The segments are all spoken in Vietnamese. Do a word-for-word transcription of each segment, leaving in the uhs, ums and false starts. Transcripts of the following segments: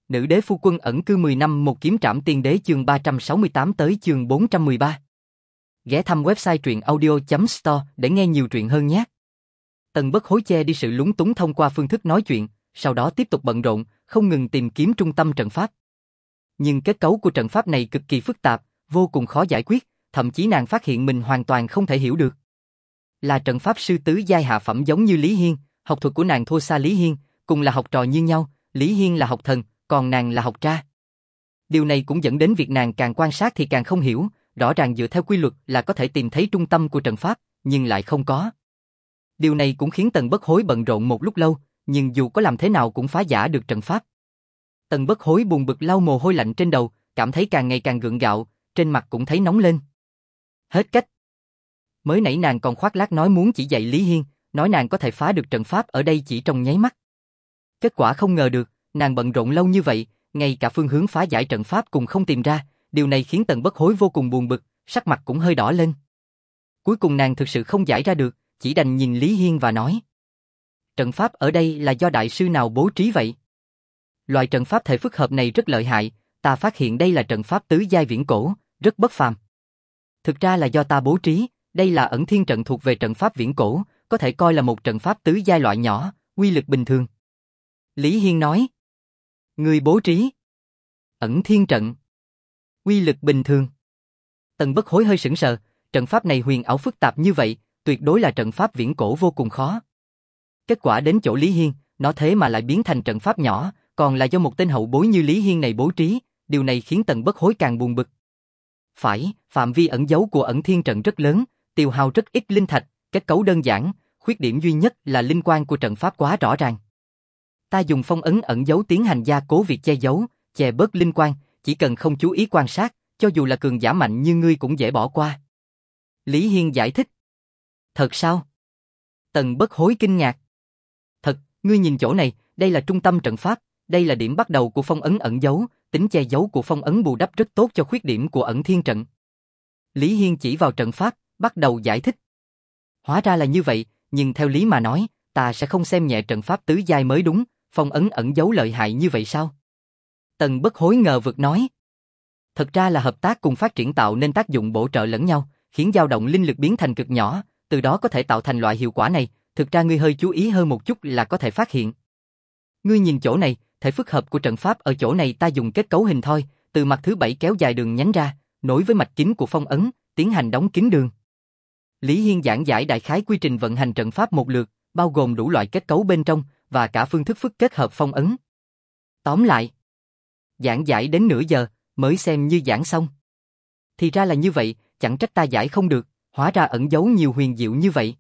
Nữ đế phu quân ẩn cư mười năm một kiếm trảm tiên đế chương ba trăm sáu mươi tám tới chương bốn trăm mười ba. Ghé thăm website truyện audio chấm store để nghe nhiều truyện hơn nhé. Tần Bất Hối che đi sự lúng túng thông qua phương thức nói chuyện, sau đó tiếp tục bận rộn, không ngừng tìm kiếm trung tâm trận pháp. Nhưng kết cấu của trận pháp này cực kỳ phức tạp, vô cùng khó giải quyết, thậm chí nàng phát hiện mình hoàn toàn không thể hiểu được. Là trận pháp sư tứ giai hạ phẩm giống như Lý Hiên, học thuật của nàng thua xa Lý Hiên, cùng là học trò như nhau, Lý Hiên là học thần, còn nàng là học tra. Điều này cũng dẫn đến việc nàng càng quan sát thì càng không hiểu, rõ ràng dựa theo quy luật là có thể tìm thấy trung tâm của trận pháp, nhưng lại không có. Điều này cũng khiến Tần Bất Hối bận rộn một lúc lâu, nhưng dù có làm thế nào cũng phá giả được trận pháp. Tần Bất Hối buồn bực lau mồ hôi lạnh trên đầu, cảm thấy càng ngày càng gượng gạo, trên mặt cũng thấy nóng lên. Hết cách. Mới nãy nàng còn khoác lác nói muốn chỉ dạy Lý Hiên, nói nàng có thể phá được trận pháp ở đây chỉ trong nháy mắt. Kết quả không ngờ được, nàng bận rộn lâu như vậy, ngay cả phương hướng phá giải trận pháp cũng không tìm ra, điều này khiến Tần Bất Hối vô cùng buồn bực, sắc mặt cũng hơi đỏ lên. Cuối cùng nàng thực sự không giải ra được, chỉ đành nhìn Lý Hiên và nói: trận pháp ở đây là do đại sư nào bố trí vậy? Loại trận pháp thể phức hợp này rất lợi hại, ta phát hiện đây là trận pháp tứ giai viễn cổ, rất bất phàm. Thực ra là do ta bố trí, đây là ẩn thiên trận thuộc về trận pháp viễn cổ, có thể coi là một trận pháp tứ giai loại nhỏ, uy lực bình thường. Lý Hiên nói: người bố trí ẩn thiên trận, uy lực bình thường. Tần Bất Hối hơi sững sờ, trận pháp này huyền ảo phức tạp như vậy, tuyệt đối là trận pháp viễn cổ vô cùng khó. Kết quả đến chỗ Lý Hiên, nó thế mà lại biến thành trận pháp nhỏ, còn là do một tên hậu bối như Lý Hiên này bố trí, điều này khiến Tần Bất Hối càng buồn bực. Phải, phạm vi ẩn giấu của ẩn thiên trận rất lớn, tiêu hao rất ít linh thạch, kết cấu đơn giản, khuyết điểm duy nhất là linh quan của trận pháp quá rõ ràng. Ta dùng phong ấn ẩn giấu tiến hành gia cố việc che giấu, che bớt linh quan, chỉ cần không chú ý quan sát, cho dù là cường giả mạnh như ngươi cũng dễ bỏ qua. Lý Hiên giải thích. Thật sao? Tần Bất Hối kinh ngạc. Thật, ngươi nhìn chỗ này, đây là trung tâm trận pháp, đây là điểm bắt đầu của phong ấn ẩn giấu, tính che giấu của phong ấn bù đắp rất tốt cho khuyết điểm của ẩn thiên trận. Lý Hiên chỉ vào trận pháp, bắt đầu giải thích. Hóa ra là như vậy, nhưng theo lý mà nói, ta sẽ không xem nhẹ trận pháp tứ giai mới đúng, phong ấn ẩn giấu lợi hại như vậy sao? Tần Bất Hối ngờ vực nói. Thật ra là hợp tác cùng phát triển tạo nên tác dụng bổ trợ lẫn nhau, khiến dao động linh lực biến thành cực nhỏ, từ đó có thể tạo thành loại hiệu quả này, thực ra ngươi hơi chú ý hơn một chút là có thể phát hiện. Ngươi nhìn chỗ này, thể phức hợp của trận pháp ở chỗ này ta dùng kết cấu hình thoi, từ mặt thứ bảy kéo dài đường nhánh ra, nối với mạch kính của phong ấn, tiến hành đóng kín đường. Lý Hiên giảng giải đại khái quy trình vận hành trận pháp một lượt, bao gồm đủ loại kết cấu bên trong, và cả phương thức phức kết hợp phong ấn. Tóm lại, giảng giải đến nửa giờ, mới xem như giảng xong. Thì ra là như vậy, chẳng trách ta giải không được, hóa ra ẩn giấu nhiều huyền diệu như vậy.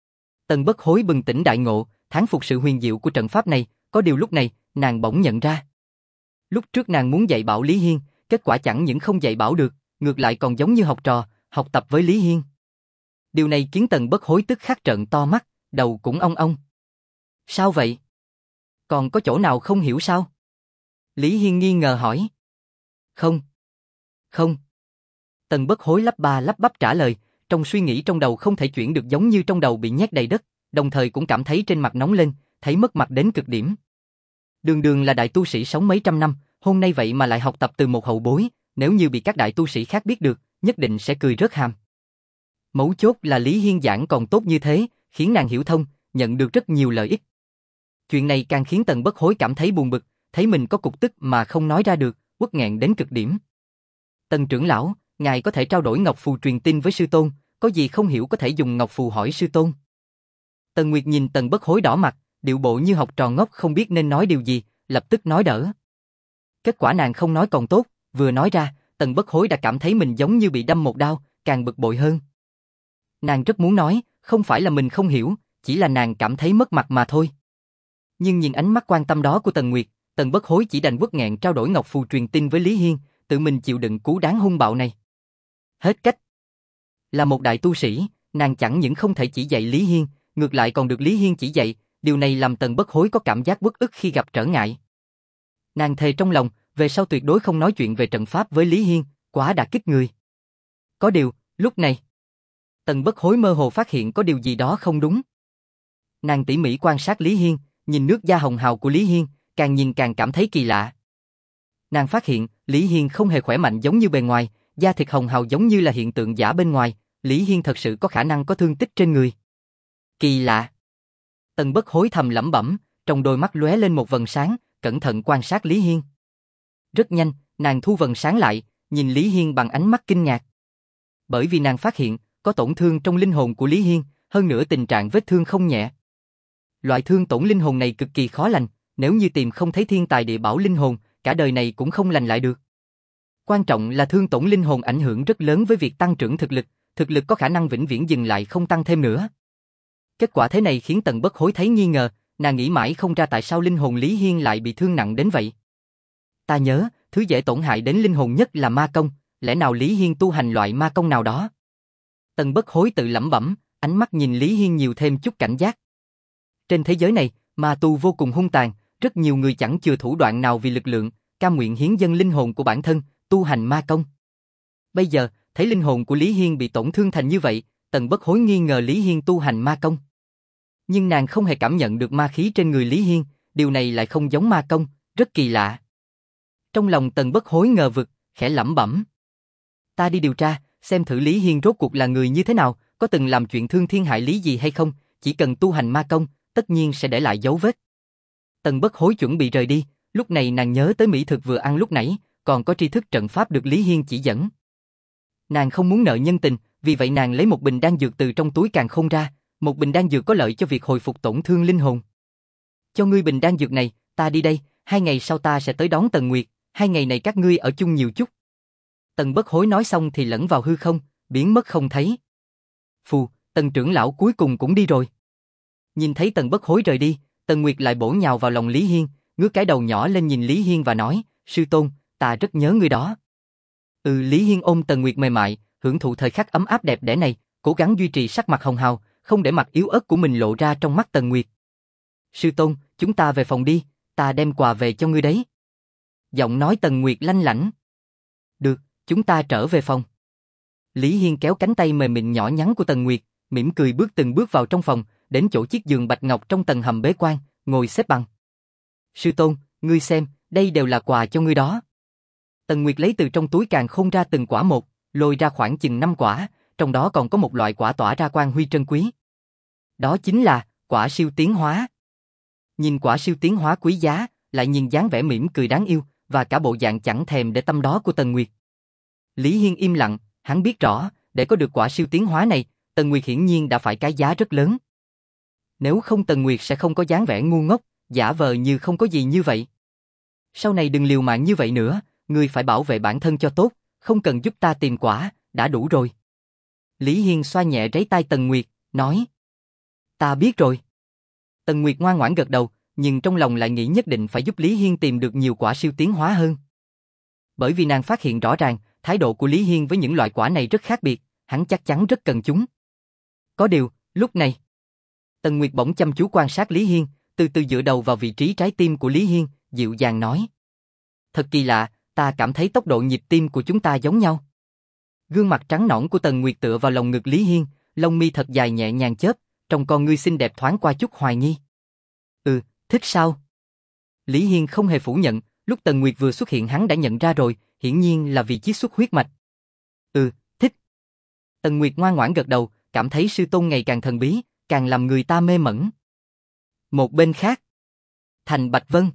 Tần Bất Hối bừng tỉnh đại ngộ, thán phục sự huyền diệu của trận pháp này, có điều lúc này, nàng bỗng nhận ra. Lúc trước nàng muốn dạy bảo Lý Hiên, kết quả chẳng những không dạy bảo được, ngược lại còn giống như học trò, học tập với Lý Hiên. Điều này khiến Tần Bất Hối tức khắc trợn to mắt, đầu cũng ong ong. Sao vậy? Còn có chỗ nào không hiểu sao? Lý Hiên nghi ngờ hỏi. Không. Không. Tần Bất Hối lắp ba lắp bắp trả lời, trong suy nghĩ trong đầu không thể chuyển được, giống như trong đầu bị nhét đầy đất, đồng thời cũng cảm thấy trên mặt nóng lên, thấy mất mặt đến cực điểm. Đường đường là đại tu sĩ sống mấy trăm năm, hôm nay vậy mà lại học tập từ một hậu bối, nếu như bị các đại tu sĩ khác biết được, nhất định sẽ cười rớt hàm. Mấu chốt là Lý Hiên giảng còn tốt như thế, khiến nàng hiểu thông, nhận được rất nhiều lợi ích. Chuyện này càng khiến Tần Bất Hối cảm thấy buồn bực, thấy mình có cục tức mà không nói ra được, uất nghẹn đến cực điểm. Tần trưởng lão, ngài có thể trao đổi ngọc phù truyền tin với sư tôn, có gì không hiểu có thể dùng ngọc phù hỏi sư tôn. Tần Nguyệt nhìn Tần Bất Hối đỏ mặt, điệu bộ như học trò ngốc không biết nên nói điều gì, lập tức nói đỡ. Kết quả nàng không nói còn tốt, vừa nói ra, Tần Bất Hối đã cảm thấy mình giống như bị đâm một đao, càng bực bội hơn. Nàng rất muốn nói, không phải là mình không hiểu, chỉ là nàng cảm thấy mất mặt mà thôi. Nhưng nhìn ánh mắt quan tâm đó của Tần Nguyệt, Tần Bất Hối chỉ đành uất nghẹn trao đổi ngọc phù truyền tin với Lý Hiên, tự mình chịu đựng cú đáng hung bạo này. Hết cách. Là một đại tu sĩ, nàng chẳng những không thể chỉ dạy Lý Hiên, ngược lại còn được Lý Hiên chỉ dạy, điều này làm Tần Bất Hối có cảm giác uất ức khi gặp trở ngại. Nàng thề trong lòng, về sau tuyệt đối không nói chuyện về trận pháp với Lý Hiên, quá đả kích người. Có điều, lúc này, Tần Bất Hối mơ hồ phát hiện có điều gì đó không đúng. Nàng tỉ mỉ quan sát Lý Hiên, nhìn nước da hồng hào của Lý Hiên, càng nhìn càng cảm thấy kỳ lạ. Nàng phát hiện, Lý Hiên không hề khỏe mạnh giống như bề ngoài, da thịt hồng hào giống như là hiện tượng giả bên ngoài, Lý Hiên thật sự có khả năng có thương tích trên người. Kỳ lạ. Tần Bất Hối thầm lẩm bẩm, trong đôi mắt lóe lên một vầng sáng, cẩn thận quan sát Lý Hiên. Rất nhanh, nàng thu vầng sáng lại, nhìn Lý Hiên bằng ánh mắt kinh ngạc. Bởi vì nàng phát hiện, có tổn thương trong linh hồn của Lý Hiên, hơn nữa tình trạng vết thương không nhẹ. Loại thương tổn linh hồn này cực kỳ khó lành, nếu như tìm không thấy thiên tài địa bảo linh hồn, cả đời này cũng không lành lại được. Quan trọng là thương tổn linh hồn ảnh hưởng rất lớn với việc tăng trưởng thực lực, thực lực có khả năng vĩnh viễn dừng lại không tăng thêm nữa. Kết quả thế này khiến Tần Bất Hối thấy nghi ngờ, nàng nghĩ mãi không ra tại sao linh hồn Lý Hiên lại bị thương nặng đến vậy. Ta nhớ, thứ dễ tổn hại đến linh hồn nhất là ma công, lẽ nào Lý Hiên tu hành loại ma công nào đó? Tần Bất Hối tự lẩm bẩm, ánh mắt nhìn Lý Hiên nhiều thêm chút cảnh giác. Trên thế giới này, ma tu vô cùng hung tàn, rất nhiều người chẳng chừa thủ đoạn nào vì lực lượng, cam nguyện hiến dâng linh hồn của bản thân, tu hành ma công. Bây giờ, thấy linh hồn của Lý Hiên bị tổn thương thành như vậy, Tần Bất Hối nghi ngờ Lý Hiên tu hành ma công. Nhưng nàng không hề cảm nhận được ma khí trên người Lý Hiên, điều này lại không giống ma công, rất kỳ lạ. Trong lòng Tần Bất Hối ngờ vực, khẽ lẩm bẩm. Ta đi điều tra, xem thử Lý Hiên rốt cuộc là người như thế nào, có từng làm chuyện thương thiên hại lý gì hay không, chỉ cần tu hành ma công, tất nhiên sẽ để lại dấu vết. Tần Bất Hối chuẩn bị rời đi, lúc này nàng nhớ tới mỹ thực vừa ăn lúc nãy, còn có tri thức trận pháp được Lý Hiên chỉ dẫn. Nàng không muốn nợ nhân tình, vì vậy nàng lấy một bình đan dược từ trong túi càn khôn ra, một bình đan dược có lợi cho việc hồi phục tổn thương linh hồn. Cho ngươi bình đan dược này, ta đi đây, hai ngày sau ta sẽ tới đón Tần Nguyệt, hai ngày này các ngươi ở chung nhiều chút. Tần Bất Hối nói xong thì lẫn vào hư không, biến mất không thấy. Phù, Tần trưởng lão cuối cùng cũng đi rồi. Nhìn thấy Tần Bất Hối rời đi, Tần Nguyệt lại bổ nhào vào lòng Lý Hiên, ngước cái đầu nhỏ lên nhìn Lý Hiên và nói, sư tôn, ta rất nhớ ngươi đó. Ừ, Lý Hiên ôm Tần Nguyệt mềm mại, hưởng thụ thời khắc ấm áp đẹp đẽ này, cố gắng duy trì sắc mặt hồng hào, không để mặt yếu ớt của mình lộ ra trong mắt Tần Nguyệt. Sư tôn, chúng ta về phòng đi, ta đem quà về cho ngươi đấy. Giọng nói Tần Nguyệt lanh lảnh. Được, chúng ta trở về phòng. Lý Hiên kéo cánh tay mềm mịn nhỏ nhắn của Tần Nguyệt, mỉm cười bước từng bước vào trong phòng, đến chỗ chiếc giường bạch ngọc trong tầng hầm bế quan, ngồi xếp bằng. Sư tôn, ngươi xem, đây đều là quà cho ngươi đó. Tần Nguyệt lấy từ trong túi càn khôn ra từng quả một, lôi ra khoảng chừng năm quả, trong đó còn có một loại quả tỏa ra quang huy trân quý. Đó chính là quả siêu tiến hóa. Nhìn quả siêu tiến hóa quý giá, lại nhìn dáng vẻ mỉm cười đáng yêu, và cả bộ dạng chẳng thèm để tâm đó của Tần Nguyệt. Lý Hiên im lặng, hắn biết rõ, để có được quả siêu tiến hóa này, Tần Nguyệt hiển nhiên đã phải cái giá rất lớn. Nếu không Tần Nguyệt sẽ không có dáng vẻ ngu ngốc, giả vờ như không có gì như vậy. Sau này đừng liều mạng như vậy nữa, ngươi phải bảo vệ bản thân cho tốt, không cần giúp ta tìm quả, đã đủ rồi. Lý Hiên xoa nhẹ ráy tai Tần Nguyệt, nói. Ta biết rồi. Tần Nguyệt ngoan ngoãn gật đầu, nhưng trong lòng lại nghĩ nhất định phải giúp Lý Hiên tìm được nhiều quả siêu tiến hóa hơn. Bởi vì nàng phát hiện rõ ràng, thái độ của Lý Hiên với những loại quả này rất khác biệt, hắn chắc chắn rất cần chúng. Có điều, lúc này, Tần Nguyệt bỗng chăm chú quan sát Lý Hiên, từ từ dựa đầu vào vị trí trái tim của Lý Hiên, dịu dàng nói. Thật kỳ lạ, ta cảm thấy tốc độ nhịp tim của chúng ta giống nhau. Gương mặt trắng nõn của Tần Nguyệt tựa vào lồng ngực Lý Hiên, lông mi thật dài nhẹ nhàng chớp, trong con ngươi xinh đẹp thoáng qua chút hoài nghi. Ừ, thích sao? Lý Hiên không hề phủ nhận, lúc Tần Nguyệt vừa xuất hiện hắn đã nhận ra rồi, hiển nhiên là vì chiết xuất huyết mạch. Ừ, thích. Tần Nguyệt ngoan ngoãn gật đầu, cảm thấy sư tôn ngày càng thần bí, càng làm người ta mê mẩn. Một bên khác, thành Bạch Vân.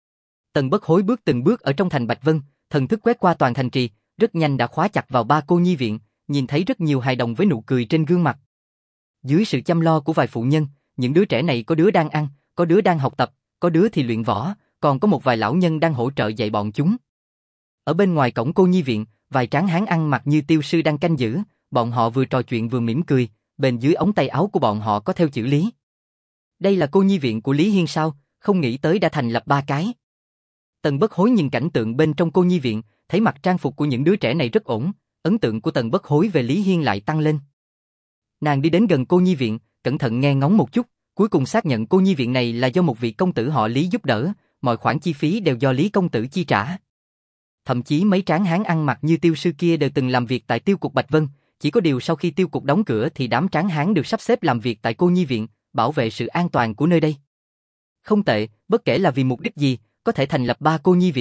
Tần Bất Hối bước từng bước ở trong thành Bạch Vân, thần thức quét qua toàn thành trì, rất nhanh đã khóa chặt vào ba cô nhi viện, nhìn thấy rất nhiều hài đồng với nụ cười trên gương mặt. Dưới sự chăm lo của vài phụ nhân, những đứa trẻ này có đứa đang ăn, có đứa đang học tập, có đứa thì luyện võ, còn có một vài lão nhân đang hỗ trợ dạy bọn chúng. Ở bên ngoài cổng cô nhi viện, vài tráng hán ăn mặc như tiêu sư đang canh giữ, bọn họ vừa trò chuyện vừa mỉm cười, bên dưới ống tay áo của bọn họ có theo chữ Lý. Đây là cô nhi viện của Lý Hiên sao, không nghĩ tới đã thành lập ba cái. Tần Bất Hối nhìn cảnh tượng bên trong cô nhi viện, thấy mặc trang phục của những đứa trẻ này rất ổn, ấn tượng của Tần Bất Hối về Lý Hiên lại tăng lên. Nàng đi đến gần cô nhi viện, cẩn thận nghe ngóng một chút, cuối cùng xác nhận cô nhi viện này là do một vị công tử họ Lý giúp đỡ, mọi khoản chi phí đều do Lý công tử chi trả. Thậm chí mấy tráng hán ăn mặc như tiêu sư kia đều từng làm việc tại tiêu cục Bạch Vân, chỉ có điều sau khi tiêu cục đóng cửa thì đám tráng hán được sắp xếp làm việc tại cô nhi viện, bảo vệ sự an toàn của nơi đây. Không tệ, bất kể là vì mục đích gì, có thể thành lập ba cô nhi viện,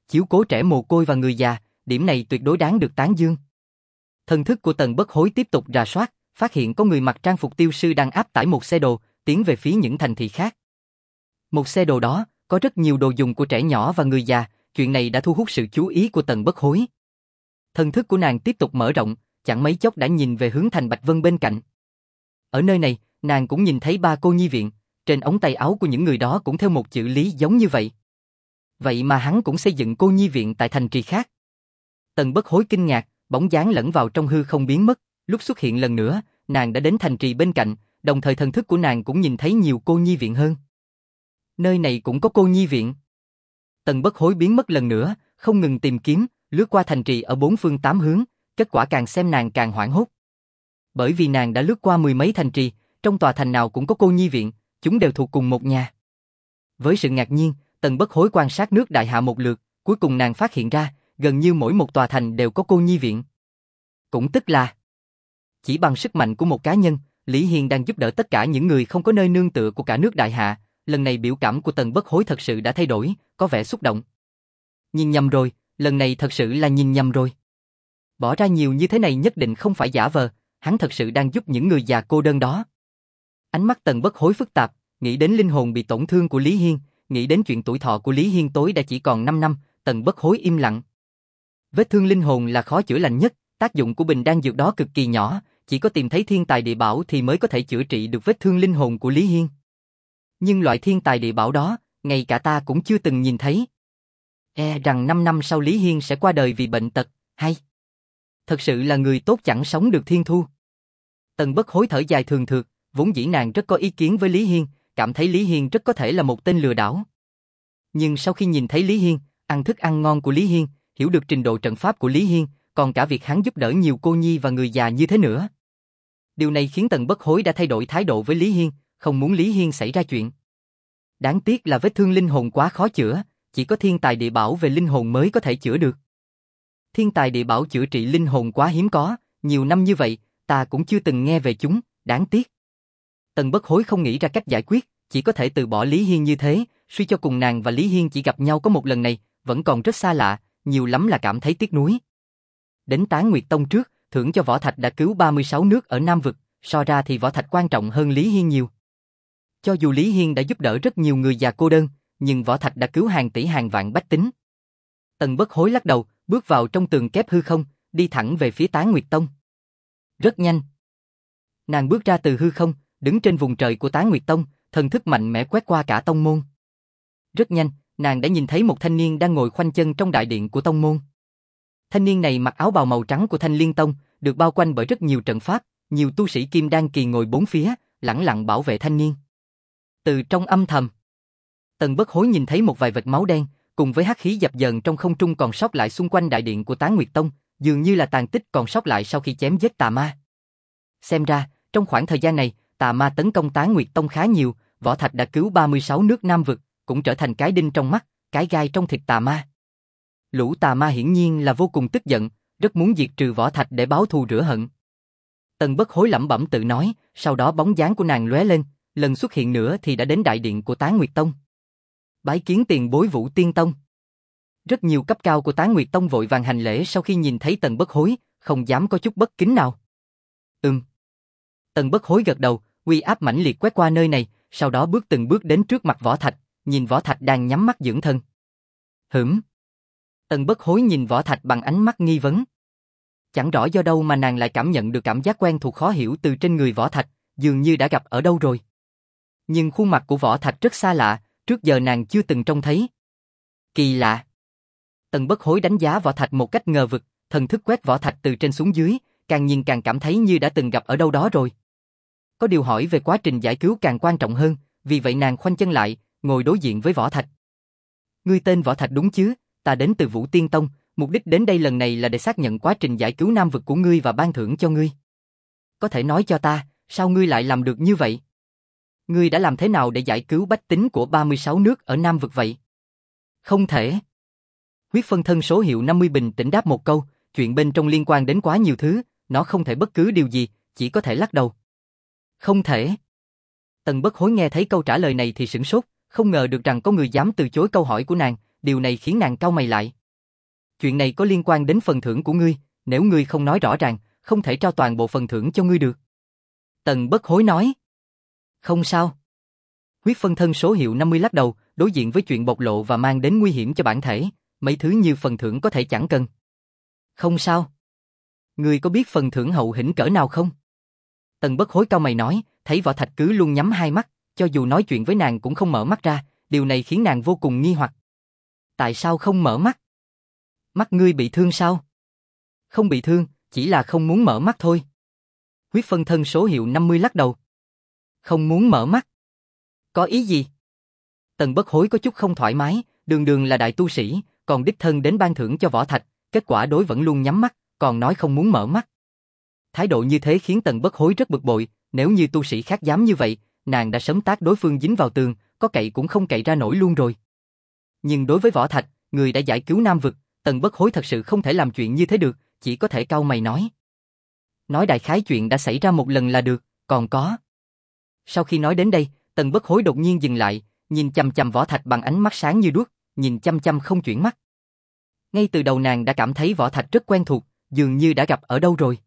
chiếu cố trẻ mồ côi và người già, điểm này tuyệt đối đáng được tán dương. Thần thức của Tần Bất Hối tiếp tục rà soát, phát hiện có người mặc trang phục tiêu sư đang áp tải một xe đồ, tiến về phía những thành thị khác. Một xe đồ đó, có rất nhiều đồ dùng của trẻ nhỏ và người già, chuyện này đã thu hút sự chú ý của Tần Bất Hối. Thần thức của nàng tiếp tục mở rộng, chẳng mấy chốc đã nhìn về hướng thành Bạch Vân bên cạnh. Ở nơi này, nàng cũng nhìn thấy ba cô nhi viện, trên ống tay áo của những người đó cũng theo một chữ Lý giống như vậy. Vậy mà hắn cũng xây dựng cô nhi viện tại thành trì khác. Tần Bất Hối kinh ngạc, bóng dáng lẫn vào trong hư không biến mất, lúc xuất hiện lần nữa, nàng đã đến thành trì bên cạnh, đồng thời thần thức của nàng cũng nhìn thấy nhiều cô nhi viện hơn. Nơi này cũng có cô nhi viện. Tần Bất Hối biến mất lần nữa, không ngừng tìm kiếm, lướt qua thành trì ở bốn phương tám hướng, kết quả càng xem nàng càng hoảng hốt. Bởi vì nàng đã lướt qua mười mấy thành trì, trong tòa thành nào cũng có cô nhi viện, chúng đều thuộc cùng một nhà. Với sự ngạc nhiên, Tần Bất Hối quan sát nước Đại Hạ một lượt, cuối cùng nàng phát hiện ra, gần như mỗi một tòa thành đều có cô nhi viện. Cũng tức là, chỉ bằng sức mạnh của một cá nhân, Lý Hiên đang giúp đỡ tất cả những người không có nơi nương tựa của cả nước Đại Hạ. Lần này biểu cảm của Tần Bất Hối thật sự đã thay đổi, có vẻ xúc động. Nhìn nhầm rồi, lần này thật sự là nhìn nhầm rồi. Bỏ ra nhiều như thế này nhất định không phải giả vờ, hắn thật sự đang giúp những người già cô đơn đó. Ánh mắt Tần Bất Hối phức tạp, nghĩ đến linh hồn bị tổn thương của Lý Hiên, nghĩ đến chuyện tuổi thọ của Lý Hiên tối đã chỉ còn năm năm, Tần Bất Hối im lặng. Vết thương linh hồn là khó chữa lành nhất, tác dụng của bình đan dược đó cực kỳ nhỏ, chỉ có tìm thấy thiên tài địa bảo thì mới có thể chữa trị được vết thương linh hồn của Lý Hiên. Nhưng loại thiên tài địa bảo đó, ngay cả ta cũng chưa từng nhìn thấy. E rằng năm năm sau Lý Hiên sẽ qua đời vì bệnh tật, hay? Thật sự là người tốt chẳng sống được thiên thu. Tần Bất Hối thở dài thường thượt, vốn dĩ nàng rất có ý kiến với Lý Hiên, cảm thấy Lý Hiên rất có thể là một tên lừa đảo. Nhưng sau khi nhìn thấy Lý Hiên, ăn thức ăn ngon của Lý Hiên, hiểu được trình độ trận pháp của Lý Hiên, còn cả việc hắn giúp đỡ nhiều cô nhi và người già như thế nữa. Điều này khiến Tần Bất Hối đã thay đổi thái độ với Lý Hiên, không muốn Lý Hiên xảy ra chuyện. Đáng tiếc là vết thương linh hồn quá khó chữa, chỉ có thiên tài địa bảo về linh hồn mới có thể chữa được. Thiên tài địa bảo chữa trị linh hồn quá hiếm có, nhiều năm như vậy, ta cũng chưa từng nghe về chúng, đáng tiếc. Tần Bất Hối không nghĩ ra cách giải quyết, chỉ có thể từ bỏ Lý Hiên như thế, suy cho cùng nàng và Lý Hiên chỉ gặp nhau có một lần này, vẫn còn rất xa lạ, nhiều lắm là cảm thấy tiếc nuối. Đến Tán Nguyệt Tông trước, thưởng cho Võ Thạch đã cứu ba mươi sáu nước ở Nam Vực, so ra thì Võ Thạch quan trọng hơn Lý Hiên nhiều. Cho dù Lý Hiên đã giúp đỡ rất nhiều người già cô đơn, nhưng Võ Thạch đã cứu hàng tỷ hàng vạn bách tính. Tần Bất Hối lắc đầu, bước vào trong tường kép hư không, đi thẳng về phía Tán Nguyệt Tông. Rất nhanh. Nàng bước ra từ hư không, đứng trên vùng trời của Tán Nguyệt Tông, thần thức mạnh mẽ quét qua cả tông môn. Rất nhanh, nàng đã nhìn thấy một thanh niên đang ngồi khoanh chân trong đại điện của tông môn. Thanh niên này mặc áo bào màu trắng của Thanh Liên Tông, được bao quanh bởi rất nhiều trận pháp, nhiều tu sĩ kim đan kỳ ngồi bốn phía, lẳng lặng bảo vệ thanh niên. Từ trong âm thầm, Tần Bất Hối nhìn thấy một vài vệt máu đen, cùng với hắc khí dập dờn trong không trung còn sót lại xung quanh đại điện của Tán Nguyệt Tông, dường như là tàn tích còn sót lại sau khi chém giết tà ma. Xem ra, trong khoảng thời gian này, tà ma tấn công Tán Nguyệt Tông khá nhiều, Võ Thạch đã cứu ba mươi sáu nước Nam Vực, cũng trở thành cái đinh trong mắt, cái gai trong thịt tà ma. Lũ tà ma hiển nhiên là vô cùng tức giận, rất muốn diệt trừ Võ Thạch để báo thù rửa hận. Tần Bất Hối lẩm bẩm tự nói, sau đó bóng dáng của nàng lóe lên, lần xuất hiện nữa thì đã đến đại điện của Tán Nguyệt Tông. Bái kiến tiền bối Vũ Tiên Tông. Rất nhiều cấp cao của Tán Nguyệt Tông vội vàng hành lễ sau khi nhìn thấy Tần Bất Hối, không dám có chút bất kính nào. Ừm. Tần Bất Hối gật đầu, uy áp mãnh liệt quét qua nơi này, sau đó bước từng bước đến trước mặt Võ Thạch, nhìn Võ Thạch đang nhắm mắt dưỡng thân. Hửm. Tần Bất Hối nhìn Võ Thạch bằng ánh mắt nghi vấn. Chẳng rõ do đâu mà nàng lại cảm nhận được cảm giác quen thuộc khó hiểu từ trên người Võ Thạch, dường như đã gặp ở đâu rồi. Nhưng khuôn mặt của Võ Thạch rất xa lạ, trước giờ nàng chưa từng trông thấy. Kỳ lạ. Tần Bất Hối đánh giá Võ Thạch một cách ngờ vực, thần thức quét Võ Thạch từ trên xuống dưới, càng nhìn càng cảm thấy như đã từng gặp ở đâu đó rồi. Có điều hỏi về quá trình giải cứu càng quan trọng hơn, vì vậy nàng khoanh chân lại, ngồi đối diện với Võ Thạch. Ngươi tên Võ Thạch đúng chứ? Ta đến từ Vũ Tiên Tông, mục đích đến đây lần này là để xác nhận quá trình giải cứu Nam Vực của ngươi và ban thưởng cho ngươi. Có thể nói cho ta, sao ngươi lại làm được như vậy? Ngươi đã làm thế nào để giải cứu bách tính của ba mươi sáu nước ở Nam Vực vậy? Không thể. Huyết phân thân số hiệu năm mươi bình tĩnh đáp một câu, chuyện bên trong liên quan đến quá nhiều thứ, nó không thể bất cứ điều gì, chỉ có thể lắc đầu. Không thể. Tần Bất Hối nghe thấy câu trả lời này thì sửng sốt, không ngờ được rằng có người dám từ chối câu hỏi của nàng, điều này khiến nàng cau mày lại. Chuyện này có liên quan đến phần thưởng của ngươi, nếu ngươi không nói rõ ràng, không thể trao toàn bộ phần thưởng cho ngươi được. Tần Bất Hối nói. Không sao. Huyết phân thân số hiệu năm mươi lắc đầu, đối diện với chuyện bộc lộ và mang đến nguy hiểm cho bản thể, mấy thứ như phần thưởng có thể chẳng cần. Không sao. Ngươi có biết phần thưởng hậu hĩnh cỡ nào không? Tần Bất Hối cau mày nói, thấy Võ Thạch cứ luôn nhắm hai mắt, cho dù nói chuyện với nàng cũng không mở mắt ra, điều này khiến nàng vô cùng nghi hoặc. Tại sao không mở mắt? Mắt ngươi bị thương sao? Không bị thương, chỉ là không muốn mở mắt thôi. Huyết phân thân số hiệu năm mươi lắc đầu. Không muốn mở mắt? Có ý gì? Tần Bất Hối có chút không thoải mái, đường đường là đại tu sĩ, còn đích thân đến ban thưởng cho Võ Thạch, kết quả đối vẫn luôn nhắm mắt, còn nói không muốn mở mắt. Thái độ như thế khiến Tần Bất Hối rất bực bội, nếu như tu sĩ khác dám như vậy, nàng đã sớm tát đối phương dính vào tường, có cậy cũng không cậy ra nổi luôn rồi. Nhưng đối với Võ Thạch, người đã giải cứu Nam Vực, Tần Bất Hối thật sự không thể làm chuyện như thế được, chỉ có thể cau mày nói. Nói đại khái chuyện đã xảy ra một lần là được, còn có. Sau khi nói đến đây, Tần Bất Hối đột nhiên dừng lại, nhìn chằm chằm Võ Thạch bằng ánh mắt sáng như đuốc, nhìn chăm chăm không chuyển mắt. Ngay từ đầu nàng đã cảm thấy Võ Thạch rất quen thuộc, dường như đã gặp ở đâu rồi.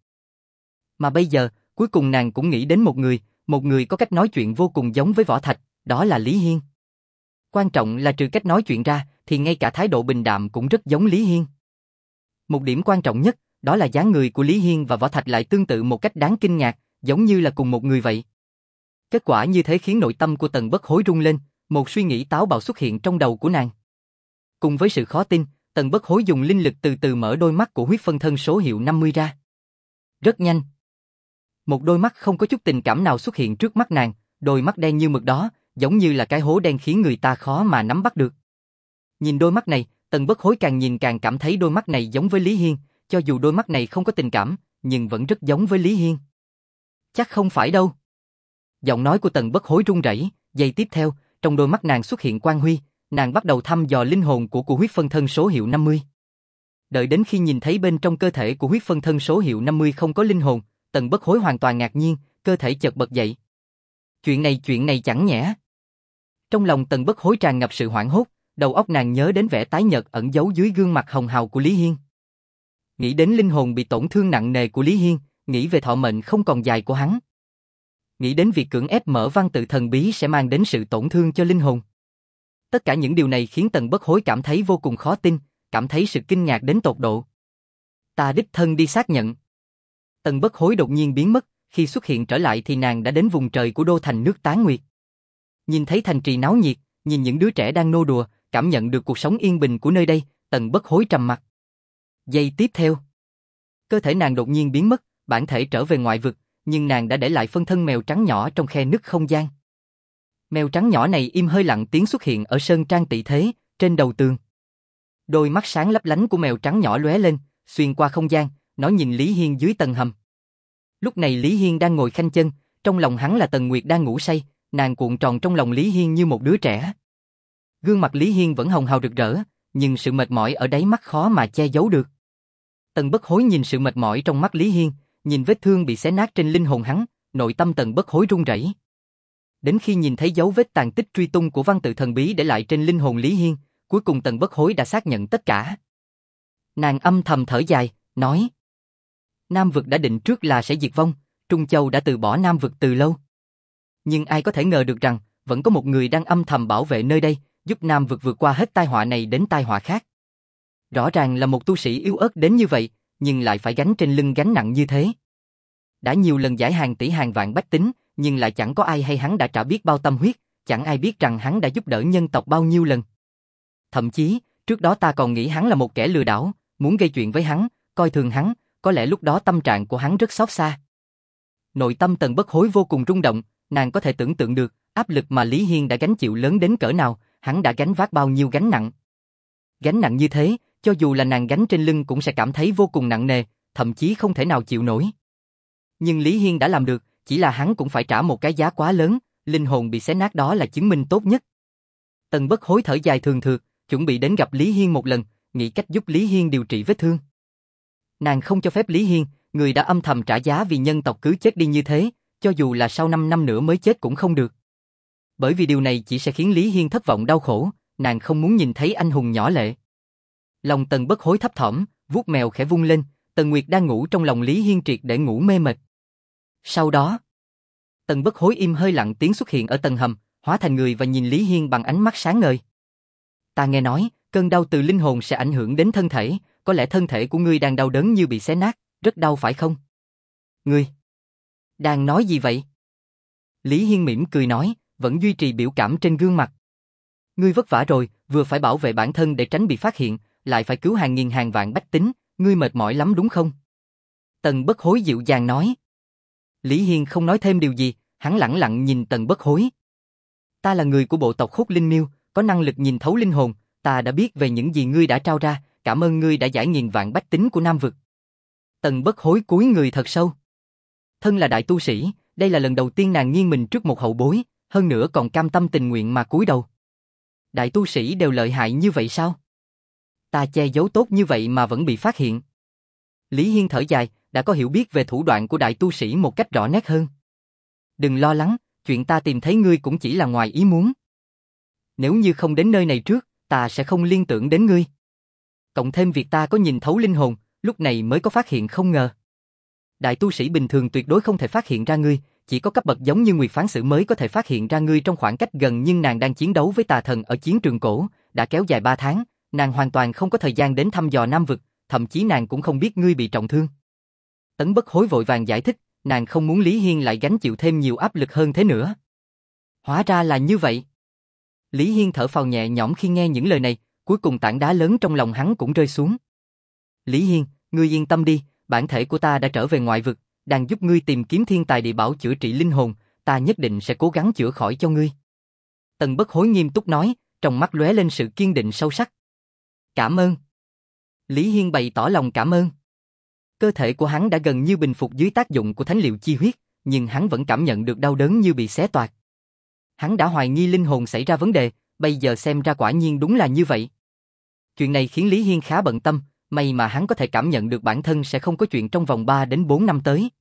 Mà bây giờ, cuối cùng nàng cũng nghĩ đến một người, một người có cách nói chuyện vô cùng giống với Võ Thạch, đó là Lý Hiên. Quan trọng là trừ cách nói chuyện ra, thì ngay cả thái độ bình đạm cũng rất giống Lý Hiên. Một điểm quan trọng nhất, đó là dáng người của Lý Hiên và Võ Thạch lại tương tự một cách đáng kinh ngạc, giống như là cùng một người vậy. Kết quả như thế khiến nội tâm của Tần Bất Hối rung lên, một suy nghĩ táo bạo xuất hiện trong đầu của nàng. Cùng với sự khó tin, Tần Bất Hối dùng linh lực từ từ mở đôi mắt của huyết phân thân số hiệu năm mươi ra. Rất nhanh. Một đôi mắt không có chút tình cảm nào xuất hiện trước mắt nàng, đôi mắt đen như mực đó, giống như là cái hố đen khiến người ta khó mà nắm bắt được. Nhìn đôi mắt này, Tần Bất Hối càng nhìn càng cảm thấy đôi mắt này giống với Lý Hiên, cho dù đôi mắt này không có tình cảm, nhưng vẫn rất giống với Lý Hiên. Chắc không phải đâu. Giọng nói của Tần Bất Hối run rẩy, giây tiếp theo, trong đôi mắt nàng xuất hiện quang huy, nàng bắt đầu thăm dò linh hồn của của huyết phân thân số hiệu năm mươi. Đợi đến khi nhìn thấy bên trong cơ thể của huyết phân thân số hiệu năm mươi không có linh hồn, Tần Bất Hối hoàn toàn ngạc nhiên, cơ thể chợt bật dậy. Chuyện này chuyện này chẳng nhẽ. Trong lòng Tần Bất Hối tràn ngập sự hoảng hốt, đầu óc nàng nhớ đến vẻ tái nhợt ẩn giấu dưới gương mặt hồng hào của Lý Hiên. Nghĩ đến linh hồn bị tổn thương nặng nề của Lý Hiên, nghĩ về thọ mệnh không còn dài của hắn. Nghĩ đến việc cưỡng ép mở văn tự thần bí sẽ mang đến sự tổn thương cho linh hồn. Tất cả những điều này khiến Tần Bất Hối cảm thấy vô cùng khó tin, cảm thấy sự kinh ngạc đến tột độ. Ta đích thân đi xác nhận. Tần Bất Hối đột nhiên biến mất, khi xuất hiện trở lại thì nàng đã đến vùng trời của đô thành nước Tán Nguyệt. Nhìn thấy thành trì náo nhiệt, nhìn những đứa trẻ đang nô đùa, cảm nhận được cuộc sống yên bình của nơi đây, Tần Bất Hối trầm mặc. Giây tiếp theo, cơ thể nàng đột nhiên biến mất, bản thể trở về ngoại vực, nhưng nàng đã để lại phân thân mèo trắng nhỏ trong khe nứt không gian. Mèo trắng nhỏ này im hơi lặng tiếng xuất hiện ở sơn trang tị thế, trên đầu tường. Đôi mắt sáng lấp lánh của mèo trắng nhỏ lóe lên, xuyên qua không gian, nó nhìn Lý Hiên dưới tầng hầm. Lúc này Lý Hiên đang ngồi khanh chân, trong lòng hắn là Tần Nguyệt đang ngủ say, nàng cuộn tròn trong lòng Lý Hiên như một đứa trẻ. Gương mặt Lý Hiên vẫn hồng hào rực rỡ, nhưng sự mệt mỏi ở đáy mắt khó mà che giấu được. Tần Bất Hối nhìn sự mệt mỏi trong mắt Lý Hiên, nhìn vết thương bị xé nát trên linh hồn hắn, nội tâm Tần Bất Hối run rẩy. Đến khi nhìn thấy dấu vết tàn tích truy tung của văn tự thần bí để lại trên linh hồn Lý Hiên, cuối cùng Tần Bất Hối đã xác nhận tất cả. Nàng âm thầm thở dài, nói: Nam vực đã định trước là sẽ diệt vong, Trung Châu đã từ bỏ Nam vực từ lâu. Nhưng ai có thể ngờ được rằng, vẫn có một người đang âm thầm bảo vệ nơi đây, giúp Nam vực vượt qua hết tai họa này đến tai họa khác. Rõ ràng là một tu sĩ yếu ớt đến như vậy, nhưng lại phải gánh trên lưng gánh nặng như thế. Đã nhiều lần giải hàng tỷ hàng vạn bách tính, nhưng lại chẳng có ai hay hắn đã trả biết bao tâm huyết, chẳng ai biết rằng hắn đã giúp đỡ nhân tộc bao nhiêu lần. Thậm chí, trước đó ta còn nghĩ hắn là một kẻ lừa đảo, muốn gây chuyện với hắn, coi thường hắn, có lẽ lúc đó tâm trạng của hắn rất xót xa. Nội tâm Tần Bất Hối vô cùng rung động, nàng có thể tưởng tượng được, áp lực mà Lý Hiên đã gánh chịu lớn đến cỡ nào, hắn đã gánh vác bao nhiêu gánh nặng. Gánh nặng như thế, cho dù là nàng gánh trên lưng cũng sẽ cảm thấy vô cùng nặng nề, thậm chí không thể nào chịu nổi. Nhưng Lý Hiên đã làm được, chỉ là hắn cũng phải trả một cái giá quá lớn, linh hồn bị xé nát đó là chứng minh tốt nhất. Tần Bất Hối thở dài thường thượt, chuẩn bị đến gặp Lý Hiên một lần, nghĩ cách giúp Lý Hiên điều trị vết thương. Nàng không cho phép Lý Hiên, người đã âm thầm trả giá vì nhân tộc cứ chết đi như thế, cho dù là sau năm năm nữa mới chết cũng không được. Bởi vì điều này chỉ sẽ khiến Lý Hiên thất vọng đau khổ, nàng không muốn nhìn thấy anh hùng nhỏ lệ. Lòng Tần Bất Hối thấp thỏm, vuốt mèo khẽ vung lên, Tần Nguyệt đang ngủ trong lòng Lý Hiên triệt để ngủ mê mệt. Sau đó, Tần Bất Hối im hơi lặng tiếng xuất hiện ở tầng hầm, hóa thành người và nhìn Lý Hiên bằng ánh mắt sáng ngời. Ta nghe nói, cơn đau từ linh hồn sẽ ảnh hưởng đến thân thể, có lẽ thân thể của ngươi đang đau đớn như bị xé nát, rất đau phải không? Ngươi đang nói gì vậy? Lý Hiên mỉm cười nói, vẫn duy trì biểu cảm trên gương mặt. Ngươi vất vả rồi, vừa phải bảo vệ bản thân để tránh bị phát hiện, lại phải cứu hàng nghìn hàng vạn bách tính, ngươi mệt mỏi lắm đúng không? Tần Bất Hối dịu dàng nói. Lý Hiên không nói thêm điều gì, hắn lẳng lặng nhìn Tần Bất Hối. Ta là người của bộ tộc Khúc Linh Miêu, có năng lực nhìn thấu linh hồn, ta đã biết về những gì ngươi đã trao ra, cảm ơn ngươi đã giải nghìn vạn bách tính của Nam Vực. Tần Bất Hối cúi người thật sâu. Thân là đại tu sĩ, đây là lần đầu tiên nàng nghiêng mình trước một hậu bối, hơn nữa còn cam tâm tình nguyện mà cúi đầu. Đại tu sĩ đều lợi hại như vậy sao? Ta che giấu tốt như vậy mà vẫn bị phát hiện. Lý Hiên thở dài, đã có hiểu biết về thủ đoạn của đại tu sĩ một cách rõ nét hơn. Đừng lo lắng, chuyện ta tìm thấy ngươi cũng chỉ là ngoài ý muốn. Nếu như không đến nơi này trước, ta sẽ không liên tưởng đến ngươi. Cộng thêm việc ta có nhìn thấu linh hồn, lúc này mới có phát hiện không ngờ. Đại tu sĩ bình thường tuyệt đối không thể phát hiện ra ngươi, chỉ có cấp bậc giống như Nguyệt Phán Sử mới có thể phát hiện ra ngươi trong khoảng cách gần, nhưng nàng đang chiến đấu với tà thần ở chiến trường cổ, đã kéo dài ba tháng, nàng hoàn toàn không có thời gian đến thăm dò Nam Vực, thậm chí nàng cũng không biết ngươi bị trọng thương. Tấn Bất Hối vội vàng giải thích, nàng không muốn Lý Hiên lại gánh chịu thêm nhiều áp lực hơn thế nữa. Hóa ra là như vậy. Lý Hiên thở phào nhẹ nhõm khi nghe những lời này, cuối cùng tảng đá lớn trong lòng hắn cũng rơi xuống. Lý Hiên, ngươi yên tâm đi, bản thể của ta đã trở về ngoại vực, đang giúp ngươi tìm kiếm thiên tài địa bảo chữa trị linh hồn, ta nhất định sẽ cố gắng chữa khỏi cho ngươi. Tần Bất Hối nghiêm túc nói, trong mắt lóe lên sự kiên định sâu sắc. Cảm ơn. Lý Hiên bày tỏ lòng cảm ơn. Cơ thể của hắn đã gần như bình phục dưới tác dụng của thánh liệu chi huyết, nhưng hắn vẫn cảm nhận được đau đớn như bị xé toạc. Hắn đã hoài nghi linh hồn xảy ra vấn đề, bây giờ xem ra quả nhiên đúng là như vậy. Chuyện này khiến Lý Hiên khá bận tâm, may mà hắn có thể cảm nhận được bản thân sẽ không có chuyện trong vòng ba đến bốn năm tới.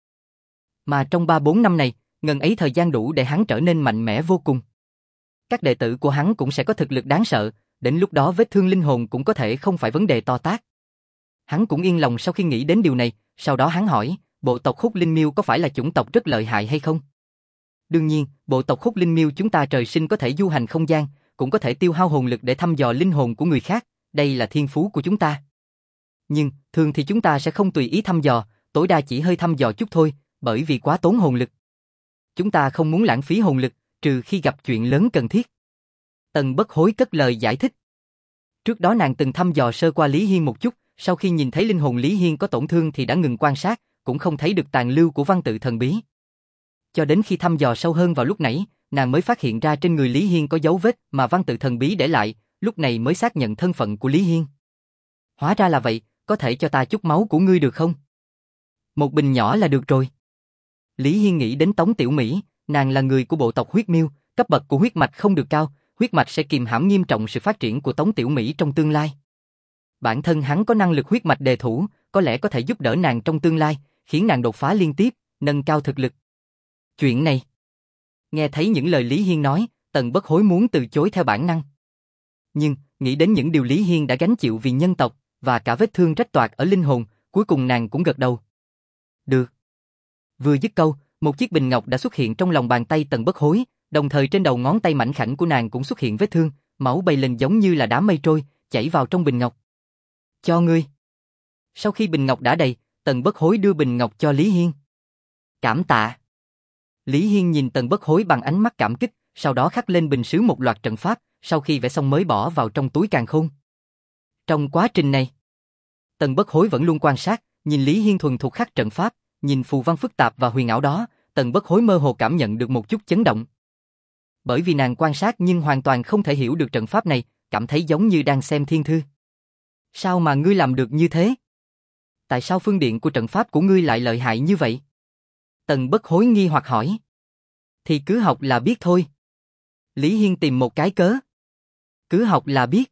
Mà trong ba bốn năm này, ngần ấy thời gian đủ để hắn trở nên mạnh mẽ vô cùng. Các đệ tử của hắn cũng sẽ có thực lực đáng sợ, đến lúc đó vết thương linh hồn cũng có thể không phải vấn đề to tát. Hắn cũng yên lòng sau khi nghĩ đến điều này, sau đó hắn hỏi, bộ tộc Khúc Linh Miêu có phải là chủng tộc rất lợi hại hay không? Đương nhiên, bộ tộc Khúc Linh Miêu chúng ta trời sinh có thể du hành không gian, cũng có thể tiêu hao hồn lực để thăm dò linh hồn của người khác, đây là thiên phú của chúng ta. Nhưng, thường thì chúng ta sẽ không tùy ý thăm dò, tối đa chỉ hơi thăm dò chút thôi, bởi vì quá tốn hồn lực. Chúng ta không muốn lãng phí hồn lực, trừ khi gặp chuyện lớn cần thiết. Tần Bất Hối cất lời giải thích. Trước đó nàng từng thăm dò sơ qua Lý Hiên một chút, sau khi nhìn thấy linh hồn Lý Hiên có tổn thương thì đã ngừng quan sát, cũng không thấy được tàn lưu của văn tự thần bí. Cho đến khi thăm dò sâu hơn vào lúc nãy, nàng mới phát hiện ra trên người Lý Hiên có dấu vết mà văn tự thần bí để lại, lúc này mới xác nhận thân phận của Lý Hiên. Hóa ra là vậy, có thể cho ta chút máu của ngươi được không? Một bình nhỏ là được rồi. Lý Hiên nghĩ đến Tống Tiểu Mỹ, nàng là người của bộ tộc huyết miêu, cấp bậc của huyết mạch không được cao, huyết mạch sẽ kìm hãm nghiêm trọng sự phát triển của Tống Tiểu Mỹ trong tương lai. Bản thân hắn có năng lực huyết mạch đề thủ, có lẽ có thể giúp đỡ nàng trong tương lai, khiến nàng đột phá liên tiếp, nâng cao thực lực. Chuyện này. Nghe thấy những lời Lý Hiên nói, Tần Bất Hối muốn từ chối theo bản năng. Nhưng, nghĩ đến những điều Lý Hiên đã gánh chịu vì nhân tộc, và cả vết thương rách toạc ở linh hồn, cuối cùng nàng cũng gật đầu. Được. Vừa dứt câu, một chiếc bình ngọc đã xuất hiện trong lòng bàn tay Tần Bất Hối, đồng thời trên đầu ngón tay mảnh khảnh của nàng cũng xuất hiện vết thương, máu bay lên giống như là đám mây trôi, chảy vào trong bình ngọc. Cho ngươi. Sau khi bình ngọc đã đầy, Tần Bất Hối đưa bình ngọc cho Lý Hiên. Cảm tạ. Lý Hiên nhìn Tần Bất Hối bằng ánh mắt cảm kích, sau đó khắc lên bình sứ một loạt trận pháp, sau khi vẽ xong mới bỏ vào trong túi càn khôn. Trong quá trình này, Tần Bất Hối vẫn luôn quan sát, nhìn Lý Hiên thuần thục khắc trận pháp, nhìn phù văn phức tạp và huyền ảo đó, Tần Bất Hối mơ hồ cảm nhận được một chút chấn động. Bởi vì nàng quan sát nhưng hoàn toàn không thể hiểu được trận pháp này, cảm thấy giống như đang xem thiên thư. Sao mà ngươi làm được như thế? Tại sao phương điện của trận pháp của ngươi lại lợi hại như vậy? Tần Bất Hối nghi hoặc hỏi. Thì cứ học là biết thôi. Lý Hiên tìm một cái cớ. Cứ học là biết.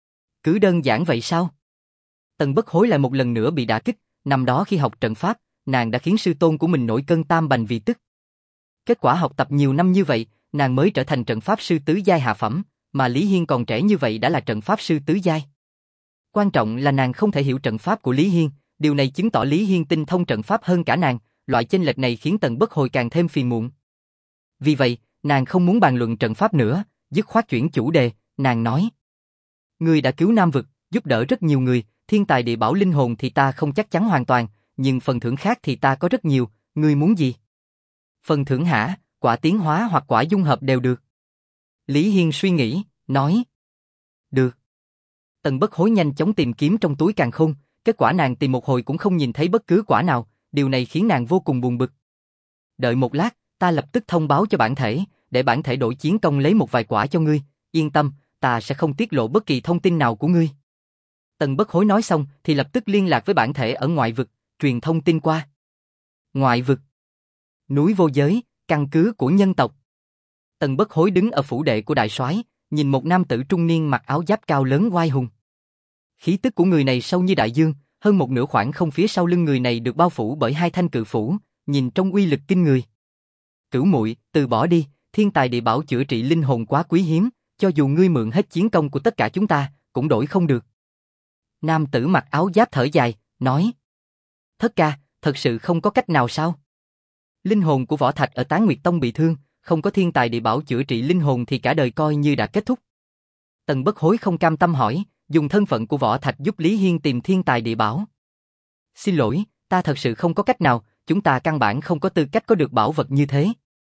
Cứ đơn giản vậy sao? Tần Bất Hối lại một lần nữa bị đả kích, năm đó khi học trận pháp, nàng đã khiến sư tôn của mình nổi cơn tam bành vì tức. Kết quả học tập nhiều năm như vậy, nàng mới trở thành trận pháp sư tứ giai hạ phẩm, mà Lý Hiên còn trẻ như vậy đã là trận pháp sư tứ giai. Quan trọng là nàng không thể hiểu trận pháp của Lý Hiên, điều này chứng tỏ Lý Hiên tinh thông trận pháp hơn cả nàng, loại chênh lệch này khiến Tần Bất Hồi càng thêm phiền muộn. Vì vậy, nàng không muốn bàn luận trận pháp nữa, dứt khoát chuyển chủ đề, nàng nói. Ngươi đã cứu Nam Vực, giúp đỡ rất nhiều người, thiên tài địa bảo linh hồn thì ta không chắc chắn hoàn toàn, nhưng phần thưởng khác thì ta có rất nhiều, ngươi muốn gì? Phần thưởng hả, quả tiến hóa hoặc quả dung hợp đều được. Lý Hiên suy nghĩ, nói. Được. Tần Bất Hối nhanh chóng tìm kiếm trong túi càn khôn, kết quả nàng tìm một hồi cũng không nhìn thấy bất cứ quả nào, điều này khiến nàng vô cùng buồn bực. Đợi một lát, ta lập tức thông báo cho bản thể, để bản thể đổi chiến công lấy một vài quả cho ngươi, yên tâm, ta sẽ không tiết lộ bất kỳ thông tin nào của ngươi. Tần Bất Hối nói xong thì lập tức liên lạc với bản thể ở ngoại vực, truyền thông tin qua. Ngoại vực. Núi vô giới, căn cứ của nhân tộc. Tần Bất Hối đứng ở phủ đệ của đại soái, nhìn một nam tử trung niên mặc áo giáp cao lớn oai hùng. Khí tức của người này sâu như đại dương, hơn một nửa khoảng không phía sau lưng người này được bao phủ bởi hai thanh cự phủ, nhìn trong uy lực kinh người. Cửu muội, từ bỏ đi, thiên tài địa bảo chữa trị linh hồn quá quý hiếm, cho dù ngươi mượn hết chiến công của tất cả chúng ta, cũng đổi không được. Nam tử mặc áo giáp thở dài, nói. Thất ca, thật sự không có cách nào sao? Linh hồn của Võ Thạch ở Tán Nguyệt Tông bị thương, không có thiên tài địa bảo chữa trị linh hồn thì cả đời coi như đã kết thúc. Tần Bất Hối không cam tâm hỏi, dùng thân phận của Võ Thạch giúp Lý Hiên tìm thiên tài địa bảo. Xin lỗi, ta thật sự không có cách nào, chúng ta căn bản không có tư cách có được bảo vật như thế.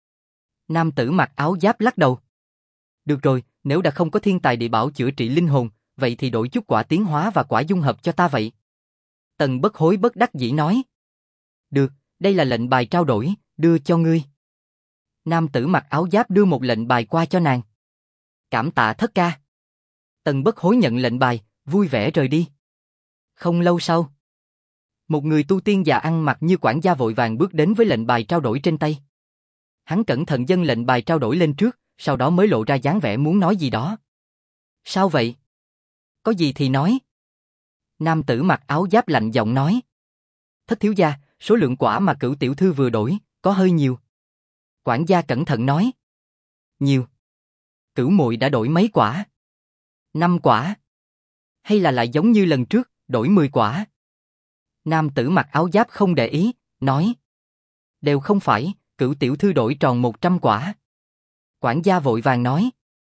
Nam tử mặc áo giáp lắc đầu. Được rồi, nếu đã không có thiên tài địa bảo chữa trị linh hồn, vậy thì đổi chút quả tiến hóa và quả dung hợp cho ta vậy. Tần Bất Hối bất đắc dĩ nói. Được, đây là lệnh bài trao đổi, đưa cho ngươi. Nam tử mặc áo giáp đưa một lệnh bài qua cho nàng. Cảm tạ thất ca. Tần Bất Hối nhận lệnh bài, vui vẻ rời đi. Không lâu sau, một người tu tiên già ăn mặc như quản gia vội vàng bước đến với lệnh bài trao đổi trên tay. Hắn cẩn thận dâng lệnh bài trao đổi lên trước, sau đó mới lộ ra dáng vẻ muốn nói gì đó. Sao vậy? Có gì thì nói. Nam tử mặc áo giáp lạnh giọng nói. Thất thiếu gia, số lượng quả mà Cửu tiểu thư vừa đổi, có hơi nhiều. Quản gia cẩn thận nói. Nhiều. Cửu muội đã đổi mấy quả? Năm quả. Hay là lại giống như lần trước, đổi mười quả? Nam tử mặc áo giáp không để ý, nói. Đều không phải, Cửu tiểu thư đổi tròn một trăm quả. Quản gia vội vàng nói.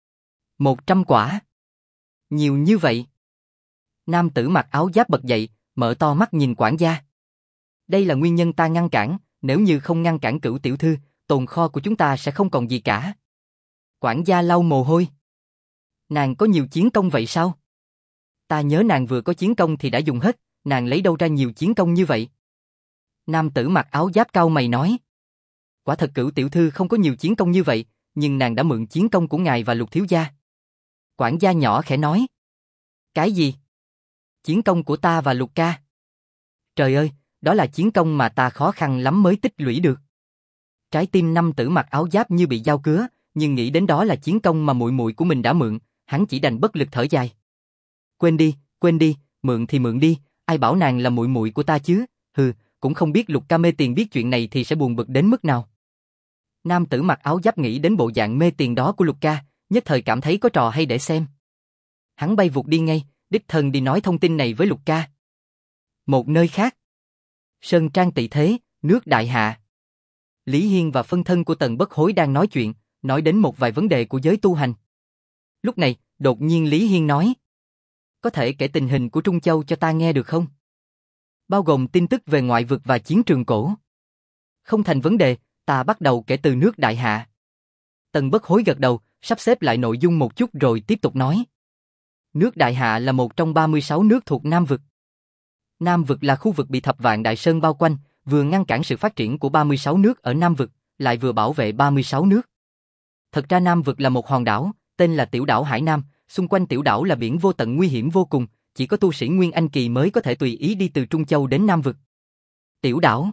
Một trăm quả. Nhiều như vậy. Nam tử mặc áo giáp bật dậy, mở to mắt nhìn quản gia. Đây là nguyên nhân ta ngăn cản, nếu như không ngăn cản Cửu tiểu thư, tồn kho của chúng ta sẽ không còn gì cả. Quản gia lau mồ hôi. Nàng có nhiều chiến công vậy sao? Ta nhớ nàng vừa có chiến công thì đã dùng hết, nàng lấy đâu ra nhiều chiến công như vậy? Nam tử mặc áo giáp cau mày nói. Quả thật Cửu tiểu thư không có nhiều chiến công như vậy, nhưng nàng đã mượn chiến công của ngài và Lục thiếu gia. Quản gia nhỏ khẽ nói. Cái gì? Chiến công của ta và Lục ca? Trời ơi, đó là chiến công mà ta khó khăn lắm mới tích lũy được. Trái tim nam tử mặc áo giáp như bị dao cứa, nhưng nghĩ đến đó là chiến công mà muội muội của mình đã mượn, hắn chỉ đành bất lực thở dài. Quên đi, quên đi, mượn thì mượn đi, ai bảo nàng là muội muội của ta chứ? Hừ, cũng không biết Lục ca mê tiền biết chuyện này thì sẽ buồn bực đến mức nào. Nam tử mặc áo giáp nghĩ đến bộ dạng mê tiền đó của Lục ca, nhất thời cảm thấy có trò hay để xem. Hắn bay vụt đi ngay, đích thân đi nói thông tin này với Lục ca. Một nơi khác. Sơn trang tị thế, nước đại hạ. Lý Hiên và phân thân của Tần Bất Hối đang nói chuyện, nói đến một vài vấn đề của giới tu hành. Lúc này, đột nhiên Lý Hiên nói. Có thể kể tình hình của Trung Châu cho ta nghe được không? Bao gồm tin tức về ngoại vực và chiến trường cổ. Không thành vấn đề, ta bắt đầu kể từ nước đại hạ. Tần Bất Hối gật đầu, sắp xếp lại nội dung một chút rồi tiếp tục nói. Nước đại hạ là một trong ba mươi sáu nước thuộc Nam vực. Nam vực là khu vực bị Thập Vạn Đại Sơn bao quanh, vừa ngăn cản sự phát triển của ba mươi sáu nước ở Nam vực, lại vừa bảo vệ ba mươi sáu nước. Thật ra Nam vực là một hòn đảo, tên là Tiểu đảo Hải Nam, xung quanh tiểu đảo là biển vô tận nguy hiểm vô cùng, chỉ có tu sĩ Nguyên Anh kỳ mới có thể tùy ý đi từ Trung Châu đến Nam vực. Tiểu đảo?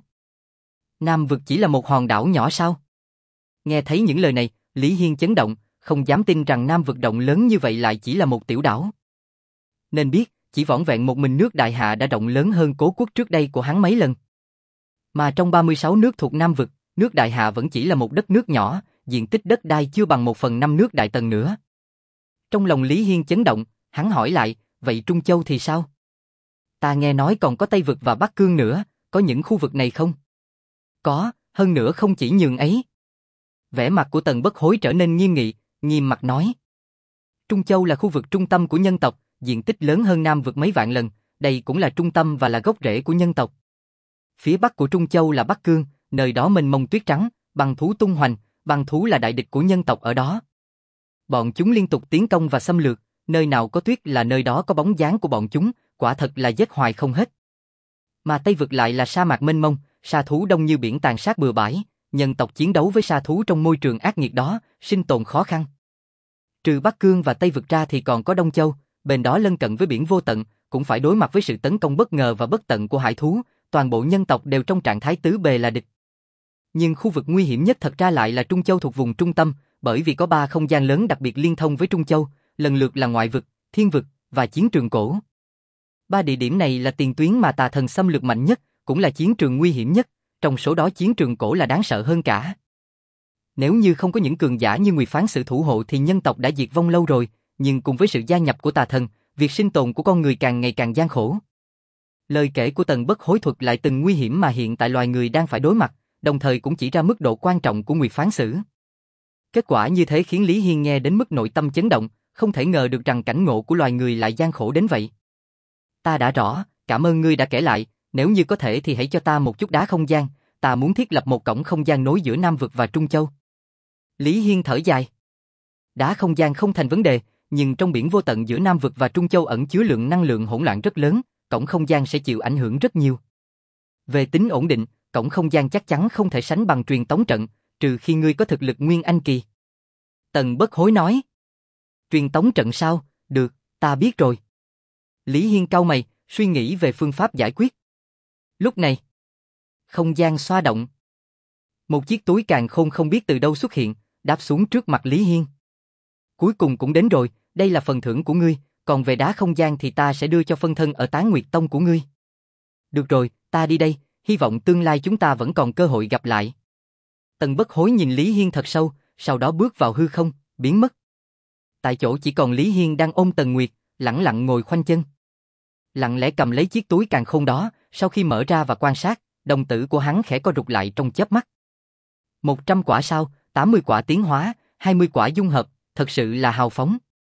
Nam vực chỉ là một hòn đảo nhỏ sao? Nghe thấy những lời này, Lý Hiên chấn động, không dám tin rằng Nam vực rộng lớn như vậy lại chỉ là một tiểu đảo. Nên biết, chỉ vỏn vẹn một mình nước đại hạ đã rộng lớn hơn Cố quốc trước đây của hắn mấy lần. Mà trong ba mươi sáu nước thuộc Nam vực, nước đại hạ vẫn chỉ là một đất nước nhỏ, diện tích đất đai chưa bằng một phần năm nước Đại Tần nữa. Trong lòng Lý Hiên chấn động, hắn hỏi lại, vậy Trung Châu thì sao? Ta nghe nói còn có Tây Vực và Bắc Cương nữa, có những khu vực này không? Có, hơn nữa không chỉ nhường ấy. Vẻ mặt của Tần Bất Hối trở nên nghiêm nghị, nghiêm mặt nói. Trung Châu là khu vực trung tâm của nhân tộc, diện tích lớn hơn Nam Vực mấy vạn lần, đây cũng là trung tâm và là gốc rễ của nhân tộc. Phía bắc của Trung Châu là Bắc Cương, nơi đó mênh mông tuyết trắng, băng thú tung hoành, băng thú là đại địch của nhân tộc ở đó. Bọn chúng liên tục tiến công và xâm lược, nơi nào có tuyết là nơi đó có bóng dáng của bọn chúng, quả thật là giết hoài không hết. Mà Tây Vực lại là sa mạc mênh mông, sa thú đông như biển tàn sát bừa bãi, nhân tộc chiến đấu với sa thú trong môi trường ác nghiệt đó, sinh tồn khó khăn. Trừ Bắc Cương và Tây Vực ra thì còn có Đông Châu, bên đó lân cận với biển vô tận, cũng phải đối mặt với sự tấn công bất ngờ và bất tận của hải thú, toàn bộ nhân tộc đều trong trạng thái tứ bề là địch. Nhưng khu vực nguy hiểm nhất thật ra lại là Trung Châu thuộc vùng trung tâm, bởi vì có ba không gian lớn đặc biệt liên thông với Trung Châu, lần lượt là Ngoại Vực, Thiên Vực và Chiến Trường Cổ. Ba địa điểm này là tiền tuyến mà tà thần xâm lược mạnh nhất, cũng là chiến trường nguy hiểm nhất, trong số đó Chiến Trường Cổ là đáng sợ hơn cả. Nếu như không có những cường giả như Nguyệt Phán Sử thủ hộ thì nhân tộc đã diệt vong lâu rồi, nhưng cùng với sự gia nhập của tà thần, việc sinh tồn của con người càng ngày càng gian khổ. Lời kể của Tần Bất Hối thuật lại từng nguy hiểm mà hiện tại loài người đang phải đối mặt, đồng thời cũng chỉ ra mức độ quan trọng của Nguyệt Phán Sử. Kết quả như thế khiến Lý Hiên nghe đến mức nội tâm chấn động, không thể ngờ được rằng cảnh ngộ của loài người lại gian khổ đến vậy. Ta đã rõ, cảm ơn ngươi đã kể lại, nếu như có thể thì hãy cho ta một chút đá không gian, ta muốn thiết lập một cổng không gian nối giữa Nam Vực và Trung Châu. Lý Hiên thở dài. Đá không gian không thành vấn đề, nhưng trong biển vô tận giữa Nam Vực và Trung Châu ẩn chứa lượng năng lượng hỗn loạn rất lớn, cổng không gian sẽ chịu ảnh hưởng rất nhiều. Về tính ổn định, cổng không gian chắc chắn không thể sánh bằng truyền tống trận, trừ khi ngươi có thực lực Nguyên Anh kỳ. Tần Bất Hối nói. Truyền tống trận sao? Được, ta biết rồi. Lý Hiên cau mày, suy nghĩ về phương pháp giải quyết. Lúc này, không gian xoa động. Một chiếc túi càn khôn không biết từ đâu xuất hiện, đáp xuống trước mặt Lý Hiên. Cuối cùng cũng đến rồi, đây là phần thưởng của ngươi, còn về đá không gian thì ta sẽ đưa cho phân thân ở Tán Nguyệt Tông của ngươi. Được rồi, ta đi đây, hy vọng tương lai chúng ta vẫn còn cơ hội gặp lại. Tần Bất Hối nhìn Lý Hiên thật sâu, sau đó bước vào hư không, biến mất. Tại chỗ chỉ còn Lý Hiên đang ôm Tần Nguyệt, lẳng lặng ngồi khoanh chân. Lặng lẽ cầm lấy chiếc túi càn khôn đó, sau khi mở ra và quan sát, đồng tử của hắn khẽ co rụt lại trong chớp mắt. một trăm quả sao, tám mươi quả tiến hóa, hai mươi quả dung hợp, thật sự là hào phóng.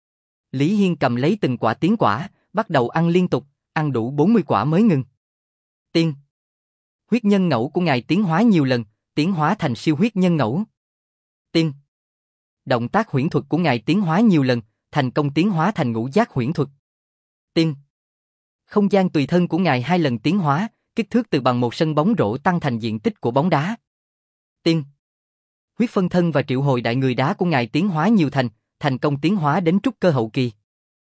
Lý Hiên cầm lấy từng quả tiến quả, bắt đầu ăn liên tục, ăn đủ bốn mươi quả mới ngừng. Tiên. Huyết nhân ngẫu của ngài tiến hóa nhiều lần, tiến hóa thành siêu huyết nhân ngẫu. Tiên. Động tác huyễn thuật của ngài tiến hóa nhiều lần, thành công tiến hóa thành ngũ giác huyễn thuật. Tiên. Không gian tùy thân của ngài hai lần tiến hóa, kích thước từ bằng một sân bóng rổ tăng thành diện tích của bóng đá. Tiên. Huyết phân thân và triệu hồi đại người đá của ngài tiến hóa nhiều thành, thành công tiến hóa đến trúc cơ hậu kỳ.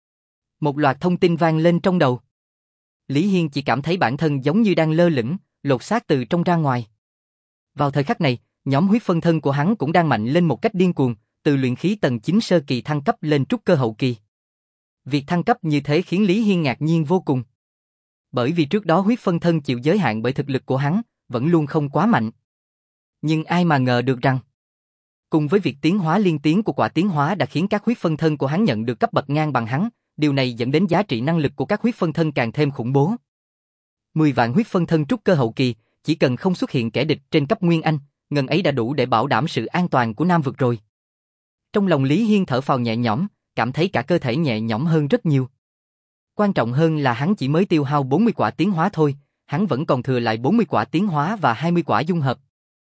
Một loạt thông tin vang lên trong đầu. Lý Hiên chỉ cảm thấy bản thân giống như đang lơ lửng, lột xác từ trong ra ngoài. Vào thời khắc này, nhóm huyết phân thân của hắn cũng đang mạnh lên một cách điên cuồng, từ luyện khí tầng chín sơ kỳ thăng cấp lên trúc cơ hậu kỳ. Việc thăng cấp như thế khiến Lý Hiên ngạc nhiên vô cùng. Bởi vì trước đó huyết phân thân chịu giới hạn bởi thực lực của hắn, vẫn luôn không quá mạnh. Nhưng ai mà ngờ được rằng, cùng với việc tiến hóa liên tiến của quả tiến hóa đã khiến các huyết phân thân của hắn nhận được cấp bậc ngang bằng hắn, điều này dẫn đến giá trị năng lực của các huyết phân thân càng thêm khủng bố. mười vạn huyết phân thân trúc cơ hậu kỳ, chỉ cần không xuất hiện kẻ địch trên cấp Nguyên Anh, ngần ấy đã đủ để bảo đảm sự an toàn của Nam Vực rồi. Trong lòng Lý Hiên thở phào nhẹ nhõm, cảm thấy cả cơ thể nhẹ nhõm hơn rất nhiều. Quan trọng hơn là hắn chỉ mới tiêu hao bốn mươi quả tiến hóa thôi, hắn vẫn còn thừa lại bốn mươi quả tiến hóa và hai mươi quả dung hợp.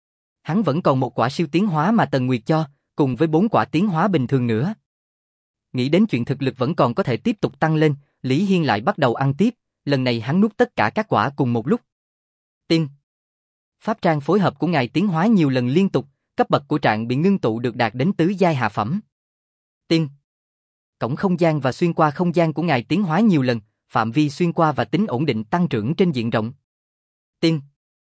Hắn vẫn còn một quả siêu tiến hóa mà Tần Nguyệt cho, cùng với bốn quả tiến hóa bình thường nữa. Nghĩ đến chuyện thực lực vẫn còn có thể tiếp tục tăng lên, Lý Hiên lại bắt đầu ăn tiếp, lần này hắn nuốt tất cả các quả cùng một lúc. Tiên. Pháp trang phối hợp của ngài tiến hóa nhiều lần liên tục, cấp bậc của trạng bị ngưng tụ được đạt đến tứ giai hạ phẩm. Tiên. Cổng không gian và xuyên qua không gian của ngài tiến hóa nhiều lần, phạm vi xuyên qua và tính ổn định tăng trưởng trên diện rộng. Tiên.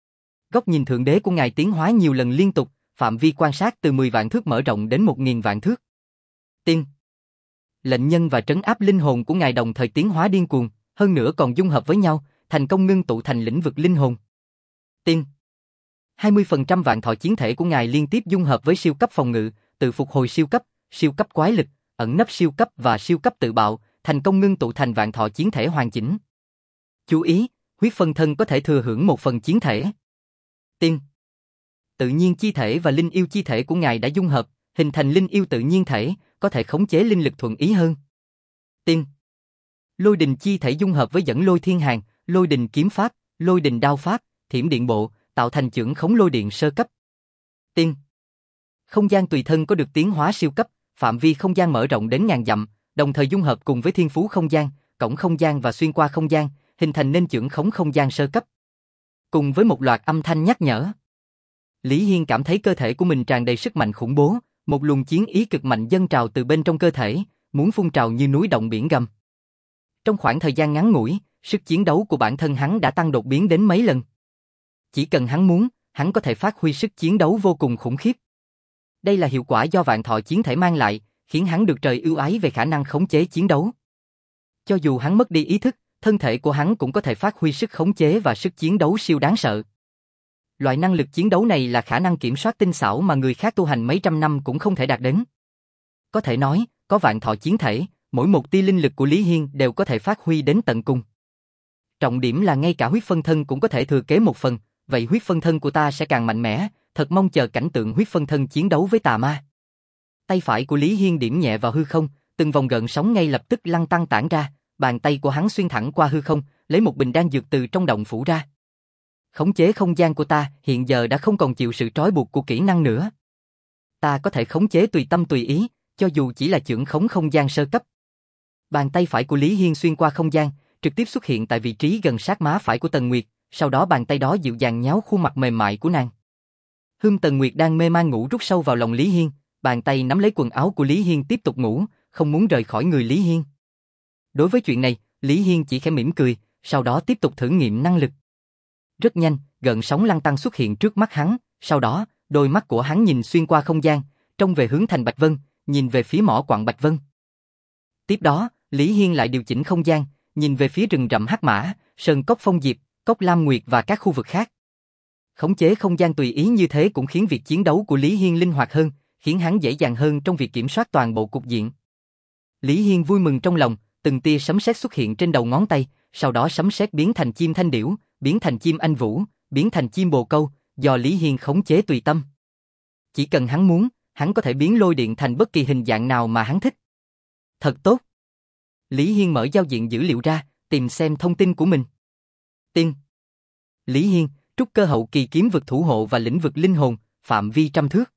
Góc nhìn thượng đế của ngài tiến hóa nhiều lần liên tục, phạm vi quan sát từ mười vạn thước mở rộng đến một nghìn vạn thước. Tiên. Lệnh nhân và trấn áp linh hồn của ngài đồng thời tiến hóa điên cuồng, hơn nữa còn dung hợp với nhau, thành công ngưng tụ thành lĩnh vực linh hồn. Tiên. hai mươi phần trăm vạn thọ chiến thể của ngài liên tiếp dung hợp với siêu cấp phòng ngự, tự phục hồi siêu cấp, siêu cấp quái lực, ẩn nấp siêu cấp và siêu cấp tự bạo, thành công ngưng tụ thành vạn thọ chiến thể hoàn chỉnh. Chú ý, huyết phân thân có thể thừa hưởng một phần chiến thể. Tiên. Tự nhiên chi thể và linh yêu chi thể của ngài đã dung hợp, hình thành linh yêu tự nhiên thể, có thể khống chế linh lực thuận ý hơn. Tiên. Lôi đình chi thể dung hợp với dẫn lôi thiên hàn, lôi đình kiếm pháp, lôi đình đao pháp, thiểm điện bộ, tạo thành chưởng khống lôi điện sơ cấp. Tiên. Không gian tùy thân có được tiến hóa siêu cấp, phạm vi không gian mở rộng đến ngàn dặm, đồng thời dung hợp cùng với thiên phú không gian, cổng không gian và xuyên qua không gian, hình thành nên chưởng khống không gian sơ cấp. Cùng với một loạt âm thanh nhắc nhở, Lý Hiên cảm thấy cơ thể của mình tràn đầy sức mạnh khủng bố, một luồng chiến ý cực mạnh dâng trào từ bên trong cơ thể, muốn phun trào như núi động biển gầm. Trong khoảng thời gian ngắn ngủi, sức chiến đấu của bản thân hắn đã tăng đột biến đến mấy lần. Chỉ cần hắn muốn, hắn có thể phát huy sức chiến đấu vô cùng khủng khiếp. Đây là hiệu quả do vạn thọ chiến thể mang lại, khiến hắn được trời ưu ái về khả năng khống chế chiến đấu. Cho dù hắn mất đi ý thức, thân thể của hắn cũng có thể phát huy sức khống chế và sức chiến đấu siêu đáng sợ. Loại năng lực chiến đấu này là khả năng kiểm soát tinh xảo mà người khác tu hành mấy trăm năm cũng không thể đạt đến. Có thể nói, có vạn thọ chiến thể, mỗi một tia linh lực của Lý Hiên đều có thể phát huy đến tận cùng. Trọng điểm là ngay cả huyết phân thân cũng có thể thừa kế một phần, vậy huyết phân thân của ta sẽ càng mạnh mẽ, thật mong chờ cảnh tượng huyết phân thân chiến đấu với tà ma. Tay phải của Lý Hiên điểm nhẹ vào hư không, từng vòng gợn sóng ngay lập tức lăn tăng tản ra, bàn tay của hắn xuyên thẳng qua hư không, lấy một bình đan dược từ trong động phủ ra. Khống chế không gian của ta hiện giờ đã không còn chịu sự trói buộc của kỹ năng nữa. Ta có thể khống chế tùy tâm tùy ý, cho dù chỉ là chưởng khống không gian sơ cấp. Bàn tay phải của Lý Hiên xuyên qua không gian, trực tiếp xuất hiện tại vị trí gần sát má phải của Tần Nguyệt, sau đó bàn tay đó dịu dàng nhéo khuôn mặt mềm mại của nàng. Hương Tần Nguyệt đang mê man ngủ rút sâu vào lòng Lý Hiên, bàn tay nắm lấy quần áo của Lý Hiên tiếp tục ngủ, không muốn rời khỏi người Lý Hiên. Đối với chuyện này, Lý Hiên chỉ khẽ mỉm cười, sau đó tiếp tục thử nghiệm năng lực. Rất nhanh, gợn sóng lăn tăn xuất hiện trước mắt hắn, sau đó, đôi mắt của hắn nhìn xuyên qua không gian, trông về hướng thành Bạch Vân, nhìn về phía mỏ quặng Bạch Vân. Tiếp đó, Lý Hiên lại điều chỉnh không gian, nhìn về phía rừng rậm Hắc Mã, sơn cốc Phong Diệp, cốc Lam Nguyệt và các khu vực khác. Khống chế không gian tùy ý như thế cũng khiến việc chiến đấu của Lý Hiên linh hoạt hơn, khiến hắn dễ dàng hơn trong việc kiểm soát toàn bộ cục diện. Lý Hiên vui mừng trong lòng, từng tia sấm sét xuất hiện trên đầu ngón tay, sau đó sấm sét biến thành chim thanh điểu, biến thành chim anh vũ, biến thành chim bồ câu, do Lý Hiên khống chế tùy tâm. Chỉ cần hắn muốn, hắn có thể biến lôi điện thành bất kỳ hình dạng nào mà hắn thích. Thật tốt. Lý Hiên mở giao diện dữ liệu ra, tìm xem thông tin của mình. Tiên. Lý Hiên, trúc cơ hậu kỳ kiếm vực thủ hộ và lĩnh vực linh hồn, phạm vi trăm thước.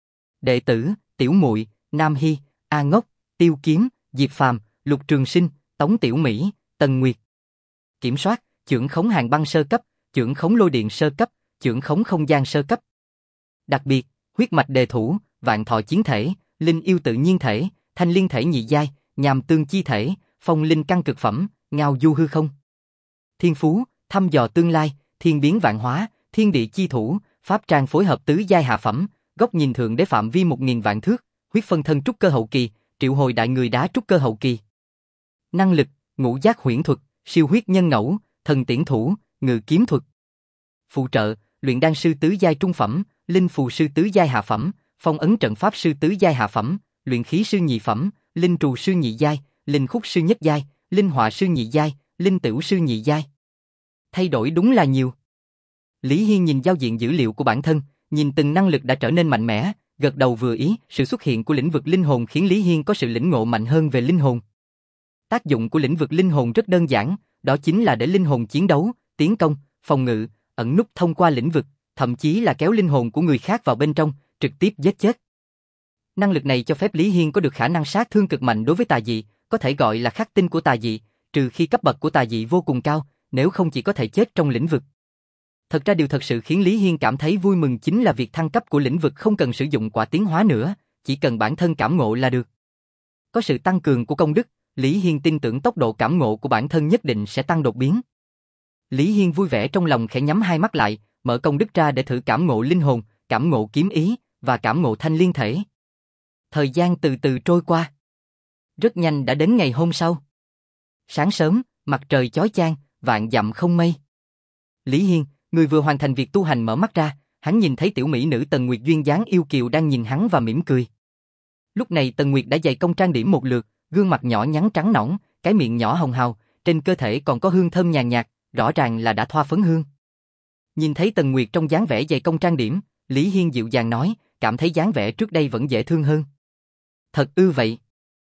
Đệ tử, Tiểu Muội, Nam Hy, A Ngốc, Tiêu Kiếm, Diệp Phàm, Lục Trường Sinh, Tống Tiểu Mỹ, Tần Nguyệt. Kiểm soát, chưởng khống hàng băng sơ cấp, chưởng khống lôi điện sơ cấp, chưởng khống không gian sơ cấp. Đặc biệt, huyết mạch đề thủ, vạn thọ chiến thể, linh yêu tự nhiên thể, thanh liên thể nhị giai, nhàm tương chi thể, phong linh căn cực phẩm, ngao du hư không. Thiên phú, thăm dò tương lai, thiên biến vạn hóa, thiên địa chi thủ, pháp trang phối hợp tứ giai hạ phẩm, góc nhìn thượng đế phạm vi một nghìn vạn thước, huyết phân thân trúc cơ hậu kỳ, triệu hồi đại người đá trúc cơ hậu kỳ. Năng lực, ngũ giác huyễn thuật, siêu huyết nhân ngẫu, thần tiễn thủ, ngự kiếm thuật. Phụ trợ, luyện đan sư tứ giai trung phẩm, linh phù sư tứ giai hạ phẩm, phong ấn trận pháp sư tứ giai hạ phẩm, luyện khí sư nhị phẩm, linh trù sư nhị giai, linh khúc sư nhất giai, linh họa sư nhị giai, linh tửu sư nhị giai. Thay đổi đúng là nhiều. Lý Hiên nhìn giao diện dữ liệu của bản thân, nhìn từng năng lực đã trở nên mạnh mẽ, gật đầu vừa ý. Sự xuất hiện của lĩnh vực linh hồn khiến Lý Hiên có sự lĩnh ngộ mạnh hơn về linh hồn. Tác dụng của lĩnh vực linh hồn rất đơn giản, đó chính là để linh hồn chiến đấu, tiến công, phòng ngự, ẩn núp thông qua lĩnh vực, thậm chí là kéo linh hồn của người khác vào bên trong, trực tiếp giết chết. Năng lực này cho phép Lý Hiên có được khả năng sát thương cực mạnh đối với tà dị, có thể gọi là khắc tinh của tà dị, trừ khi cấp bậc của tà dị vô cùng cao, nếu không chỉ có thể chết trong lĩnh vực. Thật ra điều thật sự khiến Lý Hiên cảm thấy vui mừng chính là việc thăng cấp của lĩnh vực không cần sử dụng quả tiến hóa nữa, chỉ cần bản thân cảm ngộ là được. Có sự tăng cường của công đức, Lý Hiên tin tưởng tốc độ cảm ngộ của bản thân nhất định sẽ tăng đột biến. Lý Hiên vui vẻ trong lòng khẽ nhắm hai mắt lại, mở công đức ra để thử cảm ngộ linh hồn, cảm ngộ kiếm ý và cảm ngộ thanh liên thể. Thời gian từ từ trôi qua. Rất nhanh đã đến ngày hôm sau. Sáng sớm, mặt trời chói chang, vạn dặm không mây. Lý Hiên, người vừa hoàn thành việc tu hành mở mắt ra, hắn nhìn thấy tiểu mỹ nữ Tần Nguyệt duyên dáng yêu kiều đang nhìn hắn và mỉm cười. Lúc này Tần Nguyệt đã dày công trang điểm một lượt, gương mặt nhỏ nhắn trắng nõn, cái miệng nhỏ hồng hào, trên cơ thể còn có hương thơm nhàn nhạt, rõ ràng là đã thoa phấn hương. Nhìn thấy Tần Nguyệt trong dáng vẻ dày công trang điểm, Lý Hiên dịu dàng nói, cảm thấy dáng vẻ trước đây vẫn dễ thương hơn. Thật ư vậy?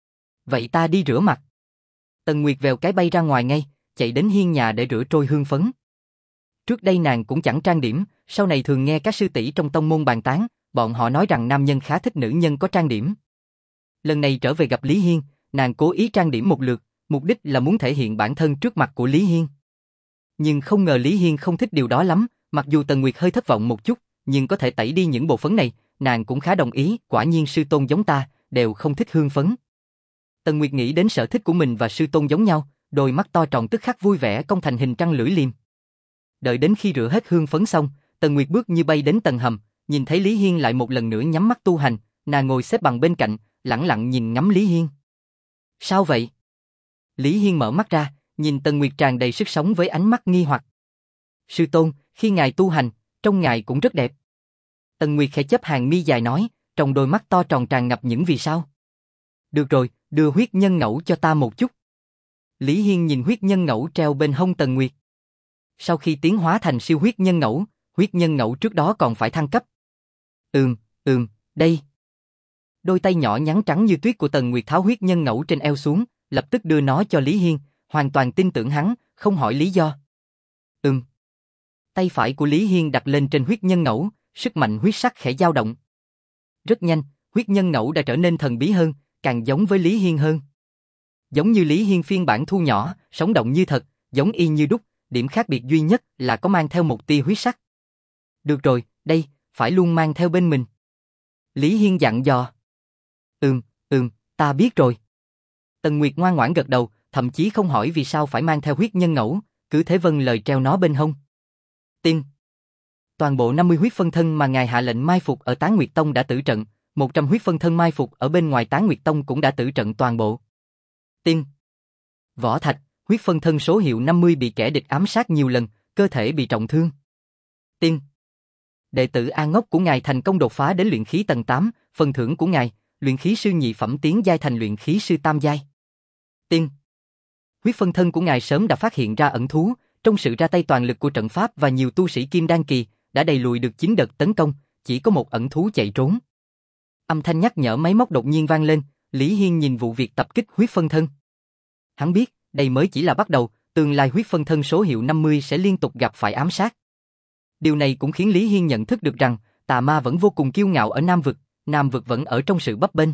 Vậy ta đi rửa mặt. Tần Nguyệt vèo cái bay ra ngoài ngay, chạy đến hiên nhà để rửa trôi hương phấn. Trước đây nàng cũng chẳng trang điểm, sau này thường nghe các sư tỷ trong tông môn bàn tán, bọn họ nói rằng nam nhân khá thích nữ nhân có trang điểm. Lần này trở về gặp Lý Hiên, nàng cố ý trang điểm một lượt, mục đích là muốn thể hiện bản thân trước mặt của Lý Hiên. Nhưng không ngờ Lý Hiên không thích điều đó lắm, mặc dù Tần Nguyệt hơi thất vọng một chút, nhưng có thể tẩy đi những bộ phấn này, nàng cũng khá đồng ý, quả nhiên sư tôn giống ta, đều không thích hương phấn. Tần Nguyệt nghĩ đến sở thích của mình và sư tôn giống nhau, đôi mắt to tròn tức khắc vui vẻ cong thành hình trăng lưỡi liềm. Đợi đến khi rửa hết hương phấn xong, Tần Nguyệt bước như bay đến tầng hầm, nhìn thấy Lý Hiên lại một lần nữa nhắm mắt tu hành, nàng ngồi xếp bằng bên cạnh, lẳng lặng nhìn ngắm Lý Hiên. Sao vậy? Lý Hiên mở mắt ra, nhìn Tần Nguyệt tràn đầy sức sống với ánh mắt nghi hoặc. Sư tôn, khi ngài tu hành, trông ngài cũng rất đẹp. Tần Nguyệt khẽ chớp hàng mi dài nói, trong đôi mắt to tròn tràn ngập những vì sao. Được rồi, đưa huyết nhân ngẫu cho ta một chút. Lý Hiên nhìn huyết nhân ngẫu treo bên hông Tần Nguyệt. Sau khi tiến hóa thành siêu huyết nhân ngẫu, huyết nhân ngẫu trước đó còn phải thăng cấp. Ừm, ừm, đây. Đôi tay nhỏ nhắn trắng như tuyết của Tần Nguyệt tháo huyết nhân ngẫu trên eo xuống, lập tức đưa nó cho Lý Hiên, hoàn toàn tin tưởng hắn, không hỏi lý do. Ừm. Tay phải của Lý Hiên đặt lên trên huyết nhân ngẫu, sức mạnh huyết sắc khẽ dao động. Rất nhanh, huyết nhân ngẫu đã trở nên thần bí hơn, càng giống với Lý Hiên hơn. Giống như Lý Hiên phiên bản thu nhỏ, sống động như thật, giống y như đúc, điểm khác biệt duy nhất là có mang theo một tia huyết sắc. Được rồi, đây, phải luôn mang theo bên mình. Lý Hiên dặn dò. Ừm, ừm, ta biết rồi. Tần Nguyệt ngoan ngoãn gật đầu, thậm chí không hỏi vì sao phải mang theo huyết nhân ngẫu, cứ thế vâng lời treo nó bên hông. Tin. Toàn bộ năm mươi huyết phân thân mà ngài hạ lệnh mai phục ở Tán Nguyệt Tông đã tử trận, một trăm huyết phân thân mai phục ở bên ngoài Tán Nguyệt Tông cũng đã tử trận toàn bộ. Tin. Võ Thạch, huyết phân thân số hiệu năm mươi bị kẻ địch ám sát nhiều lần, cơ thể bị trọng thương. Tin. Đệ tử A Ngốc của ngài thành công đột phá đến luyện khí tầng tám, phần thưởng của ngài, luyện khí sư nhị phẩm tiến giai thành luyện khí sư tam giai. Tin. Huyết phân thân của ngài sớm đã phát hiện ra ẩn thú, trong sự ra tay toàn lực của trận pháp và nhiều tu sĩ kim đan kỳ, đã đẩy lùi được chín đợt tấn công, chỉ có một ẩn thú chạy trốn. Âm thanh nhắc nhở máy móc đột nhiên vang lên, Lý Hiên nhìn vụ việc tập kích huyết phân thân. Hắn biết, đây mới chỉ là bắt đầu, tương lai huyết phân thân số hiệu năm mươi sẽ liên tục gặp phải ám sát. Điều này cũng khiến Lý Hiên nhận thức được rằng, tà ma vẫn vô cùng kiêu ngạo ở Nam Vực, Nam Vực vẫn ở trong sự bấp bênh.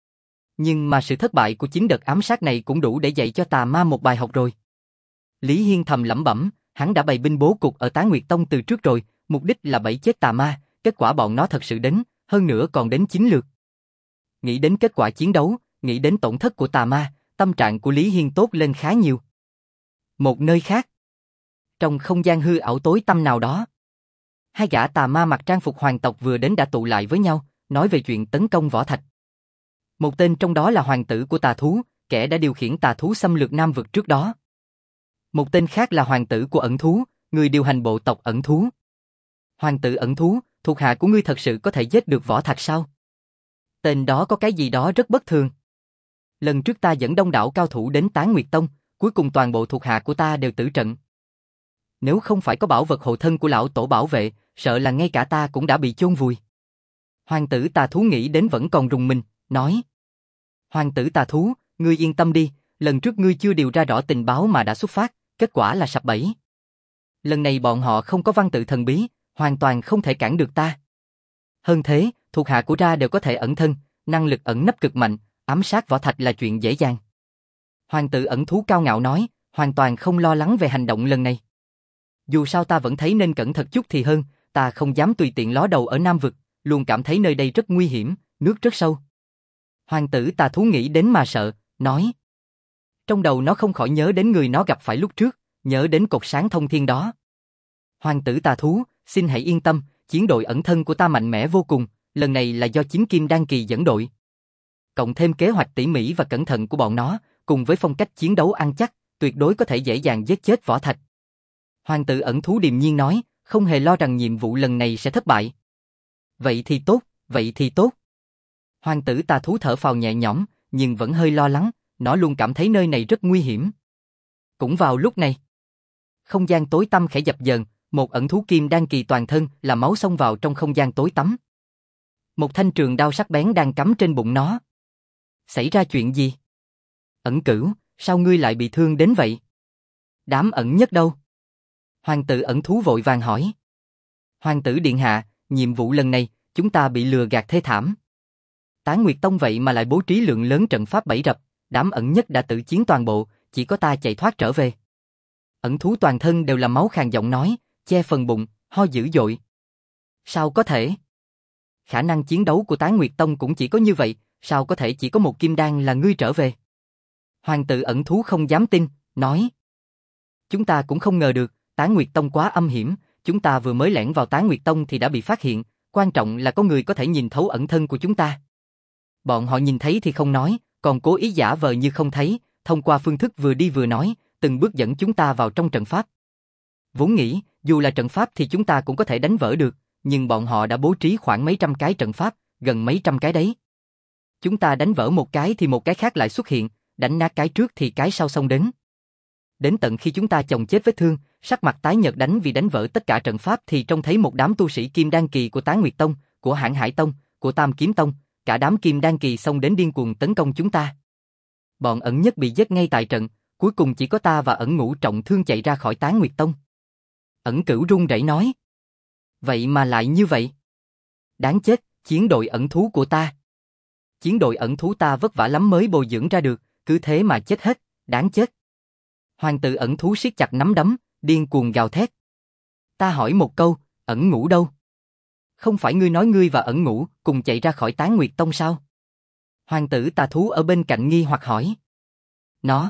Nhưng mà sự thất bại của chín đợt ám sát này cũng đủ để dạy cho tà ma một bài học rồi. Lý Hiên thầm lẩm bẩm, hắn đã bày binh bố cục ở Tán Nguyệt Tông từ trước rồi, mục đích là bẫy chết tà ma, kết quả bọn nó thật sự đến, hơn nữa còn đến chín lượt. Nghĩ đến kết quả chiến đấu, nghĩ đến tổn thất của tà ma, tâm trạng của Lý Hiên tốt lên khá nhiều. Một nơi khác, trong không gian hư ảo tối tăm nào đó, hai gã tà ma mặc trang phục hoàng tộc vừa đến đã tụ lại với nhau, nói về chuyện tấn công Võ Thạch. Một tên trong đó là hoàng tử của tà thú, kẻ đã điều khiển tà thú xâm lược Nam Vực trước đó. Một tên khác là hoàng tử của ẩn thú, người điều hành bộ tộc ẩn thú. Hoàng tử ẩn thú, thuộc hạ của ngươi thật sự có thể giết được Võ Thạch sao? Tên đó có cái gì đó rất bất thường. Lần trước ta dẫn đông đảo cao thủ đến Tán Nguyệt Tông, cuối cùng toàn bộ thuộc hạ của ta đều tử trận. Nếu không phải có bảo vật hộ thân của lão tổ bảo vệ, sợ là ngay cả ta cũng đã bị chôn vùi. Hoàng tử tà thú nghĩ đến vẫn còn rùng mình, nói. Hoàng tử tà thú, ngươi yên tâm đi, lần trước ngươi chưa điều ra rõ tình báo mà đã xuất phát, kết quả là sập bẫy. Lần này bọn họ không có văn tự thần bí, hoàn toàn không thể cản được ta. Hơn thế, thuộc hạ của ra đều có thể ẩn thân, năng lực ẩn nấp cực mạnh, ám sát Võ Thạch là chuyện dễ dàng. Hoàng tử ẩn thú cao ngạo nói, hoàn toàn không lo lắng về hành động lần này. Dù sao ta vẫn thấy nên cẩn thận chút thì hơn, ta không dám tùy tiện ló đầu ở Nam Vực, luôn cảm thấy nơi đây rất nguy hiểm, nước rất sâu. Hoàng tử tà thú nghĩ đến mà sợ, nói. Trong đầu nó không khỏi nhớ đến người nó gặp phải lúc trước, nhớ đến cột sáng thông thiên đó. Hoàng tử tà thú, xin hãy yên tâm, chiến đội ẩn thân của ta mạnh mẽ vô cùng, lần này là do chính Kim Đan Kỳ dẫn đội. Cộng thêm kế hoạch tỉ mỉ và cẩn thận của bọn nó, cùng với phong cách chiến đấu ăn chắc, tuyệt đối có thể dễ dàng giết chết Võ Thạch. Hoàng tử ẩn thú điềm nhiên nói, không hề lo rằng nhiệm vụ lần này sẽ thất bại. Vậy thì tốt, vậy thì tốt. Hoàng tử tà thú thở phào nhẹ nhõm, nhưng vẫn hơi lo lắng, nó luôn cảm thấy nơi này rất nguy hiểm. Cũng vào lúc này, Không gian tối tăm khẽ dập dờn, một ẩn thú kim đan kỳ toàn thân là máu xông vào trong không gian tối tăm. Một thanh trường đao sắc bén đang cắm trên bụng nó. Xảy ra chuyện gì? Ẩn Cửu, sao ngươi lại bị thương đến vậy? Đám ẩn nhất đâu? Hoàng tử ẩn thú vội vàng hỏi. Hoàng tử điện hạ, nhiệm vụ lần này, chúng ta bị lừa gạt thê thảm. Tán Nguyệt Tông vậy mà lại bố trí lượng lớn trận pháp bẫy rập, đám ẩn nhất đã tự chiến toàn bộ, chỉ có ta chạy thoát trở về. Ẩn thú toàn thân đều là máu khàn giọng nói, che phần bụng, ho dữ dội. Sao có thể? Khả năng chiến đấu của Tán Nguyệt Tông cũng chỉ có như vậy, sao có thể chỉ có một kim đan là ngươi trở về? Hoàng tử ẩn thú không dám tin, nói. Chúng ta cũng không ngờ được, Tán Nguyệt Tông quá âm hiểm, chúng ta vừa mới lẻn vào Tán Nguyệt Tông thì đã bị phát hiện, quan trọng là có người có thể nhìn thấu ẩn thân của chúng ta. Bọn họ nhìn thấy thì không nói, còn cố ý giả vờ như không thấy, thông qua phương thức vừa đi vừa nói, từng bước dẫn chúng ta vào trong trận pháp. Vốn nghĩ, dù là trận pháp thì chúng ta cũng có thể đánh vỡ được, nhưng bọn họ đã bố trí khoảng mấy trăm cái trận pháp, gần mấy trăm cái đấy. Chúng ta đánh vỡ một cái thì một cái khác lại xuất hiện, đánh nát cái trước thì cái sau xông đến. Đến tận khi chúng ta chồng chết vết thương, sắc mặt tái nhợt đánh vì đánh vỡ tất cả trận pháp thì trông thấy một đám tu sĩ kim đan kỳ của Tán Nguyệt Tông, của Hãn Hải Tông, của Tam Kiếm Tông, cả đám kim đan kỳ xông đến điên cuồng tấn công chúng ta. Bọn ẩn nhất bị giết ngay tại trận, cuối cùng chỉ có ta và ẩn ngũ trọng thương chạy ra khỏi Tán Nguyệt Tông. Ẩn Cửu run rẩy nói. Vậy mà lại như vậy. Đáng chết, chiến đội ẩn thú của ta. Chiến đội ẩn thú ta vất vả lắm mới bồi dưỡng ra được, cứ thế mà chết hết, đáng chết. Hoàng tử ẩn thú siết chặt nắm đấm, điên cuồng gào thét. Ta hỏi một câu, ẩn ngũ đâu? Không phải ngươi nói ngươi và ẩn ngũ cùng chạy ra khỏi Tán Nguyệt Tông sao? Hoàng tử tà thú ở bên cạnh nghi hoặc hỏi. Nó.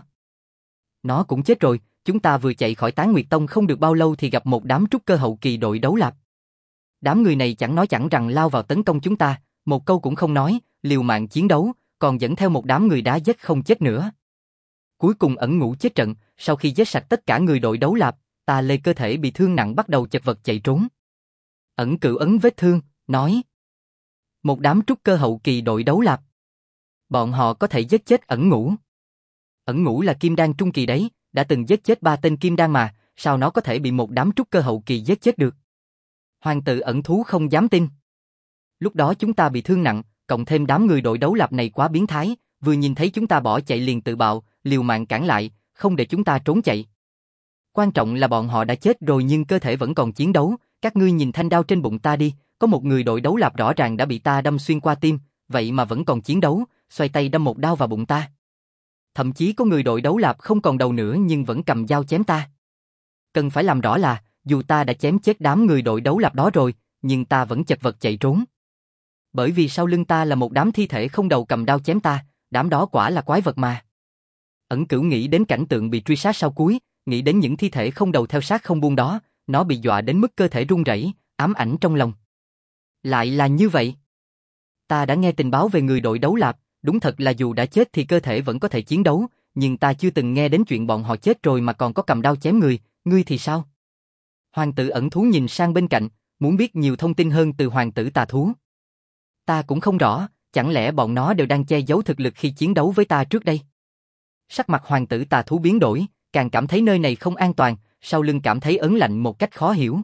Nó cũng chết rồi, chúng ta vừa chạy khỏi Tán Nguyệt Tông không được bao lâu thì gặp một đám trúc cơ hậu kỳ đội đấu lạp. Đám người này chẳng nói chẳng rằng lao vào tấn công chúng ta, một câu cũng không nói, liều mạng chiến đấu, còn dẫn theo một đám người đá giết không chết nữa. Cuối cùng ẩn ngũ chết trận, sau khi giết sạch tất cả người đội đấu lạp, ta lê cơ thể bị thương nặng bắt đầu chật vật chạy trốn. Ẩn Cửu ấn vết thương, nói. Một đám trúc cơ hậu kỳ đội đấu lạp. Bọn họ có thể giết chết ẩn ngũ. Ẩn ngũ là kim đan trung kỳ đấy, đã từng giết chết ba tên kim đan mà, sao nó có thể bị một đám trúc cơ hậu kỳ giết chết được? Hoàng tử ẩn thú không dám tin. Lúc đó chúng ta bị thương nặng, cộng thêm đám người đội đấu lạp này quá biến thái, vừa nhìn thấy chúng ta bỏ chạy liền tự bạo, liều mạng cản lại, không để chúng ta trốn chạy. Quan trọng là bọn họ đã chết rồi nhưng cơ thể vẫn còn chiến đấu, các ngươi nhìn thanh đao trên bụng ta đi, có một người đội đấu lạp rõ ràng đã bị ta đâm xuyên qua tim, vậy mà vẫn còn chiến đấu, xoay tay đâm một đao vào bụng ta. Thậm chí có người đội đấu lạp không còn đầu nữa nhưng vẫn cầm dao chém ta. Cần phải làm rõ là, dù ta đã chém chết đám người đội đấu lạp đó rồi, nhưng ta vẫn chật vật chạy trốn. Bởi vì sau lưng ta là một đám thi thể không đầu cầm đao chém ta, đám đó quả là quái vật mà. Ẩn Cửu nghĩ đến cảnh tượng bị truy sát sau cuối, nghĩ đến những thi thể không đầu theo sát không buông đó, nó bị dọa đến mức cơ thể run rẩy, ám ảnh trong lòng. Lại là như vậy. Ta đã nghe tình báo về người đội đấu lạp, đúng thật là dù đã chết thì cơ thể vẫn có thể chiến đấu, nhưng ta chưa từng nghe đến chuyện bọn họ chết rồi mà còn có cầm đao chém người, ngươi thì sao? Hoàng tử ẩn thú nhìn sang bên cạnh, muốn biết nhiều thông tin hơn từ hoàng tử tà thú. Ta cũng không rõ, chẳng lẽ bọn nó đều đang che giấu thực lực khi chiến đấu với ta trước đây? Sắc mặt hoàng tử tà thú biến đổi, càng cảm thấy nơi này không an toàn, sau lưng cảm thấy ớn lạnh một cách khó hiểu.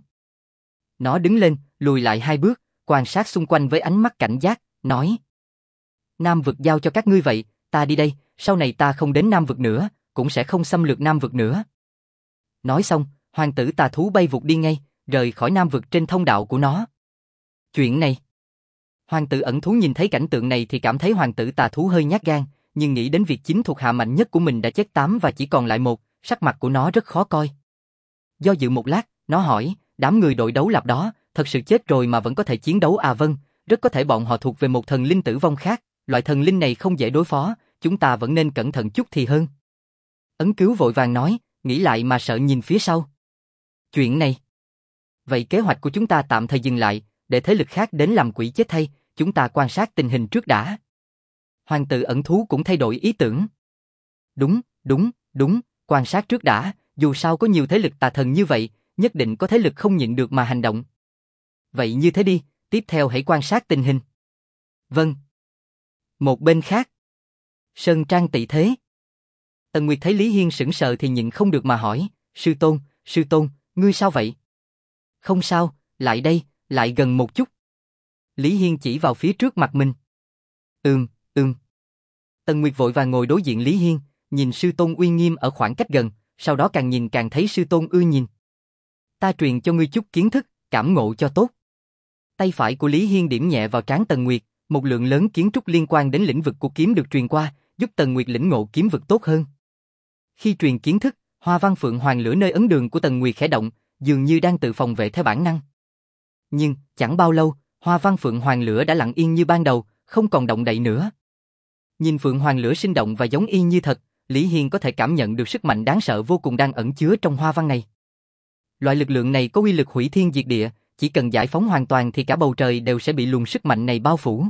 Nó đứng lên, lùi lại hai bước, quan sát xung quanh với ánh mắt cảnh giác, nói. Nam vực giao cho các ngươi vậy, ta đi đây, sau này ta không đến Nam vực nữa, cũng sẽ không xâm lược Nam vực nữa. Nói xong, hoàng tử tà thú bay vụt đi ngay, rời khỏi Nam vực trên thông đạo của nó. Chuyện này. Hoàng tử ẩn thú nhìn thấy cảnh tượng này thì cảm thấy hoàng tử tà thú hơi nhát gan, nhưng nghĩ đến việc chính thuộc hạ mạnh nhất của mình đã chết tám và chỉ còn lại một, sắc mặt của nó rất khó coi. Do dự một lát, nó hỏi, đám người đội đấu lạp đó, thật sự chết rồi mà vẫn có thể chiến đấu à? Vâng, rất có thể bọn họ thuộc về một thần linh tử vong khác, loại thần linh này không dễ đối phó, chúng ta vẫn nên cẩn thận chút thì hơn. Ấn Cứu vội vàng nói, nghĩ lại mà sợ nhìn phía sau. Chuyện này. Vậy kế hoạch của chúng ta tạm thời dừng lại, để thế lực khác đến làm quỷ chết thay, chúng ta quan sát tình hình trước đã. Hoàng tử ẩn thú cũng thay đổi ý tưởng. Đúng, đúng, đúng, quan sát trước đã, dù sao có nhiều thế lực tà thần như vậy, nhất định có thế lực không nhịn được mà hành động. Vậy như thế đi, tiếp theo hãy quan sát tình hình. Vâng. Một bên khác. Sơn Trang Tị Thế. Tần Nguyệt thấy Lý Hiên sững sờ thì nhịn không được mà hỏi, sư tôn, sư tôn, ngươi sao vậy? Không sao, lại đây, lại gần một chút. Lý Hiên chỉ vào phía trước mặt mình. Ừm, ừm. Tần Nguyệt vội vàng ngồi đối diện Lý Hiên, nhìn sư tôn uy nghiêm ở khoảng cách gần, sau đó càng nhìn càng thấy sư tôn ưa nhìn. Ta truyền cho ngươi chút kiến thức, cảm ngộ cho tốt. Tay phải của Lý Hiên điểm nhẹ vào trán Tần Nguyệt, một lượng lớn kiến trúc liên quan đến lĩnh vực của kiếm được truyền qua, giúp Tần Nguyệt lĩnh ngộ kiếm vực tốt hơn. Khi truyền kiến thức, Hoa Văn Phượng Hoàng lửa nơi ấn đường của Tần Nguyệt khẽ động, dường như đang tự phòng vệ theo bản năng. Nhưng, chẳng bao lâu, Hoa Văn Phượng Hoàng lửa đã lặng yên như ban đầu, không còn động đậy nữa. Nhìn Phượng Hoàng lửa sinh động và giống y như thật, Lý Hiên có thể cảm nhận được sức mạnh đáng sợ vô cùng đang ẩn chứa trong hoa văn này. Loại lực lượng này có uy lực hủy thiên diệt địa, chỉ cần giải phóng hoàn toàn thì cả bầu trời đều sẽ bị luồng sức mạnh này bao phủ.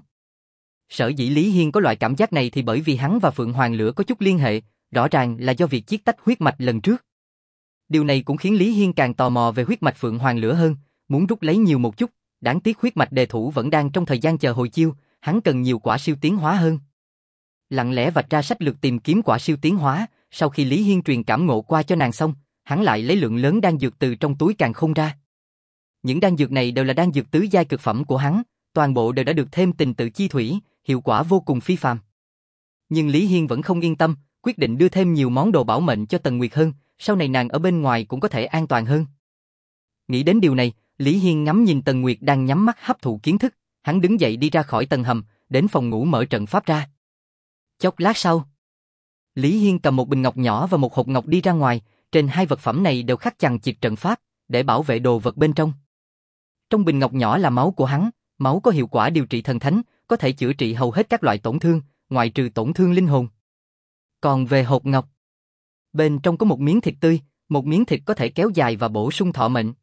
Sở dĩ Lý Hiên có loại cảm giác này thì bởi vì hắn và Phượng Hoàng lửa có chút liên hệ, rõ ràng là do việc chiết tách huyết mạch lần trước. Điều này cũng khiến Lý Hiên càng tò mò về huyết mạch Phượng Hoàng lửa hơn, muốn rút lấy nhiều một chút, đáng tiếc huyết mạch đề thủ vẫn đang trong thời gian chờ hồi chiêu, hắn cần nhiều quả siêu tiến hóa hơn. Lặng lẽ vạch ra sách lược tìm kiếm quả siêu tiến hóa, sau khi Lý Hiên truyền cảm ngộ qua cho nàng xong, hắn lại lấy lượng lớn đan dược từ trong túi càn khôn ra. Những đan dược này đều là đan dược tứ giai cực phẩm của hắn, toàn bộ đều đã được thêm tình tự chi thủy, hiệu quả vô cùng phi phàm. Nhưng Lý Hiên vẫn không yên tâm, quyết định đưa thêm nhiều món đồ bảo mệnh cho Tần Nguyệt hơn, sau này nàng ở bên ngoài cũng có thể an toàn hơn. Nghĩ đến điều này, Lý Hiên ngắm nhìn Tần Nguyệt đang nhắm mắt hấp thụ kiến thức, hắn đứng dậy đi ra khỏi tầng hầm, đến phòng ngủ mở trận pháp ra. Chốc lát sau, Lý Hiên cầm một bình ngọc nhỏ và một hộp ngọc đi ra ngoài, trên hai vật phẩm này đều khắc chằng chịt trận pháp, để bảo vệ đồ vật bên trong. Trong bình ngọc nhỏ là máu của hắn, máu có hiệu quả điều trị thần thánh, có thể chữa trị hầu hết các loại tổn thương, ngoại trừ tổn thương linh hồn. Còn về hộp ngọc, bên trong có một miếng thịt tươi, một miếng thịt có thể kéo dài và bổ sung thọ mệnh.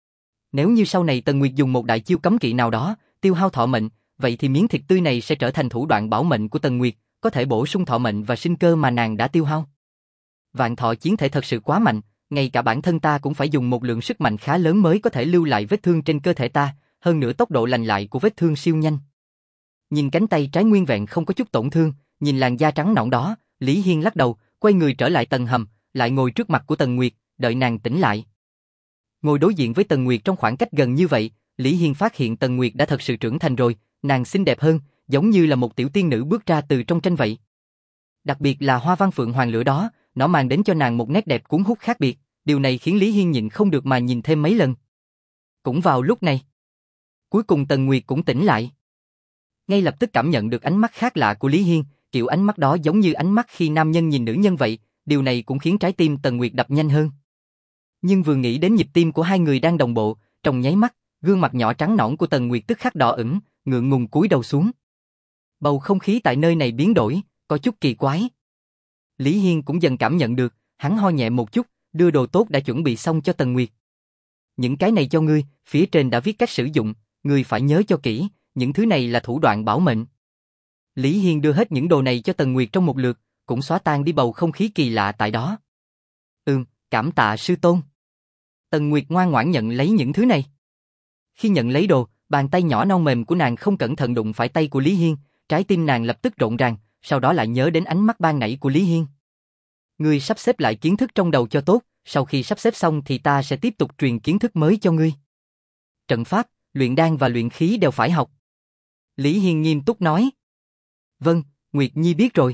Nếu như sau này Tần Nguyệt dùng một đại chiêu cấm kỵ nào đó, tiêu hao thọ mệnh, vậy thì miếng thịt tươi này sẽ trở thành thủ đoạn bảo mệnh của Tần Nguyệt, có thể bổ sung thọ mệnh và sinh cơ mà nàng đã tiêu hao. Vạn thọ chiến thể thật sự quá mạnh, ngay cả bản thân ta cũng phải dùng một lượng sức mạnh khá lớn mới có thể lưu lại vết thương trên cơ thể ta, hơn nữa tốc độ lành lại của vết thương siêu nhanh. Nhìn cánh tay trái nguyên vẹn không có chút tổn thương, nhìn làn da trắng nõn đó, Lý Hiên lắc đầu, quay người trở lại tầng hầm, lại ngồi trước mặt của Tần Nguyệt, đợi nàng tỉnh lại. Ngồi đối diện với Tần Nguyệt trong khoảng cách gần như vậy, Lý Hiên phát hiện Tần Nguyệt đã thật sự trưởng thành rồi, nàng xinh đẹp hơn, giống như là một tiểu tiên nữ bước ra từ trong tranh vậy. Đặc biệt là hoa văn Phượng Hoàng lửa đó, nó mang đến cho nàng một nét đẹp cuốn hút khác biệt, điều này khiến Lý Hiên nhịn không được mà nhìn thêm mấy lần. Cũng vào lúc này, cuối cùng Tần Nguyệt cũng tỉnh lại. Ngay lập tức cảm nhận được ánh mắt khác lạ của Lý Hiên, kiểu ánh mắt đó giống như ánh mắt khi nam nhân nhìn nữ nhân vậy, điều này cũng khiến trái tim Tần Nguyệt đập nhanh hơn. Nhưng vừa nghĩ đến nhịp tim của hai người đang đồng bộ, trong nháy mắt, gương mặt nhỏ trắng nõn của Tần Nguyệt tức khắc đỏ ửng, ngượng ngùng cúi đầu xuống. Bầu không khí tại nơi này biến đổi, có chút kỳ quái. Lý Hiên cũng dần cảm nhận được, hắn ho nhẹ một chút, đưa đồ tốt đã chuẩn bị xong cho Tần Nguyệt. Những cái này cho ngươi, phía trên đã viết cách sử dụng, ngươi phải nhớ cho kỹ, những thứ này là thủ đoạn bảo mệnh. Lý Hiên đưa hết những đồ này cho Tần Nguyệt trong một lượt, cũng xóa tan đi bầu không khí kỳ lạ tại đó. Ừm, cảm tạ sư tôn. Tần Nguyệt ngoan ngoãn nhận lấy những thứ này. Khi nhận lấy đồ, bàn tay nhỏ non mềm của nàng không cẩn thận đụng phải tay của Lý Hiên, trái tim nàng lập tức rộn ràng, sau đó lại nhớ đến ánh mắt ban nãy của Lý Hiên. Ngươi sắp xếp lại kiến thức trong đầu cho tốt, sau khi sắp xếp xong thì ta sẽ tiếp tục truyền kiến thức mới cho ngươi. Trận pháp, luyện đan và luyện khí đều phải học. Lý Hiên nghiêm túc nói. Vâng, Nguyệt Nhi biết rồi.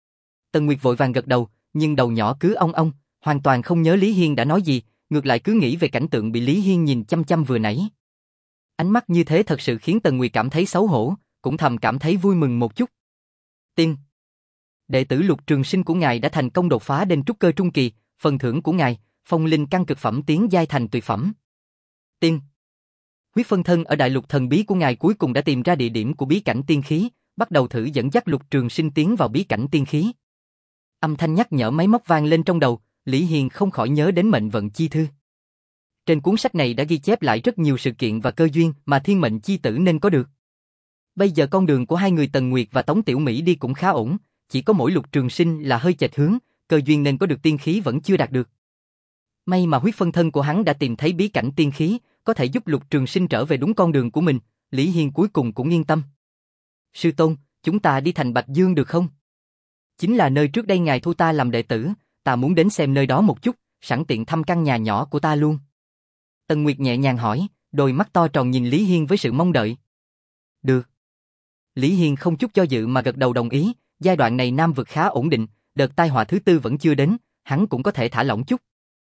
Tần Nguyệt vội vàng gật đầu, nhưng đầu nhỏ cứ ong ong, hoàn toàn không nhớ Lý Hiên đã nói gì, ngược lại cứ nghĩ về cảnh tượng bị Lý Hiên nhìn chăm chăm vừa nãy. Ánh mắt như thế thật sự khiến Tần Nguyệt cảm thấy xấu hổ, cũng thầm cảm thấy vui mừng một chút. Tiên. Đệ tử Lục Trường Sinh của ngài đã thành công đột phá đến trúc cơ trung kỳ, phần thưởng của ngài, phong linh căn cực phẩm tiến giai thành tuyệt phẩm. Tiên. Huyết phân thân ở đại lục thần bí của ngài cuối cùng đã tìm ra địa điểm của bí cảnh tiên khí, bắt đầu thử dẫn dắt Lục Trường Sinh tiến vào bí cảnh tiên khí. Âm thanh nhắc nhở máy móc vang lên trong đầu, Lý Hiên không khỏi nhớ đến mệnh vận chi thư. Trên cuốn sách này đã ghi chép lại rất nhiều sự kiện và cơ duyên mà thiên mệnh chi tử nên có được. Bây giờ con đường của hai người Tần Nguyệt và Tống Tiểu Mỹ đi cũng khá ổn, chỉ có mỗi Lục Trường Sinh là hơi chệch hướng, cơ duyên nên có được tiên khí vẫn chưa đạt được. May mà huyết phân thân của hắn đã tìm thấy bí cảnh tiên khí, có thể giúp Lục Trường Sinh trở về đúng con đường của mình, Lý Hiên cuối cùng cũng yên tâm. Sư tôn, chúng ta đi thành Bạch Dương được không? Chính là nơi trước đây ngài thu ta làm đệ tử, ta muốn đến xem nơi đó một chút, sẵn tiện thăm căn nhà nhỏ của ta luôn. Tần Nguyệt nhẹ nhàng hỏi, đôi mắt to tròn nhìn Lý Hiên với sự mong đợi. Được. Lý Hiên không chút do dự mà gật đầu đồng ý, giai đoạn này Nam vực khá ổn định, đợt tai họa thứ tư vẫn chưa đến, hắn cũng có thể thả lỏng chút.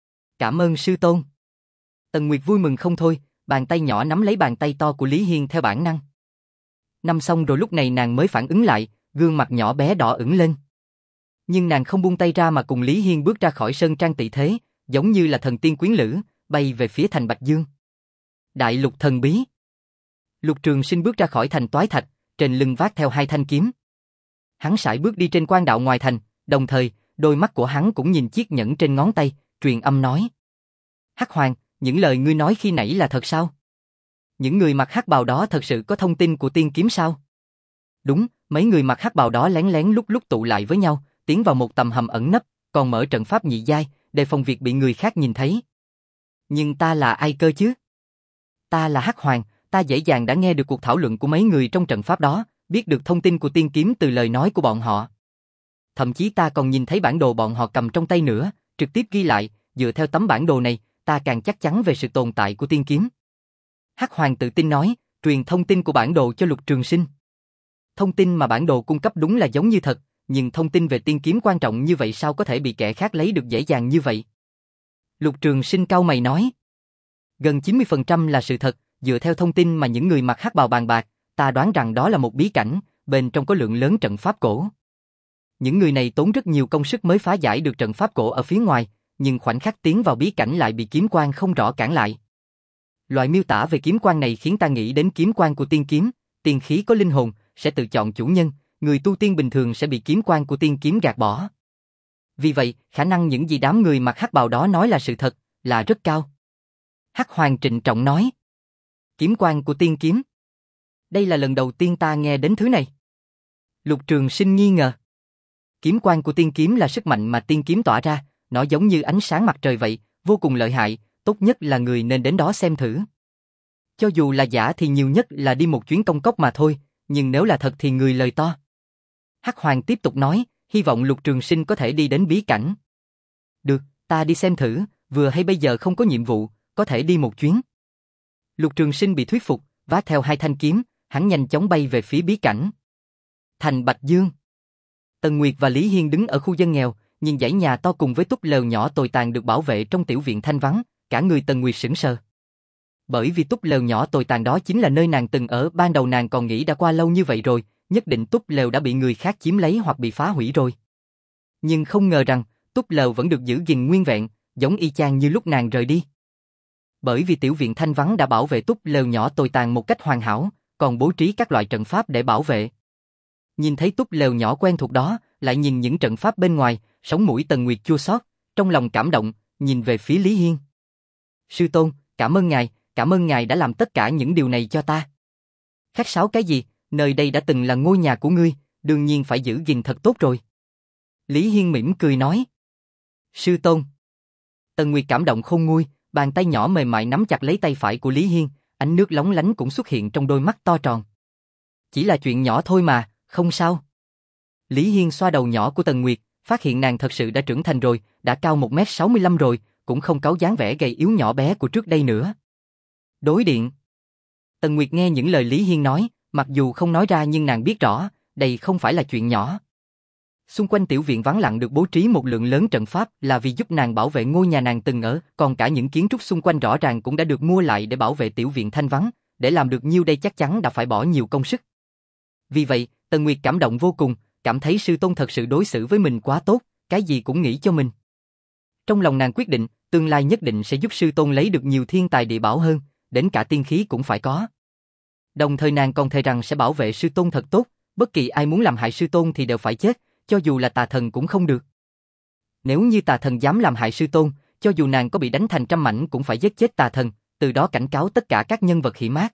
Cảm ơn sư tôn. Tần Nguyệt vui mừng không thôi, bàn tay nhỏ nắm lấy bàn tay to của Lý Hiên theo bản năng. Năm xong rồi lúc này nàng mới phản ứng lại, gương mặt nhỏ bé đỏ ửng lên. Nhưng nàng không buông tay ra mà cùng Lý Hiên bước ra khỏi sơn trang tị thế, giống như là thần tiên quyến lữ, bay về phía thành Bạch Dương. Đại lục thần bí. Lục Trường Sinh bước ra khỏi thành Toái Thạch, trên lưng vác theo hai thanh kiếm. Hắn sải bước đi trên quan đạo ngoài thành, đồng thời, đôi mắt của hắn cũng nhìn chiếc nhẫn trên ngón tay, truyền âm nói. Hắc Hoàng, những lời ngươi nói khi nãy là thật sao? Những người mặc hắc bào đó thật sự có thông tin của tiên kiếm sao? Đúng, mấy người mặc hắc bào đó lén lén lúc lúc tụ lại với nhau, tiến vào một tầm hầm ẩn nấp, còn mở trận pháp nhị giai, đề phòng việc bị người khác nhìn thấy. Nhưng ta là ai cơ chứ? Ta là Hắc Hoàng, ta dễ dàng đã nghe được cuộc thảo luận của mấy người trong trận pháp đó, biết được thông tin của tiên kiếm từ lời nói của bọn họ. Thậm chí ta còn nhìn thấy bản đồ bọn họ cầm trong tay nữa, trực tiếp ghi lại, dựa theo tấm bản đồ này, ta càng chắc chắn về sự tồn tại của tiên kiếm. Hắc Hoàng tự tin nói, truyền thông tin của bản đồ cho Lục Trường Sinh. Thông tin mà bản đồ cung cấp đúng là giống như thật, nhưng thông tin về tiên kiếm quan trọng như vậy sao có thể bị kẻ khác lấy được dễ dàng như vậy? Lục Trường Sinh cau mày nói. Gần chín mươi phần trăm là sự thật, dựa theo thông tin mà những người mặc hắc bào bàn bạc, ta đoán rằng đó là một bí cảnh, bên trong có lượng lớn trận pháp cổ. Những người này tốn rất nhiều công sức mới phá giải được trận pháp cổ ở phía ngoài, nhưng khoảnh khắc tiến vào bí cảnh lại bị kiếm quang không rõ cản lại. Loại miêu tả về kiếm quang này khiến ta nghĩ đến kiếm quang của tiên kiếm, tiên khí có linh hồn, sẽ tự chọn chủ nhân, người tu tiên bình thường sẽ bị kiếm quang của tiên kiếm gạt bỏ. Vì vậy, khả năng những gì đám người mặc hắc bào đó nói là sự thật, là rất cao. Hắc Hoàng trịnh trọng nói. Kiếm quang của tiên kiếm. Đây là lần đầu tiên ta nghe đến thứ này. Lục Trường Sinh nghi ngờ. Kiếm quang của tiên kiếm là sức mạnh mà tiên kiếm tỏa ra, nó giống như ánh sáng mặt trời vậy, vô cùng lợi hại, tốt nhất là người nên đến đó xem thử. Cho dù là giả thì nhiều nhất là đi một chuyến công cốc mà thôi, nhưng nếu là thật thì người lời to. Hắc Hoàng tiếp tục nói, hy vọng Lục Trường Sinh có thể đi đến bí cảnh. Được, ta đi xem thử, vừa hay bây giờ không có nhiệm vụ, có thể đi một chuyến. Lục Trường Sinh bị thuyết phục, vác theo hai thanh kiếm, hắn nhanh chóng bay về phía bí cảnh. Thành Bạch Dương. Tần Nguyệt và Lý Hiên đứng ở khu dân nghèo, nhìn dãy nhà to cùng với túp lều nhỏ tồi tàn được bảo vệ trong tiểu viện thanh vắng, cả người Tần Nguyệt sững sờ. Bởi vì túp lều nhỏ tồi tàn đó chính là nơi nàng từng ở, ban đầu nàng còn nghĩ đã qua lâu như vậy rồi, nhất định túp lều đã bị người khác chiếm lấy hoặc bị phá hủy rồi. Nhưng không ngờ rằng, túp lều vẫn được giữ gìn nguyên vẹn, giống y chang như lúc nàng rời đi. Bởi vì tiểu viện thanh vắng đã bảo vệ túp lều nhỏ tồi tàn một cách hoàn hảo, còn bố trí các loại trận pháp để bảo vệ. Nhìn thấy túp lều nhỏ quen thuộc đó, lại nhìn những trận pháp bên ngoài, sống mũi Tần Nguyệt chua xót, trong lòng cảm động, nhìn về phía Lý Hiên. Sư tôn, cảm ơn ngài, cảm ơn ngài đã làm tất cả những điều này cho ta. Khách sáo cái gì, nơi đây đã từng là ngôi nhà của ngươi, đương nhiên phải giữ gìn thật tốt rồi. Lý Hiên mỉm cười nói. Sư tôn. Tần Nguyệt cảm động khôn nguôi, bàn tay nhỏ mềm mại nắm chặt lấy tay phải của Lý Hiên, ánh nước lóng lánh cũng xuất hiện trong đôi mắt to tròn. Chỉ là chuyện nhỏ thôi mà, không sao. Lý Hiên xoa đầu nhỏ của Tần Nguyệt, phát hiện nàng thật sự đã trưởng thành rồi, đã cao một mét sáu mươi lăm rồi, cũng không cáu dáng vẻ gầy yếu nhỏ bé của trước đây nữa. Đối điện. Tần Nguyệt nghe những lời Lý Hiên nói, mặc dù không nói ra nhưng nàng biết rõ, đây không phải là chuyện nhỏ. Xung quanh tiểu viện vắng lặng được bố trí một lượng lớn trận pháp là vì giúp nàng bảo vệ ngôi nhà nàng từng ở, còn cả những kiến trúc xung quanh rõ ràng cũng đã được mua lại để bảo vệ tiểu viện thanh vắng, để làm được nhiêu đây chắc chắn đã phải bỏ nhiều công sức. Vì vậy, Tần Nguyệt cảm động vô cùng, cảm thấy sư tôn thật sự đối xử với mình quá tốt, cái gì cũng nghĩ cho mình. Trong lòng nàng quyết định, tương lai nhất định sẽ giúp sư tôn lấy được nhiều thiên tài địa bảo hơn, đến cả tiên khí cũng phải có. Đồng thời nàng còn thề rằng sẽ bảo vệ sư tôn thật tốt, bất kỳ ai muốn làm hại sư tôn thì đều phải chết, cho dù là tà thần cũng không được. Nếu như tà thần dám làm hại sư tôn, cho dù nàng có bị đánh thành trăm mảnh cũng phải giết chết tà thần, từ đó cảnh cáo tất cả các nhân vật hỉ mát.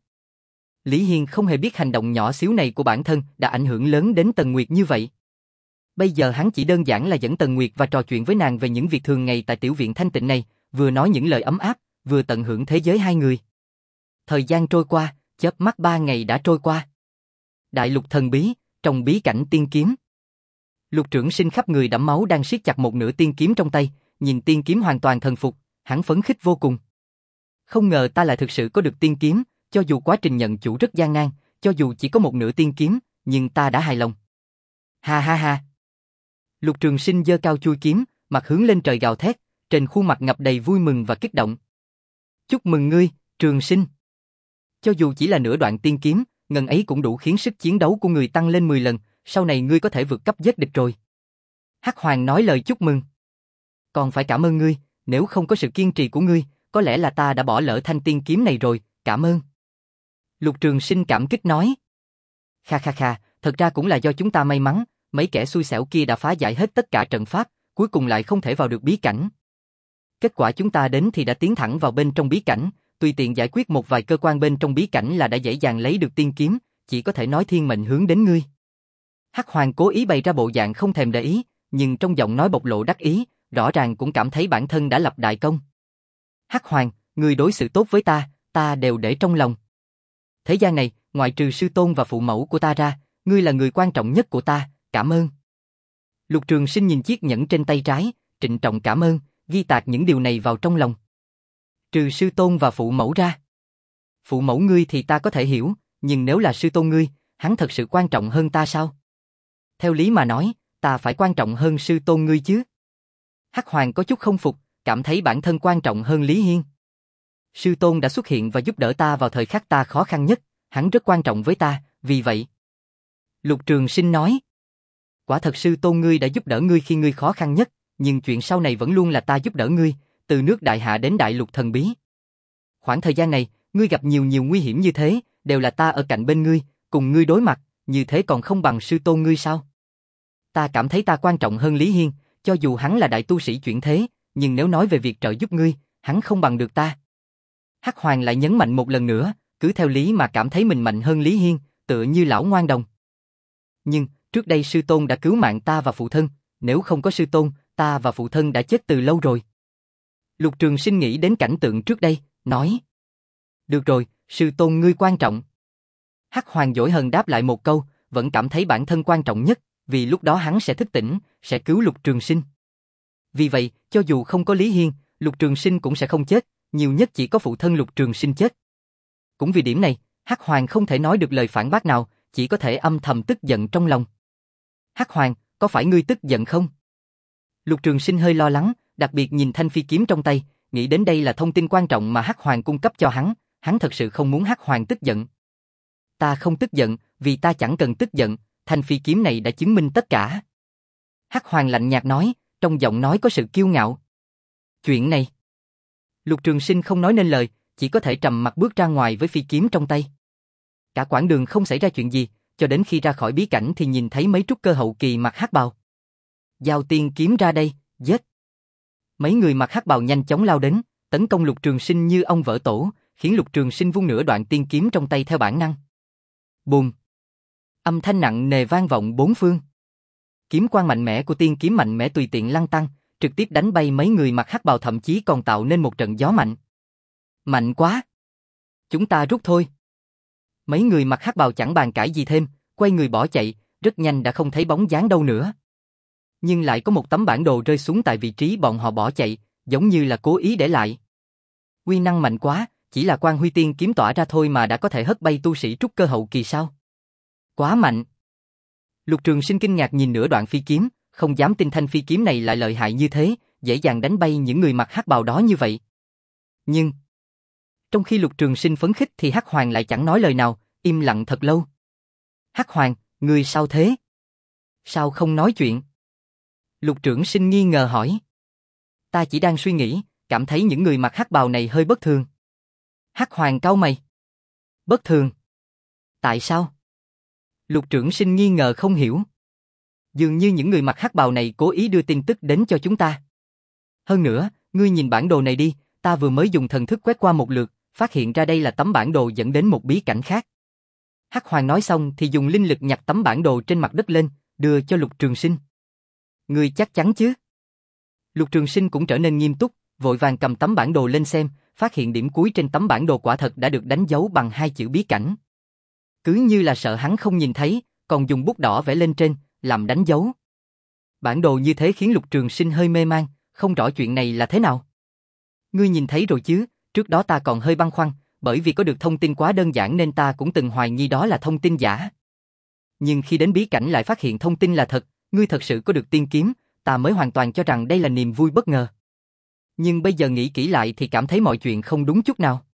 Lý Hiên không hề biết hành động nhỏ xíu này của bản thân đã ảnh hưởng lớn đến Tần Nguyệt như vậy. Bây giờ hắn chỉ đơn giản là dẫn Tần Nguyệt và trò chuyện với nàng về những việc thường ngày tại tiểu viện thanh tịnh này, vừa nói những lời ấm áp, vừa tận hưởng thế giới hai người. Thời gian trôi qua, chớp mắt ba ngày đã trôi qua. Đại lục thần bí, trong bí cảnh tiên kiếm. Lục Trường Sinh khắp người đẫm máu đang siết chặt một nửa tiên kiếm trong tay, nhìn tiên kiếm hoàn toàn thần phục, hắn phấn khích vô cùng. Không ngờ ta lại thực sự có được tiên kiếm, cho dù quá trình nhận chủ rất gian nan, cho dù chỉ có một nửa tiên kiếm, nhưng ta đã hài lòng. Ha ha ha. Lục Trường Sinh giơ cao chuôi kiếm, mặt hướng lên trời gào thét, trên khuôn mặt ngập đầy vui mừng và kích động. Chúc mừng ngươi, Trường Sinh. Cho dù chỉ là nửa đoạn tiên kiếm, ngần ấy cũng đủ khiến sức chiến đấu của người tăng lên mười lần, sau này ngươi có thể vượt cấp giết địch rồi. Hắc Hoàng nói lời chúc mừng. Còn phải cảm ơn ngươi, nếu không có sự kiên trì của ngươi, có lẽ là ta đã bỏ lỡ thanh tiên kiếm này rồi, cảm ơn. Lục Trường Sinh cảm kích nói. Kha kha kha, thật ra cũng là do chúng ta may mắn, mấy kẻ xui xẻo kia đã phá giải hết tất cả trận pháp, cuối cùng lại không thể vào được bí cảnh. Kết quả chúng ta đến thì đã tiến thẳng vào bên trong bí cảnh, tùy tiện giải quyết một vài cơ quan bên trong bí cảnh là đã dễ dàng lấy được tiên kiếm, chỉ có thể nói thiên mệnh hướng đến ngươi. Hắc Hoàng cố ý bày ra bộ dạng không thèm để ý, nhưng trong giọng nói bộc lộ đắc ý, rõ ràng cũng cảm thấy bản thân đã lập đại công. Hắc Hoàng, ngươi đối xử tốt với ta, ta đều để trong lòng. Thế gian này, ngoại trừ sư tôn và phụ mẫu của ta ra, ngươi là người quan trọng nhất của ta, cảm ơn. Lục Trường Sinh nhìn chiếc nhẫn trên tay trái, trịnh trọng cảm ơn, ghi tạc những điều này vào trong lòng. Trừ sư tôn và phụ mẫu ra. Phụ mẫu ngươi thì ta có thể hiểu, nhưng nếu là sư tôn ngươi, hắn thật sự quan trọng hơn ta sao? Theo lý mà nói, ta phải quan trọng hơn sư tôn ngươi chứ. Hắc Hoàng có chút không phục, cảm thấy bản thân quan trọng hơn Lý Hiên. Sư tôn đã xuất hiện và giúp đỡ ta vào thời khắc ta khó khăn nhất, hắn rất quan trọng với ta, vì vậy. Lục Trường Sinh nói. Quả thật sư tôn ngươi đã giúp đỡ ngươi khi ngươi khó khăn nhất, nhưng chuyện sau này vẫn luôn là ta giúp đỡ ngươi, từ nước Đại Hạ đến Đại Lục thần bí. Khoảng thời gian này, ngươi gặp nhiều nhiều nguy hiểm như thế, đều là ta ở cạnh bên ngươi, cùng ngươi đối mặt, như thế còn không bằng sư tôn ngươi sao? Ta cảm thấy ta quan trọng hơn Lý Hiên, cho dù hắn là đại tu sĩ chuyển thế, nhưng nếu nói về việc trợ giúp ngươi, hắn không bằng được ta. Hắc Hoàng lại nhấn mạnh một lần nữa, cứ theo lý mà cảm thấy mình mạnh hơn Lý Hiên, tựa như lão ngoan đồng. Nhưng, trước đây sư tôn đã cứu mạng ta và phụ thân, nếu không có sư tôn, ta và phụ thân đã chết từ lâu rồi. Lục Trường Sinh nghĩ đến cảnh tượng trước đây, nói. Được rồi, sư tôn ngươi quan trọng. Hắc Hoàng dỗi hờn đáp lại một câu, vẫn cảm thấy bản thân quan trọng nhất, vì lúc đó hắn sẽ thức tỉnh, sẽ cứu Lục Trường Sinh. Vì vậy, cho dù không có Lý Hiên, Lục Trường Sinh cũng sẽ không chết, nhiều nhất chỉ có phụ thân Lục Trường Sinh chết. Cũng vì điểm này, Hắc Hoàng không thể nói được lời phản bác nào, chỉ có thể âm thầm tức giận trong lòng. Hắc Hoàng, có phải ngươi tức giận không? Lục Trường Sinh hơi lo lắng, đặc biệt nhìn thanh phi kiếm trong tay, nghĩ đến đây là thông tin quan trọng mà Hắc Hoàng cung cấp cho hắn, hắn thật sự không muốn Hắc Hoàng tức giận. Ta không tức giận, vì ta chẳng cần tức giận, thanh phi kiếm này đã chứng minh tất cả. Hắc Hoàng lạnh nhạt nói, trong giọng nói có sự kiêu ngạo. Chuyện này. Lục Trường Sinh không nói nên lời, chỉ có thể trầm mặt bước ra ngoài với phi kiếm trong tay. Cả quãng đường không xảy ra chuyện gì, cho đến khi ra khỏi bí cảnh thì nhìn thấy mấy trúc cơ hậu kỳ mặc hắc bào. Giao tiên kiếm ra đây, giết. Mấy người mặc hắc bào nhanh chóng lao đến, tấn công Lục Trường Sinh như ong vỡ tổ, khiến Lục Trường Sinh vung nửa đoạn tiên kiếm trong tay theo bản năng. Bùm! Âm thanh nặng nề vang vọng bốn phương. Kiếm quang mạnh mẽ của tiên kiếm mạnh mẽ tùy tiện lăng tăng, trực tiếp đánh bay mấy người mặc hắc bào, thậm chí còn tạo nên một trận gió mạnh. Mạnh quá! Chúng ta rút thôi. Mấy người mặc hắc bào chẳng bàn cãi gì thêm, quay người bỏ chạy, rất nhanh đã không thấy bóng dáng đâu nữa. Nhưng lại có một tấm bản đồ rơi xuống tại vị trí bọn họ bỏ chạy, giống như là cố ý để lại. Uy năng mạnh quá, chỉ là quang huy tiên kiếm tỏa ra thôi mà đã có thể hất bay tu sĩ trúc cơ hậu kỳ sao? Quá mạnh! Lục Trường Sinh kinh ngạc nhìn nửa đoạn phi kiếm, không dám tin thanh phi kiếm này lại lợi hại như thế, dễ dàng đánh bay những người mặc hắc bào đó như vậy. Nhưng trong khi Lục Trường Sinh phấn khích thì Hắc Hoàng lại chẳng nói lời nào, im lặng thật lâu. Hắc Hoàng, ngươi sao thế? Sao không nói chuyện? Lục Trường Sinh nghi ngờ hỏi. Ta chỉ đang suy nghĩ, cảm thấy những người mặc hắc bào này hơi bất thường. Hắc Hoàng cau mày. Bất thường? Tại sao? Lục Trường Sinh nghi ngờ không hiểu. Dường như những người mặc hắc bào này cố ý đưa tin tức đến cho chúng ta. Hơn nữa, ngươi nhìn bản đồ này đi, ta vừa mới dùng thần thức quét qua một lượt, phát hiện ra đây là tấm bản đồ dẫn đến một bí cảnh khác. Hắc Hoàng nói xong thì dùng linh lực nhặt tấm bản đồ trên mặt đất lên, đưa cho Lục Trường Sinh. Ngươi chắc chắn chứ? Lục Trường Sinh cũng trở nên nghiêm túc, vội vàng cầm tấm bản đồ lên xem, phát hiện điểm cuối trên tấm bản đồ quả thật đã được đánh dấu bằng hai chữ bí cảnh. Cứ như là sợ hắn không nhìn thấy, còn dùng bút đỏ vẽ lên trên, làm đánh dấu. Bản đồ như thế khiến Lục Trường Sinh hơi mê man, không rõ chuyện này là thế nào. Ngươi nhìn thấy rồi chứ, trước đó ta còn hơi băn khoăn, bởi vì có được thông tin quá đơn giản nên ta cũng từng hoài nghi đó là thông tin giả. Nhưng khi đến bí cảnh lại phát hiện thông tin là thật, ngươi thật sự có được tiên kiếm, ta mới hoàn toàn cho rằng đây là niềm vui bất ngờ. Nhưng bây giờ nghĩ kỹ lại thì cảm thấy mọi chuyện không đúng chút nào.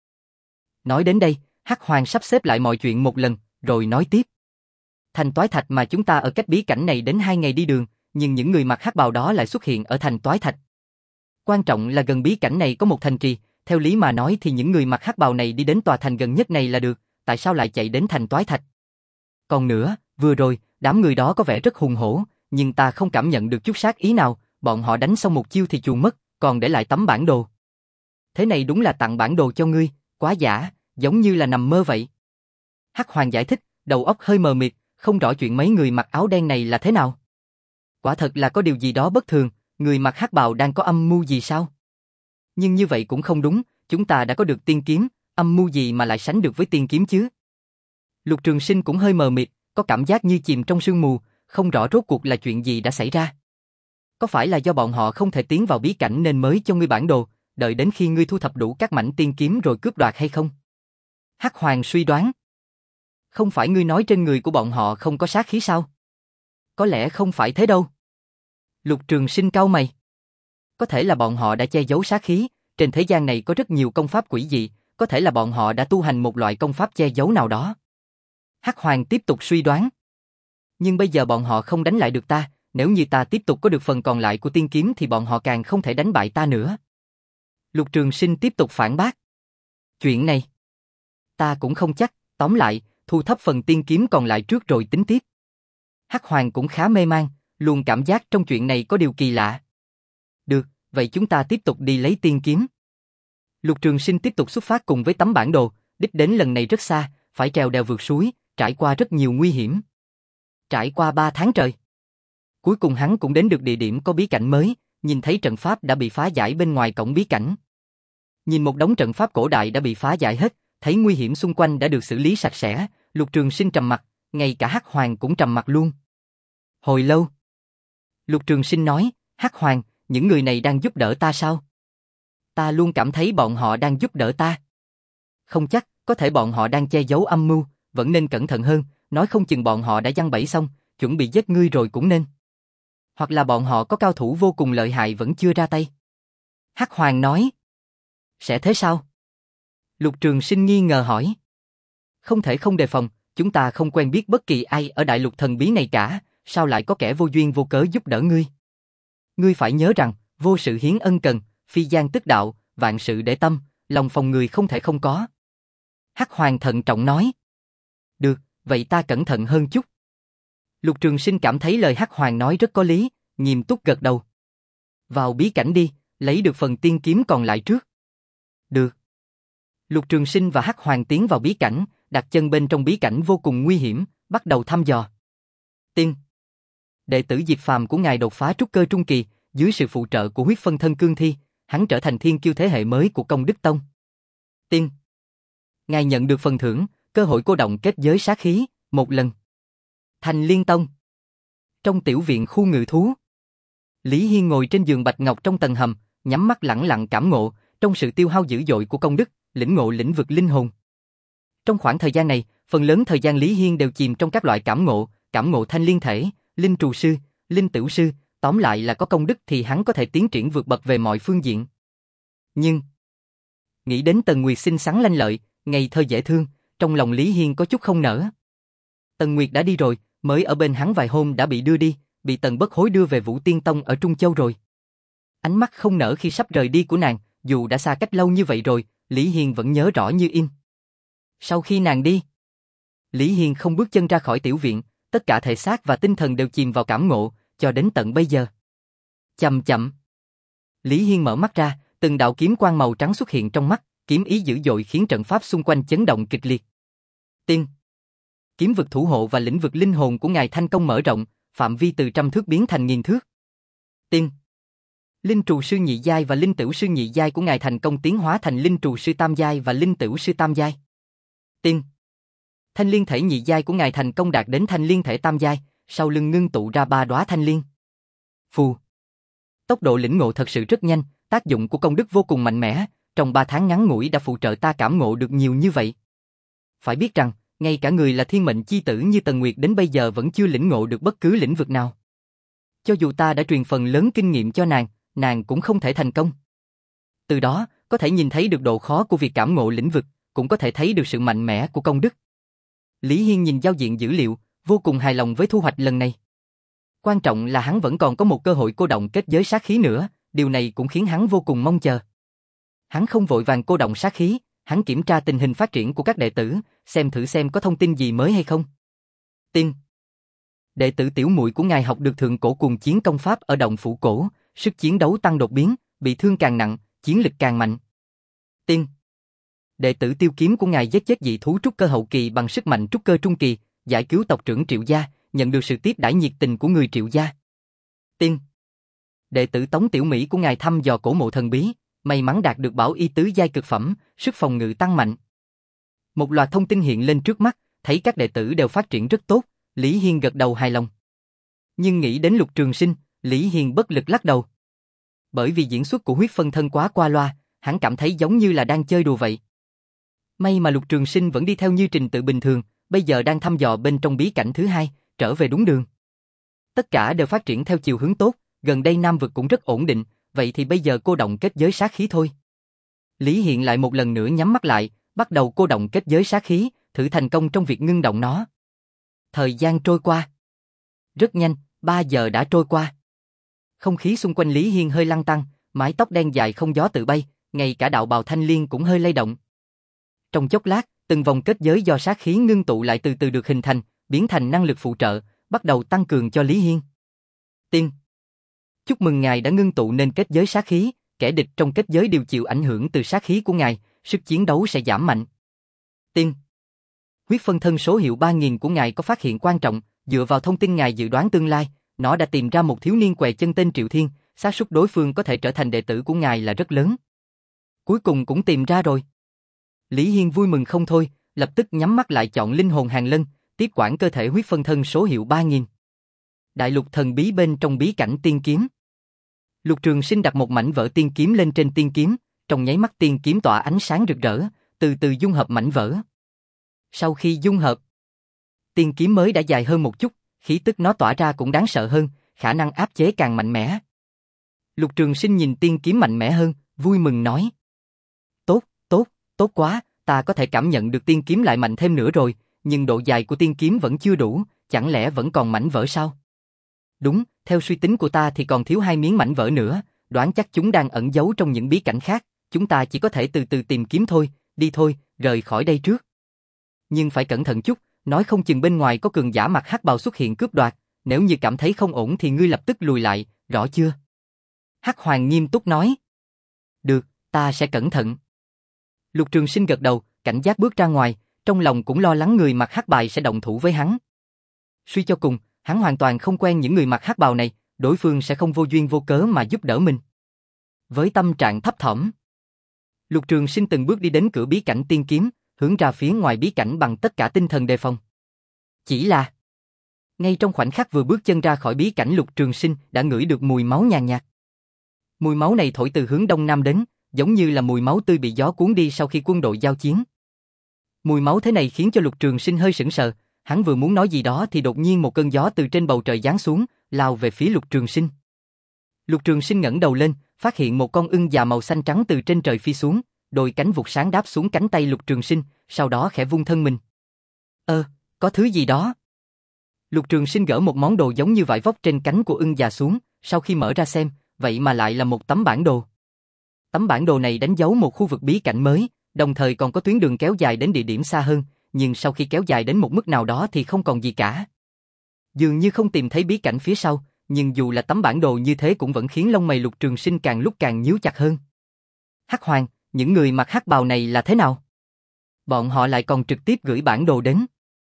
Nói đến đây, Hắc Hoàng sắp xếp lại mọi chuyện một lần, rồi nói tiếp. Thành Toái Thạch mà chúng ta ở cách bí cảnh này đến hai ngày đi đường, nhưng những người mặc hắc bào đó lại xuất hiện ở thành Toái Thạch. Quan trọng là gần bí cảnh này có một thành trì, theo lý mà nói thì những người mặc hắc bào này đi đến tòa thành gần nhất này là được, tại sao lại chạy đến thành Toái Thạch? Còn nữa, vừa rồi, đám người đó có vẻ rất hùng hổ, nhưng ta không cảm nhận được chút sát ý nào, bọn họ đánh xong một chiêu thì chuồn mất, còn để lại tấm bản đồ. Thế này đúng là tặng bản đồ cho ngươi, quá giả, giống như là nằm mơ vậy. Hắc Hoàng giải thích, đầu óc hơi mờ mịt, không rõ chuyện mấy người mặc áo đen này là thế nào. Quả thật là có điều gì đó bất thường, người mặc hắc bào đang có âm mưu gì sao? Nhưng như vậy cũng không đúng, chúng ta đã có được tiên kiếm, âm mưu gì mà lại sánh được với tiên kiếm chứ? Lục Trường Sinh cũng hơi mờ mịt, có cảm giác như chìm trong sương mù, không rõ rốt cuộc là chuyện gì đã xảy ra. Có phải là do bọn họ không thể tiến vào bí cảnh nên mới cho ngươi bản đồ, đợi đến khi ngươi thu thập đủ các mảnh tiên kiếm rồi cướp đoạt hay không? Hắc Hoàng suy đoán. Không phải ngươi nói trên người của bọn họ không có sát khí sao? Có lẽ không phải thế đâu. Lục Trường Sinh cau mày. Có thể là bọn họ đã che giấu sát khí, trên thế gian này có rất nhiều công pháp quỷ dị, có thể là bọn họ đã tu hành một loại công pháp che giấu nào đó. Hắc Hoàng tiếp tục suy đoán. Nhưng bây giờ bọn họ không đánh lại được ta, nếu như ta tiếp tục có được phần còn lại của tiên kiếm thì bọn họ càng không thể đánh bại ta nữa. Lục Trường Sinh tiếp tục phản bác. Chuyện này, ta cũng không chắc, tóm lại, thu thập phần tiên kiếm còn lại trước rồi tính tiếp. Hắc Hoàng cũng khá mê man, luôn cảm giác trong chuyện này có điều kỳ lạ. Được, vậy chúng ta tiếp tục đi lấy tiên kiếm. Lục Trường Sinh tiếp tục xuất phát cùng với tấm bản đồ, đích đến lần này rất xa, phải trèo đèo vượt suối, trải qua rất nhiều nguy hiểm. Trải qua ba tháng trời. Cuối cùng hắn cũng đến được địa điểm có bí cảnh mới, nhìn thấy trận pháp đã bị phá giải bên ngoài cổng bí cảnh. Nhìn một đống trận pháp cổ đại đã bị phá giải hết, thấy nguy hiểm xung quanh đã được xử lý sạch sẽ, Lục Trường Sinh trầm mặt, ngay cả Hắc Hoàng cũng trầm mặt luôn. Hồi lâu, Lục Trường Sinh nói, Hắc Hoàng, những người này đang giúp đỡ ta sao? Ta luôn cảm thấy bọn họ đang giúp đỡ ta. Không chắc, có thể bọn họ đang che giấu âm mưu, vẫn nên cẩn thận hơn, nói không chừng bọn họ đã giăng bẫy xong, chuẩn bị giết ngươi rồi cũng nên. Hoặc là bọn họ có cao thủ vô cùng lợi hại vẫn chưa ra tay. Hắc Hoàng nói. Sẽ thế sao? Lục Trường Sinh nghi ngờ hỏi. Không thể không đề phòng, chúng ta không quen biết bất kỳ ai ở đại lục thần bí này cả, sao lại có kẻ vô duyên vô cớ giúp đỡ ngươi? Ngươi phải nhớ rằng, vô sự hiến ân cần, phi gian tức đạo, vạn sự để tâm, lòng phòng người không thể không có. Hắc Hoàng thận trọng nói. Được, vậy ta cẩn thận hơn chút. Lục Trường Sinh cảm thấy lời Hắc Hoàng nói rất có lý, nghiêm túc gật đầu. Vào bí cảnh đi, lấy được phần tiên kiếm còn lại trước. Được. Lục Trường Sinh và Hắc Hoàng tiến vào bí cảnh, đặt chân bên trong bí cảnh vô cùng nguy hiểm, bắt đầu thăm dò. Tiên. Đệ tử Diệp Phàm của ngài đột phá trúc cơ trung kỳ, dưới sự phụ trợ của huyết phân thân cương thi, hắn trở thành thiên kiêu thế hệ mới của Công Đức Tông. Tiên. Ngài nhận được phần thưởng, cơ hội cô động kết giới sát khí, một lần. Thành Liên Tông. Trong tiểu viện khu ngự thú, Lý Hiên ngồi trên giường bạch ngọc trong tầng hầm, nhắm mắt lẳng lặng cảm ngộ, trong sự tiêu hao dữ dội của công đức, lĩnh ngộ lĩnh vực linh hồn. Trong khoảng thời gian này, phần lớn thời gian Lý Hiên đều chìm trong các loại cảm ngộ, cảm ngộ thanh liên thể, linh trù sư, linh tửu sư, tóm lại là có công đức thì hắn có thể tiến triển vượt bậc về mọi phương diện. Nhưng, nghĩ đến Tần Nguyệt xinh xắn lanh lợi, ngây thơ dễ thương, trong lòng Lý Hiên có chút không nỡ. Tần Nguyệt đã đi rồi, mới ở bên hắn vài hôm đã bị đưa đi, bị Tần Bất Hối đưa về Vũ Tiên Tông ở Trung Châu rồi. Ánh mắt không nở khi sắp rời đi của nàng, dù đã xa cách lâu như vậy rồi, Lý Hiên vẫn nhớ rõ như in. Sau khi nàng đi, Lý Hiên không bước chân ra khỏi tiểu viện, tất cả thể xác và tinh thần đều chìm vào cảm ngộ, cho đến tận bây giờ. Chậm chậm, Lý Hiên mở mắt ra, từng đạo kiếm quang màu trắng xuất hiện trong mắt, kiếm ý dữ dội khiến trận pháp xung quanh chấn động kịch liệt. Tiên. Kiếm vực thủ hộ và lĩnh vực linh hồn của ngài thành công mở rộng, phạm vi từ trăm thước biến thành nghìn thước. Tiên. Linh trù sư nhị giai và linh tửu sư nhị giai của ngài thành công tiến hóa thành linh trù sư tam giai và linh tửu sư tam giai. Tiên. Thanh liên thể nhị giai của ngài thành công đạt đến thanh liên thể tam giai, sau lưng ngưng tụ ra ba đóa thanh liên. Phù. Tốc độ lĩnh ngộ thật sự rất nhanh, tác dụng của công đức vô cùng mạnh mẽ, trong ba tháng ngắn ngủi đã phụ trợ ta cảm ngộ được nhiều như vậy. Phải biết rằng, ngay cả người là thiên mệnh chi tử như Tần Nguyệt đến bây giờ vẫn chưa lĩnh ngộ được bất cứ lĩnh vực nào. Cho dù ta đã truyền phần lớn kinh nghiệm cho nàng, nàng cũng không thể thành công. Từ đó, có thể nhìn thấy được độ khó của việc cảm ngộ lĩnh vực, cũng có thể thấy được sự mạnh mẽ của công đức. Lý Hiên nhìn giao diện dữ liệu, vô cùng hài lòng với thu hoạch lần này. Quan trọng là hắn vẫn còn có một cơ hội cô động kết giới sát khí nữa, điều này cũng khiến hắn vô cùng mong chờ. Hắn không vội vàng cô động sát khí, hắn kiểm tra tình hình phát triển của các đệ tử, xem thử xem có thông tin gì mới hay không. Tin. Đệ tử tiểu muội của ngài học được thượng cổ cuồng chiến công pháp ở động phủ cổ, sức chiến đấu tăng đột biến, bị thương càng nặng, chiến lực càng mạnh. Tin. Đệ tử tiêu kiếm của ngài giết chết dị thú trúc cơ hậu kỳ bằng sức mạnh trúc cơ trung kỳ, giải cứu tộc trưởng Triệu gia, nhận được sự tiếp đãi nhiệt tình của người Triệu gia. Tin. Đệ tử Tống Tiểu Mỹ của ngài thăm dò cổ mộ thần bí, may mắn đạt được bảo y tứ giai cực phẩm, sức phòng ngự tăng mạnh. Một loạt thông tin hiện lên trước mắt, thấy các đệ tử đều phát triển rất tốt, Lý Hiên gật đầu hài lòng. Nhưng nghĩ đến Lục Trường Sinh, Lý Hiên bất lực lắc đầu. Bởi vì diễn xuất của huyết phân thân quá qua loa, hắn cảm thấy giống như là đang chơi đùa vậy. May mà Lục Trường Sinh vẫn đi theo như trình tự bình thường, bây giờ đang thăm dò bên trong bí cảnh thứ hai, trở về đúng đường. Tất cả đều phát triển theo chiều hướng tốt, gần đây Nam vực cũng rất ổn định, vậy thì bây giờ cô động kết giới sát khí thôi. Lý Hiên lại một lần nữa nhắm mắt lại, bắt đầu cô động kết giới sát khí, thử thành công trong việc ngưng động nó. Thời gian trôi qua. Rất nhanh, ba giờ đã trôi qua. Không khí xung quanh Lý Hiên hơi lăn tăn, mái tóc đen dài không gió tự bay, ngay cả đạo bào thanh liên cũng hơi lay động. Trong chốc lát, từng vòng kết giới do sát khí ngưng tụ lại từ từ được hình thành, biến thành năng lực phụ trợ, bắt đầu tăng cường cho Lý Hiên. Tiên. Chúc mừng ngài đã ngưng tụ nên kết giới sát khí, kẻ địch trong kết giới đều chịu ảnh hưởng từ sát khí của ngài, sức chiến đấu sẽ giảm mạnh. Tiên. Huyết phân thân số hiệu ba nghìn của ngài có phát hiện quan trọng, dựa vào thông tin ngài dự đoán tương lai, nó đã tìm ra một thiếu niên què chân tên Triệu Thiên, xác suất đối phương có thể trở thành đệ tử của ngài là rất lớn. Cuối cùng cũng tìm ra rồi. Lý Hiên vui mừng không thôi, lập tức nhắm mắt lại chọn linh hồn hàng lân, tiếp quản cơ thể huyết phân thân số hiệu ba nghìn. Đại lục thần bí bên trong bí cảnh tiên kiếm. Lục Trường Sinh đặt một mảnh vỡ tiên kiếm lên trên tiên kiếm, trong nháy mắt tiên kiếm tỏa ánh sáng rực rỡ, từ từ dung hợp mảnh vỡ. Sau khi dung hợp, tiên kiếm mới đã dài hơn một chút, khí tức nó tỏa ra cũng đáng sợ hơn, khả năng áp chế càng mạnh mẽ. Lục Trường Sinh nhìn tiên kiếm mạnh mẽ hơn, vui mừng nói: Tốt, tốt, tốt quá, ta có thể cảm nhận được tiên kiếm lại mạnh thêm nữa rồi, nhưng độ dài của tiên kiếm vẫn chưa đủ, chẳng lẽ vẫn còn mảnh vỡ sao? Đúng, theo suy tính của ta thì còn thiếu hai miếng mảnh vỡ nữa, đoán chắc chúng đang ẩn giấu trong những bí cảnh khác, chúng ta chỉ có thể từ từ tìm kiếm thôi, đi thôi, rời khỏi đây trước. Nhưng phải cẩn thận chút, nói không chừng bên ngoài có cường giả mặc hắc bào xuất hiện cướp đoạt, nếu như cảm thấy không ổn thì ngươi lập tức lùi lại, rõ chưa? Hắc Hoàng nghiêm túc nói. Được, ta sẽ cẩn thận. Lục Trường Sinh gật đầu, cảnh giác bước ra ngoài, trong lòng cũng lo lắng người mặc hắc bào sẽ động thủ với hắn. Suy cho cùng, hắn hoàn toàn không quen những người mặc hắc bào này, đối phương sẽ không vô duyên vô cớ mà giúp đỡ mình. Với tâm trạng thấp thỏm, Lục Trường Sinh từng bước đi đến cửa bí cảnh tiên kiếm, hướng ra phía ngoài bí cảnh bằng tất cả tinh thần đề phòng. Chỉ là, ngay trong khoảnh khắc vừa bước chân ra khỏi bí cảnh, Lục Trường Sinh đã ngửi được mùi máu nhàn nhạt. Mùi máu này thổi từ hướng đông nam đến, giống như là mùi máu tươi bị gió cuốn đi sau khi quân đội giao chiến. Mùi máu thế này khiến cho Lục Trường Sinh hơi sững sờ, hắn vừa muốn nói gì đó thì đột nhiên một cơn gió từ trên bầu trời giáng xuống, lao về phía Lục Trường Sinh. Lục Trường Sinh ngẩng đầu lên, phát hiện một con ưng già màu xanh trắng từ trên trời phi xuống, đôi cánh vụt sáng đáp xuống cánh tay Lục Trường Sinh, sau đó khẽ vung thân mình. Ơ, có thứ gì đó. Lục Trường Sinh gỡ một món đồ giống như vải vóc trên cánh của ưng già xuống, sau khi mở ra xem, vậy mà lại là một tấm bản đồ. Tấm bản đồ này đánh dấu một khu vực bí cảnh mới, đồng thời còn có tuyến đường kéo dài đến địa điểm xa hơn, nhưng sau khi kéo dài đến một mức nào đó thì không còn gì cả. Dường như không tìm thấy bí cảnh phía sau, nhưng dù là tấm bản đồ như thế cũng vẫn khiến lông mày Lục Trường Sinh càng lúc càng nhíu chặt hơn. Hắc Hoàng, những người mặc hắc bào này là thế nào? Bọn họ lại còn trực tiếp gửi bản đồ đến.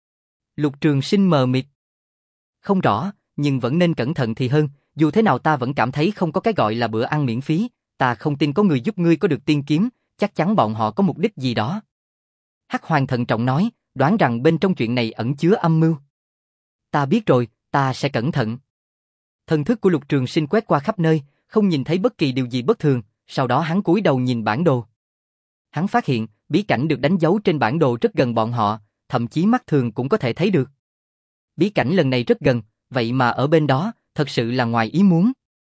Lục Trường Sinh mờ mịt. Không rõ, nhưng vẫn nên cẩn thận thì hơn, dù thế nào ta vẫn cảm thấy không có cái gọi là bữa ăn miễn phí, ta không tin có người giúp ngươi có được tiên kiếm, chắc chắn bọn họ có mục đích gì đó. Hắc Hoàng thận trọng nói, đoán rằng bên trong chuyện này ẩn chứa âm mưu. Ta biết rồi, ta sẽ cẩn thận. Thần thức của Lục Trường Sinh quét qua khắp nơi, không nhìn thấy bất kỳ điều gì bất thường, sau đó hắn cúi đầu nhìn bản đồ. Hắn phát hiện, bí cảnh được đánh dấu trên bản đồ rất gần bọn họ, thậm chí mắt thường cũng có thể thấy được. Bí cảnh lần này rất gần, vậy mà ở bên đó, thật sự là ngoài ý muốn.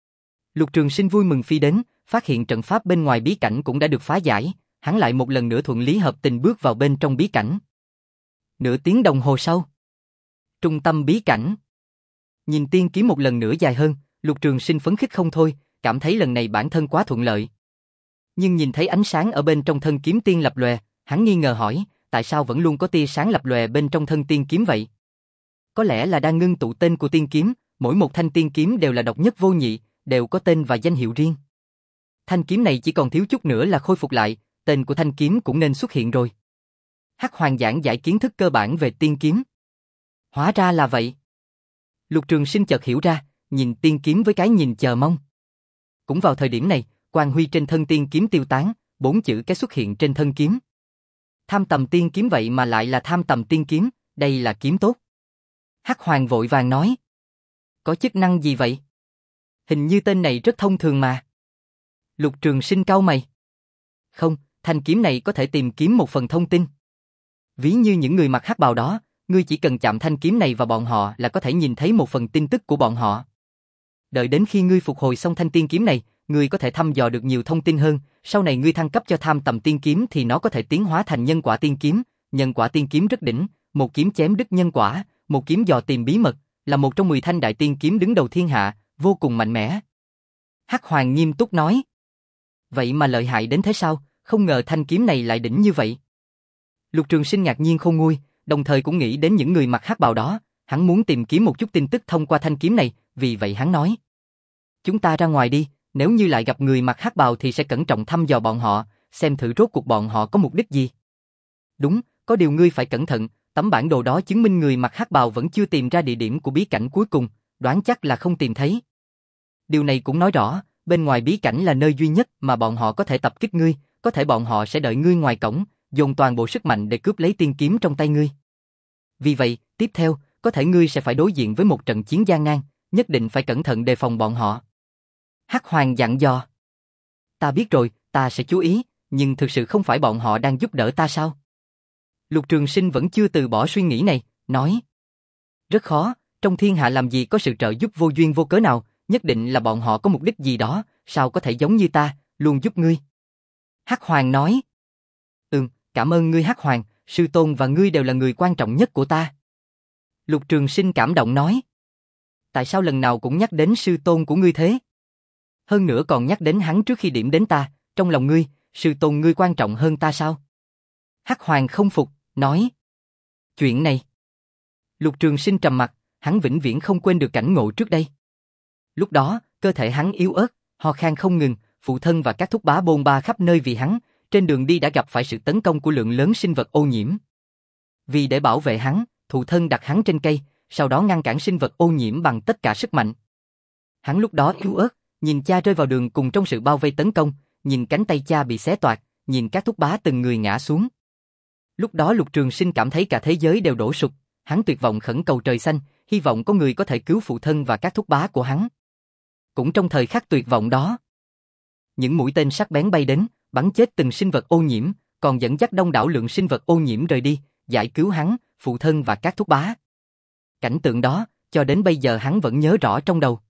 Lục Trường Sinh vui mừng phi đến, phát hiện trận pháp bên ngoài bí cảnh cũng đã được phá giải, hắn lại một lần nữa thuận lý hợp tình bước vào bên trong bí cảnh. Nửa tiếng đồng hồ sau, trung tâm bí cảnh. Nhìn tiên kiếm một lần nữa dài hơn, Lục Trường Sinh phấn khích không thôi, cảm thấy lần này bản thân quá thuận lợi. Nhưng nhìn thấy ánh sáng ở bên trong thân kiếm tiên lập lòe, hắn nghi ngờ hỏi, tại sao vẫn luôn có tia sáng lập lòe bên trong thân tiên kiếm vậy? Có lẽ là đang ngưng tụ tên của tiên kiếm, mỗi một thanh tiên kiếm đều là độc nhất vô nhị, đều có tên và danh hiệu riêng. Thanh kiếm này chỉ còn thiếu chút nữa là khôi phục lại, tên của thanh kiếm cũng nên xuất hiện rồi. Hắc Hoàng giảng giải kiến thức cơ bản về tiên kiếm. Hóa ra là vậy. Lục Trường Sinh chợt hiểu ra, nhìn tiên kiếm với cái nhìn chờ mong. Cũng vào thời điểm này, quang huy trên thân tiên kiếm tiêu tán, bốn chữ cái xuất hiện trên thân kiếm. Tham tầm tiên kiếm vậy mà lại là tham tầm tiên kiếm, đây là kiếm tốt. Hắc Hoàng vội vàng nói. Có chức năng gì vậy? Hình như tên này rất thông thường mà. Lục Trường Sinh cau mày. Không, thanh kiếm này có thể tìm kiếm một phần thông tin. Ví như những người mặc hắc bào đó, ngươi chỉ cần chạm thanh kiếm này vào bọn họ là có thể nhìn thấy một phần tin tức của bọn họ. Đợi đến khi ngươi phục hồi xong thanh tiên kiếm này, ngươi có thể thăm dò được nhiều thông tin hơn, sau này ngươi thăng cấp cho tham tầm tiên kiếm thì nó có thể tiến hóa thành nhân quả tiên kiếm, nhân quả tiên kiếm rất đỉnh, một kiếm chém đứt nhân quả, một kiếm dò tìm bí mật, là một trong mười thanh đại tiên kiếm đứng đầu thiên hạ, vô cùng mạnh mẽ. Hắc Hoàng nghiêm túc nói. Vậy mà lợi hại đến thế sao, không ngờ thanh kiếm này lại đỉnh như vậy. Lục Trường Sinh ngạc nhiên không nguôi, đồng thời cũng nghĩ đến những người mặc hắc bào đó, hắn muốn tìm kiếm một chút tin tức thông qua thanh kiếm này, vì vậy hắn nói. Chúng ta ra ngoài đi, nếu như lại gặp người mặc hắc bào thì sẽ cẩn trọng thăm dò bọn họ, xem thử rốt cuộc bọn họ có mục đích gì. Đúng, có điều ngươi phải cẩn thận, tấm bản đồ đó chứng minh người mặc hắc bào vẫn chưa tìm ra địa điểm của bí cảnh cuối cùng, đoán chắc là không tìm thấy. Điều này cũng nói rõ, bên ngoài bí cảnh là nơi duy nhất mà bọn họ có thể tập kích ngươi, có thể bọn họ sẽ đợi ngươi ngoài cổng, dồn toàn bộ sức mạnh để cướp lấy tiên kiếm trong tay ngươi. Vì vậy, tiếp theo, có thể ngươi sẽ phải đối diện với một trận chiến gian nan, nhất định phải cẩn thận đề phòng bọn họ. Hắc Hoàng dặn dò. Ta biết rồi, ta sẽ chú ý, nhưng thực sự không phải bọn họ đang giúp đỡ ta sao? Lục Trường Sinh vẫn chưa từ bỏ suy nghĩ này, nói. Rất khó, trong thiên hạ làm gì có sự trợ giúp vô duyên vô cớ nào, nhất định là bọn họ có mục đích gì đó, sao có thể giống như ta, luôn giúp ngươi. Hắc Hoàng nói. Ừm, cảm ơn ngươi Hắc Hoàng, sư tôn và ngươi đều là người quan trọng nhất của ta. Lục Trường Sinh cảm động nói. Tại sao lần nào cũng nhắc đến sư tôn của ngươi thế? Hơn nữa còn nhắc đến hắn trước khi điểm đến ta, trong lòng ngươi, sư tôn ngươi quan trọng hơn ta sao? Hắc Hoàng không phục, nói. Chuyện này. Lục Trường Sinh trầm mặt, hắn vĩnh viễn không quên được cảnh ngộ trước đây. Lúc đó, cơ thể hắn yếu ớt, ho khan không ngừng, phụ thân và các thúc bá bôn ba khắp nơi vì hắn, trên đường đi đã gặp phải sự tấn công của lượng lớn sinh vật ô nhiễm. Vì để bảo vệ hắn, phụ thân đặt hắn trên cây, sau đó ngăn cản sinh vật ô nhiễm bằng tất cả sức mạnh. Hắn lúc đó yếu ớt, nhìn cha rơi vào đường cùng trong sự bao vây tấn công, nhìn cánh tay cha bị xé toạc, nhìn các thúc bá từng người ngã xuống. Lúc đó Lục Trường Sinh cảm thấy cả thế giới đều đổ sụp, hắn tuyệt vọng khẩn cầu trời xanh, hy vọng có người có thể cứu phụ thân và các thúc bá của hắn. Cũng trong thời khắc tuyệt vọng đó, những mũi tên sắc bén bay đến, bắn chết từng sinh vật ô nhiễm, còn dẫn dắt đông đảo lượng sinh vật ô nhiễm rời đi, giải cứu hắn, phụ thân và các thúc bá. Cảnh tượng đó, cho đến bây giờ hắn vẫn nhớ rõ trong đầu.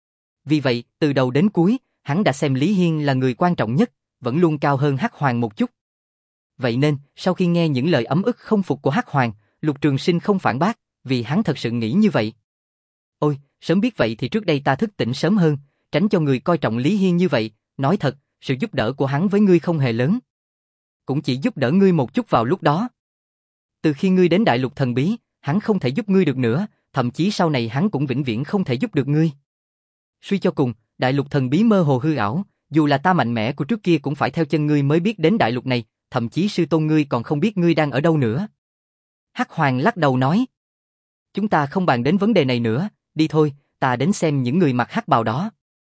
Vì vậy, từ đầu đến cuối, hắn đã xem Lý Hiên là người quan trọng nhất, vẫn luôn cao hơn Hắc Hoàng một chút. Vậy nên, sau khi nghe những lời ấm ức không phục của Hắc Hoàng, Lục Trường Sinh không phản bác, vì hắn thật sự nghĩ như vậy. Ôi, sớm biết vậy thì trước đây ta thức tỉnh sớm hơn, tránh cho người coi trọng Lý Hiên như vậy, nói thật, sự giúp đỡ của hắn với ngươi không hề lớn. Cũng chỉ giúp đỡ ngươi một chút vào lúc đó. Từ khi ngươi đến Đại Lục Thần Bí, hắn không thể giúp ngươi được nữa, thậm chí sau này hắn cũng vĩnh viễn không thể giúp được ngươi. Suy cho cùng, Đại Lục Thần Bí mơ hồ hư ảo, dù là ta mạnh mẽ của trước kia cũng phải theo chân ngươi mới biết đến Đại Lục này, thậm chí sư tôn ngươi còn không biết ngươi đang ở đâu nữa. Hắc Hoàng lắc đầu nói. Chúng ta không bàn đến vấn đề này nữa, đi thôi, ta đến xem những người mặc hắc bào đó.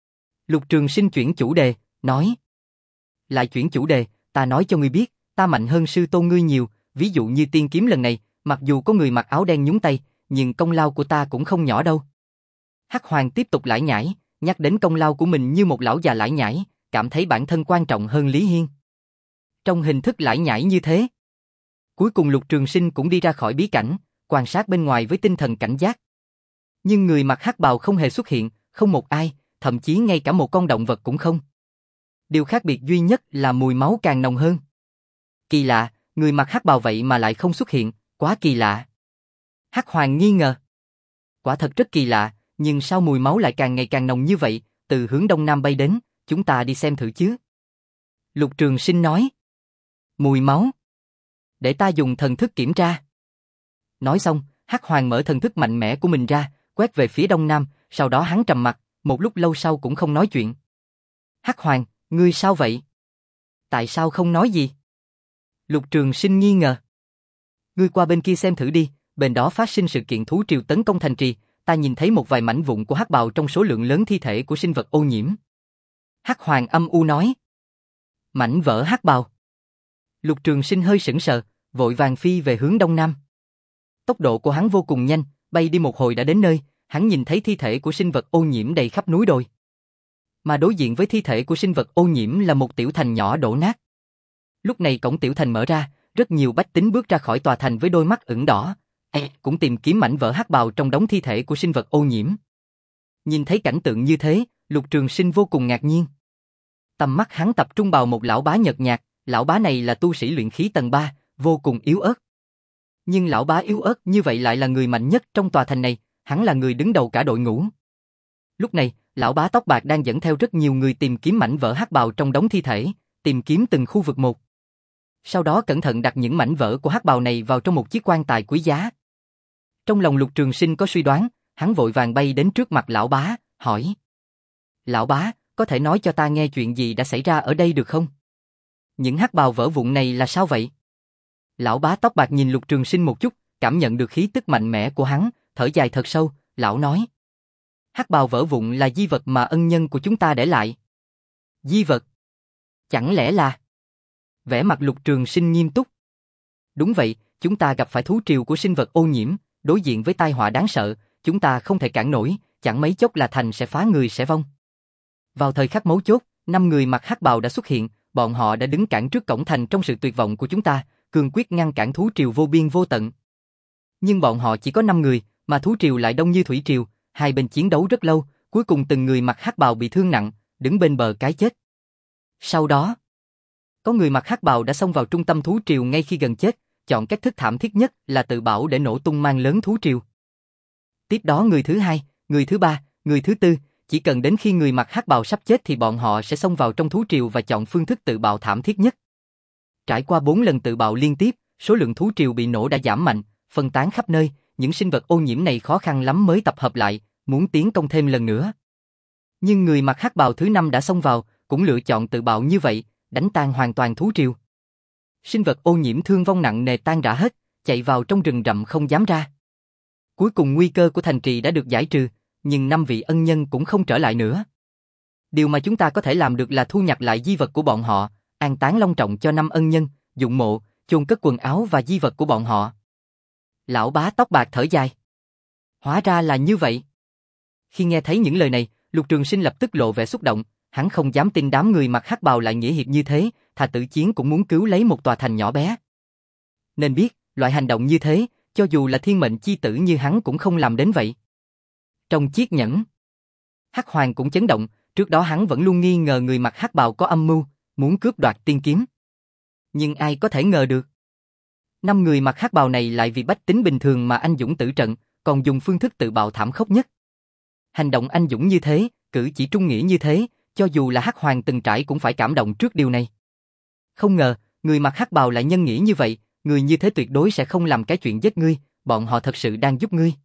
Lục Trường Sinh chuyển chủ đề, nói. Lại chuyển chủ đề, ta nói cho ngươi biết, ta mạnh hơn sư tôn ngươi nhiều, ví dụ như tiên kiếm lần này, mặc dù có người mặc áo đen nhúng tay, nhưng công lao của ta cũng không nhỏ đâu. Hắc Hoàng tiếp tục lải nhải, nhắc đến công lao của mình như một lão già lải nhải, cảm thấy bản thân quan trọng hơn Lý Hiên. Trong hình thức lải nhải như thế, cuối cùng Lục Trường Sinh cũng đi ra khỏi bí cảnh, quan sát bên ngoài với tinh thần cảnh giác. Nhưng người mặc hắc bào không hề xuất hiện, không một ai, thậm chí ngay cả một con động vật cũng không. Điều khác biệt duy nhất là mùi máu càng nồng hơn. Kỳ lạ, người mặc hắc bào vậy mà lại không xuất hiện, quá kỳ lạ. Hắc Hoàng nghi ngờ. Quả thật rất kỳ lạ, nhưng sao mùi máu lại càng ngày càng nồng như vậy, từ hướng đông nam bay đến, chúng ta đi xem thử chứ. Lục Trường Sinh nói. Mùi máu. Để ta dùng thần thức kiểm tra. Nói xong, Hắc Hoàng mở thần thức mạnh mẽ của mình ra, quét về phía đông nam, sau đó hắn trầm mặt, một lúc lâu sau cũng không nói chuyện. Hắc Hoàng, ngươi sao vậy? Tại sao không nói gì? Lục Trường Sinh nghi ngờ. Ngươi qua bên kia xem thử đi, bên đó phát sinh sự kiện thú triều tấn công thành trì, ta nhìn thấy một vài mảnh vụn của hắc bào trong số lượng lớn thi thể của sinh vật ô nhiễm. Hắc Hoàng âm u nói. Mảnh vỡ hắc bào. Lục Trường Sinh hơi sững sờ, vội vàng phi về hướng đông nam. Tốc độ của hắn vô cùng nhanh, bay đi một hồi đã đến nơi, hắn nhìn thấy thi thể của sinh vật ô nhiễm đầy khắp núi đồi. Mà đối diện với thi thể của sinh vật ô nhiễm là một tiểu thành nhỏ đổ nát. Lúc này cổng tiểu thành mở ra, rất nhiều bách tính bước ra khỏi tòa thành với đôi mắt ửng đỏ, e, cũng tìm kiếm mảnh vỡ hắc bào trong đống thi thể của sinh vật ô nhiễm. Nhìn thấy cảnh tượng như thế, Lục Trường Sinh vô cùng ngạc nhiên. Tầm mắt hắn tập trung vào một lão bá nhợt nhạt, lão bá này là tu sĩ luyện khí tầng ba, vô cùng yếu ớt. Nhưng lão bá yếu ớt như vậy lại là người mạnh nhất trong tòa thành này, hắn là người đứng đầu cả đội ngũ. Lúc này, lão bá tóc bạc đang dẫn theo rất nhiều người tìm kiếm mảnh vỡ hắc bào trong đống thi thể, tìm kiếm từng khu vực một. Sau đó cẩn thận đặt những mảnh vỡ của hắc bào này vào trong một chiếc quan tài quý giá. Trong lòng Lục Trường Sinh có suy đoán, hắn vội vàng bay đến trước mặt lão bá, hỏi. Lão bá, có thể nói cho ta nghe chuyện gì đã xảy ra ở đây được không? Những hắc bào vỡ vụn này là sao vậy? Lão bá tóc bạc nhìn Lục Trường Sinh một chút, cảm nhận được khí tức mạnh mẽ của hắn, thở dài thật sâu, lão nói. Hắc bào vỡ vụn là di vật mà ân nhân của chúng ta để lại. Di vật? Chẳng lẽ là... Vẻ mặt Lục Trường Sinh nghiêm túc. Đúng vậy, chúng ta gặp phải thú triều của sinh vật ô nhiễm, đối diện với tai họa đáng sợ, chúng ta không thể cản nổi, chẳng mấy chốc là thành sẽ phá người sẽ vong. Vào thời khắc mấu chốt, năm người mặc hắc bào đã xuất hiện, bọn họ đã đứng cản trước cổng thành trong sự tuyệt vọng của chúng ta, cương quyết ngăn cản thú triều vô biên vô tận. Nhưng bọn họ chỉ có năm người, mà thú triều lại đông như thủy triều, hai bên chiến đấu rất lâu, cuối cùng từng người mặc hắc bào bị thương nặng, đứng bên bờ cái chết. Sau đó, có người mặc hắc bào đã xông vào trung tâm thú triều ngay khi gần chết, chọn cách thức thảm thiết nhất là tự bảo để nổ tung mang lớn thú triều. Tiếp đó người thứ hai, người thứ ba, người thứ tư, chỉ cần đến khi người mặc hắc bào sắp chết thì bọn họ sẽ xông vào trong thú triều và chọn phương thức tự bạo thảm thiết nhất. Trải qua bốn lần tự bạo liên tiếp, số lượng thú triều bị nổ đã giảm mạnh, phân tán khắp nơi, những sinh vật ô nhiễm này khó khăn lắm mới tập hợp lại, muốn tiến công thêm lần nữa. Nhưng người mặc hắc bào thứ năm đã xông vào, cũng lựa chọn tự bạo như vậy, đánh tan hoàn toàn thú triều. Sinh vật ô nhiễm thương vong nặng nề tan rã hết, chạy vào trong rừng rậm không dám ra. Cuối cùng nguy cơ của thành trì đã được giải trừ, nhưng năm vị ân nhân cũng không trở lại nữa. Điều mà chúng ta có thể làm được là thu nhặt lại di vật của bọn họ, an táng long trọng cho năm ân nhân, dụng mộ, chôn cất quần áo và di vật của bọn họ. Lão bá tóc bạc thở dài. Hóa ra là như vậy. Khi nghe thấy những lời này, Lục Trường Sinh lập tức lộ vẻ xúc động, hắn không dám tin đám người mặc hắc bào lại nghĩa hiệp như thế, thà tử chiến cũng muốn cứu lấy một tòa thành nhỏ bé. Nên biết, loại hành động như thế, cho dù là thiên mệnh chi tử như hắn cũng không làm đến vậy. Trong chiếc nhẫn, Hắc Hoàng cũng chấn động, trước đó hắn vẫn luôn nghi ngờ người mặc hắc bào có âm mưu, muốn cướp đoạt tiên kiếm. Nhưng ai có thể ngờ được. Năm người mặc hắc bào này lại vì bách tính bình thường mà anh dũng tử trận, còn dùng phương thức tự bạo thảm khốc nhất. Hành động anh dũng như thế, cử chỉ trung nghĩa như thế, cho dù là Hắc Hoàng từng trải cũng phải cảm động trước điều này. Không ngờ, người mặc hắc bào lại nhân nghĩa như vậy, người như thế tuyệt đối sẽ không làm cái chuyện giết ngươi, bọn họ thật sự đang giúp ngươi.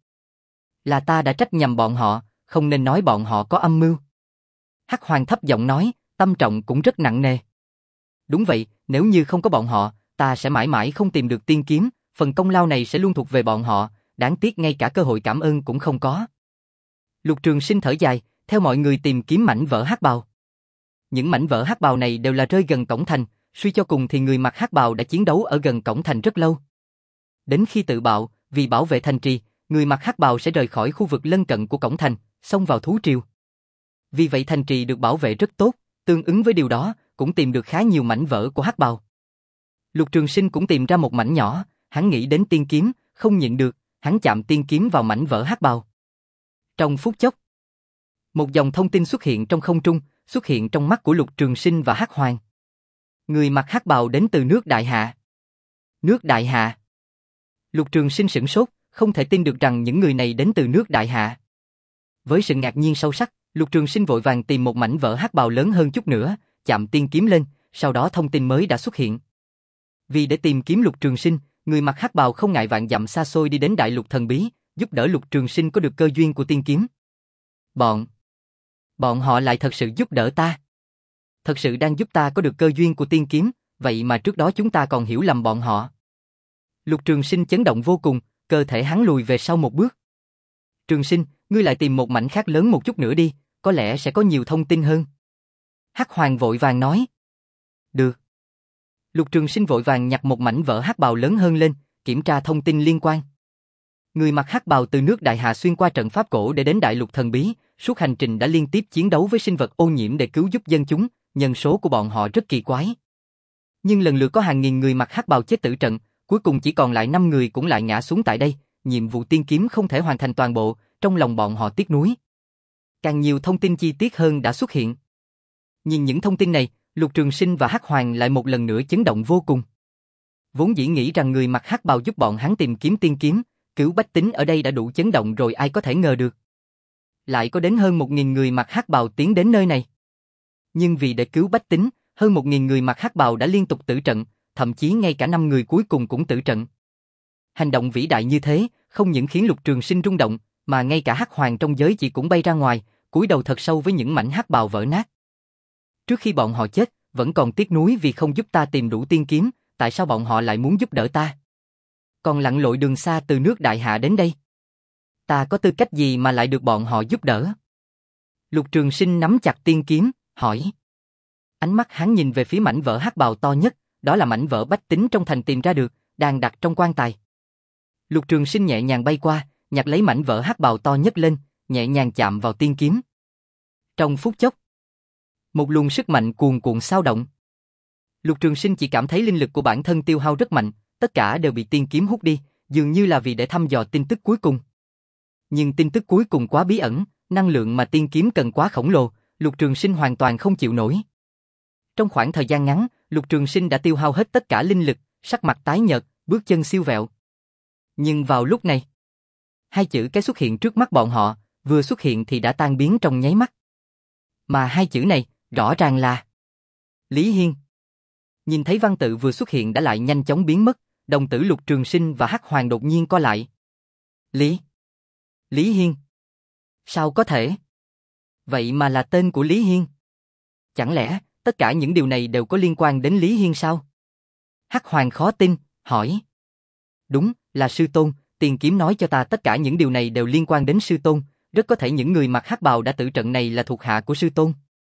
Là ta đã trách nhầm bọn họ, không nên nói bọn họ có âm mưu. Hắc Hoàng thấp giọng nói, tâm trọng cũng rất nặng nề. Đúng vậy, nếu như không có bọn họ, ta sẽ mãi mãi không tìm được tiên kiếm, phần công lao này sẽ luôn thuộc về bọn họ, đáng tiếc ngay cả cơ hội cảm ơn cũng không có. Lục Trường Sinh thở dài, theo mọi người tìm kiếm mảnh vỡ hắc bào. Những mảnh vỡ hắc bào này đều là rơi gần cổng thành, suy cho cùng thì người mặc hắc bào đã chiến đấu ở gần cổng thành rất lâu. Đến khi tự bạo, vì bảo vệ thành trì, người mặc hắc bào sẽ rời khỏi khu vực lân cận của cổng thành, xông vào thú triều. Vì vậy thành trì được bảo vệ rất tốt, tương ứng với điều đó, cũng tìm được khá nhiều mảnh vỡ của hắc bào. Lục Trường Sinh cũng tìm ra một mảnh nhỏ, hắn nghĩ đến tiên kiếm, không nhịn được, hắn chạm tiên kiếm vào mảnh vỡ hắc bào. Trong phút chốc, một dòng thông tin xuất hiện trong không trung, xuất hiện trong mắt của Lục Trường Sinh và Hắc Hoàng. Người mặc hắc bào đến từ nước Đại Hạ. Nước Đại Hạ. Lục Trường Sinh sửng sốt, không thể tin được rằng những người này đến từ nước Đại Hạ. Với sự ngạc nhiên sâu sắc, Lục Trường Sinh vội vàng tìm một mảnh vỡ hắc bào lớn hơn chút nữa, chạm tiên kiếm lên, sau đó thông tin mới đã xuất hiện. Vì để tìm kiếm Lục Trường Sinh, người mặc hắc bào không ngại vạn dặm xa xôi đi đến Đại Lục thần bí, giúp đỡ Lục Trường Sinh có được cơ duyên của tiên kiếm. Bọn Bọn họ lại thật sự giúp đỡ ta. Thật sự đang giúp ta có được cơ duyên của tiên kiếm, vậy mà trước đó chúng ta còn hiểu lầm bọn họ. Lục Trường Sinh chấn động vô cùng, cơ thể hắn lùi về sau một bước. Trường Sinh, ngươi lại tìm một mảnh khác lớn một chút nữa đi, có lẽ sẽ có nhiều thông tin hơn. Hắc Hoàng vội vàng nói. Được. Lục Trường Sinh vội vàng nhặt một mảnh vỡ hắc bào lớn hơn lên, kiểm tra thông tin liên quan. Người mặc hắc bào từ nước Đại Hạ xuyên qua trận pháp cổ để đến Đại Lục thần bí, suốt hành trình đã liên tiếp chiến đấu với sinh vật ô nhiễm để cứu giúp dân chúng, nhân số của bọn họ rất kỳ quái. Nhưng lần lượt có hàng nghìn người mặc hắc bào chết tử trận, cuối cùng chỉ còn lại năm người cũng lại ngã xuống tại đây, nhiệm vụ tiên kiếm không thể hoàn thành toàn bộ, trong lòng bọn họ tiếc nuối. Càng nhiều thông tin chi tiết hơn đã xuất hiện. Nhìn những thông tin này, Lục Trường Sinh và Hắc Hoàng lại một lần nữa chấn động vô cùng. Vốn dĩ nghĩ rằng người mặc hắc bào giúp bọn hắn tìm kiếm tiên kiếm, cứu bách tính ở đây đã đủ chấn động rồi, ai có thể ngờ được. Lại có đến hơn một nghìn người mặc hắc bào tiến đến nơi này. Nhưng vì để cứu bách tính, hơn một nghìn người mặc hắc bào đã liên tục tử trận, thậm chí ngay cả năm người cuối cùng cũng tử trận. Hành động vĩ đại như thế, không những khiến Lục Trường Sinh rung động, mà ngay cả Hắc Hoàng trong giới chỉ cũng bay ra ngoài, cúi đầu thật sâu với những mảnh hắc bào vỡ nát. Trước khi bọn họ chết, vẫn còn tiếc nuối vì không giúp ta tìm đủ tiên kiếm, tại sao bọn họ lại muốn giúp đỡ ta? Còn lặn lội đường xa từ nước Đại Hạ đến đây. Ta có tư cách gì mà lại được bọn họ giúp đỡ? Lục Trường Sinh nắm chặt tiên kiếm, hỏi. Ánh mắt hắn nhìn về phía mảnh vỡ hắc bào to nhất, đó là mảnh vỡ bách tính trong thành tìm ra được, đang đặt trong quan tài. Lục Trường Sinh nhẹ nhàng bay qua, nhặt lấy mảnh vỡ hắc bào to nhất lên, nhẹ nhàng chạm vào tiên kiếm. Trong phút chốc, một luồng sức mạnh cuồn cuộn xao động. Lục Trường Sinh chỉ cảm thấy linh lực của bản thân tiêu hao rất mạnh, tất cả đều bị tiên kiếm hút đi, dường như là vì để thăm dò tin tức cuối cùng. Nhưng tin tức cuối cùng quá bí ẩn, năng lượng mà tiên kiếm cần quá khổng lồ, Lục Trường Sinh hoàn toàn không chịu nổi. Trong khoảng thời gian ngắn, Lục Trường Sinh đã tiêu hao hết tất cả linh lực, sắc mặt tái nhợt, bước chân siêu vẹo. Nhưng vào lúc này, hai chữ cái xuất hiện trước mắt bọn họ, vừa xuất hiện thì đã tan biến trong nháy mắt. Mà hai chữ này, rõ ràng là Lý Hiên. Nhìn thấy văn tự vừa xuất hiện đã lại nhanh chóng biến mất, đồng tử Lục Trường Sinh và Hắc Hoàng đột nhiên co lại. Lý Lý Hiên. Sao có thể? Vậy mà là tên của Lý Hiên. Chẳng lẽ tất cả những điều này đều có liên quan đến Lý Hiên sao? Hắc Hoàng khó tin, hỏi. Đúng, là sư tôn, tiền kiếm nói cho ta tất cả những điều này đều liên quan đến sư tôn, rất có thể những người mặc hắc bào đã tử trận này là thuộc hạ của sư tôn.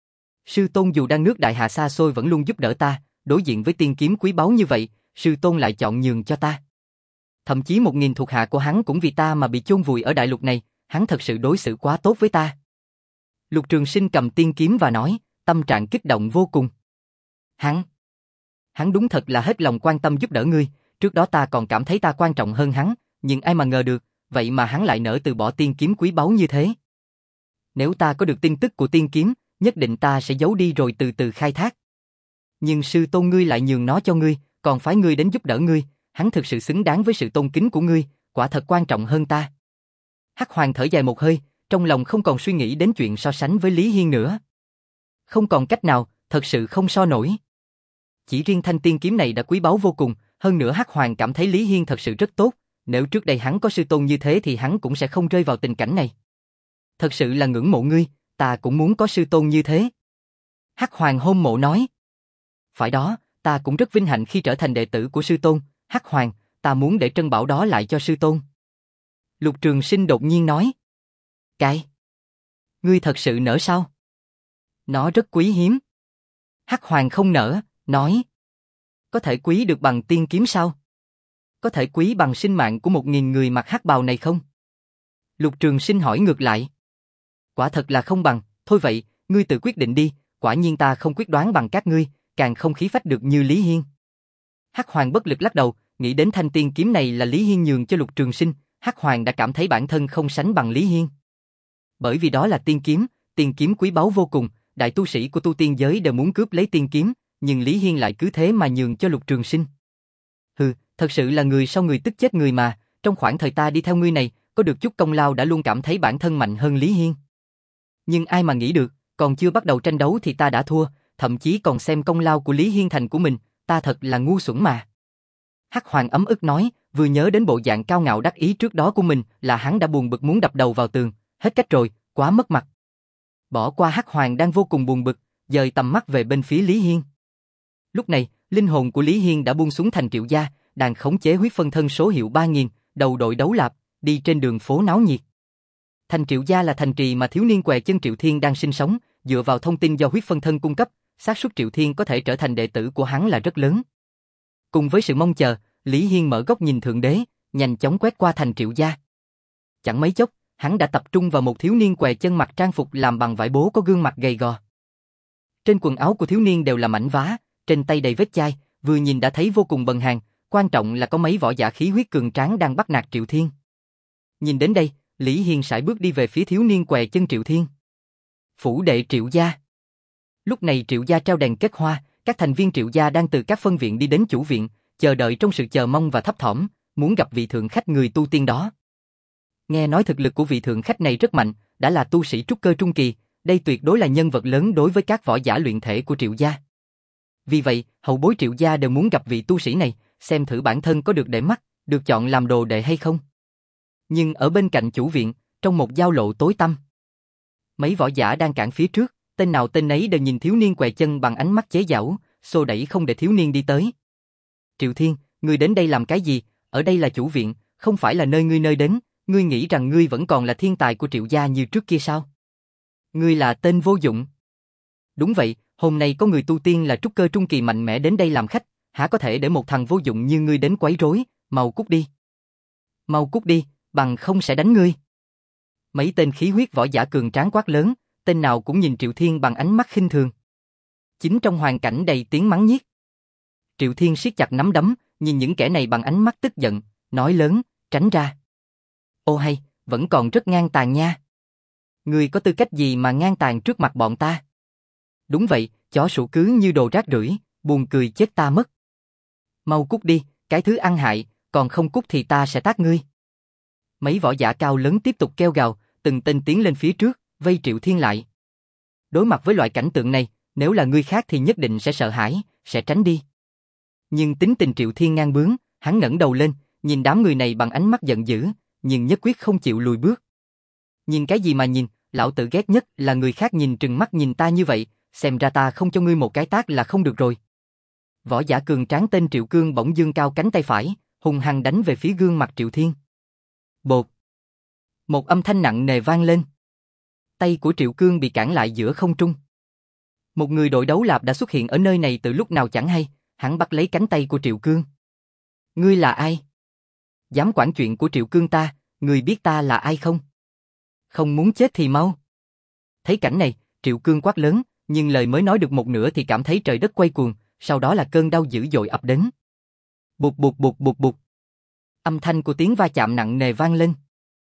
Sư tôn dù đang nước Đại Hạ xa xôi vẫn luôn giúp đỡ ta, đối diện với tiên kiếm quý báu như vậy, sư tôn lại chọn nhường cho ta. Thậm chí một nghìn thuộc hạ của hắn cũng vì ta mà bị chôn vùi ở đại lục này, hắn thật sự đối xử quá tốt với ta. Lục Trường Sinh cầm tiên kiếm và nói, tâm trạng kích động vô cùng. Hắn, hắn đúng thật là hết lòng quan tâm giúp đỡ ngươi, trước đó ta còn cảm thấy ta quan trọng hơn hắn, nhưng ai mà ngờ được, vậy mà hắn lại nỡ từ bỏ tiên kiếm quý báu như thế. Nếu ta có được tin tức của tiên kiếm, nhất định ta sẽ giấu đi rồi từ từ khai thác. Nhưng sư tôn ngươi lại nhường nó cho ngươi, còn phái ngươi đến giúp đỡ ngươi, hắn thực sự xứng đáng với sự tôn kính của ngươi, quả thật quan trọng hơn ta. Hắc Hoàng thở dài một hơi, trong lòng không còn suy nghĩ đến chuyện so sánh với Lý Hiên nữa. Không còn cách nào, thật sự không so nổi. Chỉ riêng thanh tiên kiếm này đã quý báu vô cùng, hơn nữa Hắc Hoàng cảm thấy Lý Hiên thật sự rất tốt, nếu trước đây hắn có sư tôn như thế thì hắn cũng sẽ không rơi vào tình cảnh này. Thật sự là ngưỡng mộ ngươi, ta cũng muốn có sư tôn như thế. Hắc Hoàng hôn mộ nói. Phải đó, ta cũng rất vinh hạnh khi trở thành đệ tử của sư tôn, Hắc Hoàng, ta muốn để trân bảo đó lại cho sư tôn. Lục Trường Sinh đột nhiên nói. Cái? Ngươi thật sự nỡ sao? Nó rất quý hiếm. Hắc Hoàng không nỡ, nói. Có thể quý được bằng tiên kiếm sao? Có thể quý bằng sinh mạng của một nghìn người mặc hắc bào này không? Lục Trường Sinh hỏi ngược lại. Quả thật là không bằng, Thôi vậy, ngươi tự quyết định đi, quả nhiên ta không quyết đoán bằng các ngươi, càng không khí phách được như Lý Hiên. Hắc Hoàng bất lực lắc đầu, nghĩ đến thanh tiên kiếm này là Lý Hiên nhường cho Lục Trường Sinh, Hắc Hoàng đã cảm thấy bản thân không sánh bằng Lý Hiên. Bởi vì đó là tiên kiếm, tiên kiếm quý báu vô cùng, đại tu sĩ của tu tiên giới đều muốn cướp lấy tiên kiếm, nhưng Lý Hiên lại cứ thế mà nhường cho Lục Trường Sinh. Hừ, thật sự là người sau người tức chết người mà, trong khoảng thời ta đi theo ngươi này, có được chút công lao đã luôn cảm thấy bản thân mạnh hơn Lý Hiên. Nhưng ai mà nghĩ được, còn chưa bắt đầu tranh đấu thì ta đã thua, thậm chí còn xem công lao của Lý Hiên thành của mình, ta thật là ngu xuẩn mà. Hắc Hoàng ấm ức nói, vừa nhớ đến bộ dạng cao ngạo đắc ý trước đó của mình là hắn đã buồn bực muốn đập đầu vào tường, hết cách rồi, quá mất mặt. Bỏ qua Hắc Hoàng đang vô cùng buồn bực, dời tầm mắt về bên phía Lý Hiên. Lúc này, linh hồn của Lý Hiên đã buông xuống thành Triệu gia, đang khống chế huyết phân thân số hiệu ba nghìn, đầu đội đấu lạp, đi trên đường phố náo nhiệt. Thành Triệu gia là thành trì mà thiếu niên què chân Triệu Thiên đang sinh sống, dựa vào thông tin do huyết phân thân cung cấp, xác suất Triệu Thiên có thể trở thành đệ tử của hắn là rất lớn. Cùng với sự mong chờ, Lý Hiên mở góc nhìn thượng đế, nhanh chóng quét qua thành Triệu gia. Chẳng mấy chốc, hắn đã tập trung vào một thiếu niên què chân mặc trang phục làm bằng vải bố có gương mặt gầy gò. Trên quần áo của thiếu niên đều là mảnh vá, trên tay đầy vết chai, vừa nhìn đã thấy vô cùng bần hàn, quan trọng là có mấy võ giả khí huyết cường tráng đang bắt nạt Triệu Thiên. Nhìn đến đây, Lý Hiên sải bước đi về phía thiếu niên què chân Triệu Thiên. Phủ đệ Triệu gia. Lúc này Triệu gia treo đèn kết hoa, các thành viên Triệu gia đang từ các phân viện đi đến chủ viện, chờ đợi trong sự chờ mong và thấp thỏm, muốn gặp vị thượng khách người tu tiên đó. Nghe nói thực lực của vị thượng khách này rất mạnh, đã là tu sĩ trúc cơ trung kỳ, đây tuyệt đối là nhân vật lớn đối với các võ giả luyện thể của Triệu gia. Vì vậy, hậu bối Triệu gia đều muốn gặp vị tu sĩ này, xem thử bản thân có được để mắt, được chọn làm đồ đệ hay không. Nhưng ở bên cạnh chủ viện, trong một giao lộ tối tăm, mấy võ giả đang cản phía trước, tên nào tên nấy đều nhìn thiếu niên què chân bằng ánh mắt chế giễu, xô đẩy không để thiếu niên đi tới. Triệu Thiên, ngươi đến đây làm cái gì? Ở đây là chủ viện, không phải là nơi ngươi nơi đến, ngươi nghĩ rằng ngươi vẫn còn là thiên tài của Triệu gia như trước kia sao? Ngươi là tên vô dụng. Đúng vậy, hôm nay có người tu tiên là trúc cơ trung kỳ mạnh mẽ đến đây làm khách, hả có thể để một thằng vô dụng như ngươi đến quấy rối, mau cút đi. Mau cút đi, bằng không sẽ đánh ngươi. Mấy tên khí huyết võ giả cường tráng quát lớn, tên nào cũng nhìn Triệu Thiên bằng ánh mắt khinh thường. Chính trong hoàn cảnh đầy tiếng mắng nhiếc, Triệu Thiên siết chặt nắm đấm, nhìn những kẻ này bằng ánh mắt tức giận, nói lớn, tránh ra. Ô hay, vẫn còn rất ngang tàn nha. Ngươi có tư cách gì mà ngang tàn trước mặt bọn ta? Đúng vậy, chó sủ cứ như đồ rác rưởi, buồn cười chết ta mất. Mau cút đi, cái thứ ăn hại, còn không cút thì ta sẽ tát ngươi. Mấy võ giả cao lớn tiếp tục kêu gào, từng tên tiến lên phía trước, vây Triệu Thiên lại. Đối mặt với loại cảnh tượng này, nếu là người khác thì nhất định sẽ sợ hãi, sẽ tránh đi. Nhưng tính tình Triệu Thiên ngang bướng, hắn ngẩng đầu lên, nhìn đám người này bằng ánh mắt giận dữ, nhưng nhất quyết không chịu lùi bước. Nhìn cái gì mà nhìn, lão tử ghét nhất là người khác nhìn trừng mắt nhìn ta như vậy, xem ra ta không cho ngươi một cái tát là không được rồi. Võ giả cường tráng tên Triệu Cương bỗng dương cao cánh tay phải, hung hăng đánh về phía gương mặt Triệu Thiên. Bột. Một âm thanh nặng nề vang lên. Tay của Triệu Cương bị cản lại giữa không trung. Một người đội đấu lạp đã xuất hiện ở nơi này từ lúc nào chẳng hay, hắn bắt lấy cánh tay của Triệu Cương. Ngươi là ai? Dám quản chuyện của Triệu Cương ta, ngươi biết ta là ai không? Không muốn chết thì mau. Thấy cảnh này, Triệu Cương quát lớn, nhưng lời mới nói được một nửa thì cảm thấy trời đất quay cuồng, sau đó là cơn đau dữ dội ập đến. Bụt bụt bụt bụt bụt. Âm thanh của tiếng va chạm nặng nề vang lên.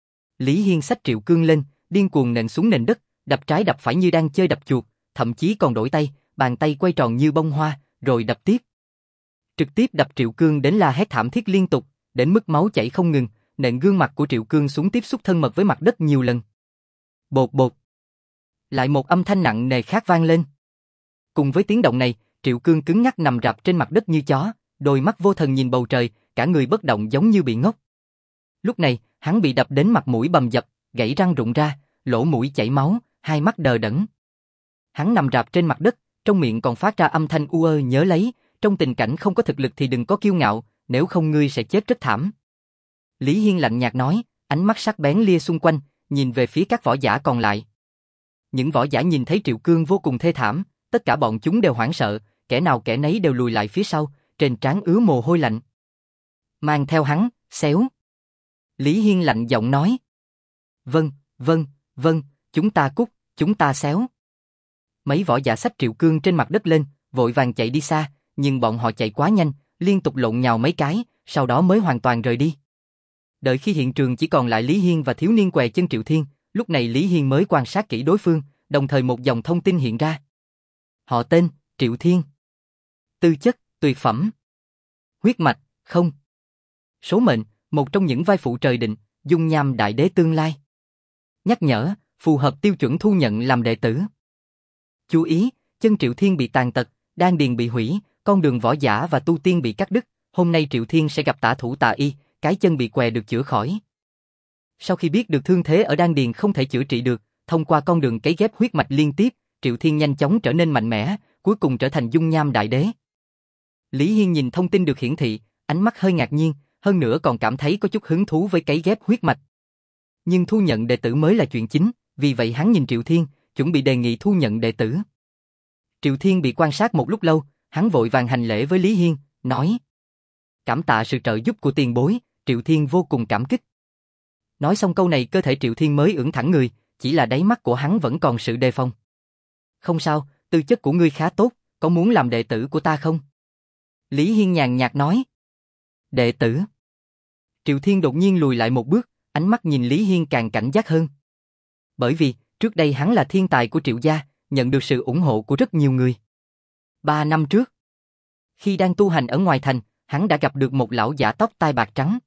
Lý Hiên xách Triệu Cương lên, điên cuồng nện xuống nền đất, đập trái đập phải như đang chơi đập chuột, thậm chí còn đổi tay, bàn tay quay tròn như bông hoa, rồi đập tiếp. Trực tiếp đập Triệu Cương đến la hét thảm thiết liên tục, đến mức máu chảy không ngừng, nện gương mặt của Triệu Cương xuống tiếp xúc thân mật với mặt đất nhiều lần. Bột bột. Lại một âm thanh nặng nề khác vang lên. Cùng với tiếng động này, Triệu Cương cứng ngắc nằm rạp trên mặt đất như chó, đôi mắt vô thần nhìn bầu trời, cả người bất động giống như bị ngốc. Lúc này, hắn bị đập đến mặt mũi bầm dập, gãy răng rụng ra, lỗ mũi chảy máu, hai mắt đờ đẫn. Hắn nằm rạp trên mặt đất, trong miệng còn phát ra âm thanh u ơ nhớ lấy, trong tình cảnh không có thực lực thì đừng có kiêu ngạo, nếu không ngươi sẽ chết rất thảm. Lý Hiên lạnh nhạt nói, ánh mắt sắc bén lia xung quanh, nhìn về phía các võ giả còn lại. Những võ giả nhìn thấy Triệu Cương vô cùng thê thảm, tất cả bọn chúng đều hoảng sợ, kẻ nào kẻ nấy đều lùi lại phía sau, trên trán ứa mồ hôi lạnh. Mang theo hắn, xéo. Lý Hiên lạnh giọng nói. Vâng, vâng, vâng, chúng ta cút, chúng ta xéo. Mấy võ giả xách Triệu Cương trên mặt đất lên, vội vàng chạy đi xa, nhưng bọn họ chạy quá nhanh, liên tục lộn nhào mấy cái, sau đó mới hoàn toàn rời đi. Đợi khi hiện trường chỉ còn lại Lý Hiên và thiếu niên què chân Triệu Thiên, lúc này Lý Hiên mới quan sát kỹ đối phương, đồng thời một dòng thông tin hiện ra. Họ tên, Triệu Thiên. Tư chất, tuyệt phẩm. Huyết mạch, không. Số mệnh, một trong những vai phụ trời định, dung nham đại đế tương lai. Nhắc nhở, phù hợp tiêu chuẩn thu nhận làm đệ tử. Chú ý, chân Triệu Thiên bị tàn tật, đan điền bị hủy, con đường võ giả và tu tiên bị cắt đứt, hôm nay Triệu Thiên sẽ gặp tả thủ tà y, cái chân bị què được chữa khỏi. Sau khi biết được thương thế ở đan điền không thể chữa trị được, thông qua con đường cấy ghép huyết mạch liên tiếp, Triệu Thiên nhanh chóng trở nên mạnh mẽ, cuối cùng trở thành dung nham đại đế. Lý Hiên nhìn thông tin được hiển thị, ánh mắt hơi ngạc nhiên, hơn nữa còn cảm thấy có chút hứng thú với cấy ghép huyết mạch. Nhưng thu nhận đệ tử mới là chuyện chính, vì vậy hắn nhìn Triệu Thiên, chuẩn bị đề nghị thu nhận đệ tử. Triệu Thiên bị quan sát một lúc lâu, hắn vội vàng hành lễ với Lý Hiên, nói: cảm tạ sự trợ giúp của tiền bối, Triệu Thiên vô cùng cảm kích. Nói xong câu này cơ thể Triệu Thiên mới ưỡn thẳng người, chỉ là đáy mắt của hắn vẫn còn sự đề phòng. Không sao, tư chất của ngươi khá tốt, có muốn làm đệ tử của ta không? Lý Hiên nhàn nhạt nói. Đệ tử? Triệu Thiên đột nhiên lùi lại một bước, ánh mắt nhìn Lý Hiên càng cảnh giác hơn. Bởi vì, trước đây hắn là thiên tài của Triệu gia, nhận được sự ủng hộ của rất nhiều người. Ba năm trước, khi đang tu hành ở ngoài thành, hắn đã gặp được một lão giả tóc tai bạc trắng.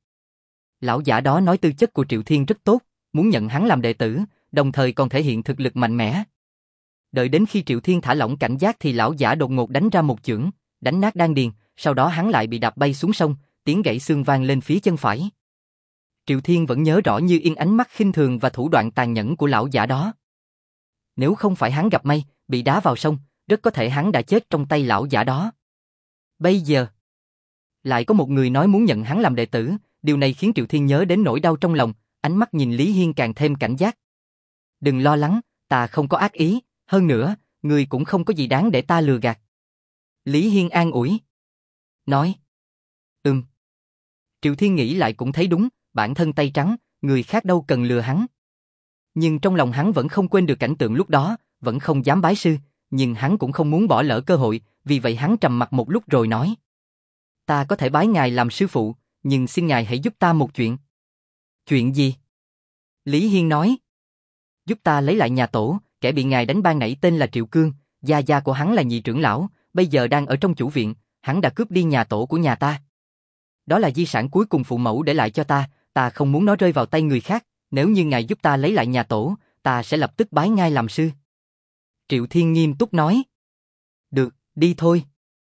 Lão giả đó nói tư chất của Triệu Thiên rất tốt, muốn nhận hắn làm đệ tử, đồng thời còn thể hiện thực lực mạnh mẽ. Đợi đến khi Triệu Thiên thả lỏng cảnh giác thì lão giả đột ngột đánh ra một chưởng, đánh nát đan điền, sau đó hắn lại bị đạp bay xuống sông, tiếng gãy xương vang lên phía chân phải. Triệu Thiên vẫn nhớ rõ như in ánh mắt khinh thường và thủ đoạn tàn nhẫn của lão giả đó. Nếu không phải hắn gặp may, bị đá vào sông, rất có thể hắn đã chết trong tay lão giả đó. Bây giờ, lại có một người nói muốn nhận hắn làm đệ tử, điều này khiến Triệu Thiên nhớ đến nỗi đau trong lòng, ánh mắt nhìn Lý Hiên càng thêm cảnh giác. Đừng lo lắng, ta không có ác ý, hơn nữa, người cũng không có gì đáng để ta lừa gạt. Lý Hiên an ủi. Nói. Ừm. Triệu Thiên nghĩ lại cũng thấy đúng, bản thân tay trắng, người khác đâu cần lừa hắn. Nhưng trong lòng hắn vẫn không quên được cảnh tượng lúc đó, vẫn không dám bái sư, nhưng hắn cũng không muốn bỏ lỡ cơ hội, vì vậy hắn trầm mặt một lúc rồi nói. Ta có thể bái ngài làm sư phụ, nhưng xin ngài hãy giúp ta một chuyện. Chuyện gì? Lý Hiên nói. Giúp ta lấy lại nhà tổ, kẻ bị ngài đánh ban nãy tên là Triệu Cương, gia gia của hắn là nhị trưởng lão, bây giờ đang ở trong chủ viện, hắn đã cướp đi nhà tổ của nhà ta. Đó là di sản cuối cùng phụ mẫu để lại cho ta, ta không muốn nó rơi vào tay người khác, nếu như ngài giúp ta lấy lại nhà tổ, ta sẽ lập tức bái ngài làm sư. Triệu Thiên nghiêm túc nói. Được, đi thôi.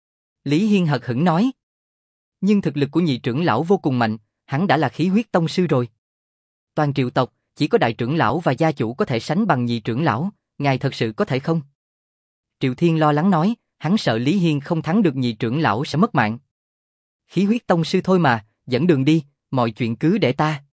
Lý Hiên hờ hững nói. Nhưng thực lực của nhị trưởng lão vô cùng mạnh, hắn đã là khí huyết tông sư rồi. Toàn Triệu tộc, chỉ có đại trưởng lão và gia chủ có thể sánh bằng nhị trưởng lão, ngài thật sự có thể không? Triệu Thiên lo lắng nói, hắn sợ Lý Hiên không thắng được nhị trưởng lão sẽ mất mạng. Khí huyết tông sư thôi mà, dẫn đường đi, mọi chuyện cứ để ta.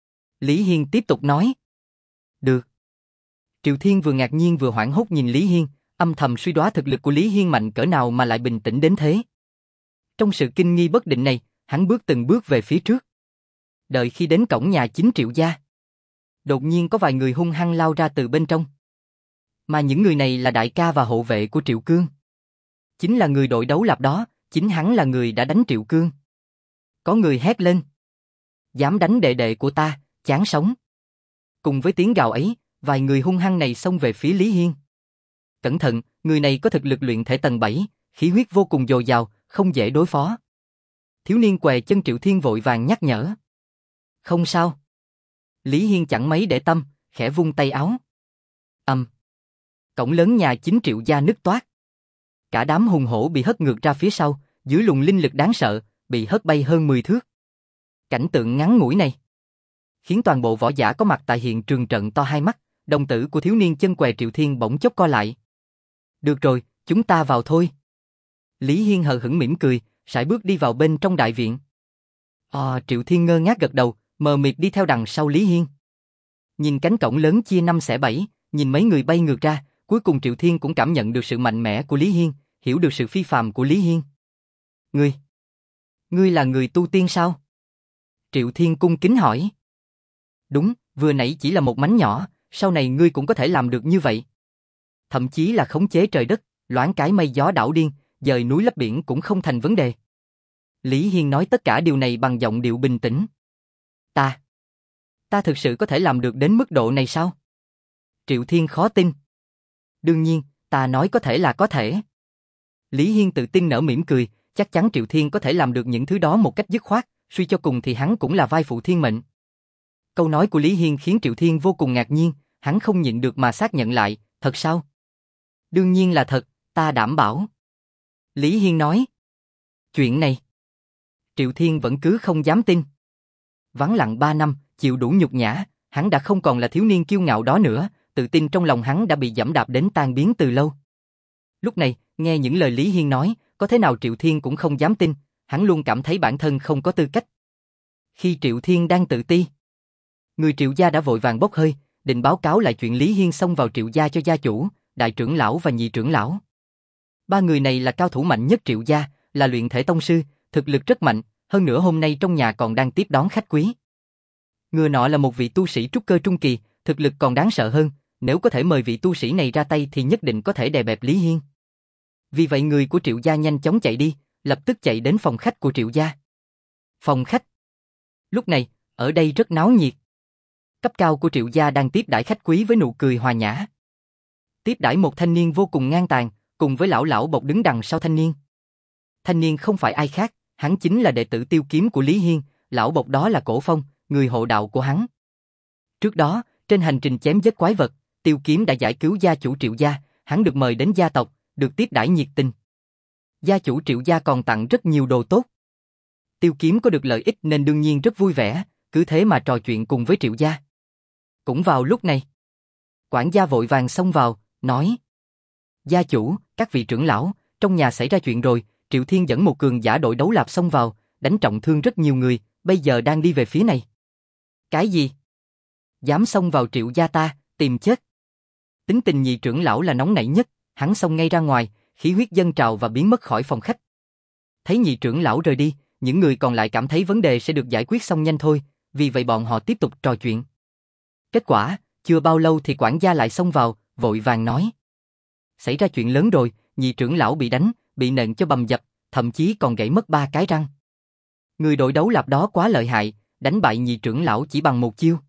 Lý Hiên tiếp tục nói. Được. Triệu Thiên vừa ngạc nhiên vừa hoảng hốt nhìn Lý Hiên, âm thầm suy đoán thực lực của Lý Hiên mạnh cỡ nào mà lại bình tĩnh đến thế. Trong sự kinh nghi bất định này, hắn bước từng bước về phía trước. Đợi khi đến cổng nhà chính Triệu gia, đột nhiên có vài người hung hăng lao ra từ bên trong. Mà những người này là đại ca và hộ vệ của Triệu Cương. Chính là người đội đấu lạp đó, chính hắn là người đã đánh Triệu Cương. Có người hét lên. Dám đánh đệ đệ của ta, chán sống. Cùng với tiếng gào ấy, vài người hung hăng này xông về phía Lý Hiên. Cẩn thận, người này có thực lực luyện thể tầng bảy, khí huyết vô cùng dồi dào, không dễ đối phó. Thiếu niên què chân Triệu Thiên vội vàng nhắc nhở. Không sao. Lý Hiên chẳng mấy để tâm, khẽ vung tay áo. Ầm. Cổng lớn nhà chính Triệu gia nứt toác. Cả đám hùng hổ bị hất ngược ra phía sau, dưới luồng linh lực đáng sợ, bị hất bay hơn mười thước. Cảnh tượng ngắn ngủi này khiến toàn bộ võ giả có mặt tại hiện trường trợn to hai mắt, đồng tử của thiếu niên chân què Triệu Thiên bỗng chốc co lại. Được rồi, chúng ta vào thôi. Lý Hiên hờ hững mỉm cười, sải bước đi vào bên trong đại viện. À, Triệu Thiên ngơ ngác gật đầu, mờ mịt đi theo đằng sau Lý Hiên. Nhìn cánh cổng lớn chia năm xẻ bảy, nhìn mấy người bay ngược ra, cuối cùng Triệu Thiên cũng cảm nhận được sự mạnh mẽ của Lý Hiên, hiểu được sự phi phàm của Lý Hiên. Ngươi, ngươi là người tu tiên sao? Triệu Thiên cung kính hỏi. Đúng, vừa nãy chỉ là một mánh nhỏ, sau này ngươi cũng có thể làm được như vậy. thậm chí là khống chế trời đất, loáng cái mây gió đảo điên, dời núi lấp biển cũng không thành vấn đề. Lý Hiên nói tất cả điều này bằng giọng điệu bình tĩnh. Ta, ta thực sự có thể làm được đến mức độ này sao? Triệu Thiên khó tin. Đương nhiên, ta nói có thể là có thể. Lý Hiên tự tin nở mỉm cười, chắc chắn Triệu Thiên có thể làm được những thứ đó một cách dứt khoát, suy cho cùng thì hắn cũng là vai phụ thiên mệnh. Câu nói của Lý Hiên khiến Triệu Thiên vô cùng ngạc nhiên, hắn không nhịn được mà xác nhận lại, thật sao? Đương nhiên là thật, ta đảm bảo. Lý Hiên nói. Chuyện này. Triệu Thiên vẫn cứ không dám tin. Vắng lặng ba năm, chịu đủ nhục nhã, hắn đã không còn là thiếu niên kiêu ngạo đó nữa, tự tin trong lòng hắn đã bị giẫm đạp đến tan biến từ lâu. Lúc này, nghe những lời Lý Hiên nói, có thế nào Triệu Thiên cũng không dám tin, hắn luôn cảm thấy bản thân không có tư cách. Khi Triệu Thiên đang tự ti, người Triệu gia đã vội vàng bốc hơi, định báo cáo lại chuyện Lý Hiên xông vào Triệu gia cho gia chủ, đại trưởng lão và nhị trưởng lão. Ba người này là cao thủ mạnh nhất Triệu gia, là luyện thể tông sư, thực lực rất mạnh, hơn nữa hôm nay trong nhà còn đang tiếp đón khách quý. Người nọ là một vị tu sĩ trúc cơ trung kỳ, thực lực còn đáng sợ hơn, nếu có thể mời vị tu sĩ này ra tay thì nhất định có thể đè bẹp Lý Hiên. Vì vậy người của Triệu gia nhanh chóng chạy đi, lập tức chạy đến phòng khách của Triệu gia. Phòng khách. Lúc này, ở đây rất náo nhiệt. Cấp cao của Triệu gia đang tiếp đãi khách quý với nụ cười hòa nhã. Tiếp đãi một thanh niên vô cùng ngang tàn, cùng với lão lão bộc đứng đằng sau thanh niên. Thanh niên không phải ai khác, hắn chính là đệ tử Tiêu Kiếm của Lý Hiên, lão bộc đó là Cổ Phong, người hộ đạo của hắn. Trước đó, trên hành trình chém giết quái vật, Tiêu Kiếm đã giải cứu gia chủ Triệu gia, hắn được mời đến gia tộc, được tiếp đãi nhiệt tình. Gia chủ Triệu gia còn tặng rất nhiều đồ tốt. Tiêu Kiếm có được lợi ích nên đương nhiên rất vui vẻ, cứ thế mà trò chuyện cùng với Triệu gia. Cũng vào lúc này, quản gia vội vàng xông vào, nói: Gia chủ, các vị trưởng lão, trong nhà xảy ra chuyện rồi, Triệu Thiên dẫn một cường giả đội đấu lạp xông vào, đánh trọng thương rất nhiều người, bây giờ đang đi về phía này. Cái gì? Dám xông vào Triệu gia ta, tìm chết. Tính tình nhị trưởng lão là nóng nảy nhất, hắn xông ngay ra ngoài, khí huyết dâng trào và biến mất khỏi phòng khách. Thấy nhị trưởng lão rời đi, những người còn lại cảm thấy vấn đề sẽ được giải quyết xong nhanh thôi, vì vậy bọn họ tiếp tục trò chuyện. Kết quả, chưa bao lâu thì quản gia lại xông vào, vội vàng nói: Xảy ra chuyện lớn rồi, nhị trưởng lão bị đánh, bị nện cho bầm dập, thậm chí còn gãy mất ba cái răng. Người đội đấu lạp đó quá lợi hại, đánh bại nhị trưởng lão chỉ bằng một chiêu.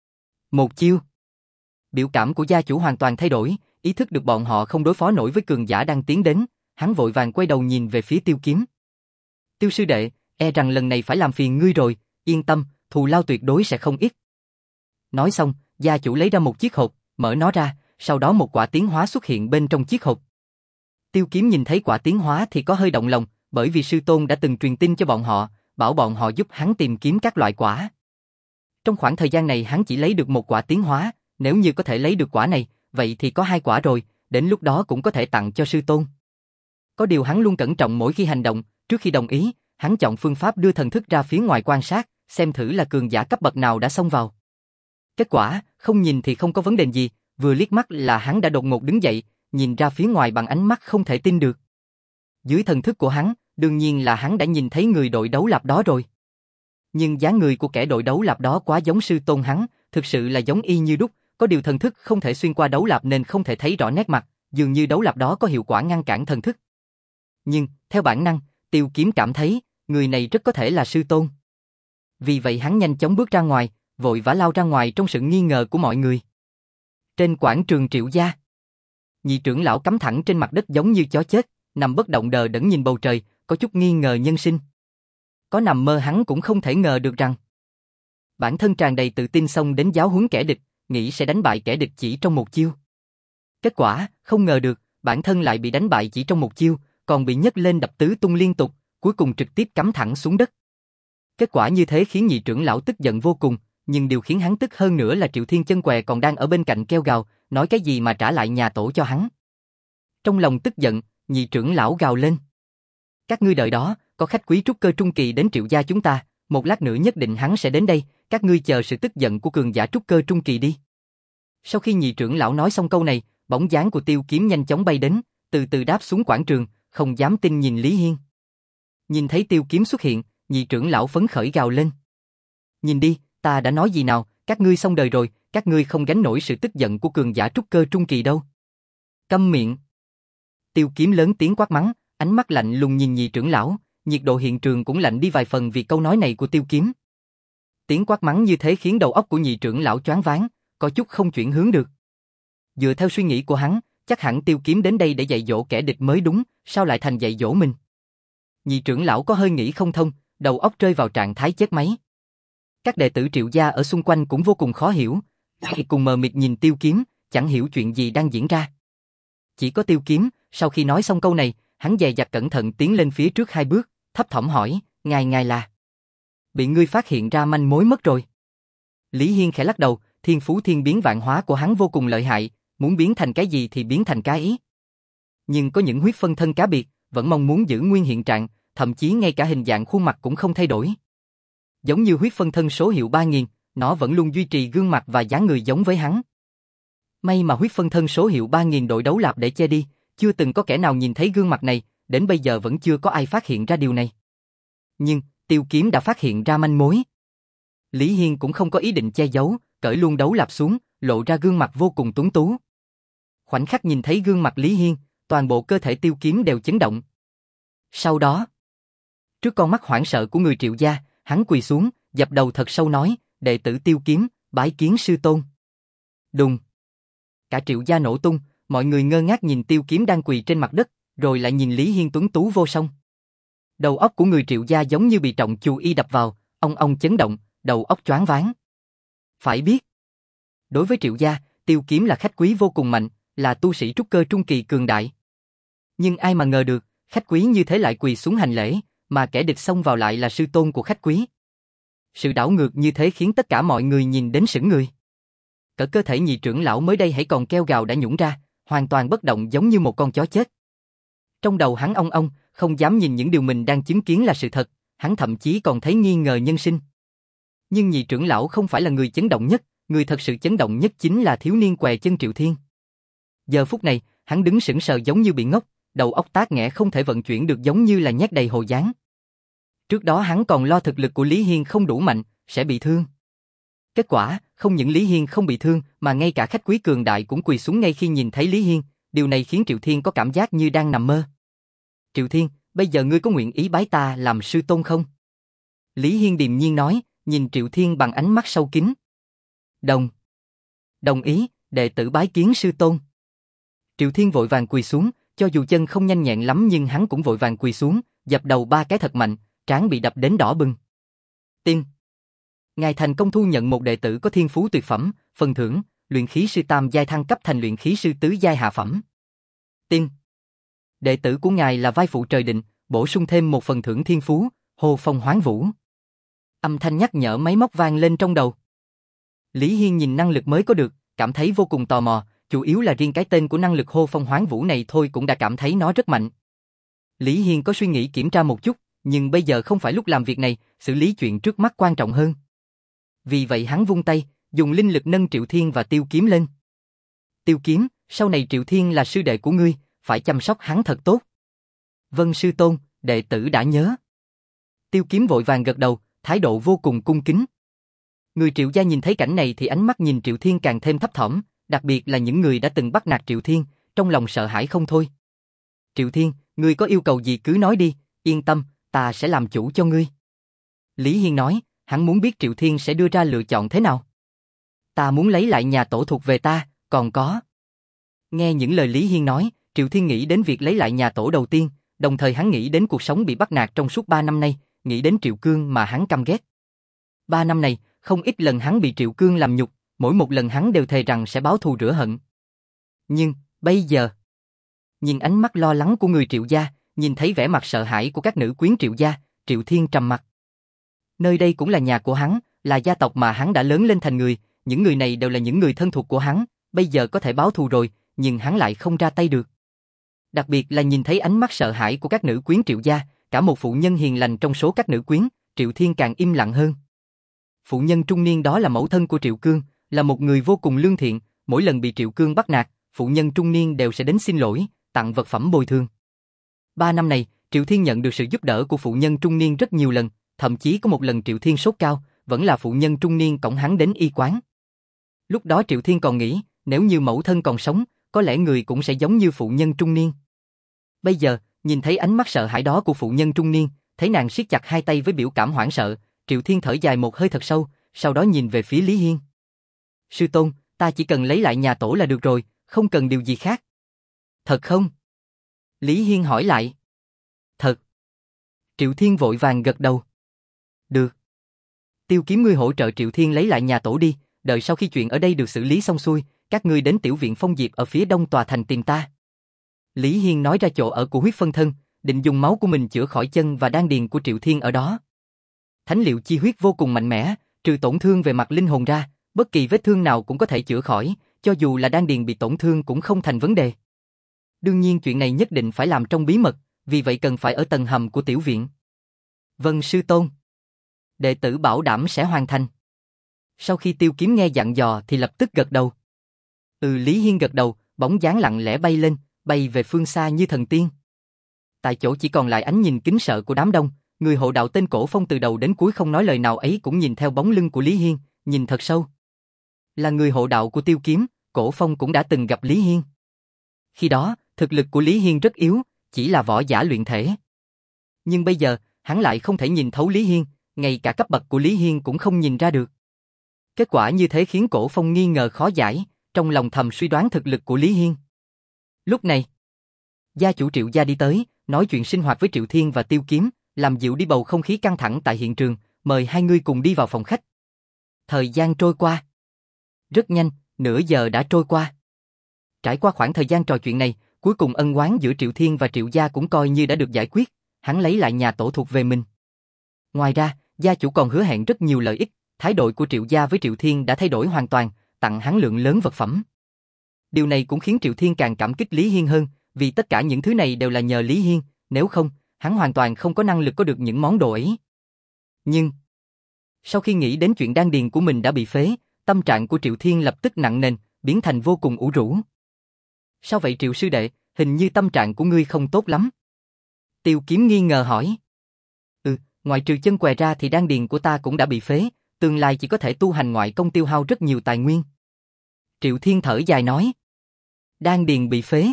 Một chiêu. Biểu cảm của gia chủ hoàn toàn thay đổi, ý thức được bọn họ không đối phó nổi với cường giả đang tiến đến, hắn vội vàng quay đầu nhìn về phía Tiêu Kiếm. Tiêu sư đệ, e rằng lần này phải làm phiền ngươi rồi, yên tâm, thù lao tuyệt đối sẽ không ít. Nói xong, gia chủ lấy ra một chiếc hộp, mở nó ra, sau đó một quả tiến hóa xuất hiện bên trong chiếc hộp. Tiêu Kiếm nhìn thấy quả tiến hóa thì có hơi động lòng, bởi vì sư tôn đã từng truyền tin cho bọn họ, bảo bọn họ giúp hắn tìm kiếm các loại quả. Trong khoảng thời gian này hắn chỉ lấy được một quả tiến hóa, nếu như có thể lấy được quả này, vậy thì có hai quả rồi, đến lúc đó cũng có thể tặng cho sư tôn. Có điều hắn luôn cẩn trọng mỗi khi hành động, trước khi đồng ý, hắn chọn phương pháp đưa thần thức ra phía ngoài quan sát, xem thử là cường giả cấp bậc nào đã xông vào. Kết quả, không nhìn thì không có vấn đề gì, vừa liếc mắt là hắn đã đột ngột đứng dậy, nhìn ra phía ngoài bằng ánh mắt không thể tin được. Dưới thần thức của hắn, đương nhiên là hắn đã nhìn thấy người đội đấu lạp đó rồi. Nhưng dáng người của kẻ đội đấu lạp đó quá giống sư tôn hắn, thực sự là giống y như đúc, có điều thần thức không thể xuyên qua đấu lạp nên không thể thấy rõ nét mặt, dường như đấu lạp đó có hiệu quả ngăn cản thần thức. Nhưng, theo bản năng, Tiêu Kiếm cảm thấy, người này rất có thể là sư tôn. Vì vậy hắn nhanh chóng bước ra ngoài, vội vã lao ra ngoài trong sự nghi ngờ của mọi người. Trên quảng trường Triệu gia, nhị trưởng lão cắm thẳng trên mặt đất giống như chó chết, nằm bất động đờ đẫn nhìn bầu trời, có chút nghi ngờ nhân sinh. Có nằm mơ hắn cũng không thể ngờ được rằng bản thân tràn đầy tự tin xông đến giáo huấn kẻ địch, nghĩ sẽ đánh bại kẻ địch chỉ trong một chiêu. Kết quả, không ngờ được, bản thân lại bị đánh bại chỉ trong một chiêu, còn bị nhấc lên đập tứ tung liên tục, cuối cùng trực tiếp cắm thẳng xuống đất. Kết quả như thế khiến nhị trưởng lão tức giận vô cùng, nhưng điều khiến hắn tức hơn nữa là Triệu Thiên chân què còn đang ở bên cạnh kêu gào, nói cái gì mà trả lại nhà tổ cho hắn. Trong lòng tức giận, nhị trưởng lão gào lên: Các ngươi đợi đó, có khách quý trúc cơ trung kỳ đến Triệu gia chúng ta, một lát nữa nhất định hắn sẽ đến đây, các ngươi chờ sự tức giận của cường giả trúc cơ trung kỳ đi. Sau khi nhị trưởng lão nói xong câu này, bóng dáng của Tiêu Kiếm nhanh chóng bay đến, từ từ đáp xuống quảng trường, không dám tin nhìn Lý Hiên. Nhìn thấy Tiêu Kiếm xuất hiện, nhị trưởng lão phấn khởi gào lên: Nhìn đi, ta đã nói gì nào, các ngươi xong đời rồi, các ngươi không gánh nổi sự tức giận của cường giả trúc cơ trung kỳ đâu. Câm miệng! Tiêu Kiếm lớn tiếng quát mắng, ánh mắt lạnh lùng nhìn nhị trưởng lão, nhiệt độ hiện trường cũng lạnh đi vài phần vì câu nói này của Tiêu Kiếm. Tiếng quát mắng như thế khiến đầu óc của nhị trưởng lão choáng váng, có chút không chuyển hướng được. Dựa theo suy nghĩ của hắn, chắc hẳn Tiêu Kiếm đến đây để dạy dỗ kẻ địch mới đúng, sao lại thành dạy dỗ mình? Nhị trưởng lão có hơi nghĩ không thông, đầu óc rơi vào trạng thái chết máy. Các đệ tử Triệu gia ở xung quanh cũng vô cùng khó hiểu, cùng mờ mịt nhìn Tiêu Kiếm, chẳng hiểu chuyện gì đang diễn ra. Chỉ có Tiêu Kiếm, sau khi nói xong câu này, hắn dè dặt cẩn thận tiến lên phía trước hai bước, thấp thỏm hỏi, ngài ngài là... Bị ngươi phát hiện ra manh mối mất rồi. Lý Hiên khẽ lắc đầu, thiên phú thiên biến vạn hóa của hắn vô cùng lợi hại, muốn biến thành cái gì thì biến thành cái ý. Nhưng có những huyết phân thân cá biệt, vẫn mong muốn giữ nguyên hiện trạng, thậm chí ngay cả hình dạng khuôn mặt cũng không thay đổi. Giống như huyết phân thân số hiệu ba nghìn, nó vẫn luôn duy trì gương mặt và dáng người giống với hắn. May mà huyết phân thân số hiệu ba nghìn đội đấu lạp để che đi, chưa từng có kẻ nào nhìn thấy gương mặt này, đến bây giờ vẫn chưa có ai phát hiện ra điều này. Nhưng, Tiêu Kiếm đã phát hiện ra manh mối. Lý Hiên cũng không có ý định che giấu, cởi luôn đấu lạp xuống, lộ ra gương mặt vô cùng tuấn tú. Khoảnh khắc nhìn thấy gương mặt Lý Hiên, toàn bộ cơ thể Tiêu Kiếm đều chấn động. Sau đó, trước con mắt hoảng sợ của người Triệu gia, hắn quỳ xuống, dập đầu thật sâu nói, đệ tử Tiêu Kiếm, bái kiến sư tôn. Đùng. Cả Triệu gia nổ tung, mọi người ngơ ngác nhìn Tiêu Kiếm đang quỳ trên mặt đất, rồi lại nhìn Lý Hiên tuấn tú vô song. Đầu óc của người Triệu gia giống như bị trọng chù y đập vào, ong ong chấn động, đầu óc choáng váng. Phải biết, đối với Triệu gia, Tiêu Kiếm là khách quý vô cùng mạnh, là tu sĩ trúc cơ trung kỳ cường đại. Nhưng ai mà ngờ được, khách quý như thế lại quỳ xuống hành lễ, mà kẻ địch xông vào lại là sư tôn của khách quý. Sự đảo ngược như thế khiến tất cả mọi người nhìn đến sững người. Cỡ cơ thể nhị trưởng lão mới đây hãy còn kêu gào đã nhũn ra, hoàn toàn bất động giống như một con chó chết. Trong đầu hắn ong ong, không dám nhìn những điều mình đang chứng kiến là sự thật, hắn thậm chí còn thấy nghi ngờ nhân sinh. Nhưng nhị trưởng lão không phải là người chấn động nhất, người thật sự chấn động nhất chính là thiếu niên què chân Triệu Thiên. Giờ phút này, hắn đứng sững sờ giống như bị ngốc, đầu óc tát nghẽ không thể vận chuyển được giống như là nhét đầy hồ gián. Trước đó hắn còn lo thực lực của Lý Hiên không đủ mạnh, sẽ bị thương. Kết quả, không những Lý Hiên không bị thương, mà ngay cả khách quý cường đại cũng quỳ xuống ngay khi nhìn thấy Lý Hiên, điều này khiến Triệu Thiên có cảm giác như đang nằm mơ. Triệu Thiên, bây giờ ngươi có nguyện ý bái ta làm sư tôn không? Lý Hiên điềm nhiên nói, nhìn Triệu Thiên bằng ánh mắt sâu kín. Đồng. Đồng ý, đệ tử bái kiến sư tôn. Triệu Thiên vội vàng quỳ xuống, cho dù chân không nhanh nhẹn lắm nhưng hắn cũng vội vàng quỳ xuống, dập đầu ba cái thật mạnh, trán bị đập đến đỏ bừng. Tiên. Ngài thành công thu nhận một đệ tử có thiên phú tuyệt phẩm, phần thưởng, luyện khí sư tam giai thăng cấp thành luyện khí sư tứ giai hạ phẩm. Tiên. Đệ tử của ngài là vai phụ trời định, bổ sung thêm một phần thưởng thiên phú, Hồ Phong Hoán Vũ. Âm thanh nhắc nhở máy móc vang lên trong đầu. Lý Hiên nhìn năng lực mới có được, cảm thấy vô cùng tò mò, chủ yếu là riêng cái tên của năng lực Hồ Phong Hoán Vũ này thôi cũng đã cảm thấy nó rất mạnh. Lý Hiên có suy nghĩ kiểm tra một chút, nhưng bây giờ không phải lúc làm việc này, xử lý chuyện trước mắt quan trọng hơn. Vì vậy hắn vung tay, dùng linh lực nâng Triệu Thiên và Tiêu Kiếm lên. Tiêu Kiếm, sau này Triệu Thiên là sư đệ của ngươi, phải chăm sóc hắn thật tốt. Vâng sư tôn, đệ tử đã nhớ. Tiêu Kiếm vội vàng gật đầu, thái độ vô cùng cung kính. Người Triệu gia nhìn thấy cảnh này thì ánh mắt nhìn Triệu Thiên càng thêm thấp thỏm, đặc biệt là những người đã từng bắt nạt Triệu Thiên, trong lòng sợ hãi không thôi. Triệu Thiên, ngươi có yêu cầu gì cứ nói đi, yên tâm, ta sẽ làm chủ cho ngươi. Lý Hiên nói, hắn muốn biết Triệu Thiên sẽ đưa ra lựa chọn thế nào. Ta muốn lấy lại nhà tổ thuộc về ta, còn có. Nghe những lời Lý Hiên nói, Triệu Thiên nghĩ đến việc lấy lại nhà tổ đầu tiên, đồng thời hắn nghĩ đến cuộc sống bị bắt nạt trong suốt ba năm nay, nghĩ đến Triệu Cương mà hắn căm ghét. Ba năm này, không ít lần hắn bị Triệu Cương làm nhục, mỗi một lần hắn đều thề rằng sẽ báo thù rửa hận. Nhưng, bây giờ, nhìn ánh mắt lo lắng của người Triệu gia, nhìn thấy vẻ mặt sợ hãi của các nữ quyến Triệu gia, Triệu Thiên trầm mặt. Nơi đây cũng là nhà của hắn, là gia tộc mà hắn đã lớn lên thành người, những người này đều là những người thân thuộc của hắn, bây giờ có thể báo thù rồi, nhưng hắn lại không ra tay được. Đặc biệt là nhìn thấy ánh mắt sợ hãi của các nữ quyến Triệu gia, cả một phụ nhân hiền lành trong số các nữ quyến, Triệu Thiên càng im lặng hơn. Phụ nhân trung niên đó là mẫu thân của Triệu Cương, là một người vô cùng lương thiện, mỗi lần bị Triệu Cương bắt nạt, phụ nhân trung niên đều sẽ đến xin lỗi, tặng vật phẩm bồi thường. Ba năm này, Triệu Thiên nhận được sự giúp đỡ của phụ nhân trung niên rất nhiều lần, thậm chí có một lần Triệu Thiên sốt cao, vẫn là phụ nhân trung niên cõng hắn đến y quán. Lúc đó Triệu Thiên còn nghĩ, nếu như mẫu thân còn sống, có lẽ người cũng sẽ giống như phụ nhân trung niên. Bây giờ, nhìn thấy ánh mắt sợ hãi đó của phụ nhân trung niên, thấy nàng siết chặt hai tay với biểu cảm hoảng sợ, Triệu Thiên thở dài một hơi thật sâu, sau đó nhìn về phía Lý Hiên. Sư tôn, ta chỉ cần lấy lại nhà tổ là được rồi, không cần điều gì khác. Thật không? Lý Hiên hỏi lại. Thật. Triệu Thiên vội vàng gật đầu. Được. Tiêu Kiếm ngươi hỗ trợ Triệu Thiên lấy lại nhà tổ đi, đợi sau khi chuyện ở đây được xử lý xong xuôi, các ngươi đến tiểu viện Phong Diệp ở phía đông tòa thành tìm ta. Lý Hiên nói ra chỗ ở của huyết phân thân, định dùng máu của mình chữa khỏi chân và đan điền của Triệu Thiên ở đó. Thánh liệu chi huyết vô cùng mạnh mẽ, trừ tổn thương về mặt linh hồn ra, bất kỳ vết thương nào cũng có thể chữa khỏi, cho dù là đan điền bị tổn thương cũng không thành vấn đề. Đương nhiên chuyện này nhất định phải làm trong bí mật, vì vậy cần phải ở tầng hầm của tiểu viện. Vâng sư tôn. Đệ tử bảo đảm sẽ hoàn thành. Sau khi Tiêu Kiếm nghe dặn dò thì lập tức gật đầu. Ừ, Lý Hiên gật đầu, bóng dáng lặng lẽ bay lên, bay về phương xa như thần tiên. Tại chỗ chỉ còn lại ánh nhìn kính sợ của đám đông, người hộ đạo tên Cổ Phong từ đầu đến cuối không nói lời nào ấy cũng nhìn theo bóng lưng của Lý Hiên, nhìn thật sâu. Là người hộ đạo của Tiêu Kiếm, Cổ Phong cũng đã từng gặp Lý Hiên. Khi đó, thực lực của Lý Hiên rất yếu, chỉ là võ giả luyện thể. Nhưng bây giờ, hắn lại không thể nhìn thấu Lý Hiên, ngay cả cấp bậc của Lý Hiên cũng không nhìn ra được. Kết quả như thế khiến Cổ Phong nghi ngờ khó giải, trong lòng thầm suy đoán thực lực của Lý Hiên. Lúc này, gia chủ Triệu gia đi tới, nói chuyện sinh hoạt với Triệu Thiên và Tiêu Kiếm, làm dịu đi bầu không khí căng thẳng tại hiện trường, mời hai người cùng đi vào phòng khách. Thời gian trôi qua. Rất nhanh, nửa giờ đã trôi qua. Trải qua khoảng thời gian trò chuyện này, cuối cùng ân oán giữa Triệu Thiên và Triệu gia cũng coi như đã được giải quyết, hắn lấy lại nhà tổ thuộc về mình. Ngoài ra, gia chủ còn hứa hẹn rất nhiều lợi ích, thái độ của Triệu gia với Triệu Thiên đã thay đổi hoàn toàn, tặng hắn lượng lớn vật phẩm. Điều này cũng khiến Triệu Thiên càng cảm kích Lý Hiên hơn, vì tất cả những thứ này đều là nhờ Lý Hiên, nếu không, hắn hoàn toàn không có năng lực có được những món đồ ấy. Nhưng, sau khi nghĩ đến chuyện đan điền của mình đã bị phế, tâm trạng của Triệu Thiên lập tức nặng nề, biến thành vô cùng ủ rũ. Sao vậy Triệu sư đệ, hình như tâm trạng của ngươi không tốt lắm. Tiêu Kiếm nghi ngờ hỏi. Ừ, ngoài trừ chân què ra thì đan điền của ta cũng đã bị phế, tương lai chỉ có thể tu hành ngoại công tiêu hao rất nhiều tài nguyên. Triệu Thiên thở dài nói. Đan điền bị phế.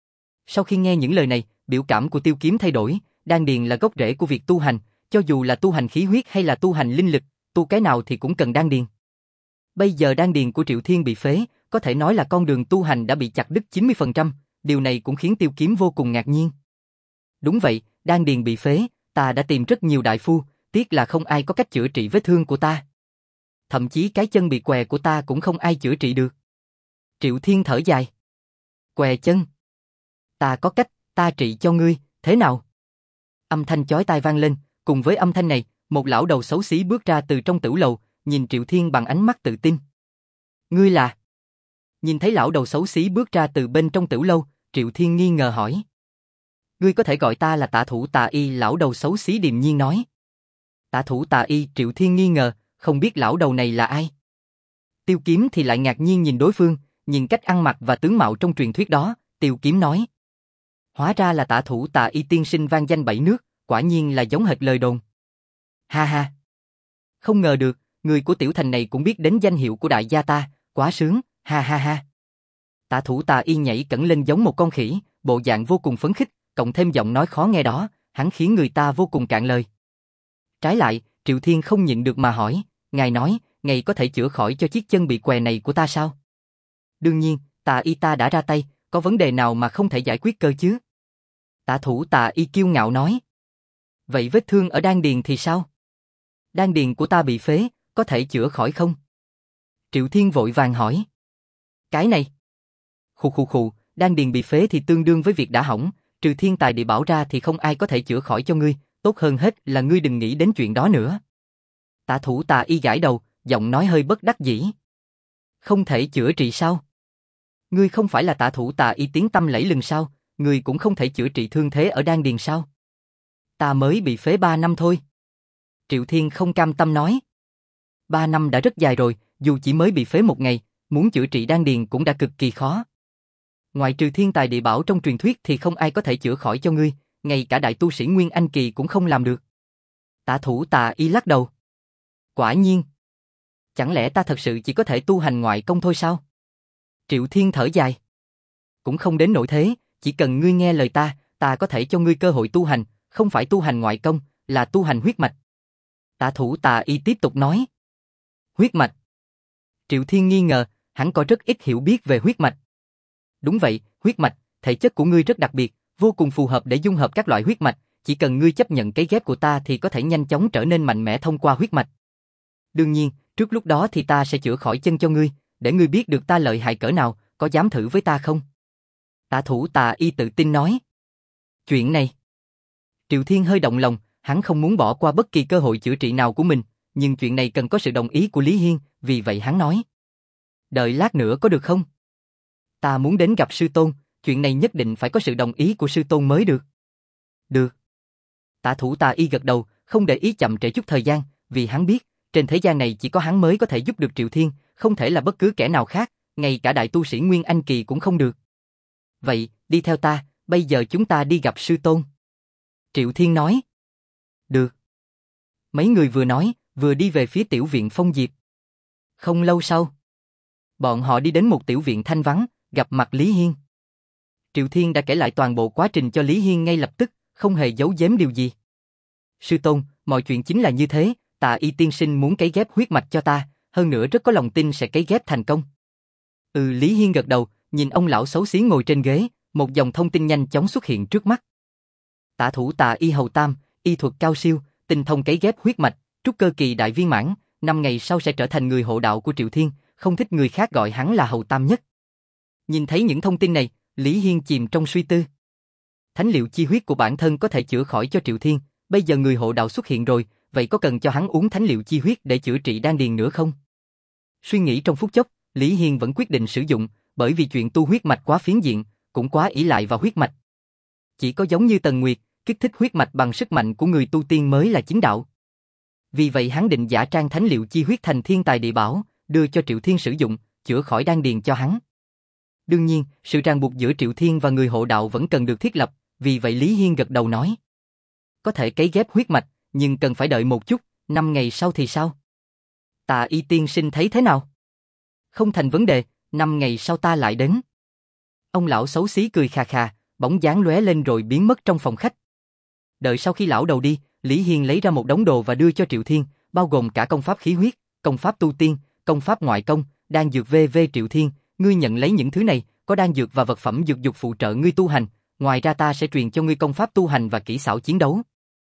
Sau khi nghe những lời này, biểu cảm của Tiêu Kiếm thay đổi, đan điền là gốc rễ của việc tu hành, cho dù là tu hành khí huyết hay là tu hành linh lực, tu cái nào thì cũng cần đan điền. Bây giờ đan điền của Triệu Thiên bị phế, có thể nói là con đường tu hành đã bị chặt đứt chín mươi phần trăm, điều này cũng khiến Tiêu Kiếm vô cùng ngạc nhiên. Đúng vậy, đan điền bị phế, ta đã tìm rất nhiều đại phu, tiếc là không ai có cách chữa trị vết thương của ta. Thậm chí cái chân bị què của ta cũng không ai chữa trị được. Triệu Thiên thở dài. Què chân? Ta có cách, ta trị cho ngươi, thế nào? Âm thanh chói tai vang lên, cùng với âm thanh này, một lão đầu xấu xí bước ra từ trong tửu lầu, nhìn Triệu Thiên bằng ánh mắt tự tin. Ngươi là? Nhìn thấy lão đầu xấu xí bước ra từ bên trong tửu lâu, Triệu Thiên nghi ngờ hỏi. Ngươi có thể gọi ta là Tạ Thủ Tà Y, lão đầu xấu xí điềm nhiên nói. Tạ Thủ Tà Y, Triệu Thiên nghi ngờ, không biết lão đầu này là ai. Tiêu Kiếm thì lại ngạc nhiên nhìn đối phương, nhìn cách ăn mặc và tướng mạo trong truyền thuyết đó, Tiêu Kiếm nói. Hóa ra là Tạ Thủ Tà Y tiên sinh vang danh bảy nước, quả nhiên là giống hệt lời đồn. Ha ha. Không ngờ được, người của tiểu thành này cũng biết đến danh hiệu của đại gia ta, quá sướng, ha ha ha. Tạ Thủ Tà Y nhảy cẫng lên giống một con khỉ, bộ dạng vô cùng phấn khích, cộng thêm giọng nói khó nghe đó, hắn khiến người ta vô cùng cạn lời. Trái lại, Triệu Thiên không nhịn được mà hỏi, ngài nói, ngài có thể chữa khỏi cho chiếc chân bị què này của ta sao? Đương nhiên, Tà Y ta đã ra tay, có vấn đề nào mà không thể giải quyết cơ chứ? Tạ Thủ Tà Y kiêu ngạo nói. Vậy vết thương ở đan điền thì sao? Đan điền của ta bị phế, có thể chữa khỏi không? Triệu Thiên vội vàng hỏi. Cái này. Khụ khụ khụ, đan điền bị phế thì tương đương với việc đã hỏng, trừ thiên tài địa bảo ra thì không ai có thể chữa khỏi cho ngươi, tốt hơn hết là ngươi đừng nghĩ đến chuyện đó nữa. Tạ Thủ Tà Y gãi đầu, giọng nói hơi bất đắc dĩ. Không thể chữa trị sao? Ngươi không phải là Tạ Thủ Tà Y tiếng tăm lẫy lừng sao, ngươi cũng không thể chữa trị thương thế ở đan điền sao? Ta mới bị phế ba năm thôi. Triệu Thiên không cam tâm nói. Ba năm đã rất dài rồi, dù chỉ mới bị phế một ngày, muốn chữa trị đan điền cũng đã cực kỳ khó. Ngoại trừ thiên tài địa bảo trong truyền thuyết thì không ai có thể chữa khỏi cho ngươi, ngay cả đại tu sĩ Nguyên Anh Kỳ cũng không làm được. Tạ Thủ Tà Y lắc đầu. Quả nhiên. Chẳng lẽ ta thật sự chỉ có thể tu hành ngoại công thôi sao? Triệu Thiên thở dài. Cũng không đến nỗi thế, chỉ cần ngươi nghe lời ta, ta có thể cho ngươi cơ hội tu hành, không phải tu hành ngoại công, là tu hành huyết mạch. Tả thủ Tà Y tiếp tục nói. Huyết mạch. Triệu Thiên nghi ngờ, hắn có rất ít hiểu biết về huyết mạch. Đúng vậy, huyết mạch, thể chất của ngươi rất đặc biệt, vô cùng phù hợp để dung hợp các loại huyết mạch, chỉ cần ngươi chấp nhận cái ghép của ta thì có thể nhanh chóng trở nên mạnh mẽ thông qua huyết mạch. Đương nhiên, trước lúc đó thì ta sẽ chữa khỏi chân cho ngươi, để ngươi biết được ta lợi hại cỡ nào, có dám thử với ta không? Tả thủ Tà Y tự tin nói. Chuyện này. Triệu Thiên hơi động lòng, hắn không muốn bỏ qua bất kỳ cơ hội chữa trị nào của mình, nhưng chuyện này cần có sự đồng ý của Lý Hiên, vì vậy hắn nói. Đợi lát nữa có được không? Ta muốn đến gặp sư tôn, chuyện này nhất định phải có sự đồng ý của sư tôn mới được. Được. Tả thủ Tà Y gật đầu, không để ý chậm trễ chút thời gian, vì hắn biết, trên thế gian này chỉ có hắn mới có thể giúp được Triệu Thiên, không thể là bất cứ kẻ nào khác, ngay cả đại tu sĩ Nguyên Anh Kỳ cũng không được. Vậy, đi theo ta, bây giờ chúng ta đi gặp sư tôn. Triệu Thiên nói. Được. Mấy người vừa nói, vừa đi về phía tiểu viện Phong Diệp. Không lâu sau, bọn họ đi đến một tiểu viện thanh vắng, gặp mặt Lý Hiên. Triệu Thiên đã kể lại toàn bộ quá trình cho Lý Hiên ngay lập tức, không hề giấu giếm điều gì. Sư tôn, mọi chuyện chính là như thế, Tà Y tiên sinh muốn cấy ghép huyết mạch cho ta, hơn nữa rất có lòng tin sẽ cấy ghép thành công. Ừ, Lý Hiên gật đầu, nhìn ông lão xấu xí ngồi trên ghế, một dòng thông tin nhanh chóng xuất hiện trước mắt. Tả thủ Tà Y hầu tam, y thuật cao siêu, tinh thông cấy ghép huyết mạch, trúc cơ kỳ đại viên mãn, năm ngày sau sẽ trở thành người hộ đạo của Triệu Thiên, không thích người khác gọi hắn là hầu tam nhất. Nhìn thấy những thông tin này, Lý Hiên chìm trong suy tư. Thánh liệu chi huyết của bản thân có thể chữa khỏi cho Triệu Thiên, bây giờ người hộ đạo xuất hiện rồi, vậy có cần cho hắn uống thánh liệu chi huyết để chữa trị đan điền nữa không? Suy nghĩ trong phút chốc, Lý Hiên vẫn quyết định sử dụng, bởi vì chuyện tu huyết mạch quá phiến diện, cũng quá ỷ lại vào huyết mạch. Chỉ có giống như Tần Nguyệt, kích thích huyết mạch bằng sức mạnh của người tu tiên mới là chính đạo. Vì vậy hắn định giả trang thánh liệu chi huyết thành thiên tài địa bảo, đưa cho Triệu Thiên sử dụng, chữa khỏi đan điền cho hắn. Đương nhiên, sự ràng buộc giữa Triệu Thiên và người hộ đạo vẫn cần được thiết lập, vì vậy Lý Hiên gật đầu nói. Có thể cấy ghép huyết mạch, nhưng cần phải đợi một chút, năm ngày sau thì sao? Tà Y tiên sinh thấy thế nào? Không thành vấn đề, năm ngày sau ta lại đến. Ông lão xấu xí cười khà khà, bóng dáng lóe lên rồi biến mất trong phòng khách. Đợi sau khi lão đầu đi, Lý Hiên lấy ra một đống đồ và đưa cho Triệu Thiên, bao gồm cả công pháp khí huyết, công pháp tu tiên, công pháp ngoại công, đan dược vê vê Triệu Thiên, ngươi nhận lấy những thứ này, có đan dược và vật phẩm dược dục phụ trợ ngươi tu hành, ngoài ra ta sẽ truyền cho ngươi công pháp tu hành và kỹ xảo chiến đấu.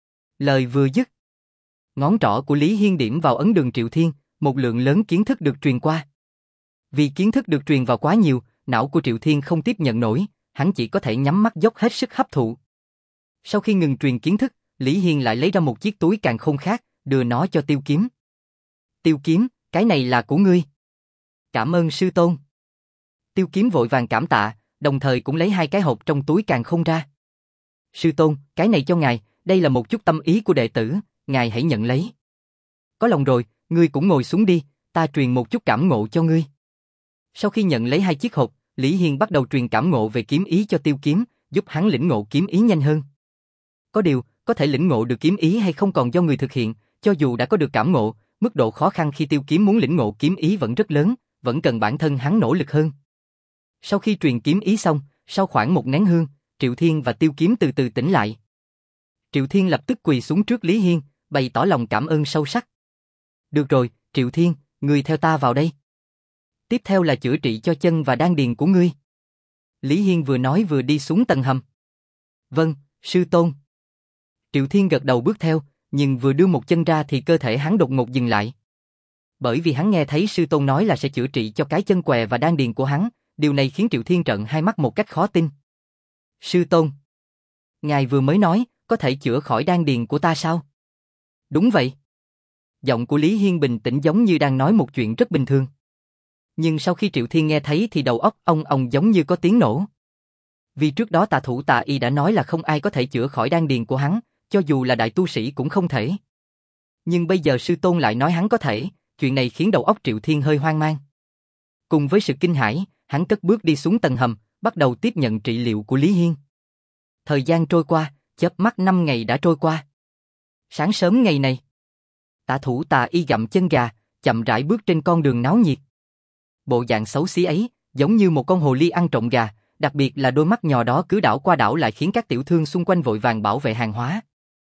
Lời vừa dứt, ngón trỏ của Lý Hiên điểm vào ấn đường Triệu Thiên, một lượng lớn kiến thức được truyền qua. Vì kiến thức được truyền vào quá nhiều, não của Triệu Thiên không tiếp nhận nổi, hắn chỉ có thể nhắm mắt dốc hết sức hấp thụ. Sau khi ngừng truyền kiến thức, Lý Hiên lại lấy ra một chiếc túi càn khôn khác, đưa nó cho Tiêu Kiếm. Tiêu Kiếm, cái này là của ngươi. Cảm ơn sư tôn. Tiêu Kiếm vội vàng cảm tạ, đồng thời cũng lấy hai cái hộp trong túi càn khôn ra. Sư tôn, cái này cho ngài, đây là một chút tâm ý của đệ tử, ngài hãy nhận lấy. Có lòng rồi, ngươi cũng ngồi xuống đi, ta truyền một chút cảm ngộ cho ngươi. Sau khi nhận lấy hai chiếc hộp, Lý Hiên bắt đầu truyền cảm ngộ về kiếm ý cho Tiêu Kiếm, giúp hắn lĩnh ngộ kiếm ý nhanh hơn. Có điều, có thể lĩnh ngộ được kiếm ý hay không còn do người thực hiện, cho dù đã có được cảm ngộ, mức độ khó khăn khi Tiêu Kiếm muốn lĩnh ngộ kiếm ý vẫn rất lớn, vẫn cần bản thân hắn nỗ lực hơn. Sau khi truyền kiếm ý xong, sau khoảng một nén hương, Triệu Thiên và Tiêu Kiếm từ từ tỉnh lại. Triệu Thiên lập tức quỳ xuống trước Lý Hiên, bày tỏ lòng cảm ơn sâu sắc. Được rồi, Triệu Thiên, ngươi theo ta vào đây. Tiếp theo là chữa trị cho chân và đan điền của ngươi. Lý Hiên vừa nói vừa đi xuống tầng hầm. Vâng, sư tôn. Triệu Thiên gật đầu bước theo, nhưng vừa đưa một chân ra thì cơ thể hắn đột ngột dừng lại. Bởi vì hắn nghe thấy sư tôn nói là sẽ chữa trị cho cái chân què và đan điền của hắn, điều này khiến Triệu Thiên trợn hai mắt một cách khó tin. Sư tôn, ngài vừa mới nói, có thể chữa khỏi đan điền của ta sao? Đúng vậy. Giọng của Lý Hiên bình tĩnh giống như đang nói một chuyện rất bình thường. Nhưng sau khi Triệu Thiên nghe thấy thì đầu óc ông ông giống như có tiếng nổ. Vì trước đó Tà thủ Tà Y đã nói là không ai có thể chữa khỏi đan điền của hắn, cho dù là đại tu sĩ cũng không thể. Nhưng bây giờ sư tôn lại nói hắn có thể, chuyện này khiến đầu óc Triệu Thiên hơi hoang mang. Cùng với sự kinh hãi, hắn cất bước đi xuống tầng hầm, bắt đầu tiếp nhận trị liệu của Lý Hiên. Thời gian trôi qua, chớp mắt năm ngày đã trôi qua. Sáng sớm ngày này, Tả thủ Tà Y gặm chân gà, chậm rãi bước trên con đường náo nhiệt. Bộ dạng xấu xí ấy, giống như một con hồ ly ăn trộm gà, đặc biệt là đôi mắt nhỏ đó cứ đảo qua đảo lại khiến các tiểu thương xung quanh vội vàng bảo vệ hàng hóa.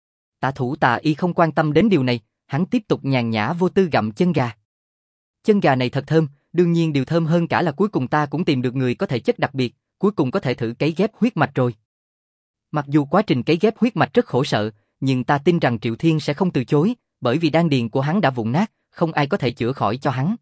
Tạ Thủ Tà Y không quan tâm đến điều này, hắn tiếp tục nhàn nhã vô tư gặm chân gà. Chân gà này thật thơm, đương nhiên điều thơm hơn cả là cuối cùng ta cũng tìm được người có thể chất đặc biệt, cuối cùng có thể thử cấy ghép huyết mạch rồi. Mặc dù quá trình cấy ghép huyết mạch rất khổ sở, nhưng ta tin rằng Triệu Thiên sẽ không từ chối, bởi vì đan điền của hắn đã vụn nát, không ai có thể chữa khỏi cho hắn.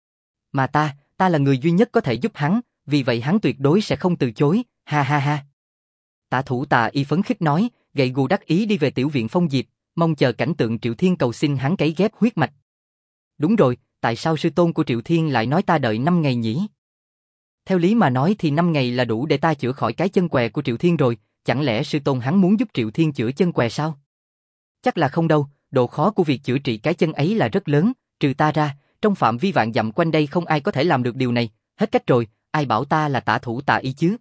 Mà ta, ta là người duy nhất có thể giúp hắn, vì vậy hắn tuyệt đối sẽ không từ chối, ha ha ha. Tạ Thủ Tà Y phấn khích nói, gậy gù đắc ý đi về tiểu viện Phong Diệp, mong chờ cảnh tượng Triệu Thiên cầu xin hắn cấy ghép huyết mạch. Đúng rồi, tại sao sư tôn của Triệu Thiên lại nói ta đợi năm ngày nhỉ? Theo lý mà nói thì năm ngày là đủ để ta chữa khỏi cái chân què của Triệu Thiên rồi, chẳng lẽ sư tôn hắn muốn giúp Triệu Thiên chữa chân què sao? Chắc là không đâu, độ khó của việc chữa trị cái chân ấy là rất lớn, trừ ta ra, trong phạm vi vạn dặm quanh đây không ai có thể làm được điều này, hết cách rồi, ai bảo ta là Tạ Thủ Tà Y chứ?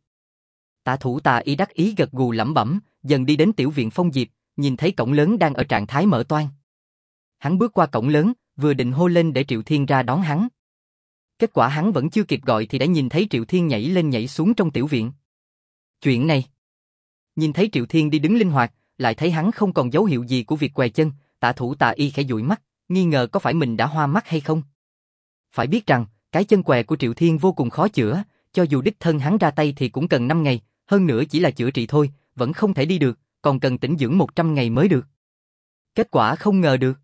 Tạ Thủ Tà Y đắc ý gật gù lẩm bẩm, dần đi đến tiểu viện Phong Diệp, nhìn thấy cổng lớn đang ở trạng thái mở toang. Hắn bước qua cổng lớn, vừa định hô lên để Triệu Thiên ra đón hắn. Kết quả hắn vẫn chưa kịp gọi thì đã nhìn thấy Triệu Thiên nhảy lên nhảy xuống trong tiểu viện. Chuyện này, nhìn thấy Triệu Thiên đi đứng linh hoạt, lại thấy hắn không còn dấu hiệu gì của việc què chân, Tạ Thủ Tà Y khẽ dụi mắt, nghi ngờ có phải mình đã hoa mắt hay không. Phải biết rằng, cái chân què của Triệu Thiên vô cùng khó chữa, cho dù đích thân hắn ra tay thì cũng cần năm ngày, hơn nữa chỉ là chữa trị thôi, vẫn không thể đi được, còn cần tĩnh dưỡng một trăm ngày mới được. Kết quả không ngờ được.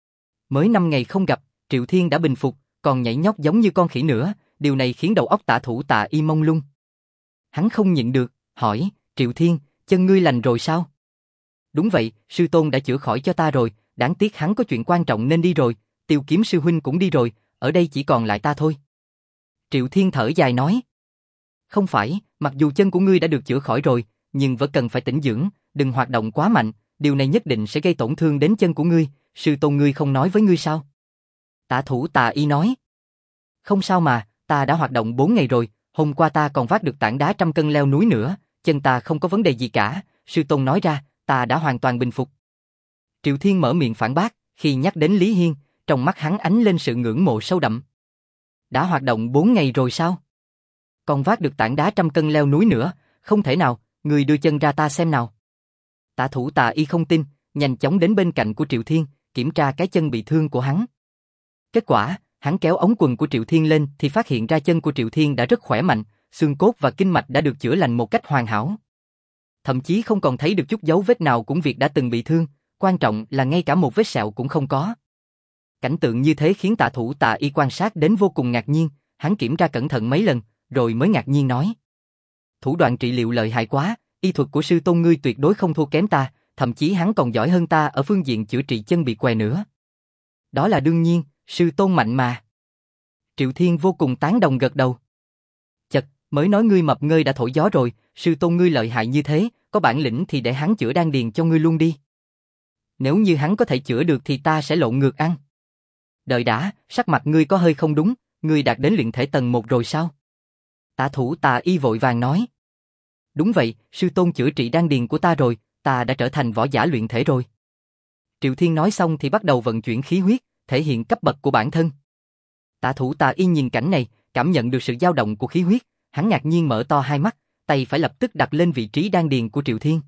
Mới năm ngày không gặp, Triệu Thiên đã bình phục, còn nhảy nhót giống như con khỉ nữa, điều này khiến đầu óc Tạ Thủ Tà Y mông lung. Hắn không nhịn được, hỏi, Triệu Thiên, chân ngươi lành rồi sao? Đúng vậy, sư tôn đã chữa khỏi cho ta rồi, đáng tiếc hắn có chuyện quan trọng nên đi rồi, Tiêu Kiếm sư huynh cũng đi rồi, ở đây chỉ còn lại ta thôi. Triệu Thiên thở dài nói. Không phải, mặc dù chân của ngươi đã được chữa khỏi rồi, nhưng vẫn cần phải tĩnh dưỡng, đừng hoạt động quá mạnh, điều này nhất định sẽ gây tổn thương đến chân của ngươi, sư tôn ngươi không nói với ngươi sao? Tạ Thủ Tà Y nói. Không sao mà, ta đã hoạt động bốn ngày rồi, hôm qua ta còn vác được tảng đá trăm cân leo núi nữa, chân ta không có vấn đề gì cả, sư tôn nói ra, ta đã hoàn toàn bình phục. Triệu Thiên mở miệng phản bác, khi nhắc đến Lý Hiên, trong mắt hắn ánh lên sự ngưỡng mộ sâu đậm. Đã hoạt động bốn ngày rồi sao? Còn vác được tảng đá trăm cân leo núi nữa, không thể nào, người đưa chân ra ta xem nào. Tạ Thủ Tà Y không tin, nhanh chóng đến bên cạnh của Triệu Thiên, kiểm tra cái chân bị thương của hắn. Kết quả, hắn kéo ống quần của Triệu Thiên lên thì phát hiện ra chân của Triệu Thiên đã rất khỏe mạnh, xương cốt và kinh mạch đã được chữa lành một cách hoàn hảo. Thậm chí không còn thấy được chút dấu vết nào cũng việc đã từng bị thương, quan trọng là ngay cả một vết sẹo cũng không có. Cảnh tượng như thế khiến Tạ Thủ Tà Y quan sát đến vô cùng ngạc nhiên, hắn kiểm tra cẩn thận mấy lần, rồi mới ngạc nhiên nói. Thủ đoạn trị liệu lợi hại quá, y thuật của sư tôn ngươi tuyệt đối không thua kém ta, thậm chí hắn còn giỏi hơn ta ở phương diện chữa trị chân bị què nữa. Đó là đương nhiên, sư tôn mạnh mà. Triệu Thiên vô cùng tán đồng gật đầu. Chật, mới nói ngươi mập ngơi đã thổi gió rồi, sư tôn ngươi lợi hại như thế, có bản lĩnh thì để hắn chữa đan điền cho ngươi luôn đi. Nếu như hắn có thể chữa được thì ta sẽ lộn ngược ăn. Đợi đã, sắc mặt ngươi có hơi không đúng, ngươi đạt đến luyện thể tầng một rồi sao? Tạ Thủ Tà Y vội vàng nói. Đúng vậy, sư tôn chữa trị đan điền của ta rồi, ta đã trở thành võ giả luyện thể rồi. Triệu Thiên nói xong thì bắt đầu vận chuyển khí huyết, thể hiện cấp bậc của bản thân. Tạ Thủ Tà Y nhìn cảnh này, cảm nhận được sự dao động của khí huyết, hắn ngạc nhiên mở to hai mắt, tay phải lập tức đặt lên vị trí đan điền của Triệu Thiên.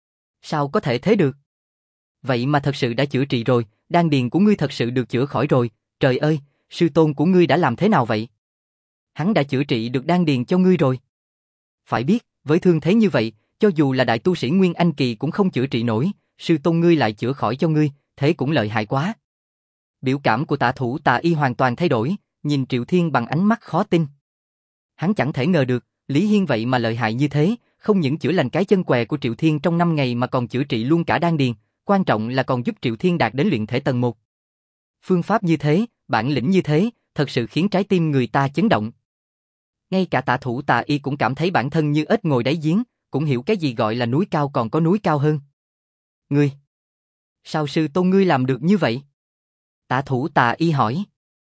Sao có thể thế được? Vậy mà thật sự đã chữa trị rồi, đan điền của ngươi thật sự được chữa khỏi rồi, trời ơi, sư tôn của ngươi đã làm thế nào vậy? Hắn đã chữa trị được đan điền cho ngươi rồi. Phải biết, với thương thế như vậy, cho dù là đại tu sĩ Nguyên Anh Kỳ cũng không chữa trị nổi, sư tôn ngươi lại chữa khỏi cho ngươi, thế cũng lợi hại quá. Biểu cảm của Tạ Thủ Tà Y hoàn toàn thay đổi, nhìn Triệu Thiên bằng ánh mắt khó tin. Hắn chẳng thể ngờ được, Lý Hiên vậy mà lợi hại như thế, không những chữa lành cái chân què của Triệu Thiên trong năm ngày mà còn chữa trị luôn cả đan điền, quan trọng là còn giúp Triệu Thiên đạt đến luyện thể tầng một. Phương pháp như thế, bản lĩnh như thế, thật sự khiến trái tim người ta chấn động. Ngay cả Tạ Thủ Tà Y cũng cảm thấy bản thân như ếch ngồi đáy giếng, cũng hiểu cái gì gọi là núi cao còn có núi cao hơn. Ngươi, sao sư tôn ngươi làm được như vậy? Tạ Thủ Tà Y hỏi.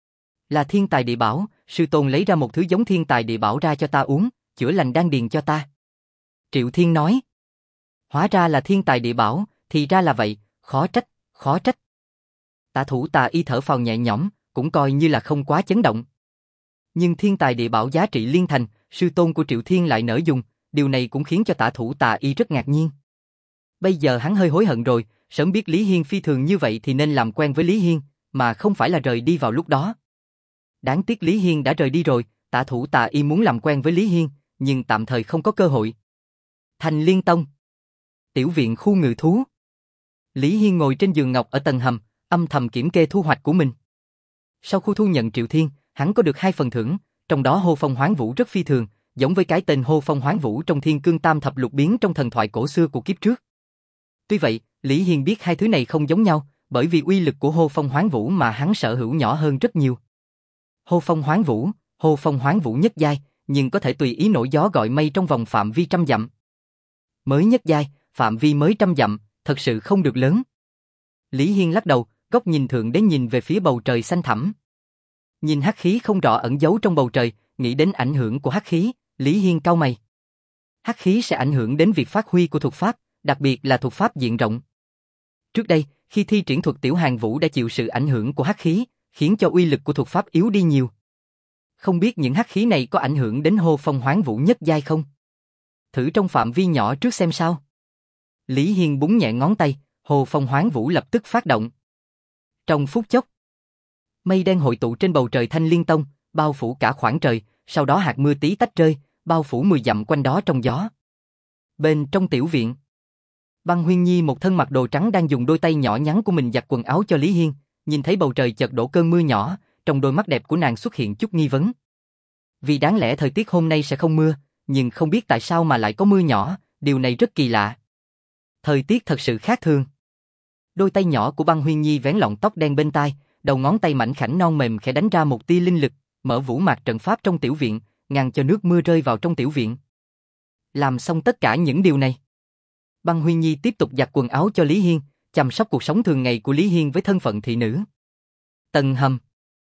Là thiên tài địa bảo, sư tôn lấy ra một thứ giống thiên tài địa bảo ra cho ta uống, chữa lành đan điền cho ta. Triệu Thiên nói. Hóa ra là thiên tài địa bảo, thì ra là vậy, khó trách, khó trách. Tạ Thủ Tà Y thở phào nhẹ nhõm, cũng coi như là không quá chấn động. Nhưng thiên tài địa bảo giá trị liên thành, sư tôn của Triệu Thiên lại nỡ dùng, điều này cũng khiến cho Tả Thủ Tà Y rất ngạc nhiên. Bây giờ hắn hơi hối hận rồi, sớm biết Lý Hiên phi thường như vậy thì nên làm quen với Lý Hiên, mà không phải là rời đi vào lúc đó. Đáng tiếc Lý Hiên đã rời đi rồi, Tả Thủ Tà Y muốn làm quen với Lý Hiên, nhưng tạm thời không có cơ hội. Thành Liên Tông. Tiểu viện khu ngự thú. Lý Hiên ngồi trên giường ngọc ở tầng hầm, âm thầm kiểm kê thu hoạch của mình. Sau khi thu nhận Triệu Thiên, hắn có được hai phần thưởng, trong đó Hô Phong Hoán Vũ rất phi thường, giống với cái tên Hô Phong Hoán Vũ trong Thiên Cương Tam Thập Lục Biến trong thần thoại cổ xưa của kiếp trước. Tuy vậy, Lý Hiên biết hai thứ này không giống nhau, bởi vì uy lực của Hô Phong Hoán Vũ mà hắn sở hữu nhỏ hơn rất nhiều. Hô Phong Hoán Vũ, Hô Phong Hoán Vũ nhất giai, nhưng có thể tùy ý nổi gió gọi mây trong vòng phạm vi trăm dặm. Mới nhất giai, phạm vi mới trăm dặm, thật sự không được lớn. Lý Hiên lắc đầu, góc nhìn thượng đế nhìn về phía bầu trời xanh thẳm. Nhìn hắc khí không rõ ẩn giấu trong bầu trời, nghĩ đến ảnh hưởng của hắc khí, Lý Hiên cau mày. Hắc khí sẽ ảnh hưởng đến việc phát huy của thuật pháp, đặc biệt là thuật pháp diện rộng. Trước đây, khi thi triển thuật Tiểu Hàn Vũ đã chịu sự ảnh hưởng của hắc khí, khiến cho uy lực của thuật pháp yếu đi nhiều. Không biết những hắc khí này có ảnh hưởng đến Hô Phong Hoán Vũ nhất giai không? Thử trong phạm vi nhỏ trước xem sao. Lý Hiên búng nhẹ ngón tay, Hô Phong Hoán Vũ lập tức phát động. Trong phút chốc, mây đen hội tụ trên bầu trời Thanh Liên Tông, bao phủ cả khoảng trời, sau đó hạt mưa tí tách rơi, bao phủ mười dặm quanh đó trong gió. Bên trong tiểu viện, Băng Huyên Nhi một thân mặc đồ trắng đang dùng đôi tay nhỏ nhắn của mình giặt quần áo cho Lý Hiên, nhìn thấy bầu trời chợt đổ cơn mưa nhỏ, trong đôi mắt đẹp của nàng xuất hiện chút nghi vấn. Vì đáng lẽ thời tiết hôm nay sẽ không mưa, nhưng không biết tại sao mà lại có mưa nhỏ, điều này rất kỳ lạ. Thời tiết thật sự khác thường. Đôi tay nhỏ của Băng Huyên Nhi vén lọn tóc đen bên tai, đầu ngón tay mảnh khảnh non mềm khẽ đánh ra một tia linh lực, mở vũ mạc trận pháp trong tiểu viện, ngăn cho nước mưa rơi vào trong tiểu viện. Làm xong tất cả những điều này, Băng Huyên Nhi tiếp tục giặt quần áo cho Lý Hiên, chăm sóc cuộc sống thường ngày của Lý Hiên với thân phận thị nữ. Tầng hầm.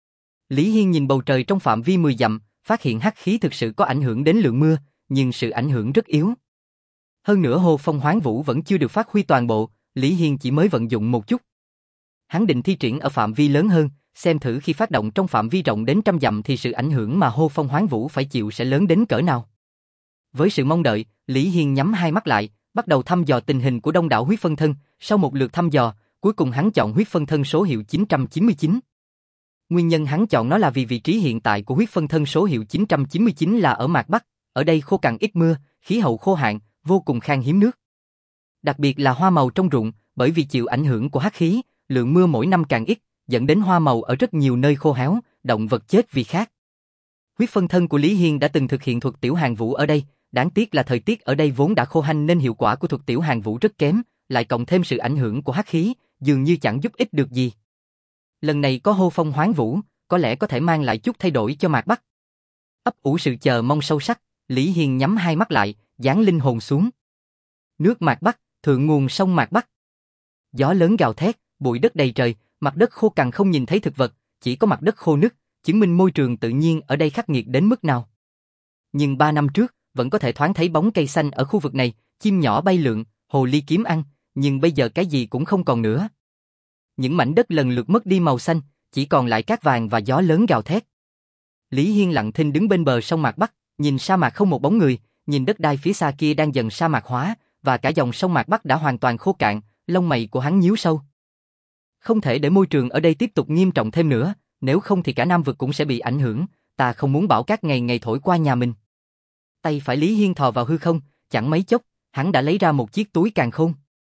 Lý Hiên nhìn bầu trời trong phạm vi mười dặm, phát hiện hắc khí thực sự có ảnh hưởng đến lượng mưa, nhưng sự ảnh hưởng rất yếu. Hơn nữa Hô Phong Hoán Vũ vẫn chưa được phát huy toàn bộ, Lý Hiên chỉ mới vận dụng một chút. Hắn định thi triển ở phạm vi lớn hơn, xem thử khi phát động trong phạm vi rộng đến trăm dặm thì sự ảnh hưởng mà Hô Phong Hoán Vũ phải chịu sẽ lớn đến cỡ nào. Với sự mong đợi, Lý Hiên nhắm hai mắt lại, bắt đầu thăm dò tình hình của đông đảo huyết phân thân, sau một lượt thăm dò, cuối cùng hắn chọn huyết phân thân số hiệu chín trăm chín mươi chín. Nguyên nhân hắn chọn nó là vì vị trí hiện tại của huyết phân thân số hiệu chín trăm chín mươi chín là ở mạc Bắc, ở đây khô cằn ít mưa, khí hậu khô hạn, vô cùng khan hiếm nước. Đặc biệt là hoa màu trong ruộng, bởi vì chịu ảnh hưởng của hắc khí, lượng mưa mỗi năm càng ít, dẫn đến hoa màu ở rất nhiều nơi khô héo, động vật chết vì khát. Huyết phân thân của Lý Hiên đã từng thực hiện thuật Tiểu Hàn Vũ ở đây, đáng tiếc là thời tiết ở đây vốn đã khô hanh nên hiệu quả của thuật Tiểu Hàn Vũ rất kém, lại cộng thêm sự ảnh hưởng của hắc khí, dường như chẳng giúp ích được gì. Lần này có Hô Phong Hoán Vũ, có lẽ có thể mang lại chút thay đổi cho mạc Bắc. Ấp ủ sự chờ mong sâu sắc, Lý Hiên nhắm hai mắt lại, dán linh hồn xuống. Nước mạc Bắc, thượng nguồn sông mạc Bắc. Gió lớn gào thét, bụi đất đầy trời, mặt đất khô cằn không nhìn thấy thực vật, chỉ có mặt đất khô nứt, chứng minh môi trường tự nhiên ở đây khắc nghiệt đến mức nào. Nhưng ba năm trước, vẫn có thể thoáng thấy bóng cây xanh ở khu vực này, chim nhỏ bay lượn, hồ ly kiếm ăn, nhưng bây giờ cái gì cũng không còn nữa. Những mảnh đất lần lượt mất đi màu xanh, chỉ còn lại cát vàng và gió lớn gào thét. Lý Hiên lặng thinh đứng bên bờ sông mạc Bắc, nhìn sa mạc không một bóng người, nhìn đất đai phía xa kia đang dần sa mạc hóa, và cả dòng sông mạc Bắc đã hoàn toàn khô cạn, lông mày của hắn nhíu sâu. Không thể để môi trường ở đây tiếp tục nghiêm trọng thêm nữa, nếu không thì cả Nam vực cũng sẽ bị ảnh hưởng, ta không muốn bão cát ngày ngày thổi qua nhà mình. Tay phải Lý Hiên thò vào hư không, chẳng mấy chốc, hắn đã lấy ra một chiếc túi càn khôn.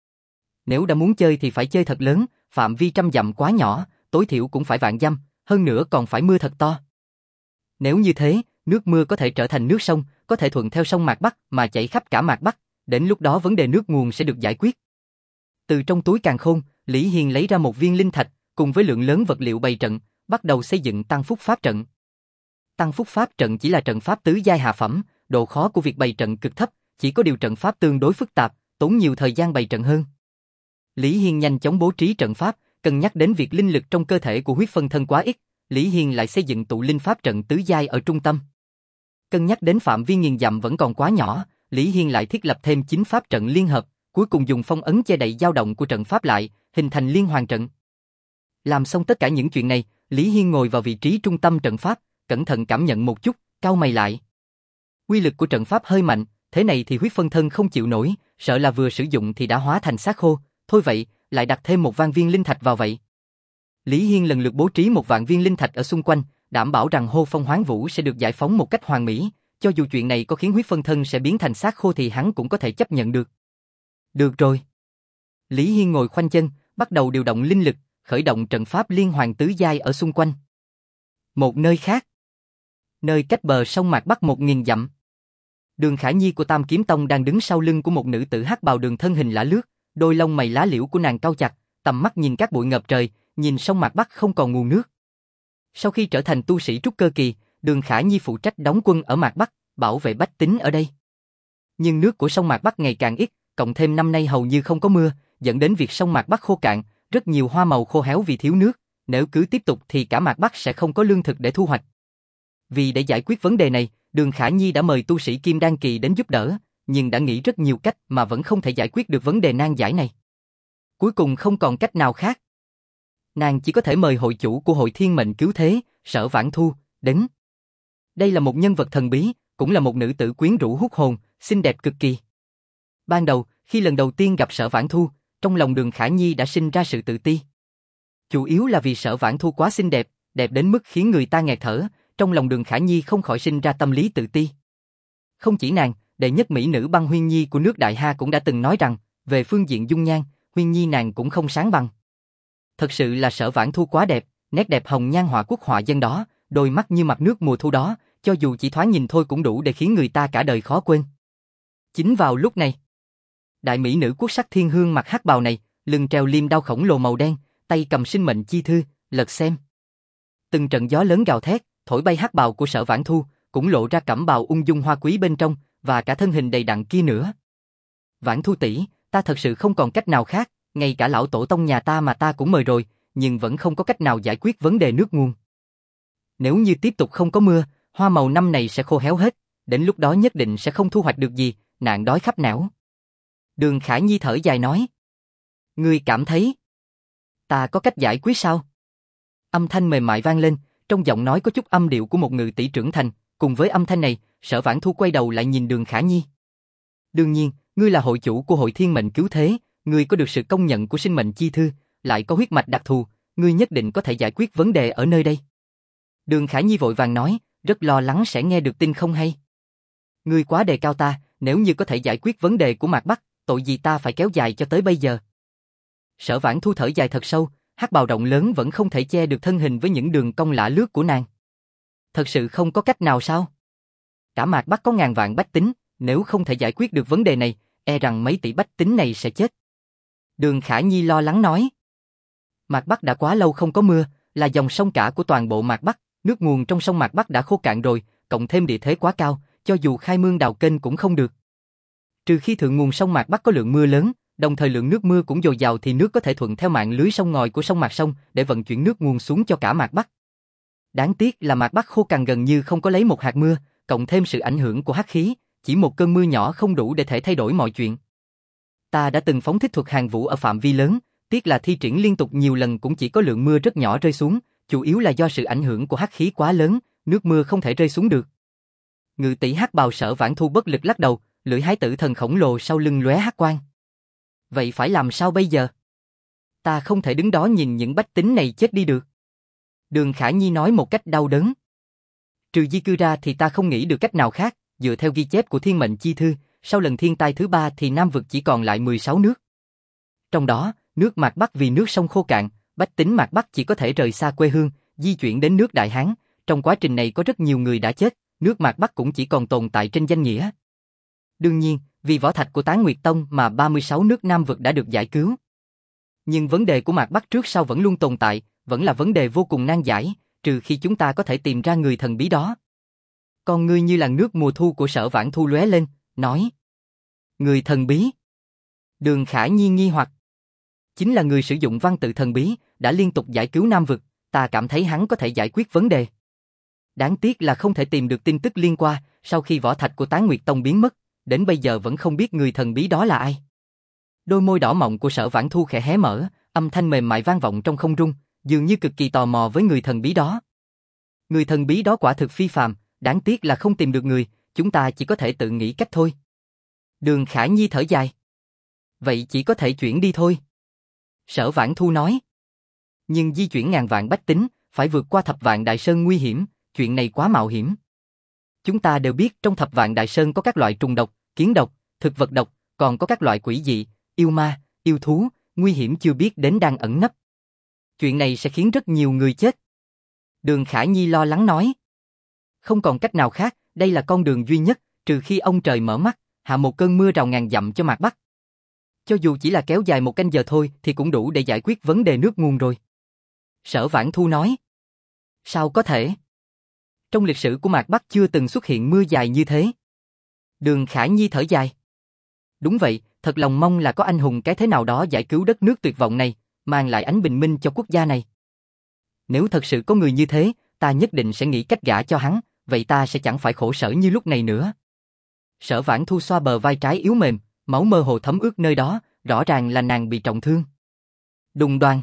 Nếu đã muốn chơi thì phải chơi thật lớn, phạm vi trăm dặm quá nhỏ, tối thiểu cũng phải vạn dặm, hơn nữa còn phải mưa thật to. Nếu như thế, nước mưa có thể trở thành nước sông, có thể thuận theo sông Mạc Bắc mà chảy khắp cả Mạc Bắc, đến lúc đó vấn đề nước nguồn sẽ được giải quyết. Từ trong túi càn khôn, Lý Hiên lấy ra một viên linh thạch, cùng với lượng lớn vật liệu bày trận, bắt đầu xây dựng Tăng Phúc Pháp trận. Tăng Phúc Pháp trận chỉ là trận pháp tứ giai hạ phẩm, độ khó của việc bày trận cực thấp, chỉ có điều trận pháp tương đối phức tạp, tốn nhiều thời gian bày trận hơn. Lý Hiên nhanh chóng bố trí trận pháp, cân nhắc đến việc linh lực trong cơ thể của huyết phân thân quá ít, Lý Hiên lại xây dựng tụ linh pháp trận tứ giai ở trung tâm. Cân nhắc đến phạm vi nghìn dặm vẫn còn quá nhỏ, Lý Hiên lại thiết lập thêm chín pháp trận liên hợp, cuối cùng dùng phong ấn che đậy dao động của trận pháp lại, hình thành liên hoàn trận. Làm xong tất cả những chuyện này, Lý Hiên ngồi vào vị trí trung tâm trận pháp, cẩn thận cảm nhận một chút, cau mày lại. Quy lực của trận pháp hơi mạnh, thế này thì huyết phân thân không chịu nổi, sợ là vừa sử dụng thì đã hóa thành xác khô, thôi vậy, lại đặt thêm một vạn viên linh thạch vào vậy. Lý Hiên lần lượt bố trí một vạn viên linh thạch ở xung quanh, đảm bảo rằng hô phong hoán vũ sẽ được giải phóng một cách hoàn mỹ, cho dù chuyện này có khiến huyết phân thân sẽ biến thành xác khô thì hắn cũng có thể chấp nhận được. Được rồi. Lý Hiên ngồi khoanh chân, bắt đầu điều động linh lực, khởi động trận pháp liên hoàn tứ giai ở xung quanh. Một nơi khác. Nơi cách bờ sông Mạc Bắc một nghìn dặm. Đường Khả Nhi của Tam Kiếm Tông đang đứng sau lưng của một nữ tử hắc bào đường thân hình lả lướt, đôi lông mày lá liễu của nàng cau chặt, tầm mắt nhìn các bụi ngập trời, nhìn sông Mạc Bắc không còn nguồn nước. Sau khi trở thành tu sĩ trúc cơ kỳ, Đường Khả Nhi phụ trách đóng quân ở Mạc Bắc, bảo vệ bách tính ở đây. Nhưng nước của sông Mạc Bắc ngày càng ít, cộng thêm năm nay hầu như không có mưa, dẫn đến việc sông Mạc Bắc khô cạn, rất nhiều hoa màu khô héo vì thiếu nước, nếu cứ tiếp tục thì cả Mạc Bắc sẽ không có lương thực để thu hoạch. Vì để giải quyết vấn đề này, Đường Khả Nhi đã mời tu sĩ Kim Đan kỳ đến giúp đỡ, nhưng đã nghĩ rất nhiều cách mà vẫn không thể giải quyết được vấn đề nan giải này. Cuối cùng không còn cách nào khác. Nàng chỉ có thể mời hội chủ của hội Thiên Mệnh Cứu Thế, Sở Vãn Thu, đến. Đây là một nhân vật thần bí, cũng là một nữ tử quyến rũ hút hồn, xinh đẹp cực kỳ. Ban đầu, khi lần đầu tiên gặp Sở Vãn Thu, trong lòng Đường Khả Nhi đã sinh ra sự tự ti. Chủ yếu là vì Sở Vãn Thu quá xinh đẹp, đẹp đến mức khiến người ta nghẹt thở, trong lòng Đường Khả Nhi không khỏi sinh ra tâm lý tự ti. Không chỉ nàng, đệ nhất mỹ nữ Băng Huyên Nhi của nước Đại Ha cũng đã từng nói rằng, về phương diện dung nhan, Huyên Nhi nàng cũng không sáng bằng. Thật sự là Sở Vãn Thu quá đẹp, nét đẹp hồng nhan họa quốc họa dân đó, đôi mắt như mặt nước mùa thu đó, cho dù chỉ thoáng nhìn thôi cũng đủ để khiến người ta cả đời khó quên. Chính vào lúc này, đại mỹ nữ quốc sắc thiên hương mặc hắc bào này, lưng treo liêm đao khổng lồ màu đen, tay cầm sinh mệnh chi thư, lật xem. Từng trận gió lớn gào thét, thổi bay hắc bào của Sở Vãn Thu, cũng lộ ra cẩm bào ung dung hoa quý bên trong, và cả thân hình đầy đặn kia nữa. Vãn Thu tỷ, ta thật sự không còn cách nào khác, ngay cả lão tổ tông nhà ta mà ta cũng mời rồi, nhưng vẫn không có cách nào giải quyết vấn đề nước nguồn. Nếu như tiếp tục không có mưa, hoa màu năm này sẽ khô héo hết, đến lúc đó nhất định sẽ không thu hoạch được gì, nạn đói khắp nẻo. Đường Khả Nhi thở dài nói. Ngươi cảm thấy ta có cách giải quyết sao? Âm thanh mềm mại vang lên, trong giọng nói có chút âm điệu của một ngự tỷ trưởng thành, cùng với âm thanh này, Sở Vãn Thu quay đầu lại nhìn Đường Khả Nhi. Đương nhiên, ngươi là hội chủ của hội Thiên Mệnh Cứu Thế, ngươi có được sự công nhận của sinh mệnh chi thư, lại có huyết mạch đặc thù, ngươi nhất định có thể giải quyết vấn đề ở nơi đây. Đường Khả Nhi vội vàng nói, rất lo lắng sẽ nghe được tin không hay. Ngươi quá đề cao ta, nếu như có thể giải quyết vấn đề của Mạc Bắc, tội gì ta phải kéo dài cho tới bây giờ. Sở Vãn Thu thở dài thật sâu, hắc bào rộng lớn vẫn không thể che được thân hình với những đường cong lả lướt của nàng. Thật sự không có cách nào sao? Cả Mạc Bắc có ngàn vạn bách tính, nếu không thể giải quyết được vấn đề này, e rằng mấy tỷ bách tính này sẽ chết. Đường Khả Nhi lo lắng nói. Mạc Bắc đã quá lâu không có mưa, là dòng sông cả của toàn bộ Mạc Bắc, nước nguồn trong sông Mạc Bắc đã khô cạn rồi, cộng thêm địa thế quá cao, cho dù khai mương đào kênh cũng không được. Trừ khi thượng nguồn sông Mạc Bắc có lượng mưa lớn, đồng thời lượng nước mưa cũng dồi dào thì nước có thể thuận theo mạng lưới sông ngòi của sông Mạc Sông để vận chuyển nước nguồn xuống cho cả Mạc Bắc. Đáng tiếc là Mạc Bắc khô cằn gần như không có lấy một hạt mưa, cộng thêm sự ảnh hưởng của hắc khí, chỉ một cơn mưa nhỏ không đủ để thể thay đổi mọi chuyện. Ta đã từng phóng thích thuật hàng vũ ở phạm vi lớn, tiếc là thi triển liên tục nhiều lần cũng chỉ có lượng mưa rất nhỏ rơi xuống, chủ yếu là do sự ảnh hưởng của hắc khí quá lớn, nước mưa không thể rơi xuống được. Ngự tỷ hắc bào Sở Vãn Thu bất lực lắc đầu, lưỡi hái tử thần khổng lồ sau lưng lóe hắc quang. Vậy phải làm sao bây giờ? Ta không thể đứng đó nhìn những bách tính này chết đi được. Đường Khả Nhi nói một cách đau đớn. Trừ di cư ra thì ta không nghĩ được cách nào khác, dựa theo ghi chép của Thiên Mệnh Chi Thư, sau lần thiên tai thứ ba thì Nam vực chỉ còn lại mười sáu nước. Trong đó, nước Mạc Bắc vì nước sông khô cạn, bách tính Mạc Bắc chỉ có thể rời xa quê hương, di chuyển đến nước Đại Hán, trong quá trình này có rất nhiều người đã chết, nước Mạc Bắc cũng chỉ còn tồn tại trên danh nghĩa. Đương nhiên, vì võ thạch của Tán Nguyệt Tông mà ba mươi sáu nước Nam vực đã được giải cứu. Nhưng vấn đề của Mạc Bắc trước sau vẫn luôn tồn tại, vẫn là vấn đề vô cùng nan giải, trừ khi chúng ta có thể tìm ra người thần bí đó. Con ngươi như làn nước mùa thu của Sở Vãn Thu lóe lên, nói. Người thần bí? Đường Khả Nhi nghi hoặc. Chính là người sử dụng văn tự thần bí, đã liên tục giải cứu Nam vực, ta cảm thấy hắn có thể giải quyết vấn đề. Đáng tiếc là không thể tìm được tin tức liên quan, sau khi võ thạch của Tán Nguyệt Tông biến mất, đến bây giờ vẫn không biết người thần bí đó là ai. Đôi môi đỏ mọng của Sở Vãn Thu khẽ hé mở, âm thanh mềm mại vang vọng trong không trung, dường như cực kỳ tò mò với người thần bí đó. Người thần bí đó quả thực phi phàm, đáng tiếc là không tìm được người, chúng ta chỉ có thể tự nghĩ cách thôi. Đường Khả Nhi thở dài. Vậy chỉ có thể chuyển đi thôi. Sở Vãn Thu nói. Nhưng di chuyển ngàn vạn bách tính, phải vượt qua Thập Vạn Đại Sơn nguy hiểm, chuyện này quá mạo hiểm. Chúng ta đều biết trong Thập Vạn Đại Sơn có các loại trùng độc, kiến độc, thực vật độc, còn có các loại quỷ dị, yêu ma, yêu thú, nguy hiểm chưa biết đến đang ẩn nấp. Chuyện này sẽ khiến rất nhiều người chết. Đường Khả Nhi lo lắng nói. Không còn cách nào khác, đây là con đường duy nhất, trừ khi ông trời mở mắt, hạ một cơn mưa rào ngàn dặm cho Mạc Bắc. Cho dù chỉ là kéo dài một canh giờ thôi thì cũng đủ để giải quyết vấn đề nước nguồn rồi. Sở Vãn Thu nói. Sao có thể? Trong lịch sử của Mạc Bắc chưa từng xuất hiện mưa dài như thế. Đường Khả Nhi thở dài. Đúng vậy, thật lòng mong là có anh hùng cái thế nào đó giải cứu đất nước tuyệt vọng này, mang lại ánh bình minh cho quốc gia này. Nếu thật sự có người như thế, ta nhất định sẽ nghĩ cách gả cho hắn, vậy ta sẽ chẳng phải khổ sở như lúc này nữa. Sở Vãn Thu xoa bờ vai trái yếu mềm, máu mơ hồ thấm ướt nơi đó, rõ ràng là nàng bị trọng thương. Đùng đoàng.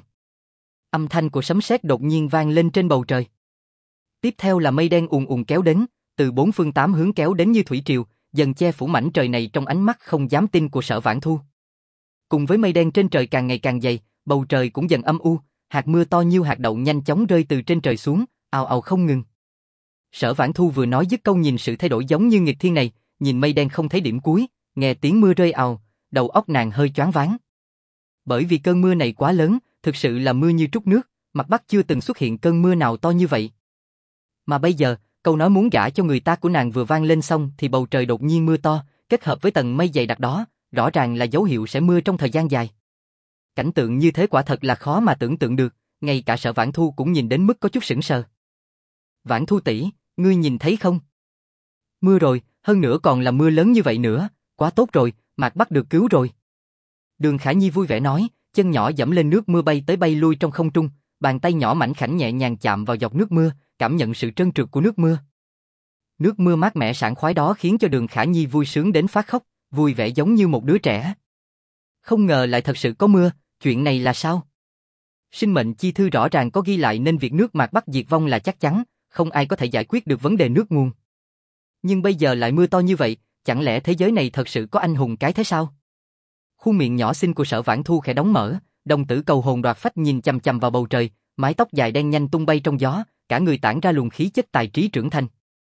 Âm thanh của sấm sét đột nhiên vang lên trên bầu trời. Tiếp theo là mây đen ùn ùn kéo đến, từ bốn phương tám hướng kéo đến như thủy triều, dần che phủ mảnh trời này trong ánh mắt không dám tin của Sở Vãn Thu. Cùng với mây đen trên trời càng ngày càng dày, bầu trời cũng dần âm u, hạt mưa to như hạt đậu nhanh chóng rơi từ trên trời xuống, ào ào không ngừng. Sở Vãn Thu vừa nói dứt câu nhìn sự thay đổi giống như nghịch thiên này, nhìn mây đen không thấy điểm cuối, nghe tiếng mưa rơi ào, đầu óc nàng hơi choáng váng. Bởi vì cơn mưa này quá lớn, thực sự là mưa như trút nước, Mặt Bắc chưa từng xuất hiện cơn mưa nào to như vậy. Mà bây giờ, câu nói muốn gả cho người ta của nàng vừa vang lên xong thì bầu trời đột nhiên mưa to, kết hợp với tầng mây dày đặc đó, rõ ràng là dấu hiệu sẽ mưa trong thời gian dài. Cảnh tượng như thế quả thật là khó mà tưởng tượng được, ngay cả Sở Vãn Thu cũng nhìn đến mức có chút sững sờ. Vãn Thu tỷ, ngươi nhìn thấy không? Mưa rồi, hơn nữa còn là mưa lớn như vậy nữa, quá tốt rồi, Mạc Bắc được cứu rồi. Đường Khả Nhi vui vẻ nói, chân nhỏ dẫm lên nước mưa bay tới bay lui trong không trung, bàn tay nhỏ mảnh khảnh nhẹ nhàng chạm vào dọc nước mưa, cảm nhận sự trơn trượt của nước mưa. Nước mưa mát mẻ sảng khoái đó khiến cho Đường Khả Nhi vui sướng đến phát khóc, vui vẻ giống như một đứa trẻ. Không ngờ lại thật sự có mưa, chuyện này là sao? Sinh mệnh chi thư rõ ràng có ghi lại nên việc nước Mạc Bắc diệt vong là chắc chắn, không ai có thể giải quyết được vấn đề nước nguồn. Nhưng bây giờ lại mưa to như vậy, chẳng lẽ thế giới này thật sự có anh hùng cái thế sao? Khuôn miệng nhỏ xinh của Sở Vãn Thu khẽ đóng mở, đồng tử cầu hồn đoạt phách nhìn chằm chằm vào bầu trời, mái tóc dài đen nhanh tung bay trong gió, cả người tản ra luồng khí chất tài trí trưởng thành.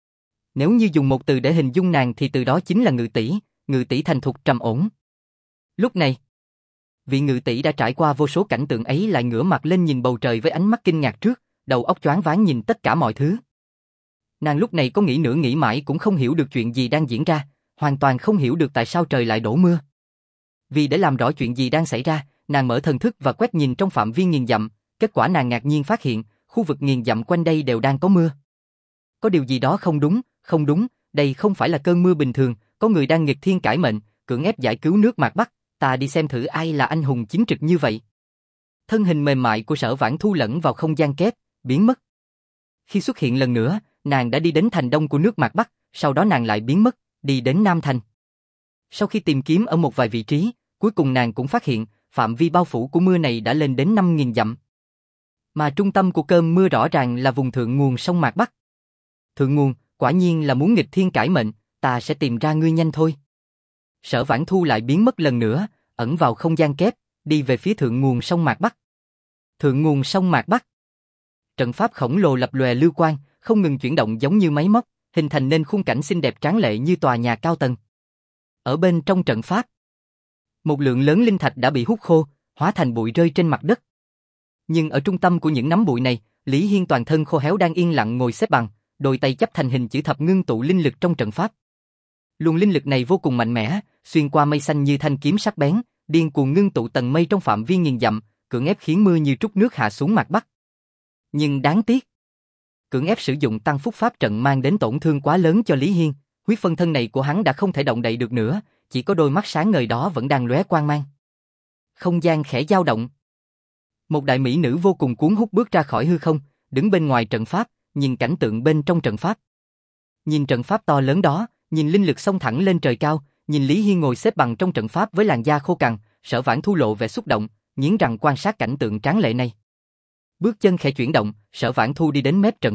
Nếu như dùng một từ để hình dung nàng thì từ đó chính là ngự tỷ, ngự tỷ thành thục trầm ổn. Lúc này, vị ngự tỷ đã trải qua vô số cảnh tượng ấy lại ngửa mặt lên nhìn bầu trời với ánh mắt kinh ngạc trước, đầu óc choáng váng nhìn tất cả mọi thứ. Nàng lúc này có nghĩ nửa nghĩ mãi cũng không hiểu được chuyện gì đang diễn ra, hoàn toàn không hiểu được tại sao trời lại đổ mưa. Vì để làm rõ chuyện gì đang xảy ra, nàng mở thần thức và quét nhìn trong phạm vi nghìn dặm, kết quả nàng ngạc nhiên phát hiện, khu vực nghìn dặm quanh đây đều đang có mưa. Có điều gì đó không đúng, không đúng, đây không phải là cơn mưa bình thường, có người đang nghịch thiên cải mệnh, cưỡng ép giải cứu nước Mạc Bắc, ta đi xem thử ai là anh hùng chính trực như vậy. Thân hình mềm mại của Sở Vãn Thu lẫn vào không gian kép, biến mất. Khi xuất hiện lần nữa, nàng đã đi đến thành đông của nước Mạc Bắc, sau đó nàng lại biến mất, đi đến Nam Thành. Sau khi tìm kiếm ở một vài vị trí, cuối cùng nàng cũng phát hiện, phạm vi bao phủ của mưa này đã lên đến năm nghìn dặm. Mà trung tâm của cơn mưa rõ ràng là vùng thượng nguồn sông Mạc Bắc. Thượng nguồn, quả nhiên là muốn nghịch thiên cải mệnh, ta sẽ tìm ra ngươi nhanh thôi. Sở Vãn Thu lại biến mất lần nữa, ẩn vào không gian kép, đi về phía thượng nguồn sông Mạc Bắc. Thượng nguồn sông Mạc Bắc. Trận pháp khổng lồ lập lòe lưu quang, không ngừng chuyển động giống như máy móc, hình thành nên khung cảnh xinh đẹp tráng lệ như tòa nhà cao tầng. Ở bên trong trận pháp, một lượng lớn linh thạch đã bị hút khô, hóa thành bụi rơi trên mặt đất. Nhưng ở trung tâm của những nắm bụi này, Lý Hiên toàn thân khô héo đang yên lặng ngồi xếp bằng, đôi tay chắp thành hình chữ thập ngưng tụ linh lực trong trận pháp. Luồng linh lực này vô cùng mạnh mẽ, xuyên qua mây xanh như thanh kiếm sắc bén, điên cuồng ngưng tụ tầng mây trong phạm vi nghìn dặm, cưỡng ép khiến mưa như trút nước hạ xuống Mạc Bắc. Nhưng đáng tiếc, cưỡng ép sử dụng tăng phúc pháp trận mang đến tổn thương quá lớn cho Lý Hiên, huyết phân thân này của hắn đã không thể động đậy được nữa, chỉ có đôi mắt sáng ngời đó vẫn đang lóe quang mang. Không gian khẽ dao động. Một đại mỹ nữ vô cùng cuốn hút bước ra khỏi hư không, đứng bên ngoài trận pháp, nhìn cảnh tượng bên trong trận pháp. Nhìn trận pháp to lớn đó, nhìn linh lực xông thẳng lên trời cao, nhìn Lý Hiên ngồi xếp bằng trong trận pháp với làn da khô cằn, Sở Vãn Thu lộ vẻ xúc động, nghiến răng quan sát cảnh tượng tráng lệ này. Bước chân khẽ chuyển động, Sở Vãn Thu đi đến mép trận pháp,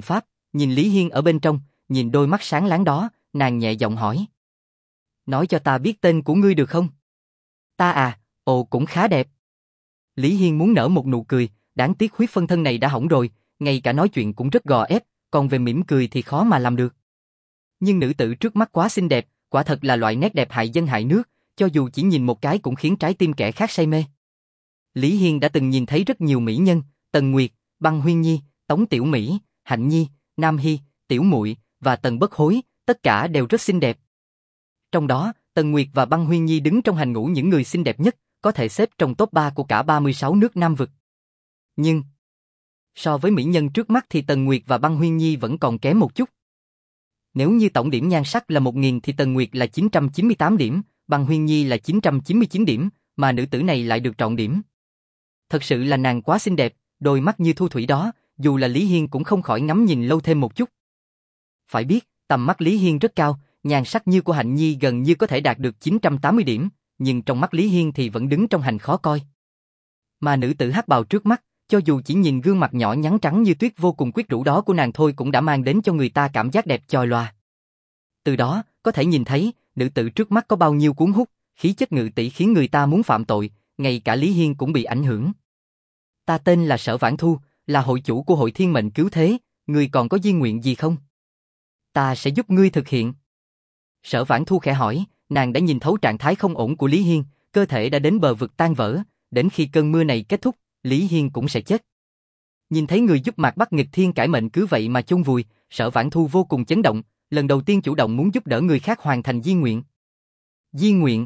Nhìn Lý Hiên ở bên trong, nhìn đôi mắt sáng láng đó, nàng nhẹ giọng hỏi. Nói cho ta biết tên của ngươi được không? Ta à, ồ cũng khá đẹp. Lý Hiên muốn nở một nụ cười, đáng tiếc huyết phân thân này đã hỏng rồi, ngay cả nói chuyện cũng rất gò ép, còn về mỉm cười thì khó mà làm được. Nhưng nữ tử trước mắt quá xinh đẹp, quả thật là loại nét đẹp hại dân hại nước, cho dù chỉ nhìn một cái cũng khiến trái tim kẻ khác say mê. Lý Hiên đã từng nhìn thấy rất nhiều mỹ nhân, Tần Nguyệt, Băng Huyên Nhi, Tống Tiểu Mỹ, Hạnh Nhi, Nam Hy, Tiểu Muội và Tần Bất Hối, tất cả đều rất xinh đẹp. Trong đó, Tần Nguyệt và Băng Huyên Nhi đứng trong hàng ngũ những người xinh đẹp nhất, có thể xếp trong top ba của cả ba mươi sáu nước Nam vực. Nhưng, so với mỹ nhân trước mắt thì Tần Nguyệt và Băng Huyên Nhi vẫn còn kém một chút. Nếu như tổng điểm nhan sắc là một nghìn thì Tần Nguyệt là chín trăm chín mươi tám điểm, Băng Huyên Nhi là chín trăm chín mươi chín điểm, mà nữ tử này lại được trọn điểm. Thật sự là nàng quá xinh đẹp, đôi mắt như thu thủy đó, dù là Lý Hiên cũng không khỏi ngắm nhìn lâu thêm một chút. Phải biết, tầm mắt Lý Hiên rất cao, nhan sắc như của Hạnh Nhi gần như có thể đạt được chín trăm tám mươi điểm, nhưng trong mắt Lý Hiên thì vẫn đứng trong hành khó coi. Mà nữ tử hắc bào trước mắt, cho dù chỉ nhìn gương mặt nhỏ nhắn trắng như tuyết vô cùng quyến rũ đó của nàng thôi cũng đã mang đến cho người ta cảm giác đẹp choi loà. Từ đó, có thể nhìn thấy, nữ tử trước mắt có bao nhiêu cuốn hút, khí chất ngự tỷ khiến người ta muốn phạm tội, ngay cả Lý Hiên cũng bị ảnh hưởng. Ta tên là Sở Vãn Thu, là hội chủ của hội Thiên Mệnh Cứu Thế, ngươi còn có di nguyện gì không? Ta sẽ giúp ngươi thực hiện. Sở Vãn Thu khẽ hỏi, nàng đã nhìn thấu trạng thái không ổn của Lý Hiên, cơ thể đã đến bờ vực tan vỡ, đến khi cơn mưa này kết thúc, Lý Hiên cũng sẽ chết. Nhìn thấy người giúp Mạc Bắc nghịch thiên cải mệnh cứ vậy mà chôn vùi, Sở Vãn Thu vô cùng chấn động, lần đầu tiên chủ động muốn giúp đỡ người khác hoàn thành di nguyện. Di nguyện?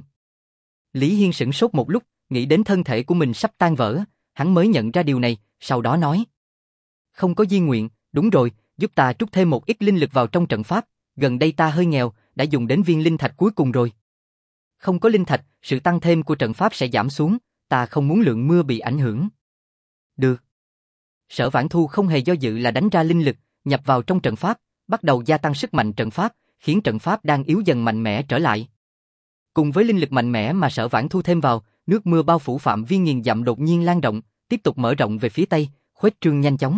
Lý Hiên sửng sốt một lúc, nghĩ đến thân thể của mình sắp tan vỡ, hắn mới nhận ra điều này, sau đó nói. Không có di nguyện, đúng rồi, giúp ta trút thêm một ít linh lực vào trong trận pháp, gần đây ta hơi nghèo, đã dùng đến viên linh thạch cuối cùng rồi. Không có linh thạch, sự tăng thêm của trận pháp sẽ giảm xuống, ta không muốn lượng mưa bị ảnh hưởng. Được. Sở Vãn Thu không hề do dự là đánh ra linh lực, nhập vào trong trận pháp, bắt đầu gia tăng sức mạnh trận pháp, khiến trận pháp đang yếu dần mạnh mẽ trở lại. Cùng với linh lực mạnh mẽ mà Sở Vãn Thu thêm vào, nước mưa bao phủ phạm vi nghìn dặm đột nhiên lan rộng, tiếp tục mở rộng về phía tây, khuếch trương nhanh chóng.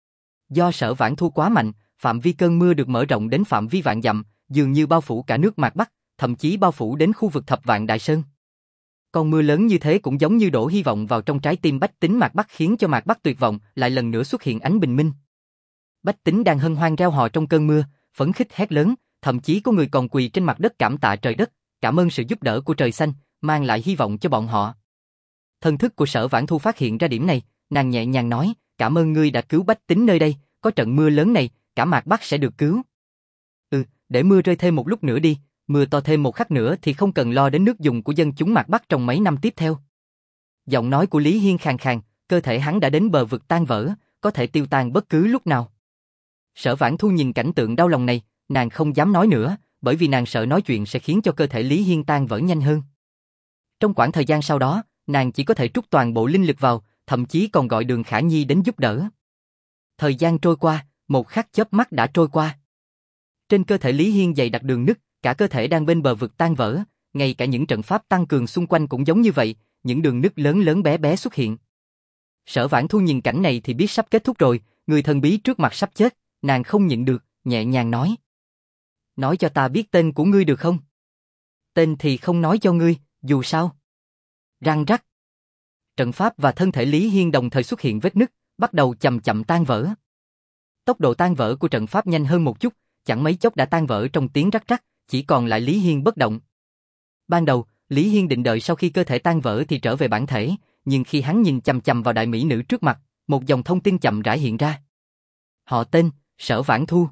Do Sở Vãn Thu quá mạnh, phạm vi cơn mưa được mở rộng đến phạm vi vạn dặm, dường như bao phủ cả nước Mạc Bắc, thậm chí bao phủ đến khu vực Thập Vạn Đại Sơn. Con mưa lớn như thế cũng giống như đổ hy vọng vào trong trái tim bách tính Mạc Bắc, khiến cho Mạc Bắc tuyệt vọng, lại lần nữa xuất hiện ánh bình minh. Bách tính đang hân hoan reo hò trong cơn mưa, phấn khích hét lớn, thậm chí có người còn quỳ trên mặt đất cảm tạ trời đất, cảm ơn sự giúp đỡ của trời xanh, mang lại hy vọng cho bọn họ. Thần thức của Sở Vãn Thu phát hiện ra điểm này, nàng nhẹ nhàng nói, cảm ơn ngươi đã cứu bách tính nơi đây, có trận mưa lớn này, cả Mạc Bắc sẽ được cứu. Ừ, để mưa rơi thêm một lúc nữa đi, mưa to thêm một khắc nữa thì không cần lo đến nước dùng của dân chúng Mạc Bắc trong mấy năm tiếp theo. Giọng nói của Lý Hiên khàn khàn, cơ thể hắn đã đến bờ vực tan vỡ, có thể tiêu tan bất cứ lúc nào. Sở Vãn Thu nhìn cảnh tượng đau lòng này, nàng không dám nói nữa, bởi vì nàng sợ nói chuyện sẽ khiến cho cơ thể Lý Hiên tan vỡ nhanh hơn. Trong khoảng thời gian sau đó, nàng chỉ có thể trút toàn bộ linh lực vào, thậm chí còn gọi Đường Khả Nhi đến giúp đỡ. Thời gian trôi qua, một khắc chớp mắt đã trôi qua. Trên cơ thể Lý Hiên dày đặc đường nứt, cả cơ thể đang bên bờ vực tan vỡ, ngay cả những trận pháp tăng cường xung quanh cũng giống như vậy, những đường nứt lớn lớn bé bé xuất hiện. Sở Vãn Thu nhìn cảnh này thì biết sắp kết thúc rồi, người thần bí trước mặt sắp chết, nàng không nhịn được, nhẹ nhàng nói. Nói cho ta biết tên của ngươi được không? Tên thì không nói cho ngươi, dù sao. Răng rắc. Trận pháp và thân thể Lý Hiên đồng thời xuất hiện vết nứt, bắt đầu chậm chậm tan vỡ. Tốc độ tan vỡ của trận pháp nhanh hơn một chút, chẳng mấy chốc đã tan vỡ trong tiếng rắc rắc, chỉ còn lại Lý Hiên bất động. Ban đầu, Lý Hiên định đợi sau khi cơ thể tan vỡ thì trở về bản thể, nhưng khi hắn nhìn chằm chằm vào đại mỹ nữ trước mặt, một dòng thông tin chậm rãi hiện ra. Họ tên, Sở Vãn Thu.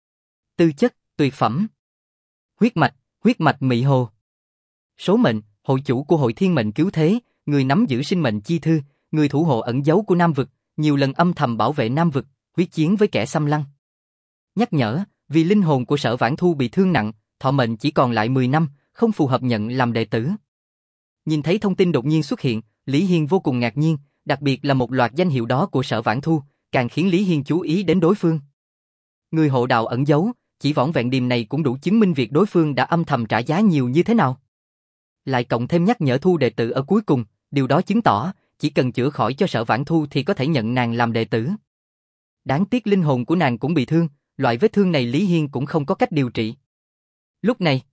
Tư chất, tuyệt phẩm. Huyết mạch, huyết mạch Mị Hồ. Số mệnh, hội chủ của hội Thiên Mệnh Cứu Thế, người nắm giữ sinh mệnh chi thư, người thủ hộ ẩn giấu của Nam vực, nhiều lần âm thầm bảo vệ Nam vực, huyết chiến với kẻ xâm lăng. Nhắc nhở, vì linh hồn của Sở Vãn Thu bị thương nặng, thọ mệnh chỉ còn lại mười năm, không phù hợp nhận làm đệ tử. Nhìn thấy thông tin đột nhiên xuất hiện, Lý Hiên vô cùng ngạc nhiên, đặc biệt là một loạt danh hiệu đó của Sở Vãn Thu, càng khiến Lý Hiên chú ý đến đối phương. Người hộ đạo ẩn giấu, chỉ vỏn vẹn điềm này cũng đủ chứng minh việc đối phương đã âm thầm trả giá nhiều như thế nào. Lại cộng thêm nhắc nhở thu đệ tử ở cuối cùng, điều đó chứng tỏ, chỉ cần chữa khỏi cho Sở Vãn Thu thì có thể nhận nàng làm đệ tử. Đáng tiếc linh hồn của nàng cũng bị thương, loại vết thương này Lý Hiên cũng không có cách điều trị. Lúc này,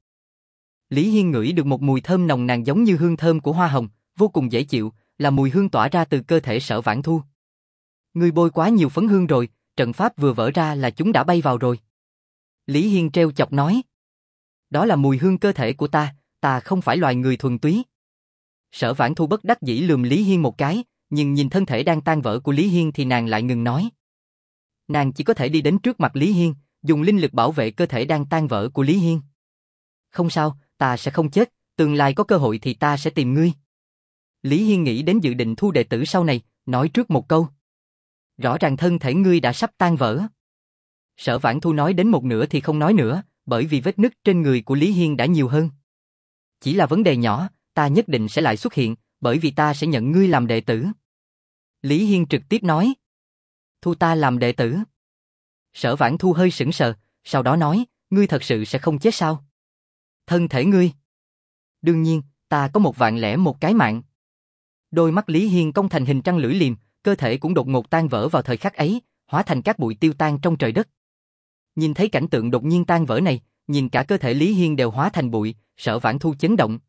Lý Hiên ngửi được một mùi thơm nồng nàn giống như hương thơm của hoa hồng, vô cùng dễ chịu, là mùi hương tỏa ra từ cơ thể Sở Vãn Thu. Ngươi bôi quá nhiều phấn hương rồi, trận pháp vừa vỡ ra là chúng đã bay vào rồi. Lý Hiên treo chọc nói. Đó là mùi hương cơ thể của ta, ta không phải loài người thuần túy. Sở Vãn Thu bất đắc dĩ lườm Lý Hiên một cái, nhưng nhìn thân thể đang tan vỡ của Lý Hiên thì nàng lại ngừng nói. Nàng chỉ có thể đi đến trước mặt Lý Hiên, dùng linh lực bảo vệ cơ thể đang tan vỡ của Lý Hiên. Không sao, ta sẽ không chết, tương lai có cơ hội thì ta sẽ tìm ngươi. Lý Hiên nghĩ đến dự định thu đệ tử sau này, nói trước một câu. Rõ ràng thân thể ngươi đã sắp tan vỡ. Sở Vãn Thu nói đến một nửa thì không nói nữa, bởi vì vết nứt trên người của Lý Hiên đã nhiều hơn. Chỉ là vấn đề nhỏ, ta nhất định sẽ lại xuất hiện, bởi vì ta sẽ nhận ngươi làm đệ tử. Lý Hiên trực tiếp nói. Thu ta làm đệ tử. Sở Vãn Thu hơi sững sờ, sau đó nói, ngươi thật sự sẽ không chết sao? Thân thể ngươi. Đương nhiên, ta có một vạn lẻ một cái mạng. Đôi mắt Lý Hiên cong thành hình trăng lưỡi liềm, cơ thể cũng đột ngột tan vỡ vào thời khắc ấy, hóa thành các bụi tiêu tan trong trời đất. Nhìn thấy cảnh tượng đột nhiên tan vỡ này, nhìn cả cơ thể Lý Hiên đều hóa thành bụi, Sở Vãn Thu chấn động.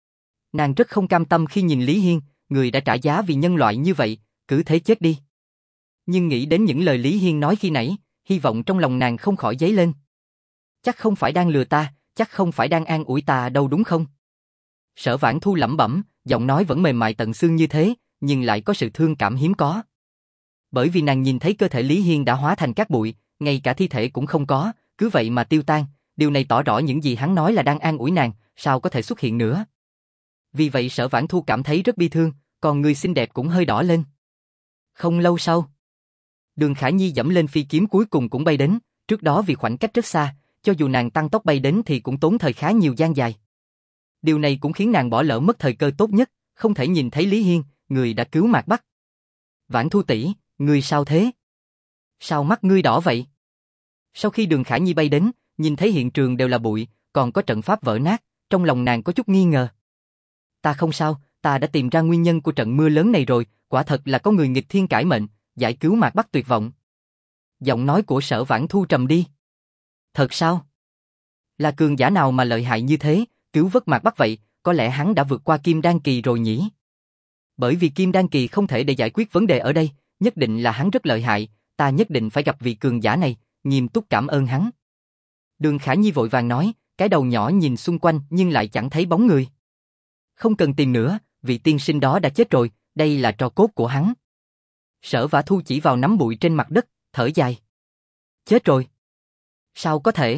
Nàng rất không cam tâm khi nhìn Lý Hiên, người đã trả giá vì nhân loại như vậy, cứ thế chết đi. Nhưng nghĩ đến những lời Lý Hiên nói khi nãy, hy vọng trong lòng nàng không khỏi dấy lên. Chắc không phải đang lừa ta, chắc không phải đang an ủi ta đâu đúng không? Sở Vãn Thu lẩm bẩm, giọng nói vẫn mềm mại tận xương như thế, nhưng lại có sự thương cảm hiếm có. Bởi vì nàng nhìn thấy cơ thể Lý Hiên đã hóa thành cát bụi, ngay cả thi thể cũng không có, cứ vậy mà tiêu tan, điều này tỏ rõ những gì hắn nói là đang an ủi nàng, sao có thể xuất hiện nữa. Vì vậy Sở Vãn Thu cảm thấy rất bi thương, còn người xinh đẹp cũng hơi đỏ lên. Không lâu sau, Đường Khả Nhi dẫm lên phi kiếm cuối cùng cũng bay đến, trước đó vì khoảng cách rất xa, cho dù nàng tăng tốc bay đến thì cũng tốn thời khá nhiều gian dài. Điều này cũng khiến nàng bỏ lỡ mất thời cơ tốt nhất, không thể nhìn thấy Lý Hiên, người đã cứu Mạc Bắc. Vãn Thu tỷ, ngươi sao thế? Sao mắt ngươi đỏ vậy? Sau khi Đường Khả Nhi bay đến, nhìn thấy hiện trường đều là bụi, còn có trận pháp vỡ nát, trong lòng nàng có chút nghi ngờ. Ta không sao, ta đã tìm ra nguyên nhân của trận mưa lớn này rồi, quả thật là có người nghịch thiên cải mệnh, giải cứu Mạc Bắc tuyệt vọng. Giọng nói của Sở Vãn Thu trầm đi. Thật sao? Là cường giả nào mà lợi hại như thế, cứu vớt Mạc Bắc vậy, có lẽ hắn đã vượt qua Kim Đan Kỳ rồi nhỉ? Bởi vì Kim Đan Kỳ không thể để giải quyết vấn đề ở đây, nhất định là hắn rất lợi hại, ta nhất định phải gặp vị cường giả này, nghiêm túc cảm ơn hắn. Đường Khả Nhi vội vàng nói, cái đầu nhỏ nhìn xung quanh nhưng lại chẳng thấy bóng người. Không cần tìm nữa, vị tiên sinh đó đã chết rồi, đây là tro cốt của hắn. Sở Vãn Thu chỉ vào nắm bụi trên mặt đất, thở dài. Chết rồi. Sao có thể?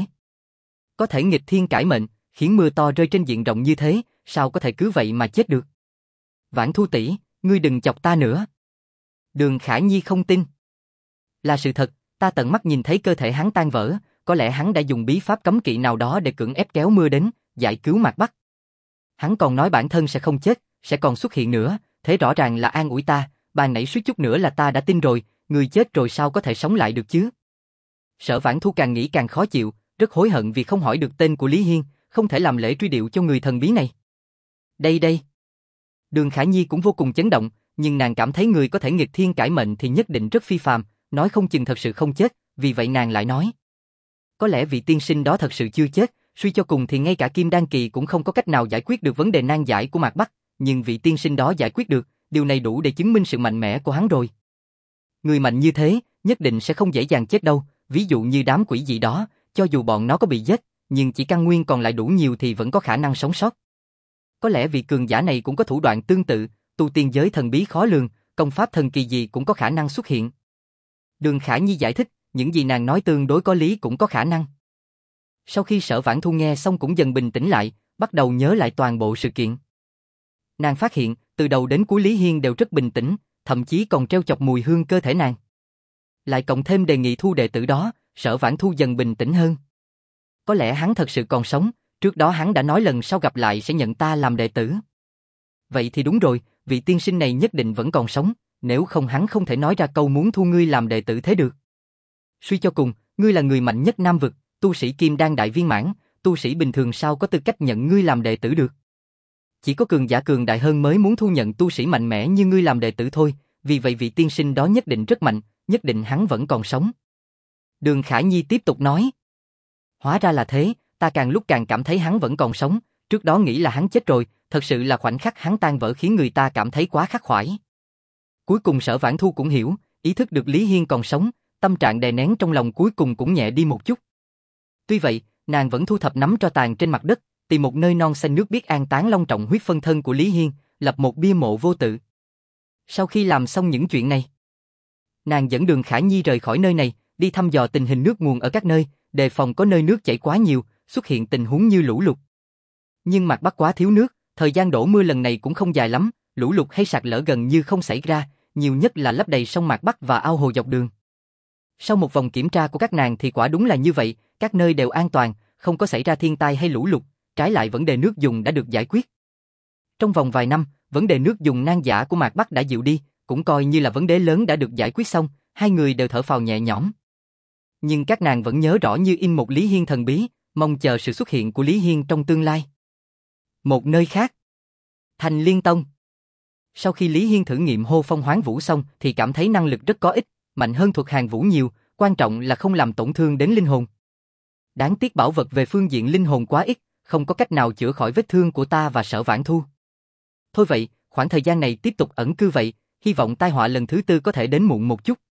Có thể nghịch thiên cải mệnh, khiến mưa to rơi trên diện rộng như thế, sao có thể cứ vậy mà chết được? Vãn Thu tỷ, ngươi đừng chọc ta nữa. Đường Khả Nhi không tin. Là sự thật, ta tận mắt nhìn thấy cơ thể hắn tan vỡ, có lẽ hắn đã dùng bí pháp cấm kỵ nào đó để cưỡng ép kéo mưa đến, giải cứu Mạc Bắc. Hắn còn nói bản thân sẽ không chết, sẽ còn xuất hiện nữa, thế rõ ràng là an ủi ta, bàn nãy suýt chút nữa là ta đã tin rồi, người chết rồi sao có thể sống lại được chứ? Sở Vãn Thu càng nghĩ càng khó chịu, rất hối hận vì không hỏi được tên của Lý Hiên, không thể làm lễ truy điệu cho người thần bí này. Đây đây. Đường Khả Nhi cũng vô cùng chấn động, nhưng nàng cảm thấy người có thể nghịch thiên cải mệnh thì nhất định rất phi phàm, nói không chừng thật sự không chết, vì vậy nàng lại nói. Có lẽ vị tiên sinh đó thật sự chưa chết, suy cho cùng thì ngay cả Kim Đan Kỳ cũng không có cách nào giải quyết được vấn đề nan giải của Mạc Bắc, nhưng vị tiên sinh đó giải quyết được, điều này đủ để chứng minh sự mạnh mẽ của hắn rồi. Người mạnh như thế, nhất định sẽ không dễ dàng chết đâu, ví dụ như đám quỷ dị đó, cho dù bọn nó có bị giết, nhưng chỉ căn nguyên còn lại đủ nhiều thì vẫn có khả năng sống sót. Có lẽ vị cường giả này cũng có thủ đoạn tương tự, tu tiên giới thần bí khó lường, công pháp thần kỳ gì cũng có khả năng xuất hiện. Đường Khả Nhi giải thích, những gì nàng nói tương đối có lý cũng có khả năng. Sau khi Sở Vãn Thu nghe xong cũng dần bình tĩnh lại, bắt đầu nhớ lại toàn bộ sự kiện. Nàng phát hiện, từ đầu đến cuối Lý Hiên đều rất bình tĩnh, thậm chí còn treo chọc mùi hương cơ thể nàng. Lại cộng thêm đề nghị thu đệ tử đó, Sở Vãn Thu dần bình tĩnh hơn. Có lẽ hắn thật sự còn sống, trước đó hắn đã nói lần sau gặp lại sẽ nhận ta làm đệ tử. Vậy thì đúng rồi, vị tiên sinh này nhất định vẫn còn sống, nếu không hắn không thể nói ra câu muốn thu ngươi làm đệ tử thế được. Suy cho cùng, ngươi là người mạnh nhất Nam vực, tu sĩ Kim Đan đại viên mãn, tu sĩ bình thường sao có tư cách nhận ngươi làm đệ tử được. Chỉ có cường giả cường đại hơn mới muốn thu nhận tu sĩ mạnh mẽ như ngươi làm đệ tử thôi, vì vậy vị tiên sinh đó nhất định rất mạnh, nhất định hắn vẫn còn sống. Đường Khả Nhi tiếp tục nói. Hóa ra là thế, ta càng lúc càng cảm thấy hắn vẫn còn sống, trước đó nghĩ là hắn chết rồi, thật sự là khoảnh khắc hắn tan vỡ khiến người ta cảm thấy quá khắc khoải. Cuối cùng Sở Vãn Thu cũng hiểu, ý thức được Lý Hiên còn sống, tâm trạng đè nén trong lòng cuối cùng cũng nhẹ đi một chút. Tuy vậy, nàng vẫn thu thập nắm tro tàn trên mặt đất, tìm một nơi non xanh nước biếc an táng long trọng huyết phân thân của Lý Hiên, lập một bia mộ vô tự. Sau khi làm xong những chuyện này, nàng dẫn Đường Khả Nhi rời khỏi nơi này, đi thăm dò tình hình nước nguồn ở các nơi, đề phòng có nơi nước chảy quá nhiều, xuất hiện tình huống như lũ lụt. Nhưng Mạc Bắc quá thiếu nước, thời gian đổ mưa lần này cũng không dài lắm, lũ lụt hay sạt lở gần như không xảy ra, nhiều nhất là lấp đầy sông Mạc Bắc và ao hồ dọc đường. Sau một vòng kiểm tra của các nàng thì quả đúng là như vậy, các nơi đều an toàn, không có xảy ra thiên tai hay lũ lụt, trái lại vấn đề nước dùng đã được giải quyết. Trong vòng vài năm, vấn đề nước dùng nan giải của Mạc Bắc đã dịu đi, cũng coi như là vấn đề lớn đã được giải quyết xong, hai người đều thở phào nhẹ nhõm. Nhưng các nàng vẫn nhớ rõ như in một Lý Hiên thần bí, mong chờ sự xuất hiện của Lý Hiên trong tương lai. Một nơi khác, Thành Liên Tông. Sau khi Lý Hiên thử nghiệm hô phong hoán vũ xong thì cảm thấy năng lực rất có ích, mạnh hơn thuật hàng vũ nhiều, quan trọng là không làm tổn thương đến linh hồn. Đáng tiếc bảo vật về phương diện linh hồn quá ít, không có cách nào chữa khỏi vết thương của ta và Sở Vãn Thu. Thôi vậy, khoảng thời gian này tiếp tục ẩn cư vậy, hy vọng tai họa lần thứ tư có thể đến muộn một chút.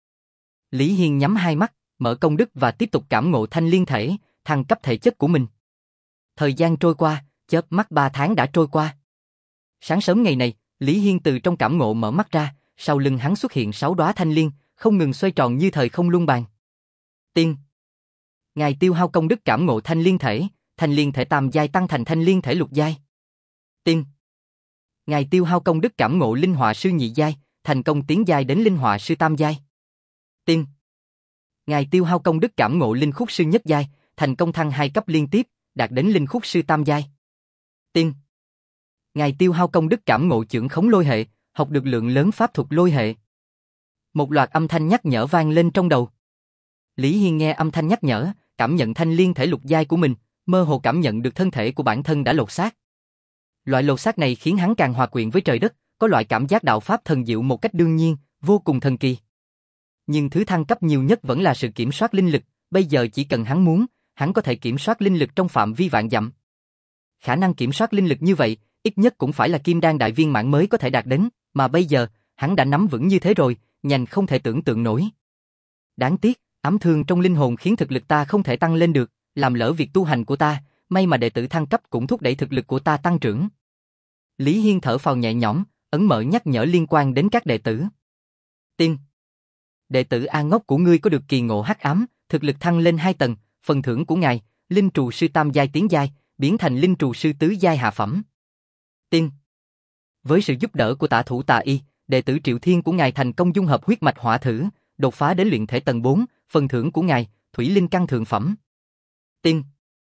Lý Hiên nhắm hai mắt, mở công đức và tiếp tục cảm ngộ thanh liên thể, thăng cấp thể chất của mình. Thời gian trôi qua, chớp mắt ba tháng đã trôi qua. Sáng sớm ngày này, Lý Hiên từ trong cảm ngộ mở mắt ra, sau lưng hắn xuất hiện sáu đóa thanh liên, không ngừng xoay tròn như thời không luân bàn. Tiên. Ngài tiêu hao công đức cảm ngộ thanh liên thể, thanh liên thể tam giai tăng thành thanh liên thể lục giai. Tiên. Ngài tiêu hao công đức cảm ngộ linh họa sư nhị giai, thành công tiến giai đến linh họa sư tam giai. Tiên. Ngài tiêu hao công đức cảm ngộ linh khúc sư nhất giai, thành công thăng hai cấp liên tiếp, đạt đến linh khúc sư tam giai. Tiên. Ngài tiêu hao công đức cảm ngộ chưởng khống lôi hệ, học được lượng lớn pháp thuật lôi hệ. Một loạt âm thanh nhắc nhở vang lên trong đầu. Lý Hiên nghe âm thanh nhắc nhở, cảm nhận thanh liên thể lục giai của mình, mơ hồ cảm nhận được thân thể của bản thân đã lột xác. Loại lột xác này khiến hắn càng hòa quyện với trời đất, có loại cảm giác đạo pháp thần diệu một cách đương nhiên, vô cùng thần kỳ. Nhưng thứ thăng cấp nhiều nhất vẫn là sự kiểm soát linh lực, bây giờ chỉ cần hắn muốn, hắn có thể kiểm soát linh lực trong phạm vi vạn dặm. Khả năng kiểm soát linh lực như vậy, ít nhất cũng phải là kim đan đại viên mãn mới có thể đạt đến, mà bây giờ, hắn đã nắm vững như thế rồi, nhanh không thể tưởng tượng nổi. Đáng tiếc, ám thương trong linh hồn khiến thực lực ta không thể tăng lên được, làm lỡ việc tu hành của ta, may mà đệ tử thăng cấp cũng thúc đẩy thực lực của ta tăng trưởng. Lý Hiên thở phào nhẹ nhõm, ấn mở nhắc nhở liên quan đến các đệ tử. Tiên. Đệ tử A Ngốc của ngươi có được kỳ ngộ hắc ám, thực lực thăng lên hai tầng, phần thưởng của ngài, linh trù sư tam giai tiến giai, biến thành linh trù sư tứ giai hạ phẩm. Tiên. Với sự giúp đỡ của Tả Thủ Tà Y, đệ tử Triệu Thiên của ngài thành công dung hợp huyết mạch hỏa thử, đột phá đến luyện thể tầng bốn, phần thưởng của ngài, thủy linh căn thượng phẩm. Tiên.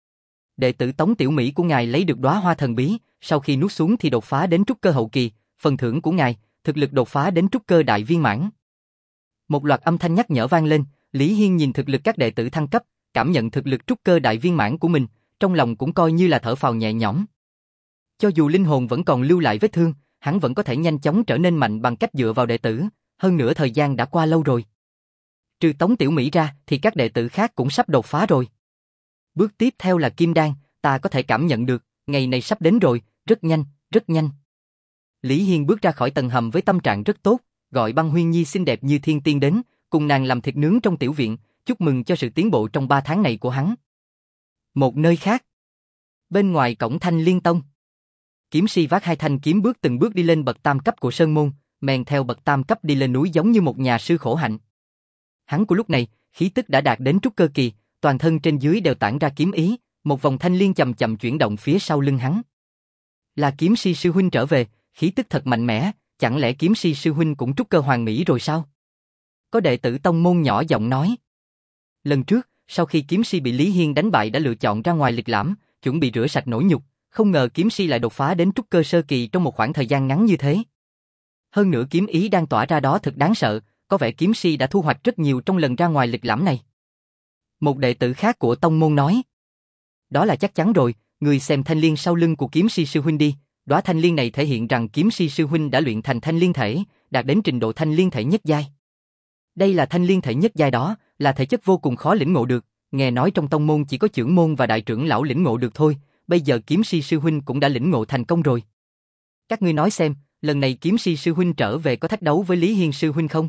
Đệ tử Tống Tiểu Mỹ của ngài lấy được đóa hoa thần bí, sau khi nuốt xuống thì đột phá đến trúc cơ hậu kỳ, phần thưởng của ngài, thực lực đột phá đến trúc cơ đại viên mãn. Một loạt âm thanh nhắc nhở vang lên, Lý Hiên nhìn thực lực các đệ tử thăng cấp, cảm nhận thực lực trúc cơ đại viên mãn của mình, trong lòng cũng coi như là thở phào nhẹ nhõm. Cho dù linh hồn vẫn còn lưu lại vết thương, hắn vẫn có thể nhanh chóng trở nên mạnh bằng cách dựa vào đệ tử, hơn nữa thời gian đã qua lâu rồi. Trừ Tống Tiểu Mỹ ra thì các đệ tử khác cũng sắp đột phá rồi. Bước tiếp theo là Kim Đan, ta có thể cảm nhận được, ngày này sắp đến rồi, rất nhanh, rất nhanh. Lý Hiên bước ra khỏi tầng hầm với tâm trạng rất tốt, gọi Băng Huyên Nhi xinh đẹp như thiên tiên đến, cùng nàng làm thịt nướng trong tiểu viện, chúc mừng cho sự tiến bộ trong ba tháng này của hắn. Một nơi khác, bên ngoài cổng Thanh Liên Tông, kiếm si vác hai thanh kiếm bước từng bước đi lên bậc tam cấp của Sơn Môn, men theo bậc tam cấp đi lên núi giống như một nhà sư khổ hạnh. Hắn của lúc này, khí tức đã đạt đến trúc cơ kỳ, toàn thân trên dưới đều tản ra kiếm ý, một vòng thanh liên chậm chậm chuyển động phía sau lưng hắn. Là kiếm si sư huynh trở về, khí tức thật mạnh mẽ, chẳng lẽ kiếm si sư huynh cũng trúc cơ hoàn mỹ rồi sao? Có đệ tử tông môn nhỏ giọng nói. Lần trước, sau khi kiếm si bị Lý Hiên đánh bại đã lựa chọn ra ngoài lịch lãm, chuẩn bị rửa sạch nỗi nhục, không ngờ kiếm si lại đột phá đến trúc cơ sơ kỳ trong một khoảng thời gian ngắn như thế. Hơn nữa kiếm ý đang tỏa ra đó thật đáng sợ, có vẻ kiếm si đã thu hoạch rất nhiều trong lần ra ngoài lịch lãm này. Một đệ tử khác của tông môn nói. Đó là chắc chắn rồi, người xem thanh liên sau lưng của kiếm si sư huynh đi, đóa thanh liên này thể hiện rằng kiếm si sư huynh đã luyện thành thanh liên thể, đạt đến trình độ thanh liên thể nhất giai. Đây là thanh liên thể nhất giai đó, là thể chất vô cùng khó lĩnh ngộ được, nghe nói trong tông môn chỉ có trưởng môn và đại trưởng lão lĩnh ngộ được thôi, bây giờ kiếm si sư huynh cũng đã lĩnh ngộ thành công rồi. Các ngươi nói xem, lần này kiếm si sư huynh trở về có thách đấu với Lý Hiên sư huynh không?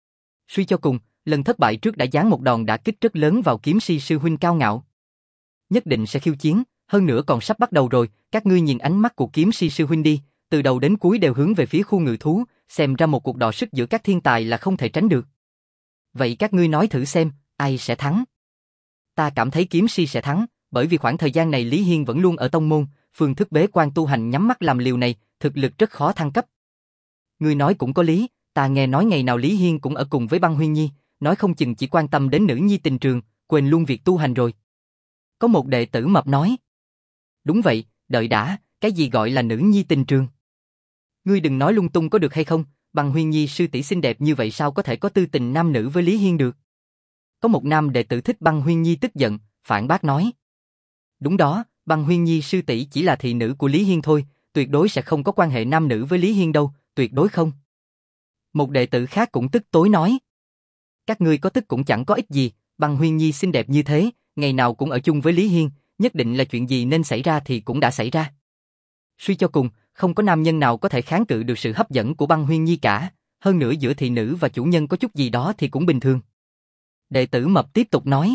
Suy cho cùng, lần thất bại trước đã giáng một đòn đả kích rất lớn vào kiếm si sư huynh cao ngạo. Nhất định sẽ khiêu chiến, hơn nữa còn sắp bắt đầu rồi, các ngươi nhìn ánh mắt của kiếm si sư huynh đi, từ đầu đến cuối đều hướng về phía khu ngự thú, xem ra một cuộc đọ sức giữa các thiên tài là không thể tránh được. Vậy các ngươi nói thử xem, ai sẽ thắng? Ta cảm thấy kiếm si sẽ thắng, bởi vì khoảng thời gian này Lý Hiên vẫn luôn ở tông môn, phương thức bế quan tu hành nhắm mắt làm liều này, thực lực rất khó thăng cấp. Ngươi nói cũng có lý, ta nghe nói ngày nào Lý Hiên cũng ở cùng với Băng Huyên Nhi, nói không chừng chỉ quan tâm đến nữ nhi tình trường, quên luôn việc tu hành rồi. Có một đệ tử mập nói. Đúng vậy, đợi đã, cái gì gọi là nữ nhi tình trường? Ngươi đừng nói lung tung có được hay không, Băng Huyên Nhi sư tỷ xinh đẹp như vậy sao có thể có tư tình nam nữ với Lý Hiên được? Có một nam đệ tử thích Băng Huyên Nhi tức giận, phản bác nói. Đúng đó, Băng Huyên Nhi sư tỷ chỉ là thị nữ của Lý Hiên thôi, tuyệt đối sẽ không có quan hệ nam nữ với Lý Hiên đâu, tuyệt đối không. Một đệ tử khác cũng tức tối nói. Các ngươi có tức cũng chẳng có ích gì, Băng Huyên Nhi xinh đẹp như thế, ngày nào cũng ở chung với Lý Hiên, nhất định là chuyện gì nên xảy ra thì cũng đã xảy ra. Suy cho cùng, không có nam nhân nào có thể kháng cự được sự hấp dẫn của Băng Huyên Nhi cả, hơn nữa giữa thị nữ và chủ nhân có chút gì đó thì cũng bình thường. Đệ tử mập tiếp tục nói.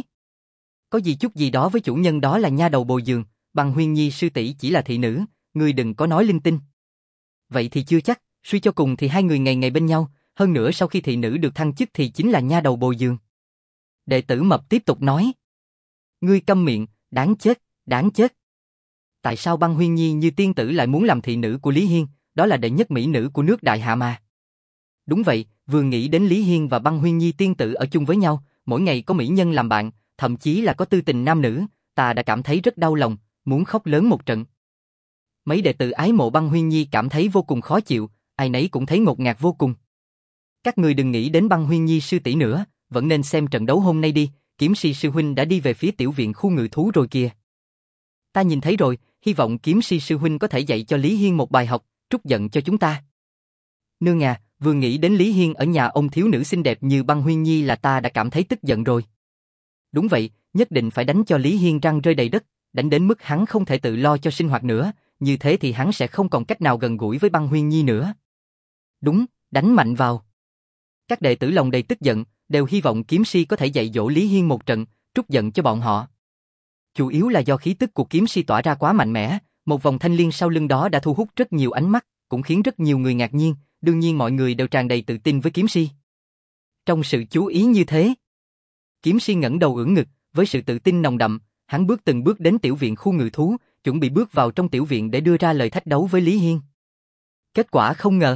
Có gì chút gì đó với chủ nhân đó là nha đầu bồi dưỡng, Băng Huyên Nhi sư tỷ chỉ là thị nữ, ngươi đừng có nói linh tinh. Vậy thì chưa chắc, suy cho cùng thì hai người ngày ngày bên nhau, hơn nữa sau khi thị nữ được thăng chức thì chính là nha đầu bồi dưỡng. Đệ tử mập tiếp tục nói. Ngươi câm miệng, đáng chết, đáng chết. Tại sao Băng Huyên Nhi như tiên tử lại muốn làm thị nữ của Lý Hiên, đó là đệ nhất mỹ nữ của nước Đại Hạ mà. Đúng vậy, vừa nghĩ đến Lý Hiên và Băng Huyên Nhi tiên tử ở chung với nhau, mỗi ngày có mỹ nhân làm bạn, thậm chí là có tư tình nam nữ, ta đã cảm thấy rất đau lòng, muốn khóc lớn một trận. Mấy đệ tử ái mộ Băng Huyên Nhi cảm thấy vô cùng khó chịu, ai nấy cũng thấy ngột ngạt vô cùng. Các người đừng nghĩ đến Băng Huyên Nhi sư tỷ nữa, vẫn nên xem trận đấu hôm nay đi, kiếm si sư huynh đã đi về phía tiểu viện khu ngự thú rồi kìa. Ta nhìn thấy rồi, hy vọng kiếm si sư huynh có thể dạy cho Lý Hiên một bài học, trút giận cho chúng ta. Nương à, vừa nghĩ đến Lý Hiên ở nhà ông thiếu nữ xinh đẹp như Băng Huyên Nhi là ta đã cảm thấy tức giận rồi. Đúng vậy, nhất định phải đánh cho Lý Hiên răng rơi đầy đất, đánh đến mức hắn không thể tự lo cho sinh hoạt nữa, như thế thì hắn sẽ không còn cách nào gần gũi với Băng Huyên Nhi nữa. Đúng, đánh mạnh vào. Các đệ tử lòng đầy tức giận, đều hy vọng kiếm si có thể dạy dỗ Lý Hiên một trận, trút giận cho bọn họ. Chủ yếu là do khí tức của kiếm si tỏa ra quá mạnh mẽ, một vòng thanh liên sau lưng đó đã thu hút rất nhiều ánh mắt, cũng khiến rất nhiều người ngạc nhiên, đương nhiên mọi người đều tràn đầy tự tin với kiếm si. Trong sự chú ý như thế, kiếm si ngẩng đầu ưỡn ngực, với sự tự tin nồng đậm, hắn bước từng bước đến tiểu viện khu ngự thú, chuẩn bị bước vào trong tiểu viện để đưa ra lời thách đấu với Lý Hiên. Kết quả không ngờ,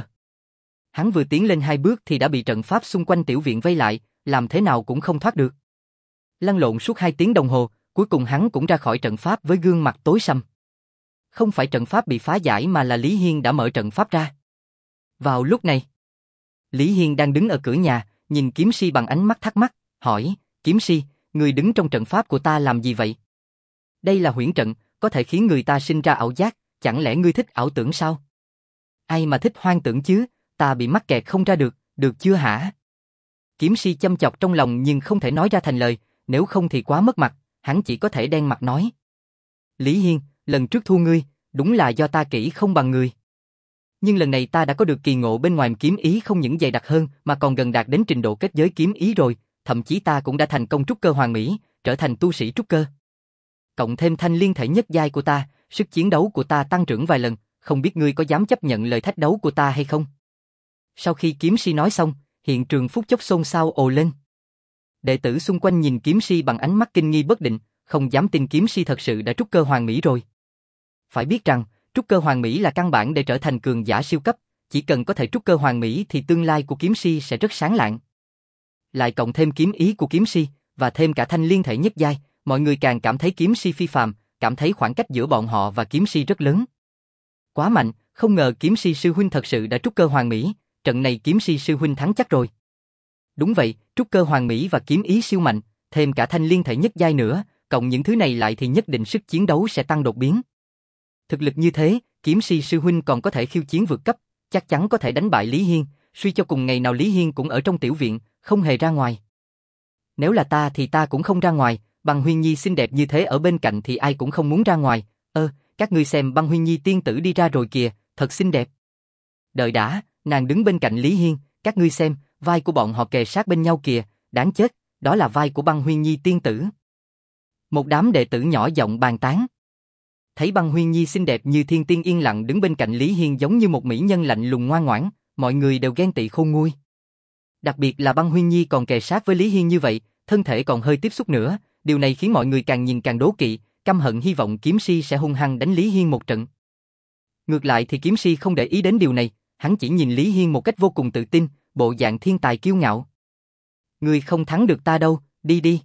hắn vừa tiến lên hai bước thì đã bị trận pháp xung quanh tiểu viện vây lại, làm thế nào cũng không thoát được. Lăn lộn suốt hai tiếng đồng hồ, cuối cùng hắn cũng ra khỏi trận pháp với gương mặt tối sầm. Không phải trận pháp bị phá giải mà là Lý Hiên đã mở trận pháp ra. Vào lúc này, Lý Hiên đang đứng ở cửa nhà, nhìn kiếm si bằng ánh mắt thắc mắc, hỏi, kiếm si, người đứng trong trận pháp của ta làm gì vậy? Đây là huyễn trận, có thể khiến người ta sinh ra ảo giác, chẳng lẽ ngươi thích ảo tưởng sao? Ai mà thích hoang tưởng chứ, ta bị mắc kẹt không ra được, được chưa hả? Kiếm si chăm chọc trong lòng nhưng không thể nói ra thành lời, nếu không thì quá mất mặt, hắn chỉ có thể đen mặt nói. Lý Hiên, lần trước thua ngươi, đúng là do ta kỹ không bằng người. Nhưng lần này ta đã có được kỳ ngộ bên ngoài kiếm ý không những dày đặc hơn mà còn gần đạt đến trình độ kết giới kiếm ý rồi, thậm chí ta cũng đã thành công trúc cơ hoàn mỹ, trở thành tu sĩ trúc cơ. Cộng thêm thanh liên thể nhất giai của ta, sức chiến đấu của ta tăng trưởng vài lần, không biết ngươi có dám chấp nhận lời thách đấu của ta hay không? Sau khi kiếm si nói xong, hiện trường phút chốc xôn xao ồ lên. Đệ tử xung quanh nhìn kiếm si bằng ánh mắt kinh nghi bất định, không dám tin kiếm si thật sự đã trúc cơ hoàn mỹ rồi. Phải biết rằng, trúc cơ hoàn mỹ là căn bản để trở thành cường giả siêu cấp, chỉ cần có thể trúc cơ hoàn mỹ thì tương lai của kiếm si sẽ rất sáng lạng. Lại cộng thêm kiếm ý của kiếm si, và thêm cả thanh liên thể nhất giai, mọi người càng cảm thấy kiếm si phi phàm, cảm thấy khoảng cách giữa bọn họ và kiếm si rất lớn. Quá mạnh, không ngờ kiếm si sư huynh thật sự đã trúc cơ hoàn mỹ, trận này kiếm si sư huynh thắng chắc rồi. Đúng vậy, trúc cơ hoàn mỹ và kiếm ý siêu mạnh, thêm cả thanh liên thể nhất giai nữa, cộng những thứ này lại thì nhất định sức chiến đấu sẽ tăng đột biến. Thực lực như thế, kiếm si sư huynh còn có thể khiêu chiến vượt cấp, chắc chắn có thể đánh bại Lý Hiên, suy cho cùng ngày nào Lý Hiên cũng ở trong tiểu viện, không hề ra ngoài. Nếu là ta thì ta cũng không ra ngoài, Băng Huyên Nhi xinh đẹp như thế ở bên cạnh thì ai cũng không muốn ra ngoài. Ơ, các ngươi xem Băng Huyên Nhi tiên tử đi ra rồi kìa, thật xinh đẹp. Đợi đã, nàng đứng bên cạnh Lý Hiên, các ngươi xem, vai của bọn họ kề sát bên nhau kìa, đáng chết, đó là vai của Băng Huyên Nhi tiên tử. Một đám đệ tử nhỏ giọng bàn tán. Thấy Băng Huyên Nhi xinh đẹp như thiên tiên yên lặng đứng bên cạnh Lý Hiên giống như một mỹ nhân lạnh lùng ngoan ngoãn, mọi người đều ghen tị khôn nguôi. Đặc biệt là Băng Huyên Nhi còn kề sát với Lý Hiên như vậy, thân thể còn hơi tiếp xúc nữa, điều này khiến mọi người càng nhìn càng đố kỵ, căm hận hy vọng Kiếm Si sẽ hung hăng đánh Lý Hiên một trận. Ngược lại thì Kiếm Si không để ý đến điều này, hắn chỉ nhìn Lý Hiên một cách vô cùng tự tin, bộ dạng thiên tài kiêu ngạo. Ngươi không thắng được ta đâu, đi đi.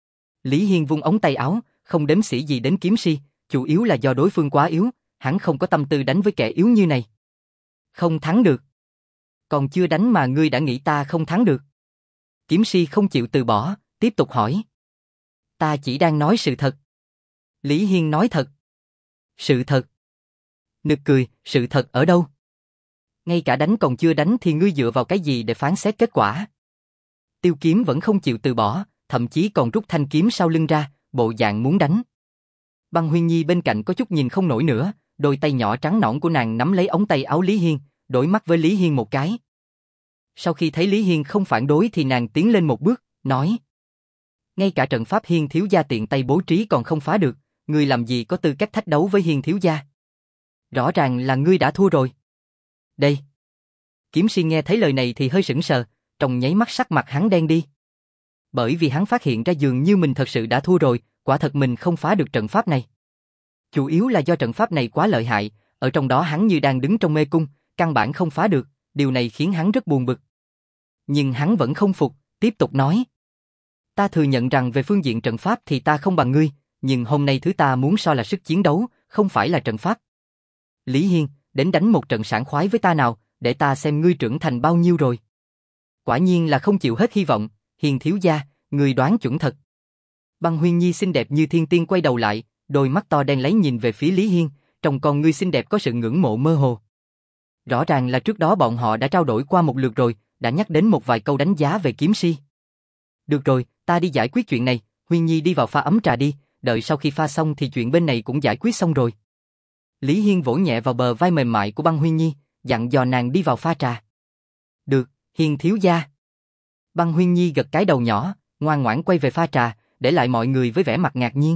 Lý Hiên vung ống tay áo, không đếm xỉa gì đến Kiếm Si, chủ yếu là do đối phương quá yếu, hắn không có tâm tư đánh với kẻ yếu như này. Không thắng được. Còn chưa đánh mà ngươi đã nghĩ ta không thắng được. Kiếm Si không chịu từ bỏ, tiếp tục hỏi. Ta chỉ đang nói sự thật. Lý Hiên nói thật. Sự thật. Nực cười, sự thật ở đâu? Ngay cả đánh còn chưa đánh thì ngươi dựa vào cái gì để phán xét kết quả? Tiêu Kiếm vẫn không chịu từ bỏ, thậm chí còn rút thanh kiếm sau lưng ra, bộ dạng muốn đánh. Băng Huyên Nhi bên cạnh có chút nhìn không nổi nữa, đôi tay nhỏ trắng nõn của nàng nắm lấy ống tay áo Lý Hiên, đối mắt với Lý Hiên một cái. Sau khi thấy Lý Hiên không phản đối thì nàng tiến lên một bước, nói. Ngay cả trận pháp Hiên thiếu gia tiện tay bố trí còn không phá được, ngươi làm gì có tư cách thách đấu với Hiên thiếu gia? Rõ ràng là ngươi đã thua rồi. Đây. Kiếm Si nghe thấy lời này thì hơi sững sờ, trong nháy mắt sắc mặt hắn đen đi. Bởi vì hắn phát hiện ra dường như mình thật sự đã thua rồi, quả thật mình không phá được trận pháp này. Chủ yếu là do trận pháp này quá lợi hại, ở trong đó hắn như đang đứng trong mê cung, căn bản không phá được, điều này khiến hắn rất buồn bực. Nhưng hắn vẫn không phục, tiếp tục nói. Ta thừa nhận rằng về phương diện trận pháp thì ta không bằng ngươi, nhưng hôm nay thứ ta muốn so là sức chiến đấu, không phải là trận pháp. Lý Hiên, đến đánh một trận sảng khoái với ta nào, để ta xem ngươi trưởng thành bao nhiêu rồi. Quả nhiên là không chịu hết hy vọng, Hiên thiếu gia, ngươi đoán chuẩn thật. Băng Huyên Nhi xinh đẹp như thiên tiên quay đầu lại, đôi mắt to đen láy nhìn về phía Lý Hiên, trong con ngươi xinh đẹp có sự ngưỡng mộ mơ hồ. Rõ ràng là trước đó bọn họ đã trao đổi qua một lượt rồi, đã nhắc đến một vài câu đánh giá về Kiếm Si. Được rồi, ta đi giải quyết chuyện này, Huyên Nhi đi vào pha ấm trà đi, đợi sau khi pha xong thì chuyện bên này cũng giải quyết xong rồi. Lý Hiên vỗ nhẹ vào bờ vai mềm mại của Băng Huyên Nhi, dặn dò nàng đi vào pha trà. Được, Hiên thiếu gia. Băng Huyên Nhi gật cái đầu nhỏ, ngoan ngoãn quay về pha trà, để lại mọi người với vẻ mặt ngạc nhiên.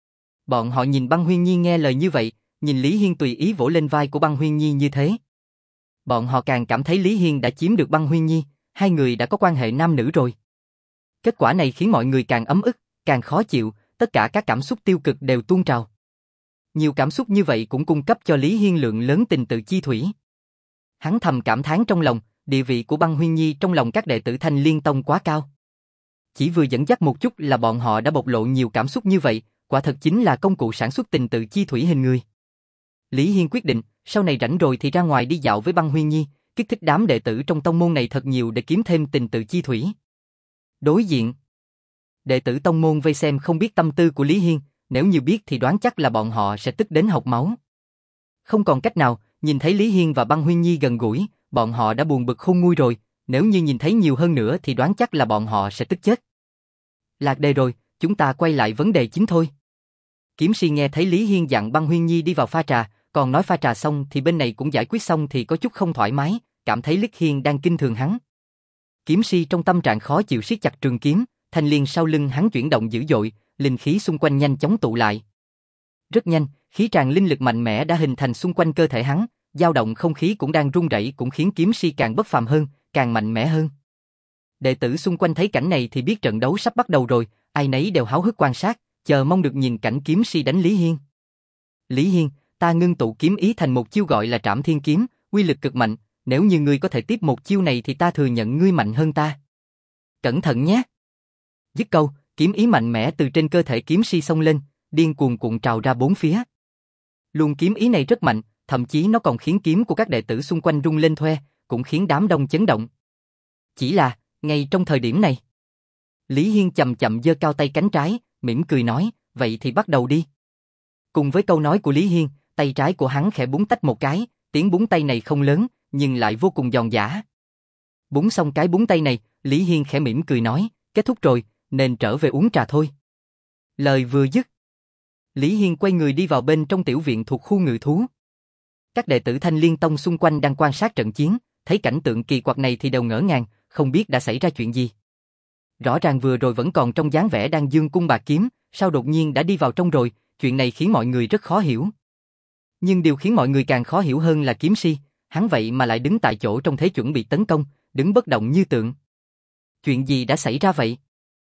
Bọn họ nhìn Băng Huyên Nhi nghe lời như vậy, nhìn Lý Hiên tùy ý vỗ lên vai của Băng Huyên Nhi như thế. Bọn họ càng cảm thấy Lý Hiên đã chiếm được Băng Huyên Nhi, hai người đã có quan hệ nam nữ rồi. Kết quả này khiến mọi người càng ấm ức, càng khó chịu, tất cả các cảm xúc tiêu cực đều tuôn trào. Nhiều cảm xúc như vậy cũng cung cấp cho Lý Hiên lượng lớn tình tự chi thủy. Hắn thầm cảm thán trong lòng, địa vị của Băng Huyên Nhi trong lòng các đệ tử Thanh Liên Tông quá cao. Chỉ vừa dẫn dắt một chút là bọn họ đã bộc lộ nhiều cảm xúc như vậy, quả thật chính là công cụ sản xuất tình tự chi thủy hình người. Lý Hiên quyết định, sau này rảnh rồi thì ra ngoài đi dạo với Băng Huyên Nhi, kích thích đám đệ tử trong tông môn này thật nhiều để kiếm thêm tình tự chi thủy. Đối diện, đệ tử tông môn vây xem không biết tâm tư của Lý Hiên, nếu như biết thì đoán chắc là bọn họ sẽ tức đến hộc máu. Không còn cách nào, nhìn thấy Lý Hiên và Băng Huyên Nhi gần gũi, bọn họ đã buồn bực khôn nguôi rồi, nếu như nhìn thấy nhiều hơn nữa thì đoán chắc là bọn họ sẽ tức chết. Lạc đề rồi, chúng ta quay lại vấn đề chính thôi. Kiếm Si nghe thấy Lý Hiên dặn Băng Huyên Nhi đi vào pha trà, còn nói pha trà xong thì bên này cũng giải quyết xong thì có chút không thoải mái, cảm thấy Lý Hiên đang kinh thường hắn. Kiếm Si trong tâm trạng khó chịu siết chặt trường kiếm, thanh liên sau lưng hắn chuyển động dữ dội, linh khí xung quanh nhanh chóng tụ lại. Rất nhanh, khí tràn linh lực mạnh mẽ đã hình thành xung quanh cơ thể hắn, dao động không khí cũng đang rung rẩy cũng khiến Kiếm Si càng bất phàm hơn, càng mạnh mẽ hơn. Đệ tử xung quanh thấy cảnh này thì biết trận đấu sắp bắt đầu rồi, ai nấy đều háo hức quan sát, chờ mong được nhìn cảnh Kiếm Si đánh Lý Hiên. Lý Hiên, ta ngưng tụ kiếm ý thành một chiêu gọi là Trảm Thiên Kiếm, uy lực cực mạnh, nếu như ngươi có thể tiếp một chiêu này thì ta thừa nhận ngươi mạnh hơn ta. Cẩn thận nhé. Dứt câu, kiếm ý mạnh mẽ từ trên cơ thể Kiếm Si xông lên, điên cuồng cuộn trào ra bốn phía. Luồng kiếm ý này rất mạnh, thậm chí nó còn khiến kiếm của các đệ tử xung quanh rung lên thoe, cũng khiến đám đông chấn động. Chỉ là, ngay trong thời điểm này, Lý Hiên chậm chậm giơ cao tay cánh trái, mỉm cười nói, vậy thì bắt đầu đi. Cùng với câu nói của Lý Hiên, tay trái của hắn khẽ búng tách một cái, tiếng búng tay này không lớn, nhưng lại vô cùng giòn giã. Búng xong cái búng tay này, Lý Hiên khẽ mỉm cười nói, kết thúc rồi, nên trở về uống trà thôi. Lời vừa dứt, Lý Hiên quay người đi vào bên trong tiểu viện thuộc khu ngự thú. Các đệ tử Thanh Liên Tông xung quanh đang quan sát trận chiến, thấy cảnh tượng kỳ quặc này thì đều ngỡ ngàng, không biết đã xảy ra chuyện gì. Rõ ràng vừa rồi vẫn còn trong dáng vẻ đang giương cung bạc kiếm, sao đột nhiên đã đi vào trong rồi, chuyện này khiến mọi người rất khó hiểu. Nhưng điều khiến mọi người càng khó hiểu hơn là kiếm si, hắn vậy mà lại đứng tại chỗ trong thế chuẩn bị tấn công, đứng bất động như tượng. Chuyện gì đã xảy ra vậy?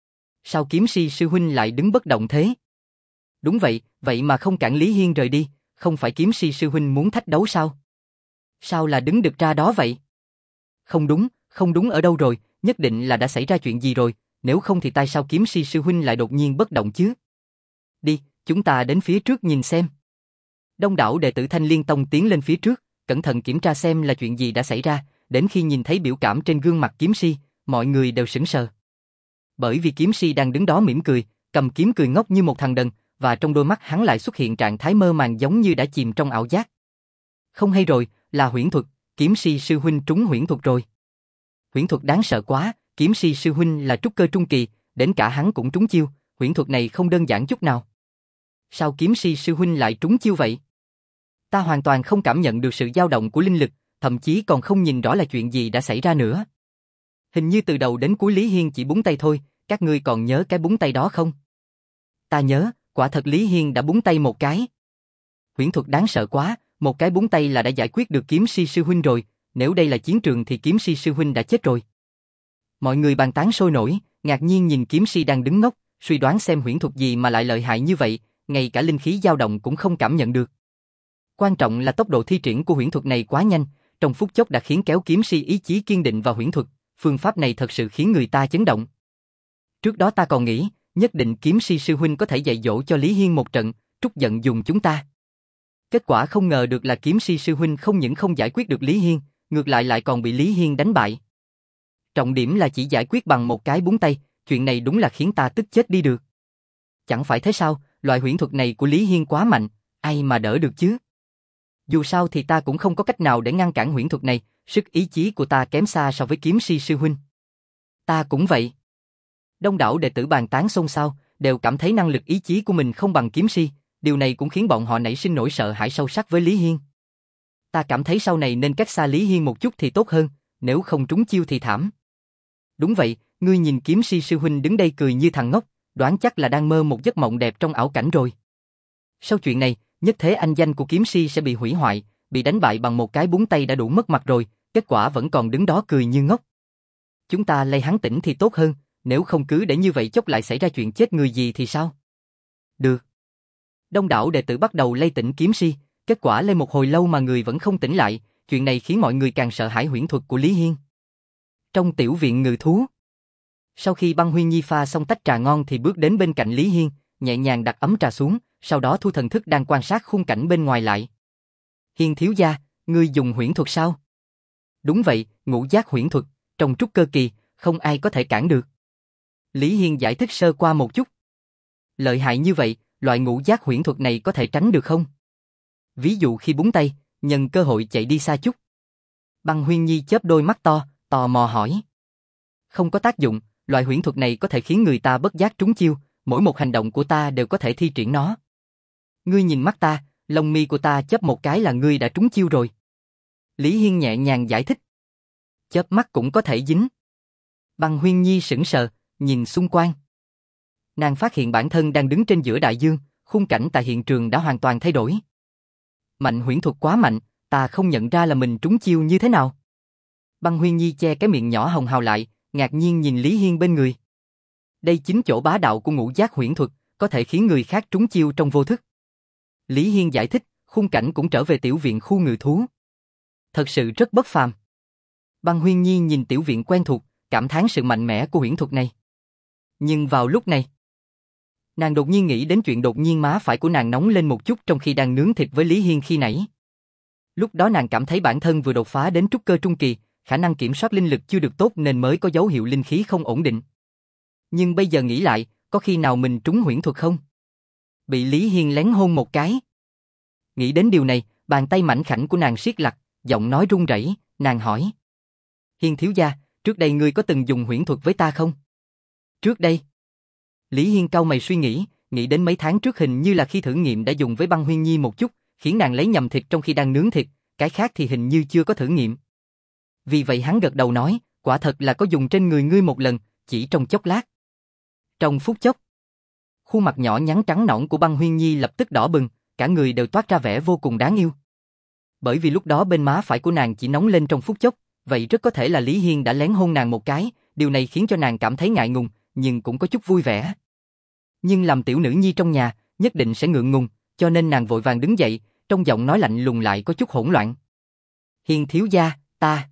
Sao kiếm si sư huynh lại đứng bất động thế? Đúng vậy, vậy mà không cản Lý Hiên rời đi, không phải kiếm si sư huynh muốn thách đấu sao? Sao là đứng được ra đó vậy? Không đúng, không đúng ở đâu rồi, nhất định là đã xảy ra chuyện gì rồi, nếu không thì tại sao kiếm si sư huynh lại đột nhiên bất động chứ? Đi, chúng ta đến phía trước nhìn xem. Đông đảo đệ tử Thanh Liên Tông tiến lên phía trước, cẩn thận kiểm tra xem là chuyện gì đã xảy ra, đến khi nhìn thấy biểu cảm trên gương mặt kiếm si, mọi người đều sững sờ. Bởi vì kiếm si đang đứng đó mỉm cười, cầm kiếm cười ngốc như một thằng đần, và trong đôi mắt hắn lại xuất hiện trạng thái mơ màng giống như đã chìm trong ảo giác. Không hay rồi, là huyễn thuật, kiếm si sư huynh trúng huyễn thuật rồi. Huyễn thuật đáng sợ quá, kiếm si sư huynh là trúc cơ trung kỳ, đến cả hắn cũng trúng chiêu, huyễn thuật này không đơn giản chút nào. Sao kiếm si sư huynh lại trúng chiêu vậy? Ta hoàn toàn không cảm nhận được sự dao động của linh lực, thậm chí còn không nhìn rõ là chuyện gì đã xảy ra nữa. Hình như từ đầu đến cuối Lý Hiên chỉ búng tay thôi, các ngươi còn nhớ cái búng tay đó không? Ta nhớ, quả thật Lý Hiên đã búng tay một cái. Huyễn thuật đáng sợ quá, một cái búng tay là đã giải quyết được kiếm si sư huynh rồi, nếu đây là chiến trường thì kiếm si sư huynh đã chết rồi. Mọi người bàn tán sôi nổi, ngạc nhiên nhìn kiếm si đang đứng ngốc, suy đoán xem huyễn thuật gì mà lại lợi hại như vậy, ngay cả linh khí dao động cũng không cảm nhận được. Quan trọng là tốc độ thi triển của huyễn thuật này quá nhanh, trong phút chốc đã khiến kéo kiếm si ý chí kiên định vào huyễn thuật, phương pháp này thật sự khiến người ta chấn động. Trước đó ta còn nghĩ, nhất định kiếm si sư huynh có thể dạy dỗ cho Lý Hiên một trận, trút giận dùng chúng ta. Kết quả không ngờ được là kiếm si sư huynh không những không giải quyết được Lý Hiên, ngược lại lại còn bị Lý Hiên đánh bại. Trọng điểm là chỉ giải quyết bằng một cái búng tay, chuyện này đúng là khiến ta tức chết đi được. Chẳng phải thế sao, loại huyễn thuật này của Lý Hiên quá mạnh, ai mà đỡ được chứ? Dù sao thì ta cũng không có cách nào để ngăn cản huyễn thuật này, sức ý chí của ta kém xa so với kiếm si sư huynh. Ta cũng vậy. Đông đảo đệ tử bàn tán xôn xao, đều cảm thấy năng lực ý chí của mình không bằng kiếm si, điều này cũng khiến bọn họ nảy sinh nỗi sợ hãi sâu sắc với Lý Hiên. Ta cảm thấy sau này nên cách xa Lý Hiên một chút thì tốt hơn, nếu không trúng chiêu thì thảm. Đúng vậy, ngươi nhìn kiếm si sư huynh đứng đây cười như thằng ngốc, đoán chắc là đang mơ một giấc mộng đẹp trong ảo cảnh rồi. Sau chuyện này, nhất thế anh danh của kiếm si sẽ bị hủy hoại, bị đánh bại bằng một cái búng tay đã đủ mất mặt rồi, kết quả vẫn còn đứng đó cười như ngốc. Chúng ta lay hắn tỉnh thì tốt hơn, nếu không cứ để như vậy chốc lại xảy ra chuyện chết người gì thì sao? Được. Đông đảo đệ tử bắt đầu lay tỉnh kiếm si, kết quả lay một hồi lâu mà người vẫn không tỉnh lại, chuyện này khiến mọi người càng sợ hãi huyễn thuật của Lý Hiên. Trong tiểu viện ngự thú, sau khi Băng Huyên Nhi pha xong tách trà ngon thì bước đến bên cạnh Lý Hiên, nhẹ nhàng đặt ấm trà xuống, sau đó thu thần thức đang quan sát khung cảnh bên ngoài lại. Hiên thiếu gia, ngươi dùng huyễn thuật sao? Đúng vậy, ngũ giác huyễn thuật, trong trúc cơ kỳ, không ai có thể cản được. Lý Hiên giải thích sơ qua một chút. Lợi hại như vậy, loại ngũ giác huyễn thuật này có thể tránh được không? Ví dụ khi búng tay, nhân cơ hội chạy đi xa chút. Băng Huyên Nhi chớp đôi mắt to, tò mò hỏi. Không có tác dụng, loại huyễn thuật này có thể khiến người ta bất giác trúng chiêu, mỗi một hành động của ta đều có thể thi triển nó. Ngươi nhìn mắt ta, lông mi của ta chớp một cái là ngươi đã trúng chiêu rồi. Lý Hiên nhẹ nhàng giải thích. Chớp mắt cũng có thể dính. Băng Huyên Nhi sững sờ, nhìn xung quanh. Nàng phát hiện bản thân đang đứng trên giữa đại dương, khung cảnh tại hiện trường đã hoàn toàn thay đổi. Mạnh huyễn thuật quá mạnh, ta không nhận ra là mình trúng chiêu như thế nào. Băng Huyên Nhi che cái miệng nhỏ hồng hào lại, ngạc nhiên nhìn Lý Hiên bên người. Đây chính chỗ bá đạo của ngũ giác huyễn thuật, có thể khiến người khác trúng chiêu trong vô thức. Lý Hiên giải thích, khung cảnh cũng trở về tiểu viện khu ngự thú. Thật sự rất bất phàm. Băng Huyên Nhi nhìn tiểu viện quen thuộc, cảm thán sự mạnh mẽ của huyễn thuật này. Nhưng vào lúc này, nàng đột nhiên nghĩ đến chuyện đột nhiên má phải của nàng nóng lên một chút trong khi đang nướng thịt với Lý Hiên khi nãy. Lúc đó nàng cảm thấy bản thân vừa đột phá đến trúc cơ trung kỳ, khả năng kiểm soát linh lực chưa được tốt nên mới có dấu hiệu linh khí không ổn định. Nhưng bây giờ nghĩ lại, có khi nào mình trúng huyễn thuật không? Bị Lý Hiên lén hôn một cái. Nghĩ đến điều này, bàn tay mảnh khảnh của nàng siết lặt, giọng nói run rẩy, nàng hỏi. Hiên thiếu gia, Trước đây ngươi có từng dùng huyễn thuật với ta không? Trước đây. Lý Hiên cau mày suy nghĩ, nghĩ đến mấy tháng trước hình như là khi thử nghiệm đã dùng với Băng Huyên Nhi một chút, khiến nàng lấy nhầm thịt trong khi đang nướng thịt, cái khác thì hình như chưa có thử nghiệm. Vì vậy hắn gật đầu nói, quả thật là có dùng trên người ngươi một lần, chỉ trong chốc lát. Trong phút chốc, khuôn mặt nhỏ nhắn trắng nõn của Băng Huyên Nhi lập tức đỏ bừng, cả người đều toát ra vẻ vô cùng đáng yêu. Bởi vì lúc đó bên má phải của nàng chỉ nóng lên trong phút chốc, vậy rất có thể là Lý Hiên đã lén hôn nàng một cái, điều này khiến cho nàng cảm thấy ngại ngùng, nhưng cũng có chút vui vẻ. Nhưng làm tiểu nữ nhi trong nhà, nhất định sẽ ngượng ngùng, cho nên nàng vội vàng đứng dậy, trong giọng nói lạnh lùng lại có chút hỗn loạn. Hiên thiếu gia, ta...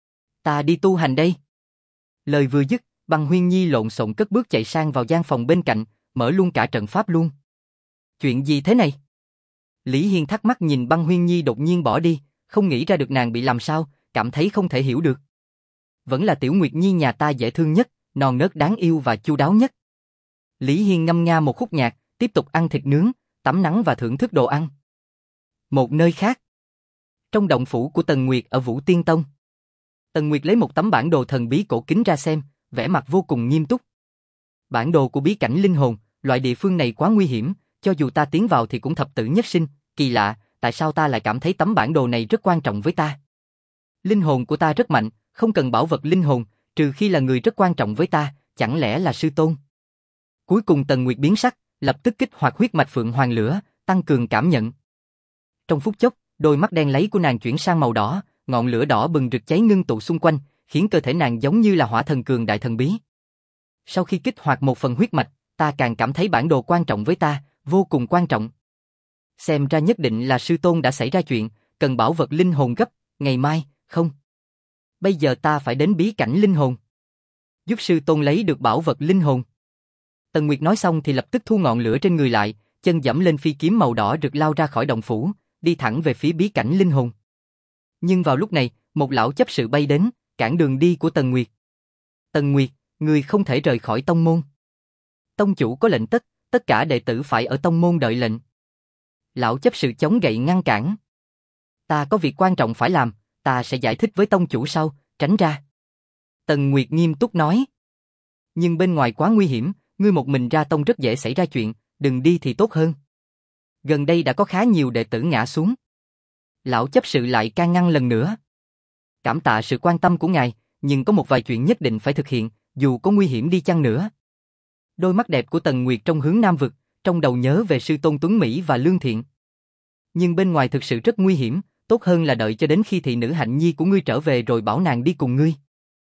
ta đi tu hành đây. Lời vừa dứt, Băng Huyên Nhi lộn xộn cất bước chạy sang vào gian phòng bên cạnh, mở luôn cả trận pháp luôn. Chuyện gì thế này? Lý Hiên thắc mắc nhìn Băng Huyên Nhi đột nhiên bỏ đi, không nghĩ ra được nàng bị làm sao, cảm thấy không thể hiểu được. Vẫn là Tiểu Nguyệt Nhi nhà ta dễ thương nhất, non nớt đáng yêu và chu đáo nhất. Lý Hiên ngâm nga một khúc nhạc, tiếp tục ăn thịt nướng, tắm nắng và thưởng thức đồ ăn. Một nơi khác, trong động phủ của Tần Nguyệt ở Vũ Tiên Tông. Tần Nguyệt lấy một tấm bản đồ thần bí cổ kính ra xem, vẻ mặt vô cùng nghiêm túc. Bản đồ của bí cảnh linh hồn, loại địa phương này quá nguy hiểm, cho dù ta tiến vào thì cũng thập tử nhất sinh, kỳ lạ, tại sao ta lại cảm thấy tấm bản đồ này rất quan trọng với ta? Linh hồn của ta rất mạnh, không cần bảo vật linh hồn, trừ khi là người rất quan trọng với ta, chẳng lẽ là sư tôn? Cuối cùng Tần Nguyệt biến sắc, lập tức kích hoạt huyết mạch Phượng Hoàng Lửa, tăng cường cảm nhận. Trong phút chốc, đôi mắt đen láy của nàng chuyển sang màu đỏ, ngọn lửa đỏ bừng rực cháy ngưng tụ xung quanh, khiến cơ thể nàng giống như là hỏa thần cường đại thần bí. Sau khi kích hoạt một phần huyết mạch, ta càng cảm thấy bản đồ quan trọng với ta, vô cùng quan trọng. Xem ra nhất định là sư tôn đã xảy ra chuyện, cần bảo vật linh hồn gấp, ngày mai, không. Bây giờ ta phải đến bí cảnh linh hồn. Giúp sư tôn lấy được bảo vật linh hồn. Tần Nguyệt nói xong thì lập tức thu ngọn lửa trên người lại, chân dẫm lên phi kiếm màu đỏ rực lao ra khỏi động phủ, đi thẳng về phía bí cảnh linh hồn. Nhưng vào lúc này, một lão chấp sự bay đến, cản đường đi của Tần Nguyệt. Tần Nguyệt, người không thể rời khỏi tông môn. Tông chủ có lệnh tất, tất cả đệ tử phải ở tông môn đợi lệnh. Lão chấp sự chống gậy ngăn cản. Ta có việc quan trọng phải làm, ta sẽ giải thích với tông chủ sau, tránh ra. Tần Nguyệt nghiêm túc nói. Nhưng bên ngoài quá nguy hiểm, ngươi một mình ra tông rất dễ xảy ra chuyện, đừng đi thì tốt hơn. Gần đây đã có khá nhiều đệ tử ngã xuống. Lão chấp sự lại can ngăn lần nữa. Cảm tạ sự quan tâm của ngài, nhưng có một vài chuyện nhất định phải thực hiện, dù có nguy hiểm đi chăng nữa. Đôi mắt đẹp của Tần Nguyệt trong hướng Nam vực, trong đầu nhớ về sư tôn Tuấn Mỹ và Lương Thiện. Nhưng bên ngoài thực sự rất nguy hiểm, tốt hơn là đợi cho đến khi thị nữ Hạnh Nhi của ngươi trở về rồi bảo nàng đi cùng ngươi.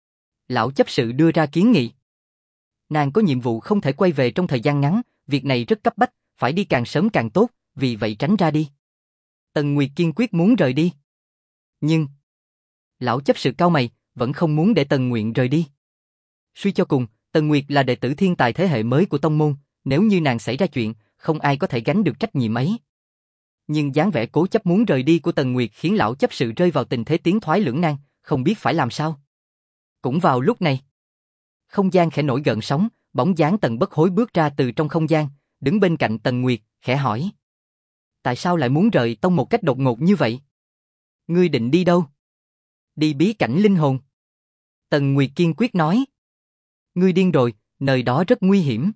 Lão chấp sự đưa ra kiến nghị. Nàng có nhiệm vụ không thể quay về trong thời gian ngắn, việc này rất cấp bách, phải đi càng sớm càng tốt, vì vậy tránh ra đi. Tần Nguyệt kiên quyết muốn rời đi. Nhưng, lão chấp sự cau mày, vẫn không muốn để Tần Nguyệt rời đi. Suy cho cùng, Tần Nguyệt là đệ tử thiên tài thế hệ mới của tông môn, nếu như nàng xảy ra chuyện, không ai có thể gánh được trách nhiệm ấy. Nhưng dáng vẻ cố chấp muốn rời đi của Tần Nguyệt khiến lão chấp sự rơi vào tình thế tiến thoái lưỡng nan, không biết phải làm sao. Cũng vào lúc này, không gian khẽ nổi gợn sóng, bóng dáng Tần Bất Hối bước ra từ trong không gian, đứng bên cạnh Tần Nguyệt, khẽ hỏi. Tại sao lại muốn rời tông một cách đột ngột như vậy? Ngươi định đi đâu? Đi bí cảnh linh hồn. Tần Nguyệt kiên quyết nói. Ngươi điên rồi, nơi đó rất nguy hiểm.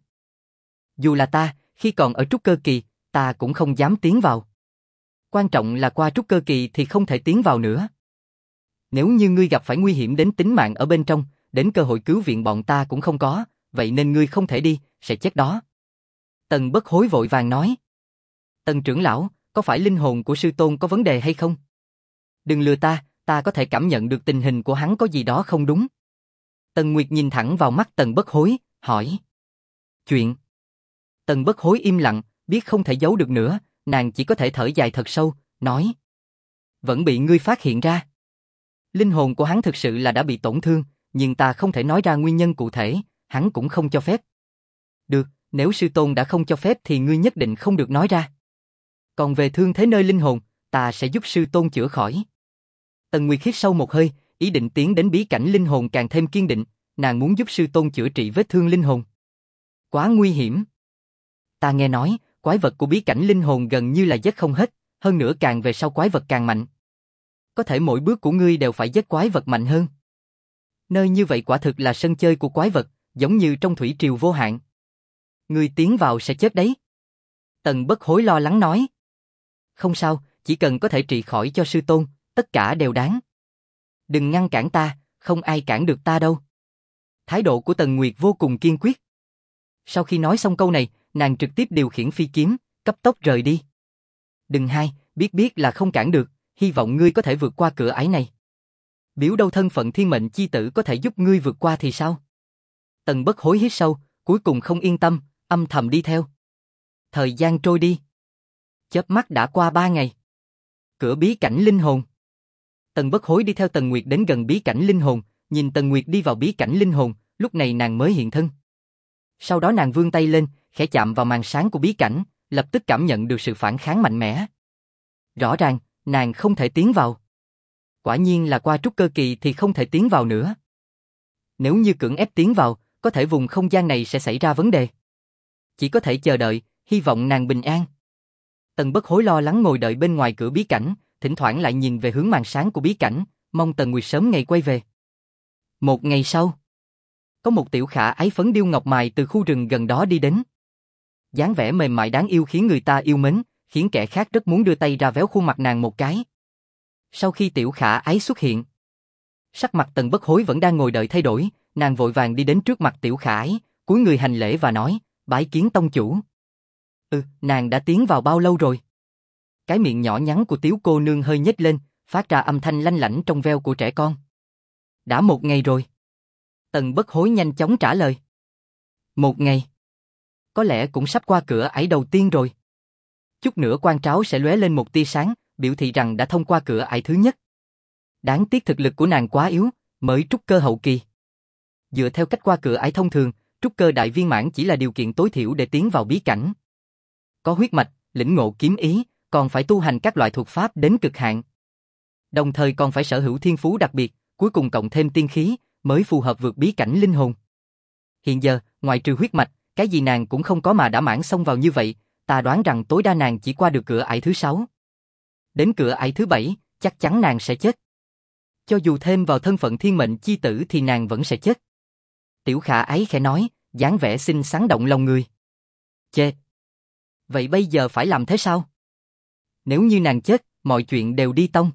Dù là ta, khi còn ở trúc cơ kỳ, ta cũng không dám tiến vào. Quan trọng là qua trúc cơ kỳ thì không thể tiến vào nữa. Nếu như ngươi gặp phải nguy hiểm đến tính mạng ở bên trong, đến cơ hội cứu viện bọn ta cũng không có, vậy nên ngươi không thể đi, sẽ chết đó. Tần Bất Hối vội vàng nói. Tần trưởng lão, có phải linh hồn của sư tôn có vấn đề hay không? Đừng lừa ta, ta có thể cảm nhận được tình hình của hắn có gì đó không đúng. Tần Nguyệt nhìn thẳng vào mắt Tần Bất Hối, hỏi. Chuyện. Tần Bất Hối im lặng, biết không thể giấu được nữa, nàng chỉ có thể thở dài thật sâu, nói. Vẫn bị ngươi phát hiện ra. Linh hồn của hắn thực sự là đã bị tổn thương, nhưng ta không thể nói ra nguyên nhân cụ thể, hắn cũng không cho phép. Được, nếu sư tôn đã không cho phép thì ngươi nhất định không được nói ra. Còn về thương thế nơi linh hồn, ta sẽ giúp sư tôn chữa khỏi. Tần Nguyệt hít sâu một hơi, ý định tiến đến bí cảnh linh hồn càng thêm kiên định, nàng muốn giúp sư tôn chữa trị vết thương linh hồn. Quá nguy hiểm. Ta nghe nói, quái vật của bí cảnh linh hồn gần như là giết không hết, hơn nữa càng về sau quái vật càng mạnh. Có thể mỗi bước của ngươi đều phải giết quái vật mạnh hơn. Nơi như vậy quả thực là sân chơi của quái vật, giống như trong thủy triều vô hạn. Ngươi tiến vào sẽ chết đấy. Tần Bất Hối lo lắng nói. Không sao, chỉ cần có thể trị khỏi cho sư tôn, tất cả đều đáng. Đừng ngăn cản ta, không ai cản được ta đâu. Thái độ của Tần Nguyệt vô cùng kiên quyết. Sau khi nói xong câu này, nàng trực tiếp điều khiển phi kiếm, cấp tốc rời đi. Đừng hai, biết biết là không cản được, hy vọng ngươi có thể vượt qua cửa ải này. Biểu đâu thân phận thiên mệnh chi tử có thể giúp ngươi vượt qua thì sao? Tần Bất Hối hít sâu, cuối cùng không yên tâm, âm thầm đi theo. Thời gian trôi đi. Chớp mắt đã qua ba ngày. Cửa bí cảnh linh hồn. Tần Bất Hối đi theo Tần Nguyệt đến gần bí cảnh linh hồn, nhìn Tần Nguyệt đi vào bí cảnh linh hồn, lúc này nàng mới hiện thân. Sau đó nàng vươn tay lên, khẽ chạm vào màn sáng của bí cảnh, lập tức cảm nhận được sự phản kháng mạnh mẽ. Rõ ràng, nàng không thể tiến vào. Quả nhiên là qua trúc cơ kỳ thì không thể tiến vào nữa. Nếu như cưỡng ép tiến vào, có thể vùng không gian này sẽ xảy ra vấn đề. Chỉ có thể chờ đợi, hy vọng nàng bình an. Tần Bất Hối lo lắng ngồi đợi bên ngoài cửa bí cảnh, thỉnh thoảng lại nhìn về hướng màn sáng của bí cảnh, mong Tần Nguyệt sớm ngày quay về. Một ngày sau, có một tiểu khả ái phấn điêu ngọc mài từ khu rừng gần đó đi đến. Dáng vẻ mềm mại đáng yêu khiến người ta yêu mến, khiến kẻ khác rất muốn đưa tay ra véo khuôn mặt nàng một cái. Sau khi tiểu khả ái xuất hiện, sắc mặt Tần Bất Hối vẫn đang ngồi đợi thay đổi, nàng vội vàng đi đến trước mặt tiểu khả ái, cúi người hành lễ và nói, bái kiến tông chủ. Ừ, nàng đã tiến vào bao lâu rồi? Cái miệng nhỏ nhắn của tiểu cô nương hơi nhếch lên, phát ra âm thanh lanh lảnh trong veo của trẻ con. Đã một ngày rồi. Tần Bất Hối nhanh chóng trả lời. Một ngày. Có lẽ cũng sắp qua cửa ải đầu tiên rồi. Chút nữa quan tráo sẽ lóe lên một tia sáng, biểu thị rằng đã thông qua cửa ải thứ nhất. Đáng tiếc thực lực của nàng quá yếu, mới trúc cơ hậu kỳ. Dựa theo cách qua cửa ải thông thường, trúc cơ đại viên mãn chỉ là điều kiện tối thiểu để tiến vào bí cảnh. Có huyết mạch, lĩnh ngộ kiếm ý, còn phải tu hành các loại thuật pháp đến cực hạn. Đồng thời còn phải sở hữu thiên phú đặc biệt, cuối cùng cộng thêm tiên khí, mới phù hợp vượt bí cảnh linh hồn. Hiện giờ, ngoài trừ huyết mạch, cái gì nàng cũng không có mà đã mãn xông vào như vậy, ta đoán rằng tối đa nàng chỉ qua được cửa ải thứ sáu. Đến cửa ải thứ bảy, chắc chắn nàng sẽ chết. Cho dù thêm vào thân phận thiên mệnh chi tử thì nàng vẫn sẽ chết. Tiểu khả ái khẽ nói, dáng vẻ xinh xắn động lòng người. Chê! Vậy bây giờ phải làm thế sao? Nếu như nàng chết, mọi chuyện đều đi tông.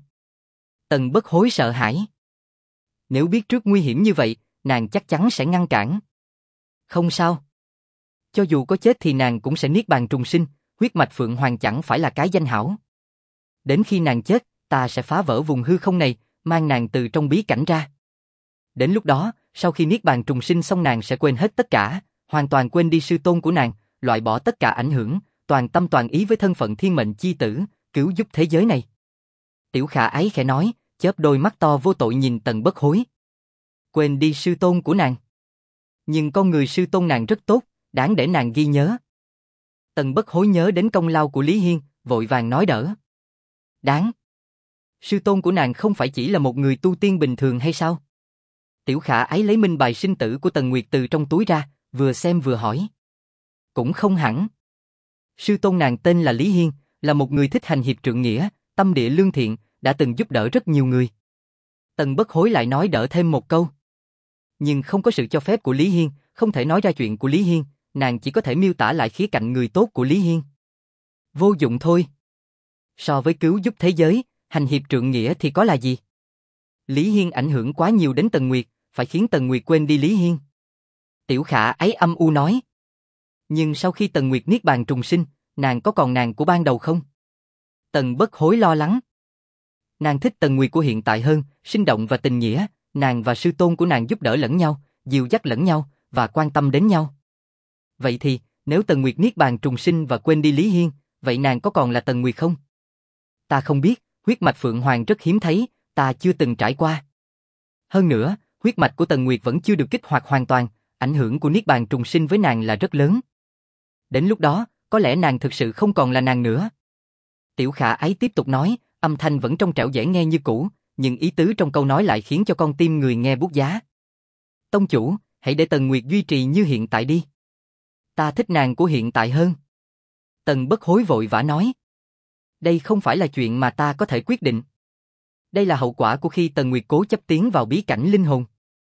Tần Bất Hối sợ hãi. Nếu biết trước nguy hiểm như vậy, nàng chắc chắn sẽ ngăn cản. Không sao. Cho dù có chết thì nàng cũng sẽ niết bàn trùng sinh, huyết mạch Phượng Hoàng chẳng phải là cái danh hảo. Đến khi nàng chết, ta sẽ phá vỡ vùng hư không này, mang nàng từ trong bí cảnh ra. Đến lúc đó, sau khi niết bàn trùng sinh xong nàng sẽ quên hết tất cả, hoàn toàn quên đi sư tôn của nàng, loại bỏ tất cả ảnh hưởng, toàn tâm toàn ý với thân phận thiên mệnh chi tử, cứu giúp thế giới này. Tiểu khả ái khẽ nói, chớp đôi mắt to vô tội nhìn Tần Bất Hối. Quên đi sư tôn của nàng. Nhưng con người sư tôn nàng rất tốt, đáng để nàng ghi nhớ. Tần Bất Hối nhớ đến công lao của Lý Hiên, vội vàng nói đỡ. Đáng. Sư tôn của nàng không phải chỉ là một người tu tiên bình thường hay sao? Tiểu khả ái lấy minh bài sinh tử của Tần Nguyệt từ trong túi ra, vừa xem vừa hỏi. Cũng không hẳn. Sư tôn nàng tên là Lý Hiên, là một người thích hành hiệp trượng nghĩa, tâm địa lương thiện, đã từng giúp đỡ rất nhiều người. Tần Bất Hối lại nói đỡ thêm một câu. Nhưng không có sự cho phép của Lý Hiên, không thể nói ra chuyện của Lý Hiên, nàng chỉ có thể miêu tả lại khía cạnh người tốt của Lý Hiên. Vô dụng thôi. So với cứu giúp thế giới, hành hiệp trượng nghĩa thì có là gì? Lý Hiên ảnh hưởng quá nhiều đến Tần Nguyệt, phải khiến Tần Nguyệt quên đi Lý Hiên. Tiểu khả ái âm u nói. Nhưng sau khi Tần Nguyệt niết bàn trùng sinh, nàng có còn nàng của ban đầu không? Tần Bất Hối lo lắng. Nàng thích Tần Nguyệt của hiện tại hơn, sinh động và tình nghĩa, nàng và sư tôn của nàng giúp đỡ lẫn nhau, dìu dắt lẫn nhau, và quan tâm đến nhau. Vậy thì, nếu Tần Nguyệt niết bàn trùng sinh và quên đi Lý Hiên, vậy nàng có còn là Tần Nguyệt không? Ta không biết, huyết mạch Phượng Hoàng rất hiếm thấy, ta chưa từng trải qua. Hơn nữa, huyết mạch của Tần Nguyệt vẫn chưa được kích hoạt hoàn toàn, ảnh hưởng của niết bàn trùng sinh với nàng là rất lớn. Đến lúc đó, có lẽ nàng thực sự không còn là nàng nữa. Tiểu khả ái tiếp tục nói, âm thanh vẫn trong trẻo dễ nghe như cũ, nhưng ý tứ trong câu nói lại khiến cho con tim người nghe buốt giá. Tông chủ, hãy để Tần Nguyệt duy trì như hiện tại đi. Ta thích nàng của hiện tại hơn. Tần Bất Hối vội vã nói. Đây không phải là chuyện mà ta có thể quyết định. Đây là hậu quả của khi Tần Nguyệt cố chấp tiến vào bí cảnh linh hồn.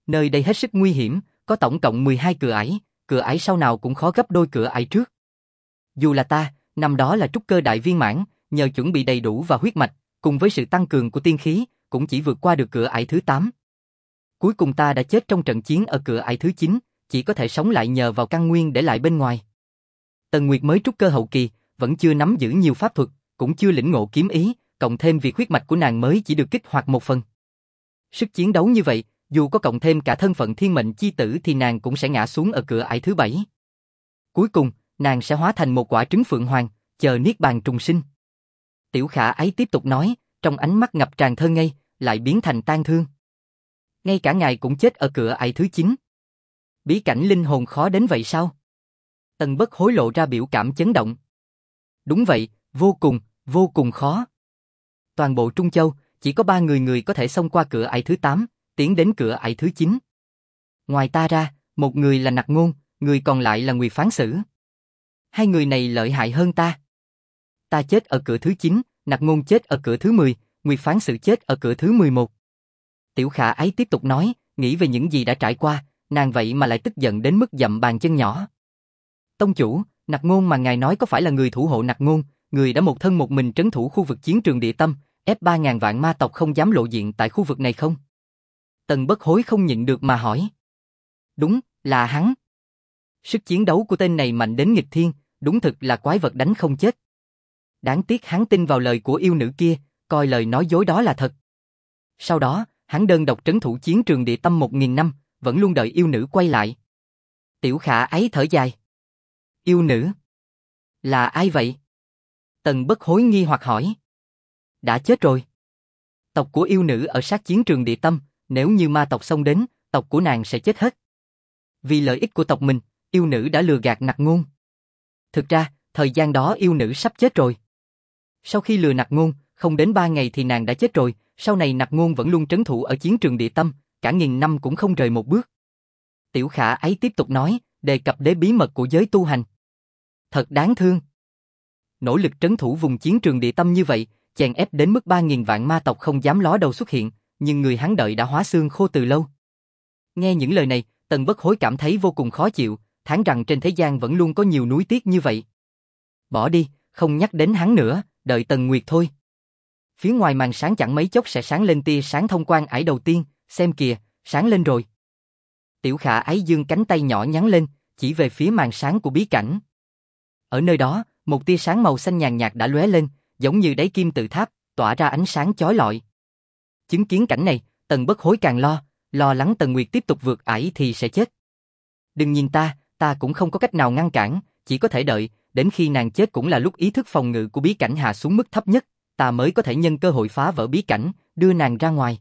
Nơi đây hết sức nguy hiểm, có tổng cộng mười hai cửa ải, cửa ải sau nào cũng khó gấp đôi cửa ải trước. Dù là ta, năm đó là trúc cơ đại viên mãn, nhờ chuẩn bị đầy đủ và huyết mạch, cùng với sự tăng cường của tiên khí, cũng chỉ vượt qua được cửa ải thứ tám. Cuối cùng ta đã chết trong trận chiến ở cửa ải thứ chín, chỉ có thể sống lại nhờ vào căn nguyên để lại bên ngoài. Tần Nguyệt mới trúc cơ hậu kỳ, vẫn chưa nắm giữ nhiều pháp thuật, cũng chưa lĩnh ngộ kiếm ý, cộng thêm việc huyết mạch của nàng mới chỉ được kích hoạt một phần. Sức chiến đấu như vậy, dù có cộng thêm cả thân phận thiên mệnh chi tử thì nàng cũng sẽ ngã xuống ở cửa ải thứ bảy. Cuối cùng, nàng sẽ hóa thành một quả trứng phượng hoàng, chờ niết bàn trùng sinh. Tiểu Khả Ái tiếp tục nói, trong ánh mắt ngập tràn thơ ngây, lại biến thành tang thương. Ngay cả ngài cũng chết ở cửa ải thứ chín. Bí cảnh linh hồn khó đến vậy sao? Tần Bất Hối lộ ra biểu cảm chấn động. Đúng vậy, vô cùng, vô cùng khó. Toàn bộ Trung Châu, chỉ có ba người người có thể xông qua cửa ải thứ tám, tiến đến cửa ải thứ chín. Ngoài ta ra, một người là Nặc Ngôn, người còn lại là Nguyệt Phán Sử. Hai người này lợi hại hơn ta. Ta chết ở cửa thứ chín, Nặc Ngôn chết ở cửa thứ mười, Nguyệt Phán Sử chết ở cửa thứ mười một. Tiểu Khả Ái tiếp tục nói, nghĩ về những gì đã trải qua, nàng vậy mà lại tức giận đến mức dậm bàn chân nhỏ. Tông chủ, Nặc Ngôn mà ngài nói có phải là người thủ hộ Nặc Ngôn, người đã một thân một mình trấn thủ khu vực chiến trường địa tâm, ép ba ngàn vạn ma tộc không dám lộ diện tại khu vực này không? Tần Bất Hối không nhịn được mà hỏi. Đúng, là hắn. Sức chiến đấu của tên này mạnh đến nghịch thiên, đúng thực là quái vật đánh không chết. Đáng tiếc hắn tin vào lời của yêu nữ kia, coi lời nói dối đó là thật. Sau đó, hắn đơn độc trấn thủ chiến trường địa tâm một nghìn năm, vẫn luôn đợi yêu nữ quay lại. Tiểu Khả Ái thở dài. Yêu nữ? Là ai vậy? Tần Bất Hối nghi hoặc hỏi. Đã chết rồi. Tộc của yêu nữ ở sát chiến trường địa tâm, nếu như ma tộc xông đến, tộc của nàng sẽ chết hết. Vì lợi ích của tộc mình, yêu nữ đã lừa gạt Nặc Ngôn. Thực ra, thời gian đó yêu nữ sắp chết rồi. Sau khi lừa Nặc Ngôn, không đến ba ngày thì nàng đã chết rồi, sau này Nặc Ngôn vẫn luôn trấn thủ ở chiến trường địa tâm, cả nghìn năm cũng không rời một bước. Tiểu Khả Ái tiếp tục nói, đề cập đến bí mật của giới tu hành. Thật đáng thương. Nỗ lực trấn thủ vùng chiến trường địa tâm như vậy, chèn ép đến mức ba nghìn vạn ma tộc không dám ló đầu xuất hiện, nhưng người hắn đợi đã hóa xương khô từ lâu. Nghe những lời này, Tần Bất Hối cảm thấy vô cùng khó chịu, thán rằng trên thế gian vẫn luôn có nhiều núi tiếc như vậy. Bỏ đi, không nhắc đến hắn nữa, đợi Tần Nguyệt thôi. Phía ngoài màn sáng chẳng mấy chốc sẽ sáng lên tia sáng thông quan ải đầu tiên, xem kìa, sáng lên rồi. Tiểu Khả Ái dương cánh tay nhỏ nhắn lên, chỉ về phía màn sáng của bí cảnh. Ở nơi đó, một tia sáng màu xanh nhàn nhạt đã lóe lên, giống như đáy kim tự tháp, tỏa ra ánh sáng chói lọi. Chứng kiến cảnh này, Tần Bất Hối càng lo, lo lắng Tần Nguyệt tiếp tục vượt ải thì sẽ chết. Đừng nhìn ta, ta cũng không có cách nào ngăn cản, chỉ có thể đợi, đến khi nàng chết cũng là lúc ý thức phòng ngự của bí cảnh hạ xuống mức thấp nhất, ta mới có thể nhân cơ hội phá vỡ bí cảnh, đưa nàng ra ngoài.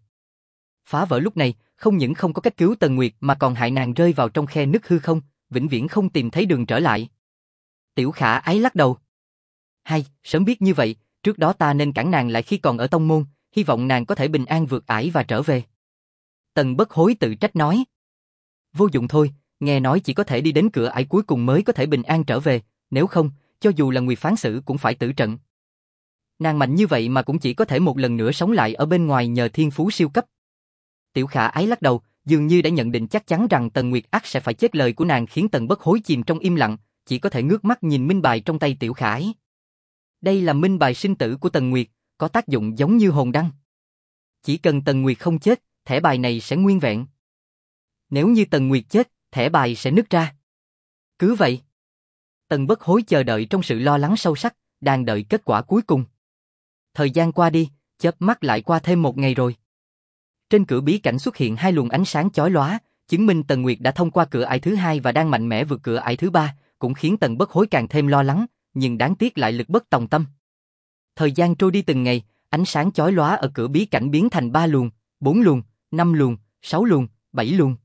Phá vỡ lúc này, không những không có cách cứu Tần Nguyệt mà còn hại nàng rơi vào trong khe nứt hư không, vĩnh viễn không tìm thấy đường trở lại. Tiểu Khả Ái lắc đầu. Hay, sớm biết như vậy, trước đó ta nên cản nàng lại khi còn ở tông môn, hy vọng nàng có thể bình an vượt ải và trở về. Tần Bất Hối tự trách nói. Vô dụng thôi, nghe nói chỉ có thể đi đến cửa ải cuối cùng mới có thể bình an trở về, nếu không, cho dù là Nguyệt Phán Sử cũng phải tử trận. Nàng mạnh như vậy mà cũng chỉ có thể một lần nữa sống lại ở bên ngoài nhờ thiên phú siêu cấp. Tiểu Khả Ái lắc đầu, dường như đã nhận định chắc chắn rằng Tần Nguyệt ắt sẽ phải chết, lời của nàng khiến Tần Bất Hối chìm trong im lặng, chỉ có thể ngước mắt nhìn minh bài trong tay Tiểu Khả Ái. Đây là minh bài sinh tử của Tần Nguyệt, có tác dụng giống như hồn đăng. Chỉ cần Tần Nguyệt không chết, thẻ bài này sẽ nguyên vẹn. Nếu như Tần Nguyệt chết, thẻ bài sẽ nứt ra. Cứ vậy. Tần Bất Hối chờ đợi trong sự lo lắng sâu sắc, đang đợi kết quả cuối cùng. Thời gian qua đi, chớp mắt lại qua thêm một ngày rồi. Trên cửa bí cảnh xuất hiện hai luồng ánh sáng chói lóa, chứng minh Tần Nguyệt đã thông qua cửa ải thứ hai và đang mạnh mẽ vượt cửa ải thứ ba, cũng khiến Tần Bất Hối càng thêm lo lắng, nhưng đáng tiếc lại lực bất tòng tâm. Thời gian trôi đi từng ngày, ánh sáng chói lóa ở cửa bí cảnh biến thành ba luồng, bốn luồng, năm luồng, sáu luồng, bảy luồng.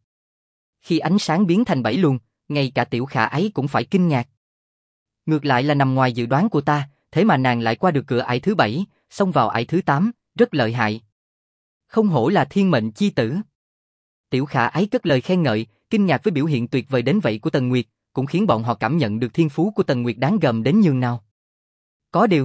Khi ánh sáng biến thành bảy luồng, ngay cả Tiểu Khả Ái cũng phải kinh ngạc. Ngược lại là nằm ngoài dự đoán của ta, thế mà nàng lại qua được cửa ải thứ bảy, xông vào ải thứ tám, rất lợi hại. Không hổ là thiên mệnh chi tử. Tiểu Khả Ái cất lời khen ngợi, kinh ngạc với biểu hiện tuyệt vời đến vậy của Tần Nguyệt, cũng khiến bọn họ cảm nhận được thiên phú của Tần Nguyệt đáng gờm đến nhường nào. Có điều,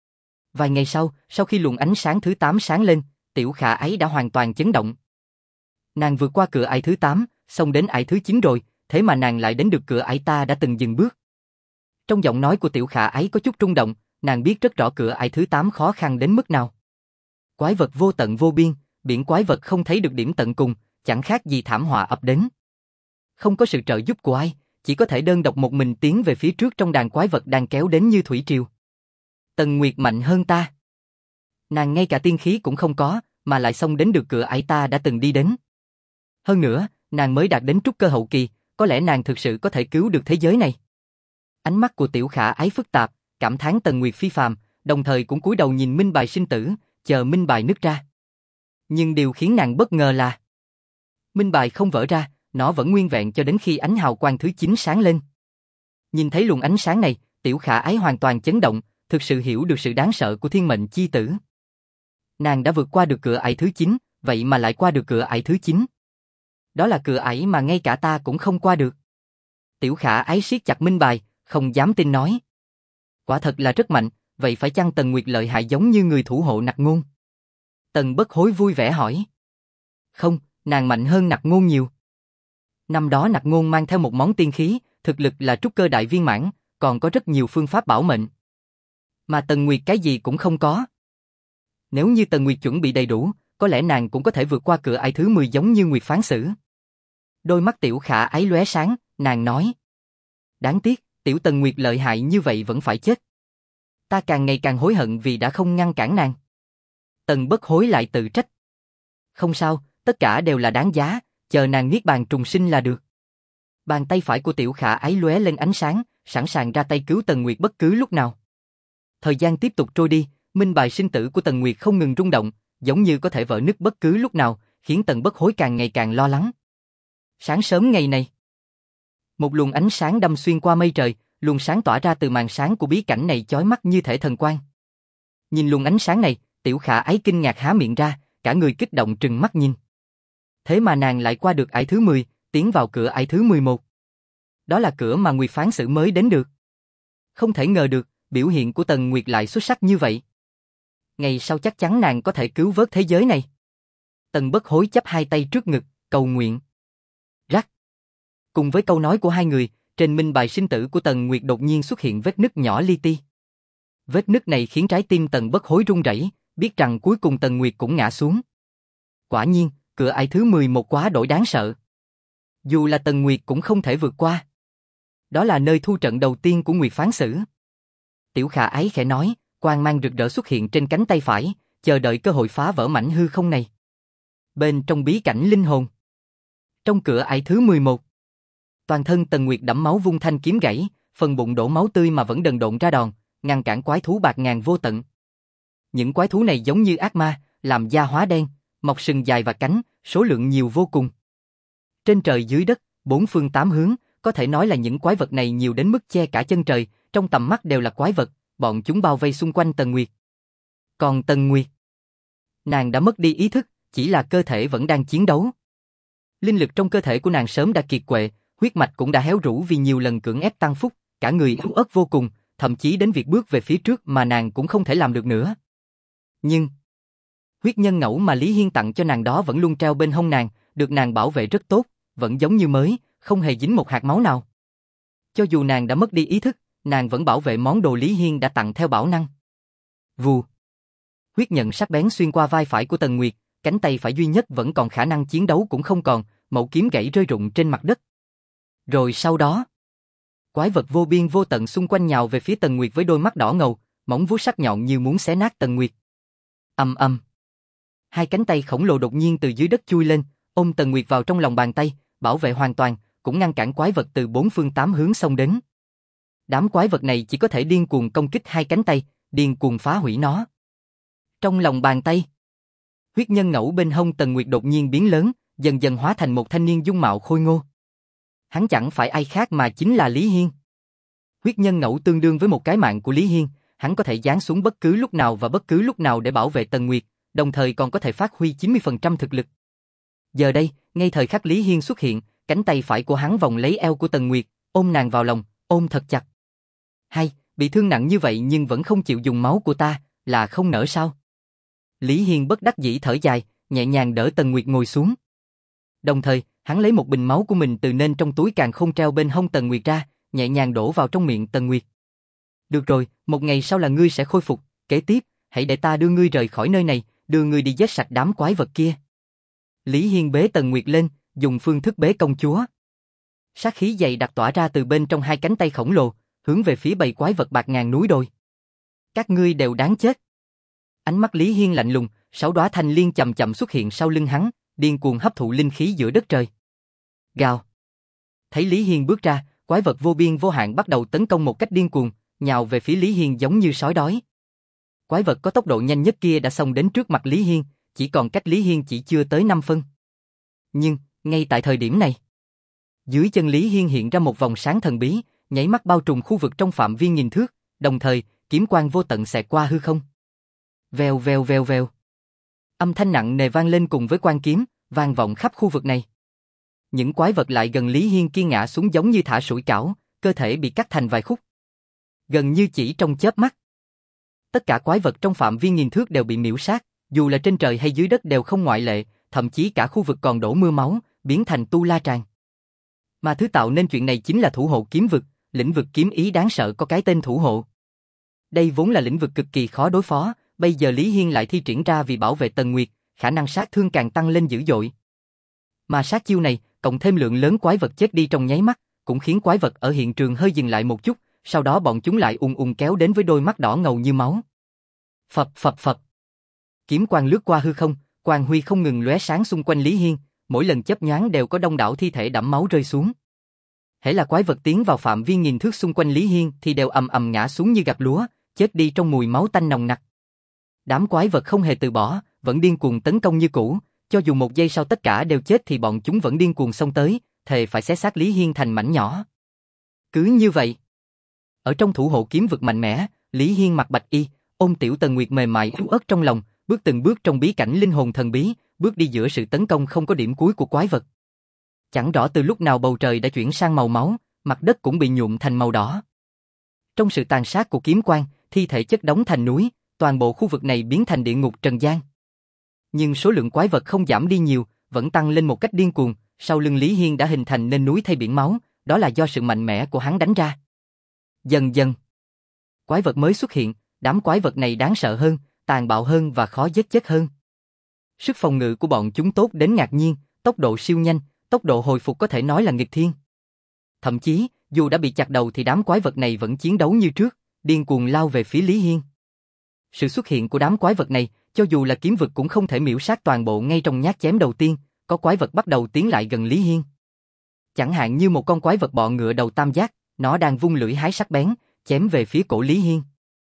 vài ngày sau, sau khi luồng ánh sáng thứ tám sáng lên, Tiểu Khả Ái đã hoàn toàn chấn động. Nàng vượt qua cửa ải thứ tám, xong đến ải thứ chín rồi, thế mà nàng lại đến được cửa ải ta đã từng dừng bước. Trong giọng nói của Tiểu Khả Ái có chút rung động, nàng biết rất rõ cửa ải thứ tám khó khăn đến mức nào. Quái vật vô tận vô biên, biển quái vật không thấy được điểm tận cùng, chẳng khác gì thảm họa ập đến. Không có sự trợ giúp của ai, chỉ có thể đơn độc một mình tiến về phía trước trong đàn quái vật đang kéo đến như thủy triều. Tần Nguyệt mạnh hơn ta. Nàng ngay cả tiên khí cũng không có, mà lại xông đến được cửa ải ta đã từng đi đến. Hơn nữa, nàng mới đạt đến trúc cơ hậu kỳ, có lẽ nàng thực sự có thể cứu được thế giới này. Ánh mắt của Tiểu Khả Ái phức tạp, cảm thán Tần Nguyệt phi phàm, đồng thời cũng cúi đầu nhìn minh bài sinh tử, chờ minh bài nứt ra. Nhưng điều khiến nàng bất ngờ là minh bài không vỡ ra, nó vẫn nguyên vẹn cho đến khi ánh hào quang thứ chín sáng lên. Nhìn thấy luồng ánh sáng này, Tiểu Khả Ái hoàn toàn chấn động, thực sự hiểu được sự đáng sợ của thiên mệnh chi tử. Nàng đã vượt qua được cửa ải thứ chín, vậy mà lại qua được cửa ải thứ chín. Đó là cửa ải mà ngay cả ta cũng không qua được. Tiểu Khả Ái siết chặt minh bài, không dám tin nói. Quả thật là rất mạnh, vậy phải chăng Tần Nguyệt lợi hại giống như người thủ hộ Nặc Ngôn? Tần Bất Hối vui vẻ hỏi. Không, nàng mạnh hơn Nặc Ngôn nhiều. Năm đó Nặc Ngôn mang theo một món tiên khí, thực lực là trúc cơ đại viên mãn, còn có rất nhiều phương pháp bảo mệnh. Mà Tần Nguyệt cái gì cũng không có. Nếu như Tần Nguyệt chuẩn bị đầy đủ, có lẽ nàng cũng có thể vượt qua cửa ải thứ mười giống như Nguyệt Phán Sử. Đôi mắt Tiểu Khả Ái lóe sáng, nàng nói. Đáng tiếc, Tiểu Tần Nguyệt lợi hại như vậy vẫn phải chết. Ta càng ngày càng hối hận vì đã không ngăn cản nàng. Tần Bất Hối lại tự trách. Không sao, tất cả đều là đáng giá, chờ nàng niết bàn trùng sinh là được. Bàn tay phải của Tiểu Khả Ái lóe lên ánh sáng, sẵn sàng ra tay cứu Tần Nguyệt bất cứ lúc nào. Thời gian tiếp tục trôi đi, minh bài sinh tử của Tần Nguyệt không ngừng rung động, giống như có thể vỡ nứt bất cứ lúc nào, khiến Tần Bất Hối càng ngày càng lo lắng. Sáng sớm ngày này, một luồng ánh sáng đâm xuyên qua mây trời, luồng sáng tỏa ra từ màn sáng của bí cảnh này chói mắt như thể thần quang. Nhìn luồng ánh sáng này, Tiểu Khả Ái kinh ngạc há miệng ra, cả người kích động trừng mắt nhìn. Thế mà nàng lại qua được ải thứ mười, tiến vào cửa ải thứ mười một. Đó là cửa mà Nguyệt Phán Sử mới đến được. Không thể ngờ được, biểu hiện của Tần Nguyệt lại xuất sắc như vậy. Ngày sau chắc chắn nàng có thể cứu vớt thế giới này. Tần Bất Hối chắp hai tay trước ngực, cầu nguyện. Rắc. Cùng với câu nói của hai người, trên minh bài sinh tử của Tần Nguyệt đột nhiên xuất hiện vết nứt nhỏ li ti. Vết nứt này khiến trái tim Tần Bất Hối run rẩy, biết rằng cuối cùng Tần Nguyệt cũng ngã xuống. Quả nhiên, cửa ải thứ mười một quá đổi đáng sợ. Dù là Tần Nguyệt cũng không thể vượt qua. Đó là nơi thu trận đầu tiên của Nguyệt Phán Sử. Tiểu Khả Ái khẽ nói, quang mang rực rỡ xuất hiện trên cánh tay phải, chờ đợi cơ hội phá vỡ mảnh hư không này. Bên trong bí cảnh linh hồn. Trong cửa ải thứ mười một. Toàn thân Tần Nguyệt đẫm máu vung thanh kiếm gãy, phần bụng đổ máu tươi mà vẫn đần độn ra đòn, ngăn cản quái thú bạc ngàn vô tận. Những quái thú này giống như ác ma, làm da hóa đen, mọc sừng dài và cánh, số lượng nhiều vô cùng. Trên trời dưới đất, bốn phương tám hướng, có thể nói là những quái vật này nhiều đến mức che cả chân trời, trong tầm mắt đều là quái vật, bọn chúng bao vây xung quanh Tần Nguyệt. Còn Tần Nguyệt, nàng đã mất đi ý thức, chỉ là cơ thể vẫn đang chiến đấu. Linh lực trong cơ thể của nàng sớm đã kiệt quệ, huyết mạch cũng đã héo rũ vì nhiều lần cưỡng ép tăng phúc, cả người yếu ớt vô cùng, thậm chí đến việc bước về phía trước mà nàng cũng không thể làm được nữa. Nhưng huyết nhân ngẫu mà Lý Hiên tặng cho nàng đó vẫn luôn treo bên hông nàng, được nàng bảo vệ rất tốt, vẫn giống như mới, không hề dính một hạt máu nào. Cho dù nàng đã mất đi ý thức, nàng vẫn bảo vệ món đồ Lý Hiên đã tặng theo bảo năng. Vù. Huyết nhận sắc bén xuyên qua vai phải của Tần Nguyệt, cánh tay phải duy nhất vẫn còn khả năng chiến đấu cũng không còn, mẩu kiếm gãy rơi rụng trên mặt đất. Rồi sau đó, quái vật vô biên vô tận xung quanh nhào về phía Tần Nguyệt với đôi mắt đỏ ngầu, móng vuốt sắc nhọn như muốn xé nát Tần Nguyệt. Ầm ầm. Hai cánh tay khổng lồ đột nhiên từ dưới đất chui lên, ôm Tần Nguyệt vào trong lòng bàn tay, bảo vệ hoàn toàn, cũng ngăn cản quái vật từ bốn phương tám hướng xông đến. Đám quái vật này chỉ có thể điên cuồng công kích hai cánh tay, điên cuồng phá hủy nó. Trong lòng bàn tay, huyết nhân ngẫu bên hông Tần Nguyệt đột nhiên biến lớn, dần dần hóa thành một thanh niên dung mạo khôi ngô. Hắn chẳng phải ai khác mà chính là Lý Hiên. Huyết nhân ngẫu tương đương với một cái mạng của Lý Hiên, hắn có thể giáng xuống bất cứ lúc nào và bất cứ lúc nào để bảo vệ Tần Nguyệt, đồng thời còn có thể phát huy chín mươi phần trăm thực lực. Giờ đây, ngay thời khắc Lý Hiên xuất hiện, cánh tay phải của hắn vòng lấy eo của Tần Nguyệt, ôm nàng vào lòng, ôm thật chặt. Hay, bị thương nặng như vậy nhưng vẫn không chịu dùng máu của ta, là không nỡ sao? Lý Hiên bất đắc dĩ thở dài, nhẹ nhàng đỡ Tần Nguyệt ngồi xuống. Đồng thời, hắn lấy một bình máu của mình từ nên trong túi càn khôn treo bên hông Tần Nguyệt ra, nhẹ nhàng đổ vào trong miệng Tần Nguyệt. Được rồi, một ngày sau là ngươi sẽ khôi phục, kế tiếp, hãy để ta đưa ngươi rời khỏi nơi này, đưa ngươi đi giết sạch đám quái vật kia. Lý Hiên bế Tần Nguyệt lên, dùng phương thức bế công chúa. Sát khí dày đặc tỏa ra từ bên trong hai cánh tay khổng lồ, hướng về phía bầy quái vật bạc ngàn núi đồi. Các ngươi đều đáng chết. Ánh mắt Lý Hiên lạnh lùng, sáu đóa thanh liên chậm chậm xuất hiện sau lưng hắn, điên cuồng hấp thụ linh khí giữa đất trời. Gào. Thấy Lý Hiên bước ra, quái vật vô biên vô hạn bắt đầu tấn công một cách điên cuồng, nhào về phía Lý Hiên giống như sói đói. Quái vật có tốc độ nhanh nhất kia đã xông đến trước mặt Lý Hiên, chỉ còn cách Lý Hiên chỉ chưa tới năm phân. Nhưng, ngay tại thời điểm này, dưới chân Lý Hiên hiện ra một vòng sáng thần bí, nháy mắt bao trùm khu vực trong phạm vi nghìn thước, đồng thời, kiếm quang vô tận xẹt qua hư không. Vèo vèo vèo vèo. Âm thanh nặng nề vang lên cùng với quang kiếm, vang vọng khắp khu vực này. Những quái vật lại gần Lý Hiên kia ngã xuống giống như thả sủi cảo, cơ thể bị cắt thành vài khúc. Gần như chỉ trong chớp mắt. Tất cả quái vật trong phạm vi nghìn thước đều bị miểu sát, dù là trên trời hay dưới đất đều không ngoại lệ, thậm chí cả khu vực còn đổ mưa máu, biến thành tu la tràng. Mà thứ tạo nên chuyện này chính là thủ hộ kiếm vực, lĩnh vực kiếm ý đáng sợ có cái tên thủ hộ. Đây vốn là lĩnh vực cực kỳ khó đối phó, bây giờ Lý Hiên lại thi triển ra vì bảo vệ Tần Nguyệt, khả năng sát thương càng tăng lên dữ dội. Mà sát chiêu này, cộng thêm lượng lớn quái vật chết đi trong nháy mắt, cũng khiến quái vật ở hiện trường hơi dừng lại một chút, sau đó bọn chúng lại ùn ùn kéo đến với đôi mắt đỏ ngầu như máu. Phập phập phập. Kiếm quang lướt qua hư không, quang huy không ngừng lóe sáng xung quanh Lý Hiên, mỗi lần chớp nhoáng đều có đông đảo thi thể đẫm máu rơi xuống. Hễ là quái vật tiến vào phạm vi nghìn thước xung quanh Lý Hiên thì đều ầm ầm ngã xuống như gặt lúa, chết đi trong mùi máu tanh nồng nặc. Đám quái vật không hề từ bỏ, vẫn điên cuồng tấn công như cũ, cho dù một giây sau tất cả đều chết thì bọn chúng vẫn điên cuồng xông tới, thề phải xé xác Lý Hiên thành mảnh nhỏ. Cứ như vậy, ở trong thủ hộ kiếm vực mạnh mẽ, Lý Hiên mặc bạch y, ôm tiểu Tần Nguyệt mềm mại yếu ớt trong lòng, bước từng bước trong bí cảnh linh hồn thần bí, bước đi giữa sự tấn công không có điểm cuối của quái vật. Chẳng rõ từ lúc nào bầu trời đã chuyển sang màu máu, mặt đất cũng bị nhuộm thành màu đỏ. Trong sự tàn sát của kiếm quang, thi thể chất đống thành núi, toàn bộ khu vực này biến thành địa ngục trần gian. Nhưng số lượng quái vật không giảm đi nhiều, vẫn tăng lên một cách điên cuồng, sau lưng Lý Hiên đã hình thành nên núi thay biển máu, đó là do sự mạnh mẽ của hắn đánh ra. Dần dần, quái vật mới xuất hiện, đám quái vật này đáng sợ hơn, tàn bạo hơn và khó giết chết hơn. Sức phòng ngự của bọn chúng tốt đến ngạc nhiên, tốc độ siêu nhanh, tốc độ hồi phục có thể nói là nghịch thiên. Thậm chí, dù đã bị chặt đầu thì đám quái vật này vẫn chiến đấu như trước, điên cuồng lao về phía Lý Hiên. Sự xuất hiện của đám quái vật này, cho dù là kiếm vực cũng không thể miểu sát toàn bộ ngay trong nhát chém đầu tiên, có quái vật bắt đầu tiến lại gần Lý Hiên. Chẳng hạn như một con quái vật bọ ngựa đầu tam giác, nó đang vung lưỡi hái sắc bén, chém về phía cổ Lý Hiên.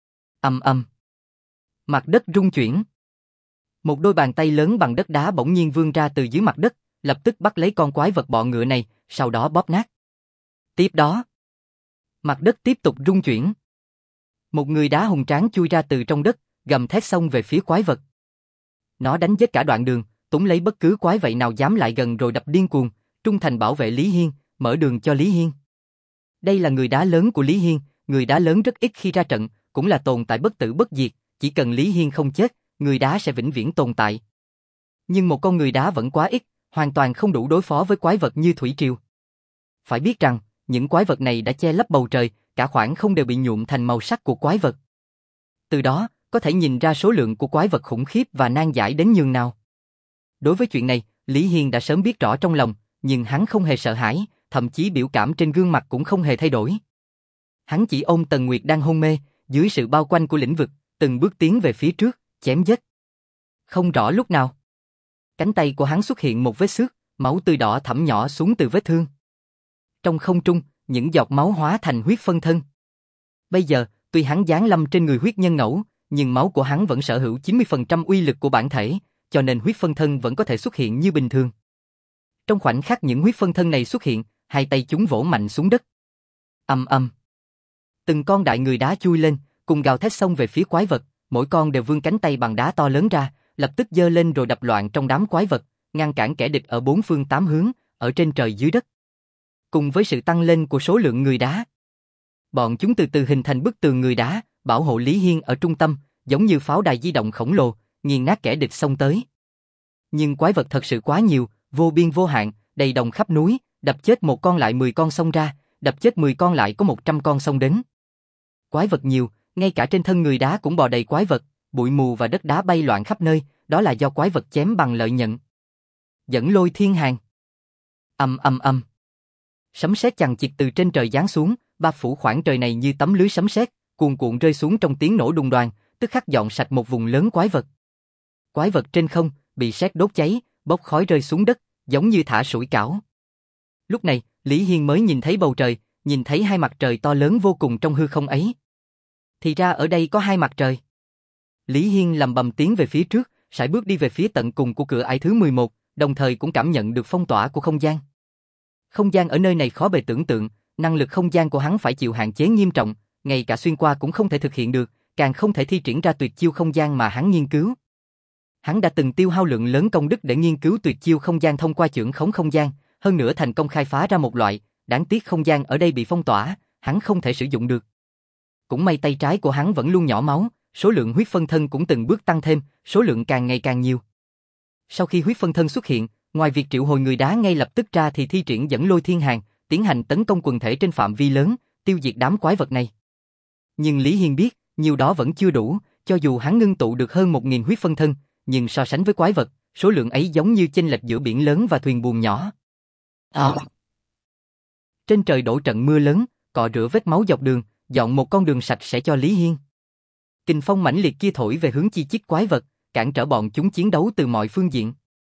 Ầm ầm. Mặt đất rung chuyển. Một đôi bàn tay lớn bằng đất đá bỗng nhiên vươn ra từ dưới mặt đất, lập tức bắt lấy con quái vật bọ ngựa này, sau đó bóp nát. Tiếp đó, mặt đất tiếp tục rung chuyển. Một người đá hùng tráng chui ra từ trong đất, gầm thét xông về phía quái vật. Nó đánh giết cả đoạn đường, túm lấy bất cứ quái vậy nào dám lại gần rồi đập điên cuồng, trung thành bảo vệ Lý Hiên, mở đường cho Lý Hiên. Đây là người đá lớn của Lý Hiên, người đá lớn rất ít khi ra trận, cũng là tồn tại bất tử bất diệt, chỉ cần Lý Hiên không chết, người đá sẽ vĩnh viễn tồn tại. Nhưng một con người đá vẫn quá ít, hoàn toàn không đủ đối phó với quái vật như thủy triều. Phải biết rằng, những quái vật này đã che lấp bầu trời, cả khoảng không đều bị nhuộm thành màu sắc của quái vật. Từ đó, có thể nhìn ra số lượng của quái vật khủng khiếp và nan giải đến nhường nào. Đối với chuyện này, Lý Hiên đã sớm biết rõ trong lòng, nhưng hắn không hề sợ hãi, thậm chí biểu cảm trên gương mặt cũng không hề thay đổi. Hắn chỉ ôm Tần Nguyệt đang hôn mê, dưới sự bao quanh của lĩnh vực, từng bước tiến về phía trước, chém giết. Không rõ lúc nào, cánh tay của hắn xuất hiện một vết xước, máu tươi đỏ thẫm nhỏ xuống từ vết thương. Trong không trung, những giọt máu hóa thành huyết phân thân. Bây giờ, tuy hắn giáng lâm trên người huyết nhân ngẫu, nhưng máu của hắn vẫn sở hữu chín mươi phần trăm uy lực của bản thể, cho nên huyết phân thân vẫn có thể xuất hiện như bình thường. Trong khoảnh khắc những huyết phân thân này xuất hiện, hai tay chúng vỗ mạnh xuống đất. Ầm ầm. Từng con đại người đá chui lên, cùng gào thét xông về phía quái vật, mỗi con đều vươn cánh tay bằng đá to lớn ra, lập tức giơ lên rồi đập loạn trong đám quái vật, ngăn cản kẻ địch ở bốn phương tám hướng, ở trên trời dưới đất. Cùng với sự tăng lên của số lượng người đá, bọn chúng từ từ hình thành bức tường người đá, bảo hộ Lý Hiên ở trung tâm, giống như pháo đài di động khổng lồ, nghiền nát kẻ địch xông tới. Nhưng quái vật thật sự quá nhiều, vô biên vô hạn, đầy đồng khắp núi, đập chết một con lại mười con xông ra, đập chết mười con lại có một trăm con xông đến. Quái vật nhiều, ngay cả trên thân người đá cũng bò đầy quái vật, bụi mù và đất đá bay loạn khắp nơi, đó là do quái vật chém bằng lợi nhận. Dẫn lôi thiên hàng. Ầm ầm ầm. Sấm sét chằng chịt từ trên trời giáng xuống, ba phủ khoảng trời này như tấm lưới sấm sét, cuồn cuộn rơi xuống trong tiếng nổ đùng đoàng, tức khắc dọn sạch một vùng lớn quái vật. Quái vật trên không bị sét đốt cháy, bốc khói rơi xuống đất, giống như thả sủi cảo. Lúc này, Lý Hiên mới nhìn thấy bầu trời, nhìn thấy hai mặt trời to lớn vô cùng trong hư không ấy. Thì ra ở đây có hai mặt trời. Lý Hiên lầm bầm tiến về phía trước, sải bước đi về phía tận cùng của cửa ải thứ mười một, đồng thời cũng cảm nhận được phong tỏa của không gian. Không gian ở nơi này khó bề tưởng tượng, năng lực không gian của hắn phải chịu hạn chế nghiêm trọng, ngay cả xuyên qua cũng không thể thực hiện được, càng không thể thi triển ra tuyệt chiêu không gian mà hắn nghiên cứu. Hắn đã từng tiêu hao lượng lớn công đức để nghiên cứu tuyệt chiêu không gian thông qua chưởng khống không gian, hơn nữa thành công khai phá ra một loại, đáng tiếc không gian ở đây bị phong tỏa, hắn không thể sử dụng được. Cũng may tay trái của hắn vẫn luôn nhỏ máu, số lượng huyết phân thân cũng từng bước tăng thêm, số lượng càng ngày càng nhiều. Sau khi huyết phân thân xuất hiện, ngoài việc triệu hồi người đá ngay lập tức ra thì thi triển dẫn lôi thiên hàng, tiến hành tấn công quần thể trên phạm vi lớn, tiêu diệt đám quái vật này. Nhưng Lý Hiên biết, nhiều đó vẫn chưa đủ, cho dù hắn ngưng tụ được hơn một nghìn huyết phân thân, nhưng so sánh với quái vật, số lượng ấy giống như chênh lệch giữa biển lớn và thuyền buồm nhỏ. À. Trên trời đổ trận mưa lớn, cọ rửa vết máu dọc đường, dọn một con đường sạch sẽ cho Lý Hiên. Kình phong mãnh liệt kia thổi về hướng chi chít quái vật, cản trở bọn chúng chiến đấu từ mọi phương diện.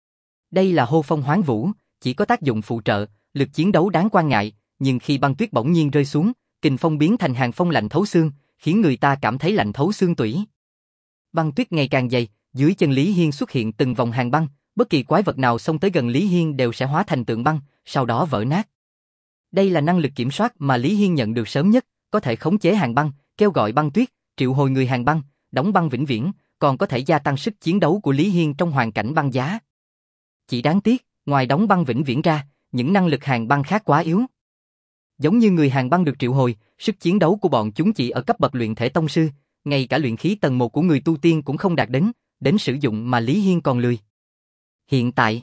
Đây là hô phong hoán vũ, chỉ có tác dụng phụ trợ, lực chiến đấu đáng quan ngại, nhưng khi băng tuyết bỗng nhiên rơi xuống, kình phong biến thành hàng phong lạnh thấu xương, khiến người ta cảm thấy lạnh thấu xương tủy. Băng tuyết ngày càng dày, dưới chân Lý Hiên xuất hiện từng vòng hàng băng, bất kỳ quái vật nào xông tới gần Lý Hiên đều sẽ hóa thành tượng băng, sau đó vỡ nát. Đây là năng lực kiểm soát mà Lý Hiên nhận được sớm nhất, có thể khống chế hàng băng, kêu gọi băng tuyết, triệu hồi người hàng băng, đóng băng vĩnh viễn, còn có thể gia tăng sức chiến đấu của Lý Hiên trong hoàn cảnh băng giá. Chỉ đáng tiếc, ngoài đóng băng vĩnh viễn ra, những năng lực hàng băng khác quá yếu. Giống như người hàng băng được triệu hồi, sức chiến đấu của bọn chúng chỉ ở cấp bậc luyện thể tông sư, ngay cả luyện khí tầng một của người tu tiên cũng không đạt đến, đến sử dụng mà Lý Hiên còn lười. Hiện tại,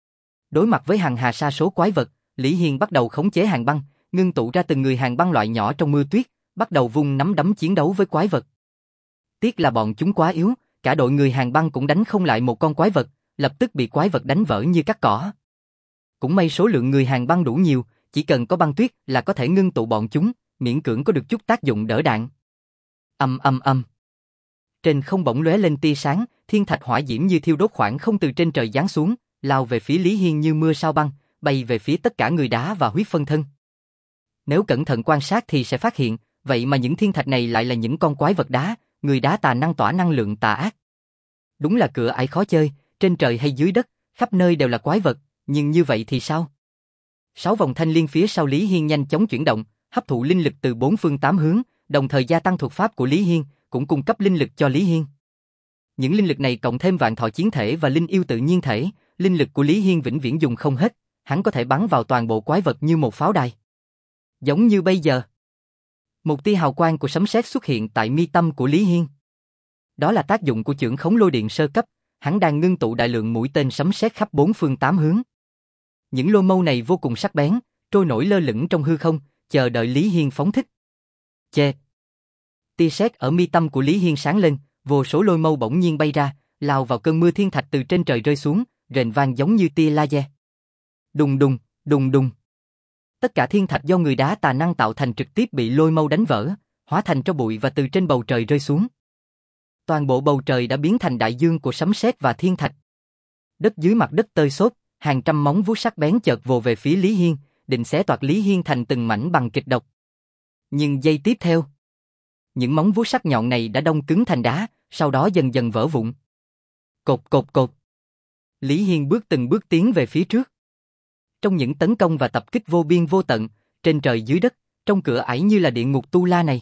đối mặt với hàng hà sa số quái vật, Lý Hiên bắt đầu khống chế hàng băng, ngưng tụ ra từng người hàng băng loại nhỏ trong mưa tuyết, bắt đầu vung nắm đấm chiến đấu với quái vật. Tiếc là bọn chúng quá yếu, cả đội người hàng băng cũng đánh không lại một con quái vật, lập tức bị quái vật đánh vỡ như cắt cỏ. Cũng may số lượng người hàng băng đủ nhiều, chỉ cần có băng tuyết là có thể ngưng tụ bọn chúng, miễn cưỡng có được chút tác dụng đỡ đạn. Ầm ầm ầm. Trên không bỗng lóe lên tia sáng, thiên thạch hỏa diễm như thiêu đốt khoảng không từ trên trời giáng xuống, lao về phía Lý Hiên như mưa sao băng, bay về phía tất cả người đá và huyết phân thân. Nếu cẩn thận quan sát thì sẽ phát hiện, vậy mà những thiên thạch này lại là những con quái vật đá, người đá tà năng tỏa năng lượng tà ác. Đúng là cửa ải khó chơi, trên trời hay dưới đất, khắp nơi đều là quái vật, nhưng như vậy thì sao? Sáu vòng thanh liên phía sau Lý Hiên nhanh chóng chuyển động, hấp thụ linh lực từ bốn phương tám hướng, đồng thời gia tăng thuật pháp của Lý Hiên, cũng cung cấp linh lực cho Lý Hiên. Những linh lực này cộng thêm vạn thọ chiến thể và linh yêu tự nhiên thể, linh lực của Lý Hiên vĩnh viễn dùng không hết, hắn có thể bắn vào toàn bộ quái vật như một pháo đài. Giống như bây giờ. Một tia hào quang của sấm sét xuất hiện tại mi tâm của Lý Hiên. Đó là tác dụng của chưởng khống lôi điện sơ cấp, hắn đang ngưng tụ đại lượng mũi tên sấm sét khắp bốn phương tám hướng. Những lô mâu này vô cùng sắc bén, trôi nổi lơ lửng trong hư không, chờ đợi Lý Hiên phóng thích. Chê! Tia sét ở mi tâm của Lý Hiên sáng lên, vô số lôi mâu bỗng nhiên bay ra, lao vào cơn mưa thiên thạch từ trên trời rơi xuống, rền vang giống như tia laser. Đùng đùng, đùng đùng. Tất cả thiên thạch do người đá tà năng tạo thành trực tiếp bị lôi mâu đánh vỡ, hóa thành tro bụi và từ trên bầu trời rơi xuống. Toàn bộ bầu trời đã biến thành đại dương của sấm sét và thiên thạch. Đất dưới mặt đất tơi xốp, hàng trăm móng vuốt sắc bén chợt vồ về phía Lý Hiên, định xé toạc Lý Hiên thành từng mảnh bằng kịch độc. Nhưng giây tiếp theo, những móng vuốt sắc nhọn này đã đông cứng thành đá, sau đó dần dần vỡ vụn. Cột cột cột. Lý Hiên bước từng bước tiến về phía trước. Trong những tấn công và tập kích vô biên vô tận, trên trời dưới đất, trong cửa ải như là địa ngục tu la này.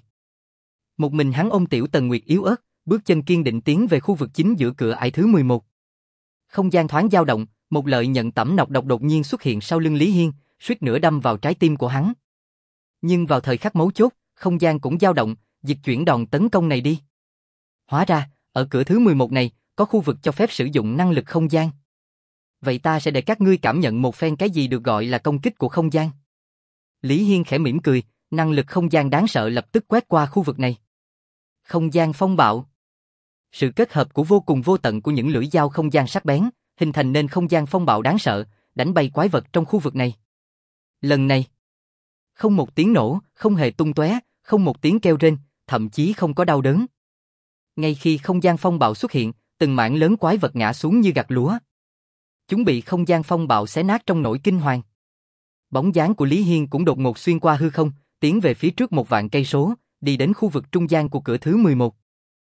Một mình hắn ôm Tiểu Tần Nguyệt yếu ớt, bước chân kiên định tiến về khu vực chính giữa cửa ải thứ mười một. Không gian thoáng dao động, một lợi nhận tẩm nọc độc đột nhiên xuất hiện sau lưng Lý Hiên, suýt nữa đâm vào trái tim của hắn. Nhưng vào thời khắc mấu chốt, không gian cũng dao động, dịch chuyển đòn tấn công này đi. Hóa ra, ở cửa thứ mười một này, có khu vực cho phép sử dụng năng lực không gian. Vậy ta sẽ để các ngươi cảm nhận một phen cái gì được gọi là công kích của không gian. Lý Hiên khẽ mỉm cười, năng lực không gian đáng sợ lập tức quét qua khu vực này. Không gian phong bạo. Sự kết hợp của vô cùng vô tận của những lưỡi dao không gian sắc bén, hình thành nên không gian phong bạo đáng sợ, đánh bay quái vật trong khu vực này. Lần này, không một tiếng nổ, không hề tung tóe, không một tiếng kêu rên, thậm chí không có đau đớn. Ngay khi không gian phong bạo xuất hiện, từng mảng lớn quái vật ngã xuống như gặt lúa. Chúng bị không gian phong bạo xé nát trong nỗi kinh hoàng. Bóng dáng của Lý Hiên cũng đột ngột xuyên qua hư không, tiến về phía trước một vạn cây số, đi đến khu vực trung gian của cửa thứ mười một.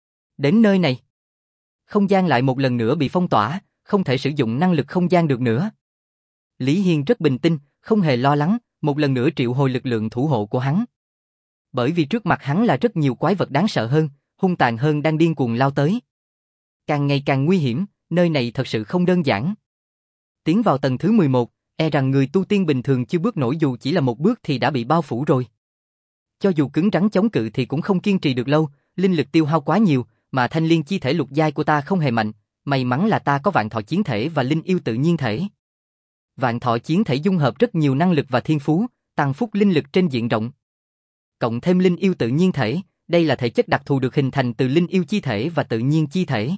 Đến nơi này, không gian lại một lần nữa bị phong tỏa, không thể sử dụng năng lực không gian được nữa. Lý Hiên rất bình tĩnh, không hề lo lắng, một lần nữa triệu hồi lực lượng thủ hộ của hắn. Bởi vì trước mặt hắn là rất nhiều quái vật đáng sợ hơn, hung tàn hơn đang điên cuồng lao tới. Càng ngày càng nguy hiểm, nơi này thật sự không đơn giản. Tiến vào tầng thứ mười một, e rằng người tu tiên bình thường chưa bước nổi dù chỉ là một bước thì đã bị bao phủ rồi. Cho dù cứng rắn chống cự thì cũng không kiên trì được lâu, linh lực tiêu hao quá nhiều, mà thanh liên chi thể lục giai của ta không hề mạnh, may mắn là ta có vạn thọ chiến thể và linh yêu tự nhiên thể. Vạn thọ chiến thể dung hợp rất nhiều năng lực và thiên phú, tăng phúc linh lực trên diện rộng. Cộng thêm linh yêu tự nhiên thể, đây là thể chất đặc thù được hình thành từ linh yêu chi thể và tự nhiên chi thể.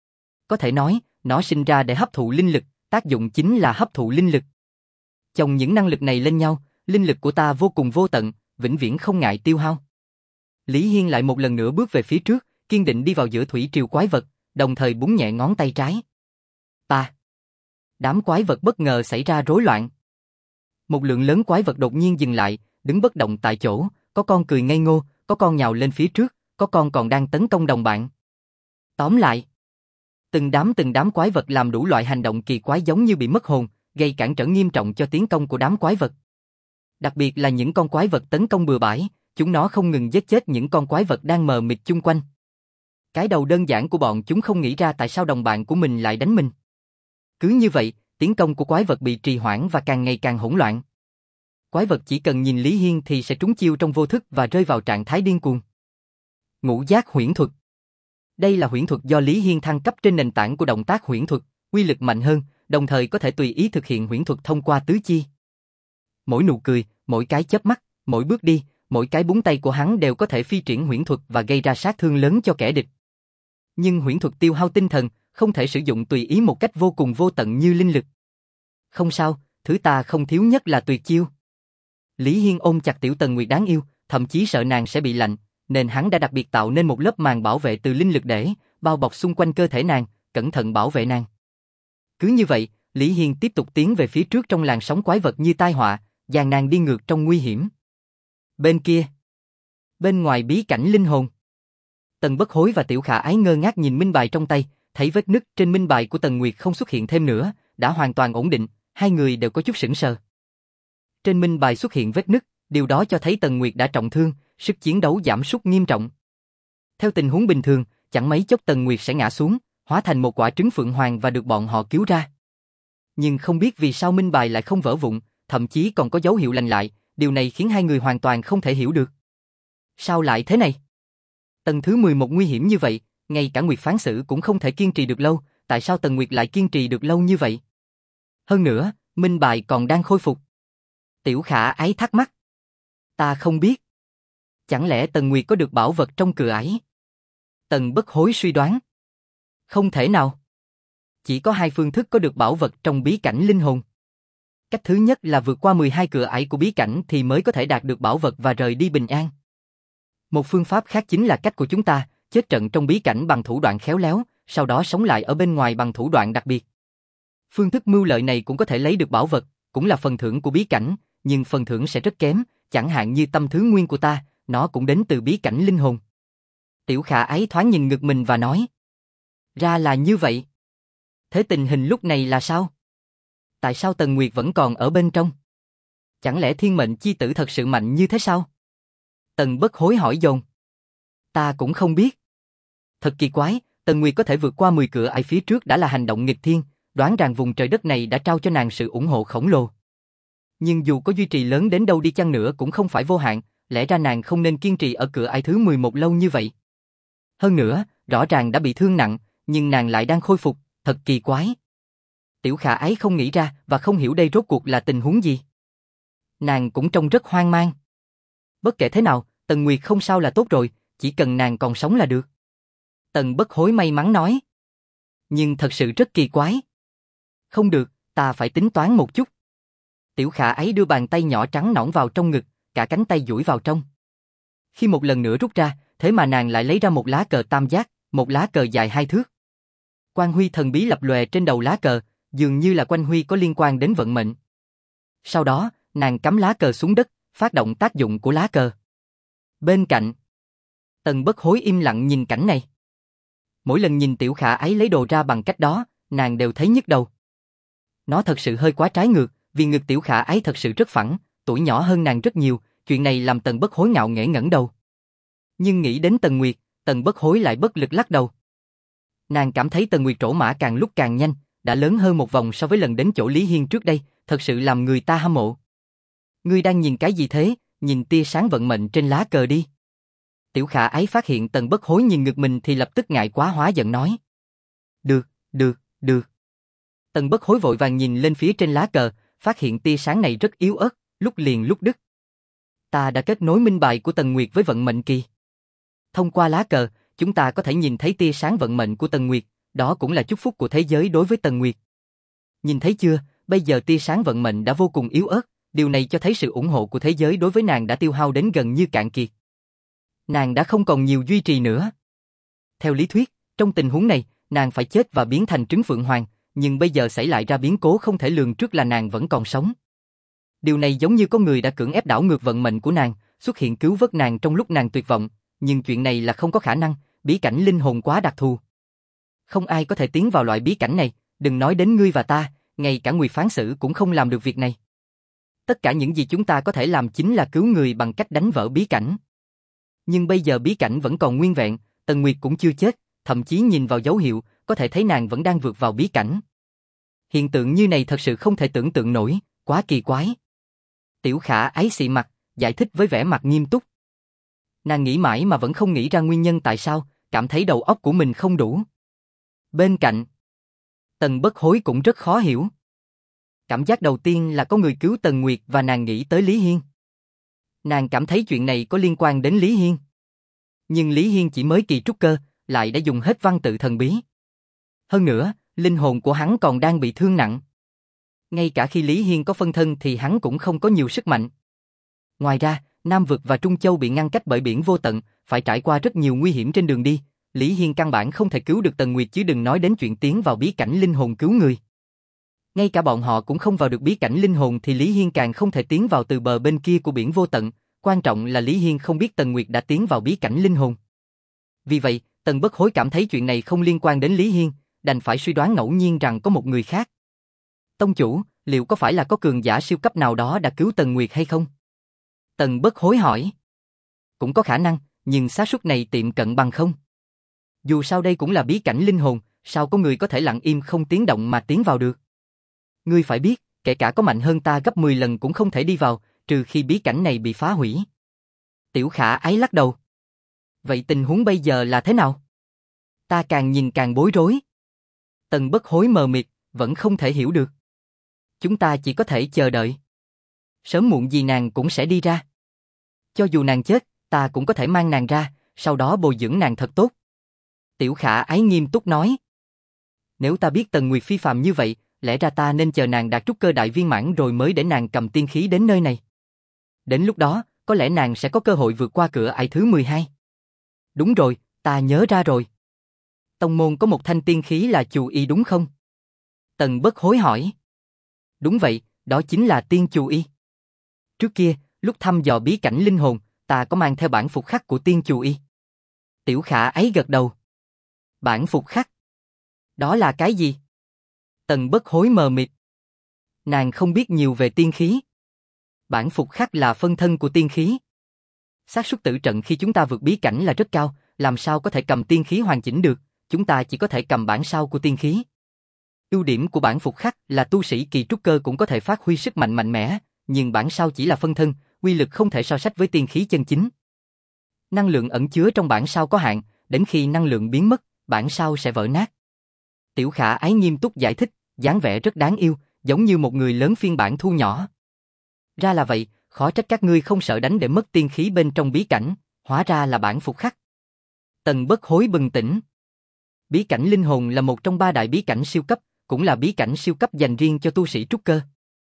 Có thể nói, nó sinh ra để hấp thụ linh lực, tác dụng chính là hấp thụ linh lực. Chồng những năng lực này lên nhau, linh lực của ta vô cùng vô tận, vĩnh viễn không ngại tiêu hao. Lý Hiên lại một lần nữa bước về phía trước, kiên định đi vào giữa thủy triều quái vật, đồng thời búng nhẹ ngón tay trái. Ta. Đám quái vật bất ngờ xảy ra rối loạn. Một lượng lớn quái vật đột nhiên dừng lại, đứng bất động tại chỗ, có con cười ngây ngô, có con nhào lên phía trước, có con còn đang tấn công đồng bạn. Tóm lại, từng đám từng đám quái vật làm đủ loại hành động kỳ quái giống như bị mất hồn, gây cản trở nghiêm trọng cho tiến công của đám quái vật. Đặc biệt là những con quái vật tấn công bừa bãi, chúng nó không ngừng giết chết những con quái vật đang mờ mịt chung quanh. Cái đầu đơn giản của bọn chúng không nghĩ ra tại sao đồng bạn của mình lại đánh mình. Cứ như vậy, tiến công của quái vật bị trì hoãn và càng ngày càng hỗn loạn. Quái vật chỉ cần nhìn Lý Hiên thì sẽ trúng chiêu trong vô thức và rơi vào trạng thái điên cuồng. Ngũ giác huyễn thuật. Đây là huyễn thuật do Lý Hiên thăng cấp trên nền tảng của động tác huyễn thuật, uy lực mạnh hơn, đồng thời có thể tùy ý thực hiện huyễn thuật thông qua tứ chi. Mỗi nụ cười, mỗi cái chớp mắt, mỗi bước đi, mỗi cái búng tay của hắn đều có thể phi triển huyễn thuật và gây ra sát thương lớn cho kẻ địch. Nhưng huyễn thuật tiêu hao tinh thần, không thể sử dụng tùy ý một cách vô cùng vô tận như linh lực. Không sao, thứ ta không thiếu nhất là tuyệt chiêu. Lý Hiên ôm chặt Tiểu Tần Nguyệt đáng yêu, thậm chí sợ nàng sẽ bị lạnh, nên hắn đã đặc biệt tạo nên một lớp màng bảo vệ từ linh lực để bao bọc xung quanh cơ thể nàng, cẩn thận bảo vệ nàng. Cứ như vậy, Lý Hiên tiếp tục tiến về phía trước trong làn sóng quái vật như tai họa, dàn nàng đi ngược trong nguy hiểm. Bên kia, bên ngoài bí cảnh linh hồn, Tần Bất Hối và Tiểu Khả Ái ngơ ngác nhìn minh bài trong tay, thấy vết nứt trên minh bài của Tần Nguyệt không xuất hiện thêm nữa, đã hoàn toàn ổn định, hai người đều có chút sững sờ. Trên minh bài xuất hiện vết nứt, điều đó cho thấy Tần Nguyệt đã trọng thương, sức chiến đấu giảm sút nghiêm trọng. Theo tình huống bình thường, chẳng mấy chốc Tần Nguyệt sẽ ngã xuống, hóa thành một quả trứng phượng hoàng và được bọn họ cứu ra. Nhưng không biết vì sao minh bài lại không vỡ vụn, thậm chí còn có dấu hiệu lành lại, điều này khiến hai người hoàn toàn không thể hiểu được. Sao lại thế này? Tầng thứ mười một nguy hiểm như vậy, ngay cả Nguyệt phán xử cũng không thể kiên trì được lâu, tại sao Tần Nguyệt lại kiên trì được lâu như vậy? Hơn nữa, minh bài còn đang khôi phục. Tiểu Khả Ái thắc mắc. Ta không biết. Chẳng lẽ Tần Nguyệt có được bảo vật trong cửa ải? Tần Bất Hối suy đoán. Không thể nào. Chỉ có hai phương thức có được bảo vật trong bí cảnh linh hồn. Cách thứ nhất là vượt qua mười hai cửa ải của bí cảnh thì mới có thể đạt được bảo vật và rời đi bình an. Một phương pháp khác chính là cách của chúng ta, chết trận trong bí cảnh bằng thủ đoạn khéo léo, sau đó sống lại ở bên ngoài bằng thủ đoạn đặc biệt. Phương thức mưu lợi này cũng có thể lấy được bảo vật, cũng là phần thưởng của bí cảnh, nhưng phần thưởng sẽ rất kém, chẳng hạn như tâm thứ nguyên của ta, nó cũng đến từ bí cảnh linh hồn. Tiểu Khả Ái thoáng nhìn ngực mình và nói. Ra là như vậy. Thế tình hình lúc này là sao? Tại sao Tần Nguyệt vẫn còn ở bên trong? Chẳng lẽ thiên mệnh chi tử thật sự mạnh như thế sao? Tần Bất Hối hỏi dồn. Ta cũng không biết. Thật kỳ quái, Tần Nguyệt có thể vượt qua mười cửa ải phía trước đã là hành động nghịch thiên, đoán rằng vùng trời đất này đã trao cho nàng sự ủng hộ khổng lồ. Nhưng dù có duy trì lớn đến đâu đi chăng nữa cũng không phải vô hạn, lẽ ra nàng không nên kiên trì ở cửa ải thứ mười một lâu như vậy. Hơn nữa, rõ ràng đã bị thương nặng, nhưng nàng lại đang khôi phục, thật kỳ quái. Tiểu Khả Ái không nghĩ ra và không hiểu đây rốt cuộc là tình huống gì. Nàng cũng trông rất hoang mang. Bất kể thế nào, Tần Nguyệt không sao là tốt rồi, chỉ cần nàng còn sống là được. Tần Bất Hối may mắn nói. Nhưng thật sự rất kỳ quái. Không được, ta phải tính toán một chút. Tiểu Khả Ái đưa bàn tay nhỏ trắng nõn vào trong ngực, cả cánh tay duỗi vào trong. Khi một lần nữa rút ra, thế mà nàng lại lấy ra một lá cờ tam giác, một lá cờ dài hai thước. Quang huy thần bí lập lòe trên đầu lá cờ, dường như là quang huy có liên quan đến vận mệnh. Sau đó, nàng cắm lá cờ xuống đất, phát động tác dụng của lá cờ. Bên cạnh, Tần Bất Hối im lặng nhìn cảnh này. Mỗi lần nhìn Tiểu Khả Ái lấy đồ ra bằng cách đó, nàng đều thấy nhức đầu. Nó thật sự hơi quá trái ngược, vì ngực Tiểu Khả Ái thật sự rất phẳng, tuổi nhỏ hơn nàng rất nhiều, chuyện này làm Tần Bất Hối ngạo nghễ ngẩng đầu. Nhưng nghĩ đến Tần Nguyệt, Tần Bất Hối lại bất lực lắc đầu. Nàng cảm thấy Tần Nguyệt trổ mã càng lúc càng nhanh, đã lớn hơn một vòng so với lần đến chỗ Lý Hiên trước đây, thật sự làm người ta hâm mộ. Ngươi đang nhìn cái gì thế, nhìn tia sáng vận mệnh trên lá cờ đi. Tiểu Khả Ái phát hiện Tần Bất Hối nhìn ngực mình thì lập tức ngại quá hóa giận nói. Được, được, được. Tần Bất Hối vội vàng nhìn lên phía trên lá cờ, phát hiện tia sáng này rất yếu ớt, lúc liền lúc đứt. Ta đã kết nối minh bài của Tần Nguyệt với vận mệnh kỳ. Thông qua lá cờ, chúng ta có thể nhìn thấy tia sáng vận mệnh của Tần Nguyệt, đó cũng là chúc phúc của thế giới đối với Tần Nguyệt. Nhìn thấy chưa, bây giờ tia sáng vận mệnh đã vô cùng yếu ớt, điều này cho thấy sự ủng hộ của thế giới đối với nàng đã tiêu hao đến gần như cạn kiệt. Nàng đã không còn nhiều duy trì nữa. Theo lý thuyết, trong tình huống này, nàng phải chết và biến thành trứng phượng hoàng, nhưng bây giờ xảy lại ra biến cố không thể lường trước là nàng vẫn còn sống. Điều này giống như có người đã cưỡng ép đảo ngược vận mệnh của nàng, xuất hiện cứu vớt nàng trong lúc nàng tuyệt vọng, nhưng chuyện này là không có khả năng, bí cảnh linh hồn quá đặc thù. Không ai có thể tiến vào loại bí cảnh này, đừng nói đến ngươi và ta, ngay cả Nguyệt Phán Sử cũng không làm được việc này. Tất cả những gì chúng ta có thể làm chính là cứu người bằng cách đánh vỡ bí cảnh. Nhưng bây giờ bí cảnh vẫn còn nguyên vẹn, Tần Nguyệt cũng chưa chết, thậm chí nhìn vào dấu hiệu, có thể thấy nàng vẫn đang vượt vào bí cảnh. Hiện tượng như này thật sự không thể tưởng tượng nổi, quá kỳ quái. Tiểu Khả Ái xị mặt, giải thích với vẻ mặt nghiêm túc. Nàng nghĩ mãi mà vẫn không nghĩ ra nguyên nhân tại sao, cảm thấy đầu óc của mình không đủ. Bên cạnh, Tần Bất Hối cũng rất khó hiểu. Cảm giác đầu tiên là có người cứu Tần Nguyệt và nàng nghĩ tới Lý Hiên. Nàng cảm thấy chuyện này có liên quan đến Lý Hiên. Nhưng Lý Hiên chỉ mới kỳ trúc cơ, lại đã dùng hết văn tự thần bí. Hơn nữa, linh hồn của hắn còn đang bị thương nặng. Ngay cả khi Lý Hiên có phân thân thì hắn cũng không có nhiều sức mạnh. Ngoài ra, Nam Vực và Trung Châu bị ngăn cách bởi biển vô tận, phải trải qua rất nhiều nguy hiểm trên đường đi. Lý Hiên căn bản không thể cứu được Tần Nguyệt chứ đừng nói đến chuyện tiến vào bí cảnh linh hồn cứu người. Ngay cả bọn họ cũng không vào được bí cảnh linh hồn thì Lý Hiên càng không thể tiến vào từ bờ bên kia của biển vô tận. Quan trọng là Lý Hiên không biết Tần Nguyệt đã tiến vào bí cảnh linh hồn. Vì vậy, Tần Bất Hối cảm thấy chuyện này không liên quan đến Lý Hiên, đành phải suy đoán ngẫu nhiên rằng có một người khác. Tông chủ, liệu có phải là có cường giả siêu cấp nào đó đã cứu Tần Nguyệt hay không? Tần Bất Hối hỏi. Cũng có khả năng, nhưng xác suất này tiệm cận bằng không. Dù sao đây cũng là bí cảnh linh hồn, sao có người có thể lặng im không tiếng động mà tiến vào được? Ngươi phải biết, kể cả có mạnh hơn ta gấp mười lần cũng không thể đi vào, trừ khi bí cảnh này bị phá hủy. Tiểu Khả Ái lắc đầu. Vậy tình huống bây giờ là thế nào? Ta càng nhìn càng bối rối. Tần Bất Hối mờ mịt, vẫn không thể hiểu được. Chúng ta chỉ có thể chờ đợi. Sớm muộn gì nàng cũng sẽ đi ra. Cho dù nàng chết, ta cũng có thể mang nàng ra, sau đó bồi dưỡng nàng thật tốt. Tiểu Khả Ái nghiêm túc nói. Nếu ta biết Tần Nguyệt phi phàm như vậy, lẽ ra ta nên chờ nàng đạt trúc cơ đại viên mãn rồi mới để nàng cầm tiên khí đến nơi này. Đến lúc đó, có lẽ nàng sẽ có cơ hội vượt qua cửa ải thứ mười hai. Đúng rồi, ta nhớ ra rồi. Tông môn có một thanh tiên khí là chù y đúng không? Tần Bất Hối hỏi. Đúng vậy, đó chính là tiên chù y. Trước kia, lúc thăm dò bí cảnh linh hồn, ta có mang theo bản phục khắc của tiên chù y. Tiểu Khả Ái gật đầu. Bản phục khắc? Đó là cái gì? Tần Bất Hối mờ mịt. Nàng không biết nhiều về tiên khí. Bản phục khắc là phân thân của tiên khí. Xác suất tử trận khi chúng ta vượt bí cảnh là rất cao, làm sao có thể cầm tiên khí hoàn chỉnh được, chúng ta chỉ có thể cầm bản sao của tiên khí. Ưu điểm của bản phục khắc là tu sĩ kỳ trúc cơ cũng có thể phát huy sức mạnh mạnh mẽ, nhưng bản sao chỉ là phân thân, uy lực không thể so sánh với tiên khí chân chính. Năng lượng ẩn chứa trong bản sao có hạn, đến khi năng lượng biến mất, bản sao sẽ vỡ nát. Tiểu Khả Ái nghiêm túc giải thích, dáng vẻ rất đáng yêu, giống như một người lớn phiên bản thu nhỏ. Ra là vậy, khó trách các ngươi không sợ đánh để mất tiên khí bên trong bí cảnh, hóa ra là bản phục khắc. Tần Bất Hối bừng tỉnh. Bí cảnh linh hồn là một trong ba đại bí cảnh siêu cấp, cũng là bí cảnh siêu cấp dành riêng cho tu sĩ trúc cơ.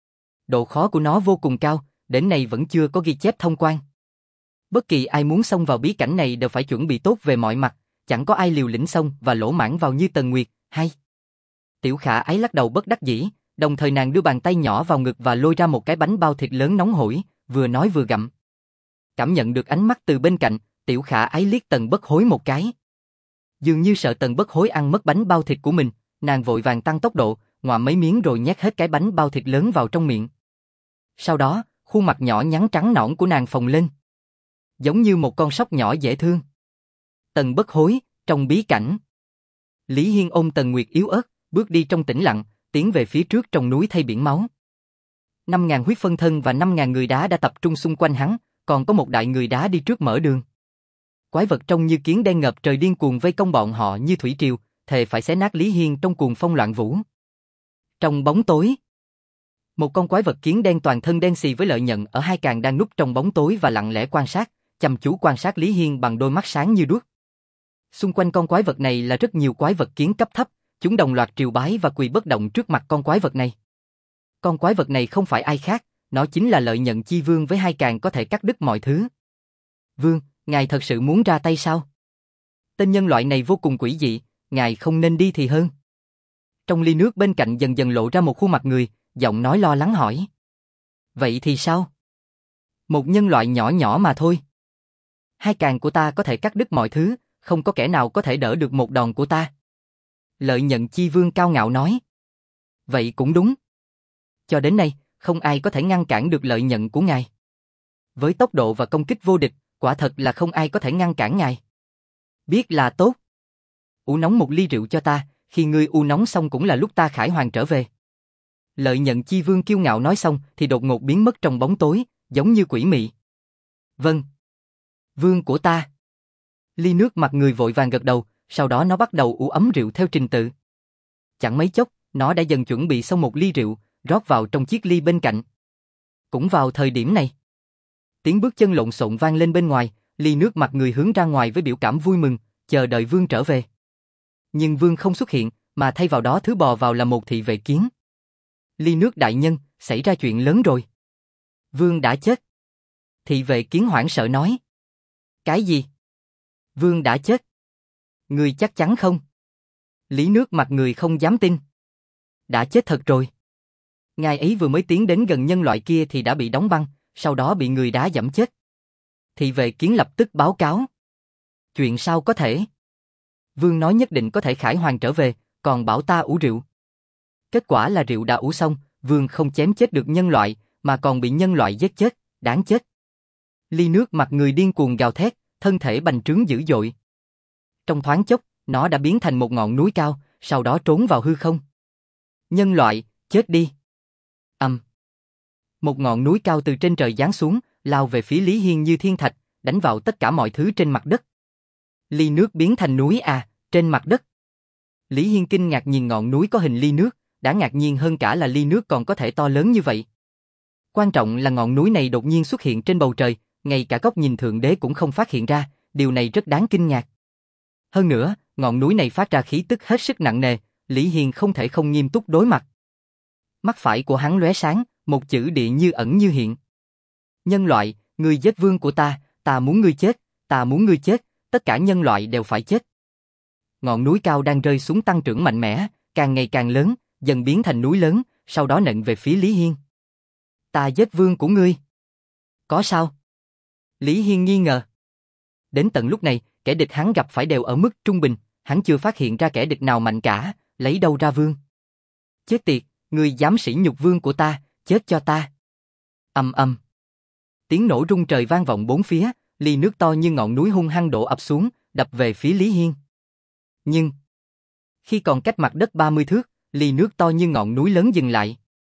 Độ khó của nó vô cùng cao, đến nay vẫn chưa có ghi chép thông quan. Bất kỳ ai muốn xông vào bí cảnh này đều phải chuẩn bị tốt về mọi mặt, chẳng có ai liều lĩnh xông và lỗ mãng vào như Tần Nguyệt, hay. Tiểu Khả Ái lắc đầu bất đắc dĩ, đồng thời nàng đưa bàn tay nhỏ vào ngực và lôi ra một cái bánh bao thịt lớn nóng hổi, vừa nói vừa gặm. Cảm nhận được ánh mắt từ bên cạnh, Tiểu Khả Ái liếc Tần Bất Hối một cái. Dường như sợ Tần Bất Hối ăn mất bánh bao thịt của mình, nàng vội vàng tăng tốc độ, ngoạm mấy miếng rồi nhét hết cái bánh bao thịt lớn vào trong miệng. Sau đó, khuôn mặt nhỏ nhắn trắng nõn của nàng phồng lên, giống như một con sóc nhỏ dễ thương. Tần Bất Hối, trong bí cảnh. Lý Hiên ôm Tần Nguyệt yếu ớt, bước đi trong tĩnh lặng, tiến về phía trước trong núi thay biển máu. Năm ngàn huyết phân thân và năm ngàn người đá đã tập trung xung quanh hắn, còn có một đại người đá đi trước mở đường. Quái vật trông như kiến đen ngập trời điên cuồng vây công bọn họ như thủy triều, thề phải xé nát Lý Hiên trong cuồng phong loạn vũ. Trong bóng tối, một con quái vật kiến đen toàn thân đen xì với lợi nhận ở hai càng đang núp trong bóng tối và lặng lẽ quan sát, chăm chú quan sát Lý Hiên bằng đôi mắt sáng như đuốc. Xung quanh con quái vật này là rất nhiều quái vật kiến cấp thấp, chúng đồng loạt triều bái và quỳ bất động trước mặt con quái vật này. Con quái vật này không phải ai khác, nó chính là lợi nhận chi vương với hai càng có thể cắt đứt mọi thứ. Vương, ngài thật sự muốn ra tay sao? Tên nhân loại này vô cùng quỷ dị, ngài không nên đi thì hơn. Trong ly nước bên cạnh dần dần lộ ra một khuôn mặt người, giọng nói lo lắng hỏi. Vậy thì sao? Một nhân loại nhỏ nhỏ mà thôi. Hai càng của ta có thể cắt đứt mọi thứ, không có kẻ nào có thể đỡ được một đòn của ta. Lợi nhận chi vương cao ngạo nói. Vậy cũng đúng. Cho đến nay, không ai có thể ngăn cản được lợi nhận của ngài. Với tốc độ và công kích vô địch, quả thật là không ai có thể ngăn cản ngài. Biết là tốt. Uống nóng một ly rượu cho ta, khi ngươi uống nóng xong cũng là lúc ta khải hoàn trở về. Lợi nhận chi vương kiêu ngạo nói xong thì đột ngột biến mất trong bóng tối, giống như quỷ mị. Vâng. Vương của ta. Ly nước mặt người vội vàng gật đầu, sau đó nó bắt đầu uống ấm rượu theo trình tự. Chẳng mấy chốc, nó đã dần chuẩn bị xong một ly rượu, rót vào trong chiếc ly bên cạnh. Cũng vào thời điểm này, tiếng bước chân lộn xộn vang lên bên ngoài, ly nước mặt người hướng ra ngoài với biểu cảm vui mừng, chờ đợi vương trở về. Nhưng vương không xuất hiện, mà thay vào đó thứ bò vào là một thị vệ kiến. Ly nước đại nhân, xảy ra chuyện lớn rồi. Vương đã chết. Thị vệ kiến hoảng sợ nói. Cái gì? Vương đã chết. Người chắc chắn không? Lý nước mặt người không dám tin. Đã chết thật rồi. Ngài ấy vừa mới tiến đến gần nhân loại kia thì đã bị đóng băng, sau đó bị người đá giẫm chết. Thị vệ kiến lập tức báo cáo. Chuyện sao có thể? Vương nói nhất định có thể khải hoàn trở về, còn bảo ta uống rượu. Kết quả là rượu đã uống xong, Vương không chém chết được nhân loại, mà còn bị nhân loại giết chết, đáng chết. Ly nước mặt người điên cuồng gào thét, thân thể bành trướng dữ dội. Trong thoáng chốc, nó đã biến thành một ngọn núi cao, sau đó trốn vào hư không. Nhân loại, chết đi. Ầm. Um. Một ngọn núi cao từ trên trời giáng xuống, lao về phía Lý Hiên như thiên thạch, đánh vào tất cả mọi thứ trên mặt đất. Ly nước biến thành núi à, trên mặt đất. Lý Hiên kinh ngạc nhìn ngọn núi có hình ly nước, đã ngạc nhiên hơn cả là ly nước còn có thể to lớn như vậy. Quan trọng là ngọn núi này đột nhiên xuất hiện trên bầu trời, ngay cả góc nhìn thượng đế cũng không phát hiện ra, điều này rất đáng kinh ngạc. Hơn nữa, ngọn núi này phát ra khí tức hết sức nặng nề, Lý Hiên không thể không nghiêm túc đối mặt. Mắt phải của hắn lóe sáng, một chữ địa như ẩn như hiện. Nhân loại, ngươi giết vương của ta, ta muốn ngươi chết, ta muốn ngươi chết, tất cả nhân loại đều phải chết. Ngọn núi cao đang rơi xuống tăng trưởng mạnh mẽ, càng ngày càng lớn, dần biến thành núi lớn, sau đó nện về phía Lý Hiên. Ta giết vương của ngươi. Có sao? Lý Hiên nghi ngờ. Đến tận lúc này, kẻ địch hắn gặp phải đều ở mức trung bình, hắn chưa phát hiện ra kẻ địch nào mạnh cả, lấy đâu ra vương. Chết tiệt, ngươi dám sỉ nhục vương của ta, chết cho ta. Ầm ầm. Tiếng nổ rung trời vang vọng bốn phía, ly nước to như ngọn núi hung hăng đổ ập xuống, đập về phía Lý Hiên. Nhưng, khi còn cách mặt đất ba mươi thước, ly nước to như ngọn núi lớn dừng lại.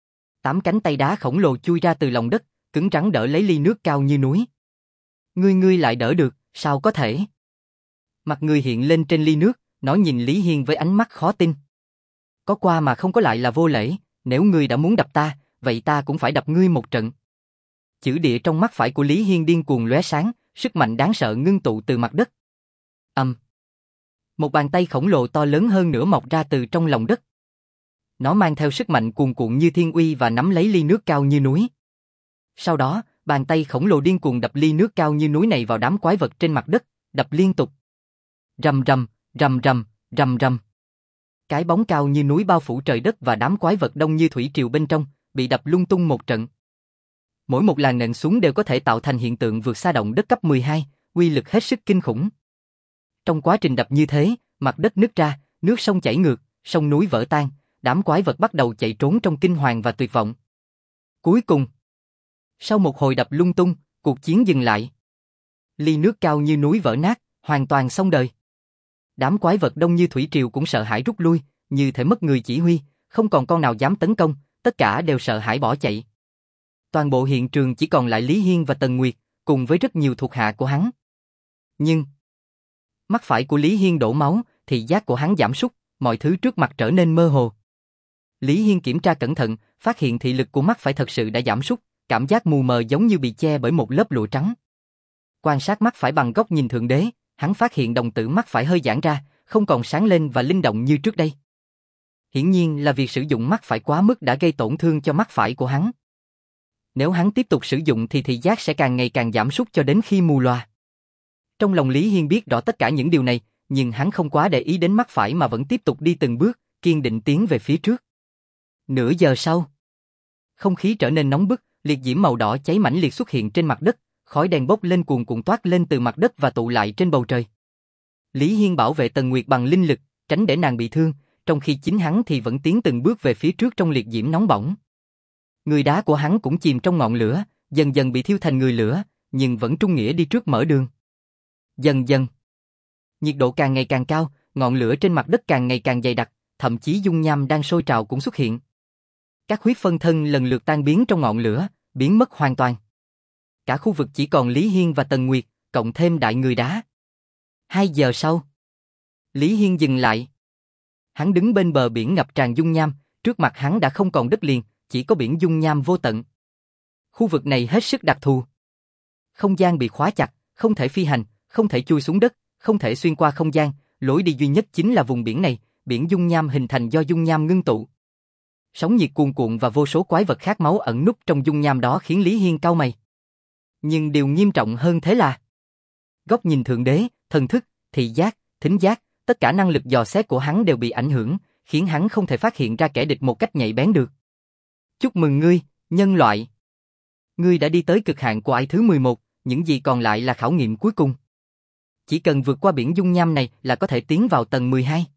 Tám cánh tay đá khổng lồ chui ra từ lòng đất, cứng rắn đỡ lấy ly nước cao như núi. Ngươi ngươi lại đỡ được, sao có thể? Mặt người hiện lên trên ly nước, nó nhìn Lý Hiên với ánh mắt khó tin. Có qua mà không có lại là vô lễ, nếu ngươi đã muốn đập ta, vậy ta cũng phải đập ngươi một trận. Chữ địa trong mắt phải của Lý Hiên điên cuồng lóe sáng, sức mạnh đáng sợ ngưng tụ từ mặt đất. Ầm. Một bàn tay khổng lồ to lớn hơn nữa mọc ra từ trong lòng đất. Nó mang theo sức mạnh cuồn cuộn như thiên uy và nắm lấy ly nước cao như núi. Sau đó, bàn tay khổng lồ điên cuồng đập ly nước cao như núi này vào đám quái vật trên mặt đất, đập liên tục. Rầm rầm, rầm rầm, rầm rầm. Cái bóng cao như núi bao phủ trời đất và đám quái vật đông như thủy triều bên trong, bị đập lung tung một trận. Mỗi một làn nện xuống đều có thể tạo thành hiện tượng vượt xa động đất cấp mười hai, uy lực hết sức kinh khủng. Trong quá trình đập như thế, mặt đất nứt ra, nước sông chảy ngược, sông núi vỡ tan, đám quái vật bắt đầu chạy trốn trong kinh hoàng và tuyệt vọng. Cuối cùng, sau một hồi đập lung tung, cuộc chiến dừng lại. Ly nước cao như núi vỡ nát, hoàn toàn xong đời. Đám quái vật đông như thủy triều cũng sợ hãi rút lui, như thể mất người chỉ huy, không còn con nào dám tấn công, tất cả đều sợ hãi bỏ chạy. Toàn bộ hiện trường chỉ còn lại Lý Hiên và Tần Nguyệt, cùng với rất nhiều thuộc hạ của hắn. Nhưng, mắt phải của Lý Hiên đổ máu, thị giác của hắn giảm sút, mọi thứ trước mặt trở nên mơ hồ. Lý Hiên kiểm tra cẩn thận, phát hiện thị lực của mắt phải thật sự đã giảm sút, cảm giác mù mờ giống như bị che bởi một lớp lụa trắng. Quan sát mắt phải bằng góc nhìn thượng đế, hắn phát hiện đồng tử mắt phải hơi giãn ra, không còn sáng lên và linh động như trước đây. Hiển nhiên là việc sử dụng mắt phải quá mức đã gây tổn thương cho mắt phải của hắn. Nếu hắn tiếp tục sử dụng thì thị giác sẽ càng ngày càng giảm sút cho đến khi mù lòa. Trong lòng Lý Hiên biết rõ tất cả những điều này, nhưng hắn không quá để ý đến mắt phải mà vẫn tiếp tục đi từng bước, kiên định tiến về phía trước. Nửa giờ sau, không khí trở nên nóng bức, liệt diễm màu đỏ cháy mãnh liệt xuất hiện trên mặt đất, khói đen bốc lên cuồn cuộn toát lên từ mặt đất và tụ lại trên bầu trời. Lý Hiên bảo vệ Tần Nguyệt bằng linh lực, tránh để nàng bị thương, trong khi chính hắn thì vẫn tiến từng bước về phía trước trong liệt diễm nóng bỏng. Người đá của hắn cũng chìm trong ngọn lửa, dần dần bị thiêu thành người lửa, nhưng vẫn trung nghĩa đi trước mở đường. Dần dần, nhiệt độ càng ngày càng cao, ngọn lửa trên mặt đất càng ngày càng dày đặc, thậm chí dung nham đang sôi trào cũng xuất hiện. Các huyết phân thân lần lượt tan biến trong ngọn lửa, biến mất hoàn toàn. Cả khu vực chỉ còn Lý Hiên và Tần Nguyệt, cộng thêm đại người đá. Hai giờ sau, Lý Hiên dừng lại. Hắn đứng bên bờ biển ngập tràn dung nham, trước mặt hắn đã không còn đất liền, chỉ có biển dung nham vô tận. Khu vực này hết sức đặc thù. Không gian bị khóa chặt, không thể phi hành, không thể chui xuống đất, không thể xuyên qua không gian, lối đi duy nhất chính là vùng biển này, biển dung nham hình thành do dung nham ngưng tụ. Sóng nhiệt cuồn cuộn và vô số quái vật khát máu ẩn núp trong dung nham đó khiến Lý Hiên cau mày. Nhưng điều nghiêm trọng hơn thế là góc nhìn thượng đế, thần thức, thị giác, thính giác, tất cả năng lực dò xét của hắn đều bị ảnh hưởng, khiến hắn không thể phát hiện ra kẻ địch một cách nhạy bén được. Chúc mừng ngươi, nhân loại. Ngươi đã đi tới cực hạn của ai thứ mười một, những gì còn lại là khảo nghiệm cuối cùng. Chỉ cần vượt qua biển dung nham này là có thể tiến vào tầng mười hai.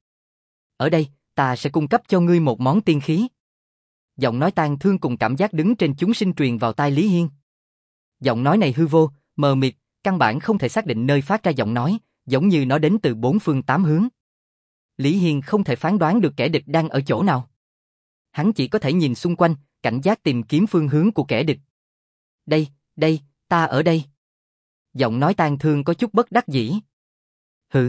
Ở đây, ta sẽ cung cấp cho ngươi một món tiên khí. Giọng nói tang thương cùng cảm giác đứng trên chúng sinh truyền vào tai Lý Hiên. Giọng nói này hư vô, mờ mịt, căn bản không thể xác định nơi phát ra giọng nói, giống như nó đến từ bốn phương tám hướng. Lý Hiên không thể phán đoán được kẻ địch đang ở chỗ nào. Hắn chỉ có thể nhìn xung quanh, cảnh giác tìm kiếm phương hướng của kẻ địch. Đây, đây, ta ở đây. Giọng nói tang thương có chút bất đắc dĩ. Hừ.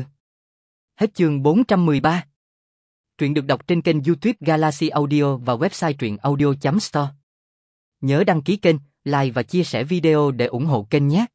Hết chương bốn trăm mười ba. Truyện được đọc trên kênh YouTube Galaxy Audio và website truyện audio chấm store. Nhớ đăng ký kênh, like và chia sẻ video để ủng hộ kênh nhé.